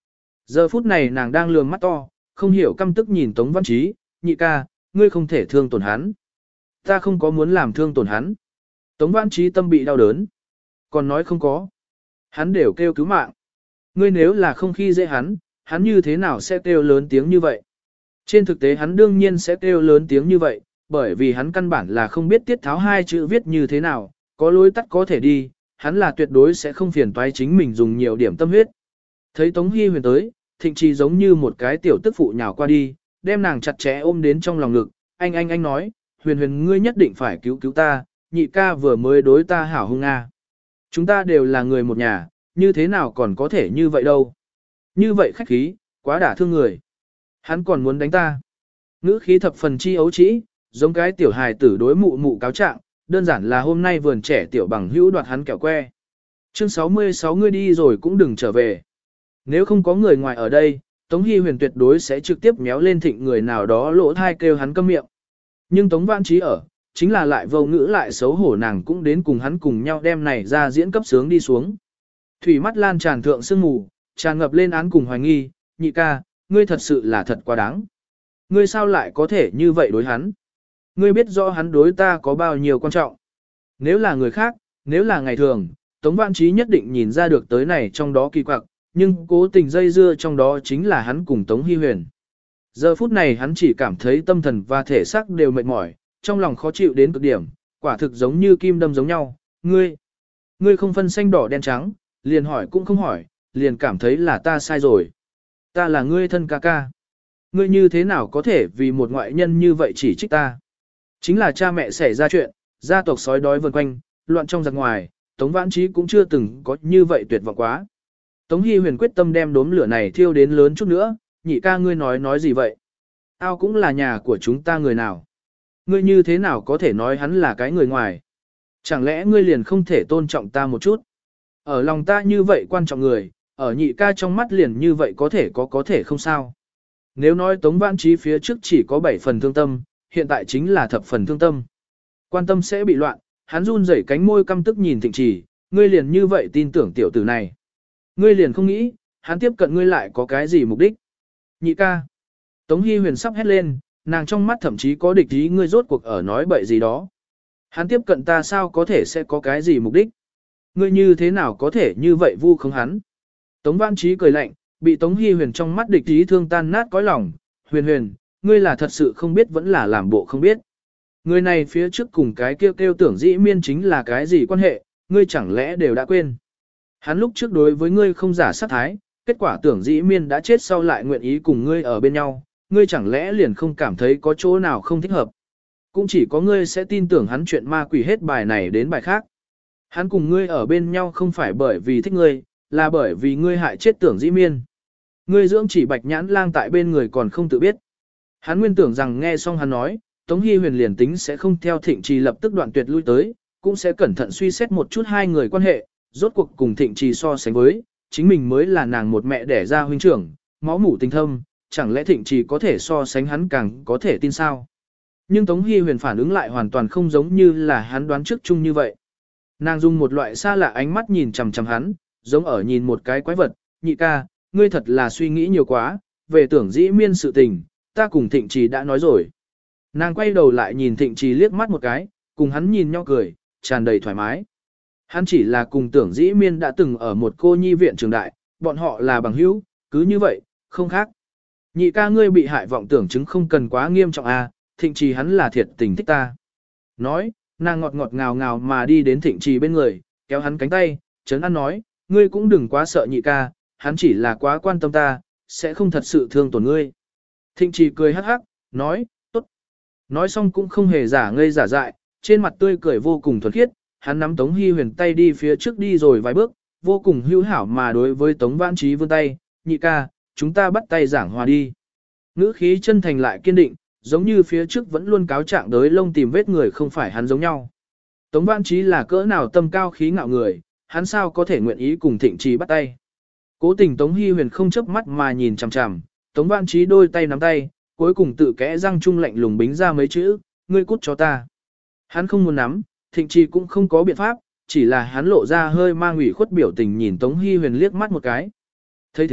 Giờ phút này nàng đang lườm mắt to, không hiểu căm tức nhìn Tống Văn Chí, nhị ca, ngươi không thể thương tổn hắn. Ta không có muốn làm thương tổn hắn. Tống Văn Chí tâm bị đau đớn. Còn nói không có. Hắn đều kêu cứu mạng. Ngươi nếu là không khi dễ hắn, hắn như thế nào sẽ kêu lớn tiếng như vậy? Trên thực tế hắn đương nhiên sẽ kêu lớn tiếng như vậy, bởi vì hắn căn bản là không biết tiết tháo hai chữ viết như thế nào, có lối tắt có thể đi, hắn là tuyệt đối sẽ không phiền toái chính mình dùng nhiều điểm tâm huyết. Thấy Tống Hi Huyền tới, Thịnh Trì giống như một cái tiểu tức phụ nhào qua đi, đem nàng chặt chẽ ôm đến trong lòng ngực, anh anh anh nói, Huyền Huyền ngươi nhất định phải cứu cứu ta, nhị ca vừa mới đối ta hảo hung nga. Chúng ta đều là người một nhà, như thế nào còn có thể như vậy đâu. Như vậy khách khí, quá đả thương người. Hắn còn muốn đánh ta. Ngữ khí thập phần chi ấu trĩ, giống cái tiểu hài tử đối mụ mụ cáo trạng, đơn giản là hôm nay vườn trẻ tiểu bằng hữu đoạt hắn kẹo que. Chương sáu mươi sáu ngươi đi rồi cũng đừng trở về. Nếu không có người ngoài ở đây, Tống Hi Huyền tuyệt đối sẽ trực tiếp méo lên Thịnh người nào đó lỗ thai kêu hắn câm miệng. Nhưng Tống Vãn Trí ở, chính là lại vô ngữ lại xấu hổ nàng cũng đến cùng hắn cùng nhau đem này ra diễn cấp sướng đi xuống. Thủy mắt lan tràn thượng sương mù, tràn ngập lên án cùng hoài nghi, nhị ca, ngươi thật sự là thật quá đáng. Ngươi sao lại có thể như vậy đối hắn? Ngươi biết rõ hắn đối ta có bao nhiêu quan trọng. Nếu là người khác, nếu là ngày thường, Tống Vãn Trí nhất định nhìn ra được tới này trong đó kỳ quặc, nhưng cố tình dây dưa trong đó chính là hắn cùng Tống Hi Huyền. Giờ phút này hắn chỉ cảm thấy tâm thần và thể xác đều mệt mỏi, trong lòng khó chịu đến cực điểm, quả thực giống như kim đâm giống nhau. Ngươi, ngươi không phân xanh đỏ đen trắng, liền hỏi cũng không hỏi, liền cảm thấy là ta sai rồi. Ta là ngươi thân ca ca. Ngươi như thế nào có thể vì một ngoại nhân như vậy chỉ trích ta? Chính là cha mẹ xảy ra chuyện, gia tộc sói đói vần quanh, loạn trong giặc ngoài, Tống Vãn Trí cũng chưa từng có như vậy tuyệt vọng quá. Tống Hi Huyền quyết tâm đem đốm lửa này thiêu đến lớn chút nữa, nhị ca ngươi nói nói gì vậy? Ao cũng là nhà của chúng ta người nào? Ngươi như thế nào có thể nói hắn là cái người ngoài? Chẳng lẽ ngươi liền không thể tôn trọng ta một chút? Ở lòng ta như vậy quan trọng người, ở nhị ca trong mắt liền như vậy có thể có có thể không sao. Nếu nói Tống Vãn Trí phía trước chỉ có bảy phần thương tâm, hiện tại chính là thập phần thương tâm. Quan tâm sẽ bị loạn, hắn run rẩy cánh môi căm tức nhìn Thịnh Trì, ngươi liền như vậy tin tưởng tiểu tử này. Ngươi liền không nghĩ, hắn tiếp cận ngươi lại có cái gì mục đích. Nhị ca. Tống Hi Huyền sắp hét lên, nàng trong mắt thậm chí có địch ý ngươi rốt cuộc ở nói bậy gì đó. Hắn tiếp cận ta sao có thể sẽ có cái gì mục đích. Ngươi như thế nào có thể như vậy vu khống hắn. Tống Vãn Trí cười lạnh, bị Tống Hi Huyền trong mắt địch ý thương tan nát cõi lòng. Huyền Huyền, ngươi là thật sự không biết vẫn là làm bộ không biết. Người này phía trước cùng cái kêu kêu tưởng dĩ miên chính là cái gì quan hệ, ngươi chẳng lẽ đều đã quên. Hắn lúc trước đối với ngươi không giả sát thái, kết quả tưởng dĩ miên đã chết sau lại nguyện ý cùng ngươi ở bên nhau, ngươi chẳng lẽ liền không cảm thấy có chỗ nào không thích hợp. Cũng chỉ có ngươi sẽ tin tưởng hắn chuyện ma quỷ hết bài này đến bài khác. Hắn cùng ngươi ở bên nhau không phải bởi vì thích ngươi, là bởi vì ngươi hại chết tưởng dĩ miên. Ngươi dưỡng chỉ bạch nhãn lang tại bên người còn không tự biết. Hắn nguyên tưởng rằng nghe xong hắn nói, Tống Hi Huyền liền tính sẽ không theo Thịnh Trì lập tức đoạn tuyệt lui tới, cũng sẽ cẩn thận suy xét một chút hai người quan hệ, rốt cuộc cùng Thịnh Trì so sánh với, chính mình mới là nàng một mẹ đẻ ra huynh trưởng, máu mủ tình thâm, chẳng lẽ Thịnh Trì có thể so sánh hắn càng có thể tin sao? Nhưng Tống Hi Huyền phản ứng lại hoàn toàn không giống như là hắn đoán trước chung như vậy. Nàng dùng một loại xa lạ ánh mắt nhìn chằm chằm hắn, giống ở nhìn một cái quái vật, nhị ca, ngươi thật là suy nghĩ nhiều quá, về tưởng dĩ miên sự tình, ta cùng Thịnh Trì đã nói rồi. Nàng quay đầu lại nhìn Thịnh Trì liếc mắt một cái, cùng hắn nhìn nhau cười, tràn đầy thoải mái. Hắn chỉ là cùng tưởng dĩ miên đã từng ở một cô nhi viện trường đại, bọn họ là bằng hữu, cứ như vậy, không khác. Nhị ca ngươi bị hại vọng tưởng chứng không cần quá nghiêm trọng à, Thịnh Trì hắn là thiệt tình thích ta. Nói, nàng ngọt ngọt ngào ngào mà đi đến Thịnh Trì bên người, kéo hắn cánh tay, trấn an nói, ngươi cũng đừng quá sợ nhị ca, hắn chỉ là quá quan tâm ta, sẽ không thật sự thương tổn ngươi. Thịnh Trì cười hắc hắc, nói, tốt. Nói xong cũng không hề giả ngây giả dại, trên mặt tươi cười vô cùng thuần khiết, hắn nắm Tống Hi Huyền tay đi phía trước đi rồi vài bước, vô cùng hữu hảo mà đối với Tống Vãn Trí vươn tay, nhị ca, chúng ta bắt tay giảng hòa đi. Ngữ khí chân thành lại kiên định, giống như phía trước vẫn luôn cáo trạng đới lông tìm vết người không phải hắn giống nhau. Tống Vãn Trí là cỡ nào tâm cao khí ngạo người, hắn sao có thể nguyện ý cùng Thịnh Trì bắt tay. Cố tình Tống Hi Huyền không chớp mắt mà nhìn chằm chằm, Tống Vãn Trí đôi tay nắm tay, cuối cùng tự kẽ răng trung lạnh lùng bính ra mấy chữ, ngươi cút cho ta. Hắn không muốn nắm, Thịnh Trì cũng không có biện pháp, chỉ là hắn lộ ra hơi mang ủy khuất biểu tình nhìn Tống Hi Huyền liếc mắt một cái. Thấy thế,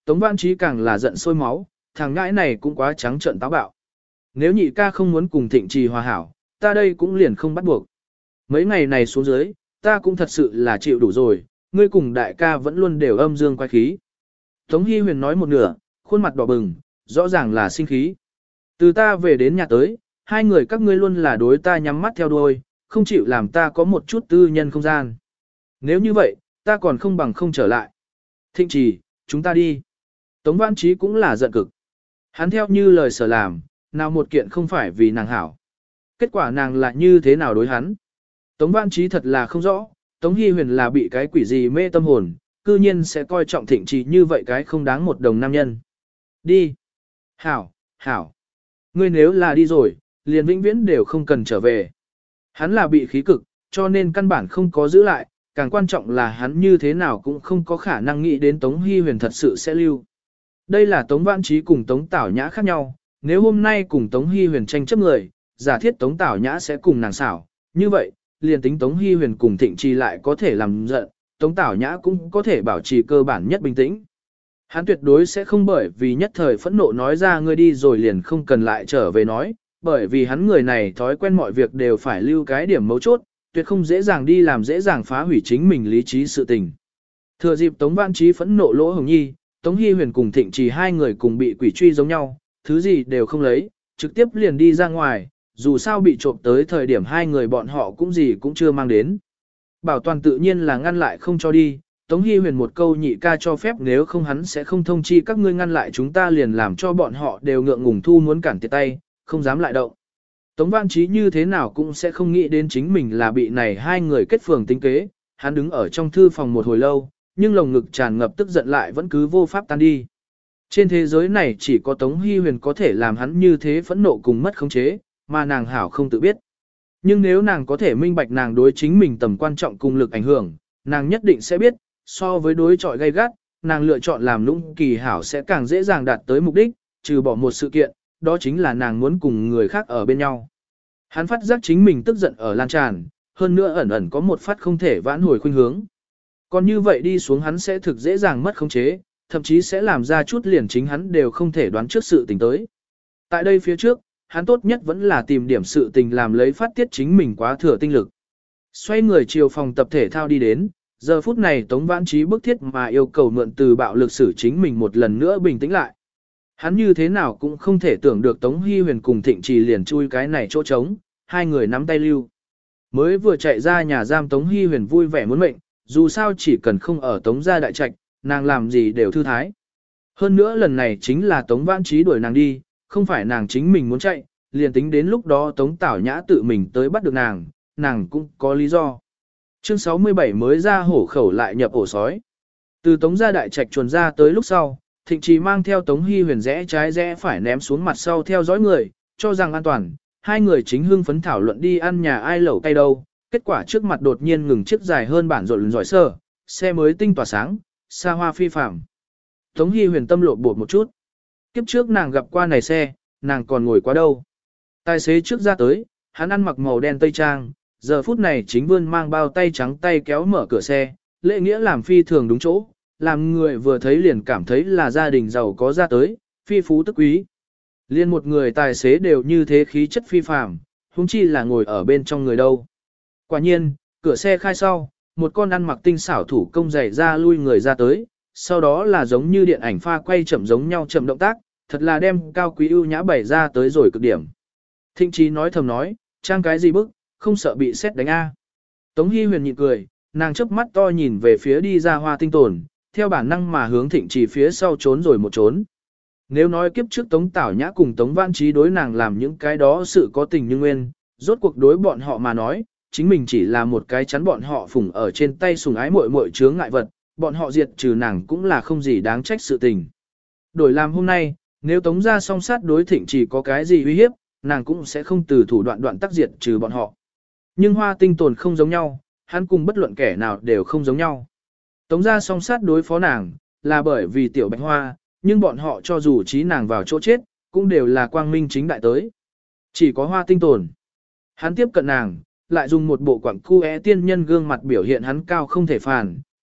Tống Vãn Trí càng là giận sôi máu, thằng ngãi này cũng quá trắng trợn táo bạo. Nếu nhị ca không muốn cùng Thịnh Trì hòa hảo, ta đây cũng liền không bắt buộc. Mấy ngày này xuống dưới, ta cũng thật sự là chịu đủ rồi, ngươi cùng đại ca vẫn luôn đều âm dương quay khí. Tống Hy Huyền nói một nửa, khuôn mặt đỏ bừng, rõ ràng là sinh khí. Từ ta về đến nhà tới, hai người các ngươi luôn là đối ta nhắm mắt theo đuôi, không chịu làm ta có một chút tư nhân không gian. Nếu như vậy, ta còn không bằng không trở lại. Thịnh Trì, chúng ta đi. Tống Vãn Trí cũng là giận cực. Hắn theo như lời sở làm, nào một kiện không phải vì nàng hảo. Kết quả nàng lại như thế nào đối hắn. Tống Vãn Trí thật là không rõ, Tống Hy Huyền là bị cái quỷ gì mê tâm hồn, cư nhiên sẽ coi trọng Thịnh Trì như vậy cái không đáng một đồng nam nhân. Đi. Hảo, hảo. Ngươi nếu là đi rồi, liền vĩnh viễn đều không cần trở về. Hắn là bị khí cực, cho nên căn bản không có giữ lại, càng quan trọng là hắn như thế nào cũng không có khả năng nghĩ đến Tống Hy Huyền thật sự sẽ lưu. Đây là Tống Vãn Trí cùng Tống Tảo Nhã khác nhau, nếu hôm nay cùng Tống Hy Huyền tranh chấp người, giả thiết Tống Tảo Nhã sẽ cùng nàng xảo, như vậy, liền tính Tống Hy Huyền cùng Thịnh Trì lại có thể làm giận, Tống Tảo Nhã cũng có thể bảo trì cơ bản nhất bình tĩnh. Hắn tuyệt đối sẽ không bởi vì nhất thời phẫn nộ nói ra ngươi đi rồi liền không cần lại trở về nói, bởi vì hắn người này thói quen mọi việc đều phải lưu cái điểm mấu chốt, tuyệt không dễ dàng đi làm dễ dàng phá hủy chính mình lý trí sự tình. Thừa dịp Tống Vãn Trí phẫn nộ Lỗ Hồng Nhi, Tống Hy Huyền cùng Thịnh Trì hai người cùng bị quỷ truy giống nhau, thứ gì đều không lấy, trực tiếp liền đi ra ngoài, dù sao bị trộm tới thời điểm hai người bọn họ cũng gì cũng chưa mang đến. Bảo toàn tự nhiên là ngăn lại không cho đi, Tống Hy Huyền một câu nhị ca cho phép nếu không hắn sẽ không thông chi các ngươi ngăn lại chúng ta liền làm cho bọn họ đều ngượng ngùng thu muốn cản tiệt tay, không dám lại động. Tống Vãn Trí như thế nào cũng sẽ không nghĩ đến chính mình là bị này hai người kết phường tính kế, hắn đứng ở trong thư phòng một hồi lâu, nhưng lồng ngực tràn ngập tức giận lại vẫn cứ vô pháp tan đi. Trên thế giới này chỉ có Tống Hy Huyền có thể làm hắn như thế phẫn nộ cùng mất khống chế, mà nàng hảo không tự biết. Nhưng nếu nàng có thể minh bạch nàng đối chính mình tầm quan trọng cùng lực ảnh hưởng, nàng nhất định sẽ biết, so với đối chọi gay gắt, nàng lựa chọn làm lũng kỳ hảo sẽ càng dễ dàng đạt tới mục đích, trừ bỏ một sự kiện, đó chính là nàng muốn cùng người khác ở bên nhau. Hắn phát giác chính mình tức giận ở lan tràn, hơn nữa ẩn ẩn có một phát không thể vãn hồi khuynh hướng. Còn như vậy đi xuống hắn sẽ thực dễ dàng mất khống chế, thậm chí sẽ làm ra chút liền chính hắn đều không thể đoán trước sự tình tới. Tại đây phía trước, hắn tốt nhất vẫn là tìm điểm sự tình làm lấy phát tiết chính mình quá thừa tinh lực. Xoay người chiều phòng tập thể thao đi đến, giờ phút này Tống Vãn Trí bức thiết mà yêu cầu mượn từ bạo lực xử chính mình một lần nữa bình tĩnh lại. Hắn như thế nào cũng không thể tưởng được Tống Hy Huyền cùng Thịnh Trì liền chui cái này chỗ trống, hai người nắm tay lưu. Mới vừa chạy ra nhà giam Tống Hy Huyền vui vẻ muốn mệnh, dù sao chỉ cần không ở Tống gia đại trạch, nàng làm gì đều thư thái. Hơn nữa lần này chính là Tống Vãn Trí đuổi nàng đi, không phải nàng chính mình muốn chạy, liền tính đến lúc đó Tống Tảo Nhã tự mình tới bắt được nàng, nàng cũng có lý do. Chương sáu mươi bảy mới ra hổ khẩu lại nhập ổ sói. Từ Tống gia đại trạch chuồn ra tới lúc sau, Thịnh Trì mang theo Tống Hy Huyền rẽ trái rẽ phải ném xuống mặt sau theo dõi người, cho rằng an toàn, hai người chính hưng phấn thảo luận đi ăn nhà ai lẩu cay đâu, kết quả trước mặt đột nhiên ngừng chiếc dài hơn bản rộn giỏi sơ, xe mới tinh tỏa sáng, xa hoa phi phàm. Tống Hy Huyền tâm lột bột một chút. Kiếp trước nàng gặp qua này xe, nàng còn ngồi quá đâu. Tài xế trước ra tới, hắn ăn mặc màu đen tây trang, giờ phút này chính vươn mang bao tay trắng tay kéo mở cửa xe, lễ nghĩa làm phi thường đúng chỗ, làm người vừa thấy liền cảm thấy là gia đình giàu có ra tới, phi phú tức quý. Liên một người tài xế đều như thế khí chất phi phàm, huống chi là ngồi ở bên trong người đâu. Quả nhiên, cửa xe khai sau, một con ăn mặc tinh xảo thủ công giày ra lui người ra tới, sau đó là giống như điện ảnh pha quay chậm giống nhau chậm động tác, thật là đem cao quý ưu nhã bày ra tới rồi cực điểm. Thịnh Trí nói thầm nói, trang cái gì bức, không sợ bị xét đánh a. Tống Hy Huyền nhịn cười, nàng chớp mắt to nhìn về phía đi ra Hoa Tinh Tồn, theo bản năng mà hướng Thịnh Trí phía sau trốn rồi một trốn. Nếu nói kiếp trước Tống Tảo Nhã cùng Tống Vãn Trí đối nàng làm những cái đó sự có tình như nguyên, rốt cuộc đối bọn họ mà nói, chính mình chỉ là một cái chắn bọn họ phủng ở trên tay sùng ái muội muội chướng ngại vật, bọn họ diệt trừ nàng cũng là không gì đáng trách sự tình. Đổi làm hôm nay, nếu Tống gia song sát đối Thịnh Chỉ có cái gì uy hiếp, nàng cũng sẽ không từ thủ đoạn đoạn tác diệt trừ bọn họ. Nhưng Hoa Tinh Tồn không giống nhau, hắn cùng bất luận kẻ nào đều không giống nhau. Tống gia song sát đối phó nàng, là bởi vì tiểu Bạch Hoa, nhưng bọn họ cho dù trí nàng vào chỗ chết, cũng đều là quang minh chính đại tới. Chỉ có Hoa Tinh Tồn. Hắn tiếp cận nàng, lại dùng một bộ quảng cu é tiên nhân gương mặt biểu hiện hắn cao không thể phàn,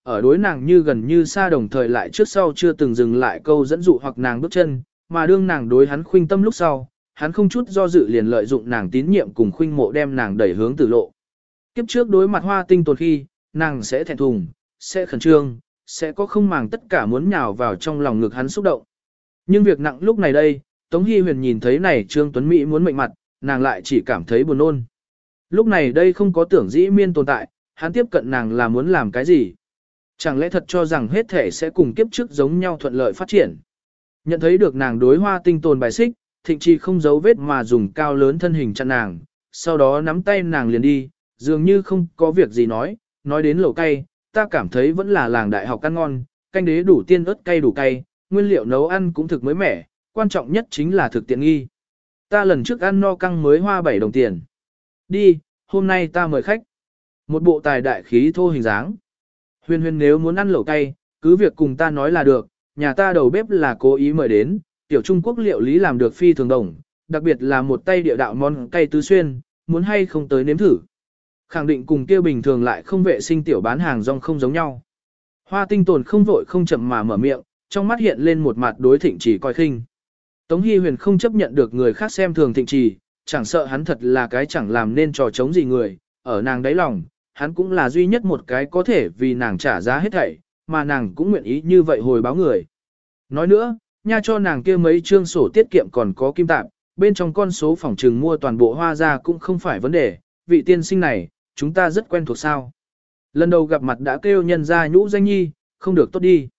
ở đối nàng như gần như xa đồng thời lại trước sau chưa từng dừng lại câu dẫn dụ hoặc nàng bước chân, mà đương nàng đối hắn khuynh tâm lúc sau, hắn không chút do dự liền lợi dụng nàng tín nhiệm cùng khuynh mộ đem nàng đẩy hướng tử lộ. Kiếp trước đối mặt hoa tinh tồn khi, nàng sẽ thẹn thùng, sẽ khẩn trương, sẽ có không màng tất cả muốn nhào vào trong lòng ngực hắn xúc động. Nhưng việc nặng lúc này đây, Tống Hi Huyền nhìn thấy này Trương Tuấn Mỹ muốn mệnh mặt, nàng lại chỉ cảm thấy buồn nôn. Lúc này đây không có tưởng dĩ miên tồn tại, hắn tiếp cận nàng là muốn làm cái gì? Chẳng lẽ thật cho rằng hết thể sẽ cùng kiếp trước giống nhau thuận lợi phát triển? Nhận thấy được nàng đối hoa tinh tồn bài xích, Thịnh Trì không giấu vết mà dùng cao lớn thân hình chặn nàng, sau đó nắm tay nàng liền đi, dường như không có việc gì nói, nói đến lẩu cay, ta cảm thấy vẫn là làng đại học ăn ngon, canh đế đủ tiên ớt cay đủ cay, nguyên liệu nấu ăn cũng thực mới mẻ, quan trọng nhất chính là thực tiện nghi. Ta lần trước ăn no căng mới hoa bảy đồng tiền. Đi, hôm nay ta mời khách. Một bộ tài đại khí thô hình dáng. Huyền huyền nếu muốn ăn lẩu cay, cứ việc cùng ta nói là được, nhà ta đầu bếp là cố ý mời đến, tiểu Trung Quốc liệu lý làm được phi thường đồng, đặc biệt là một tay địa đạo món cay tứ xuyên, muốn hay không tới nếm thử. Khẳng định cùng kia bình thường lại không vệ sinh tiểu bán hàng rong không giống nhau. Hoa tinh tồn không vội không chậm mà mở miệng, trong mắt hiện lên một mặt đối Thịnh Trì coi khinh. Tống Hi Huyền không chấp nhận được người khác xem thường Thịnh Trì, chẳng sợ hắn thật là cái chẳng làm nên trò chống gì người, ở nàng đáy lòng, hắn cũng là duy nhất một cái có thể vì nàng trả giá hết thảy, mà nàng cũng nguyện ý như vậy hồi báo người. Nói nữa, nha cho nàng kia mấy trương sổ tiết kiệm còn có kim tạp, bên trong con số phòng trừng mua toàn bộ hoa ra cũng không phải vấn đề, vị tiên sinh này, chúng ta rất quen thuộc sao. Lần đầu gặp mặt đã kêu nhân ra nhũ danh nhi, không được tốt đi.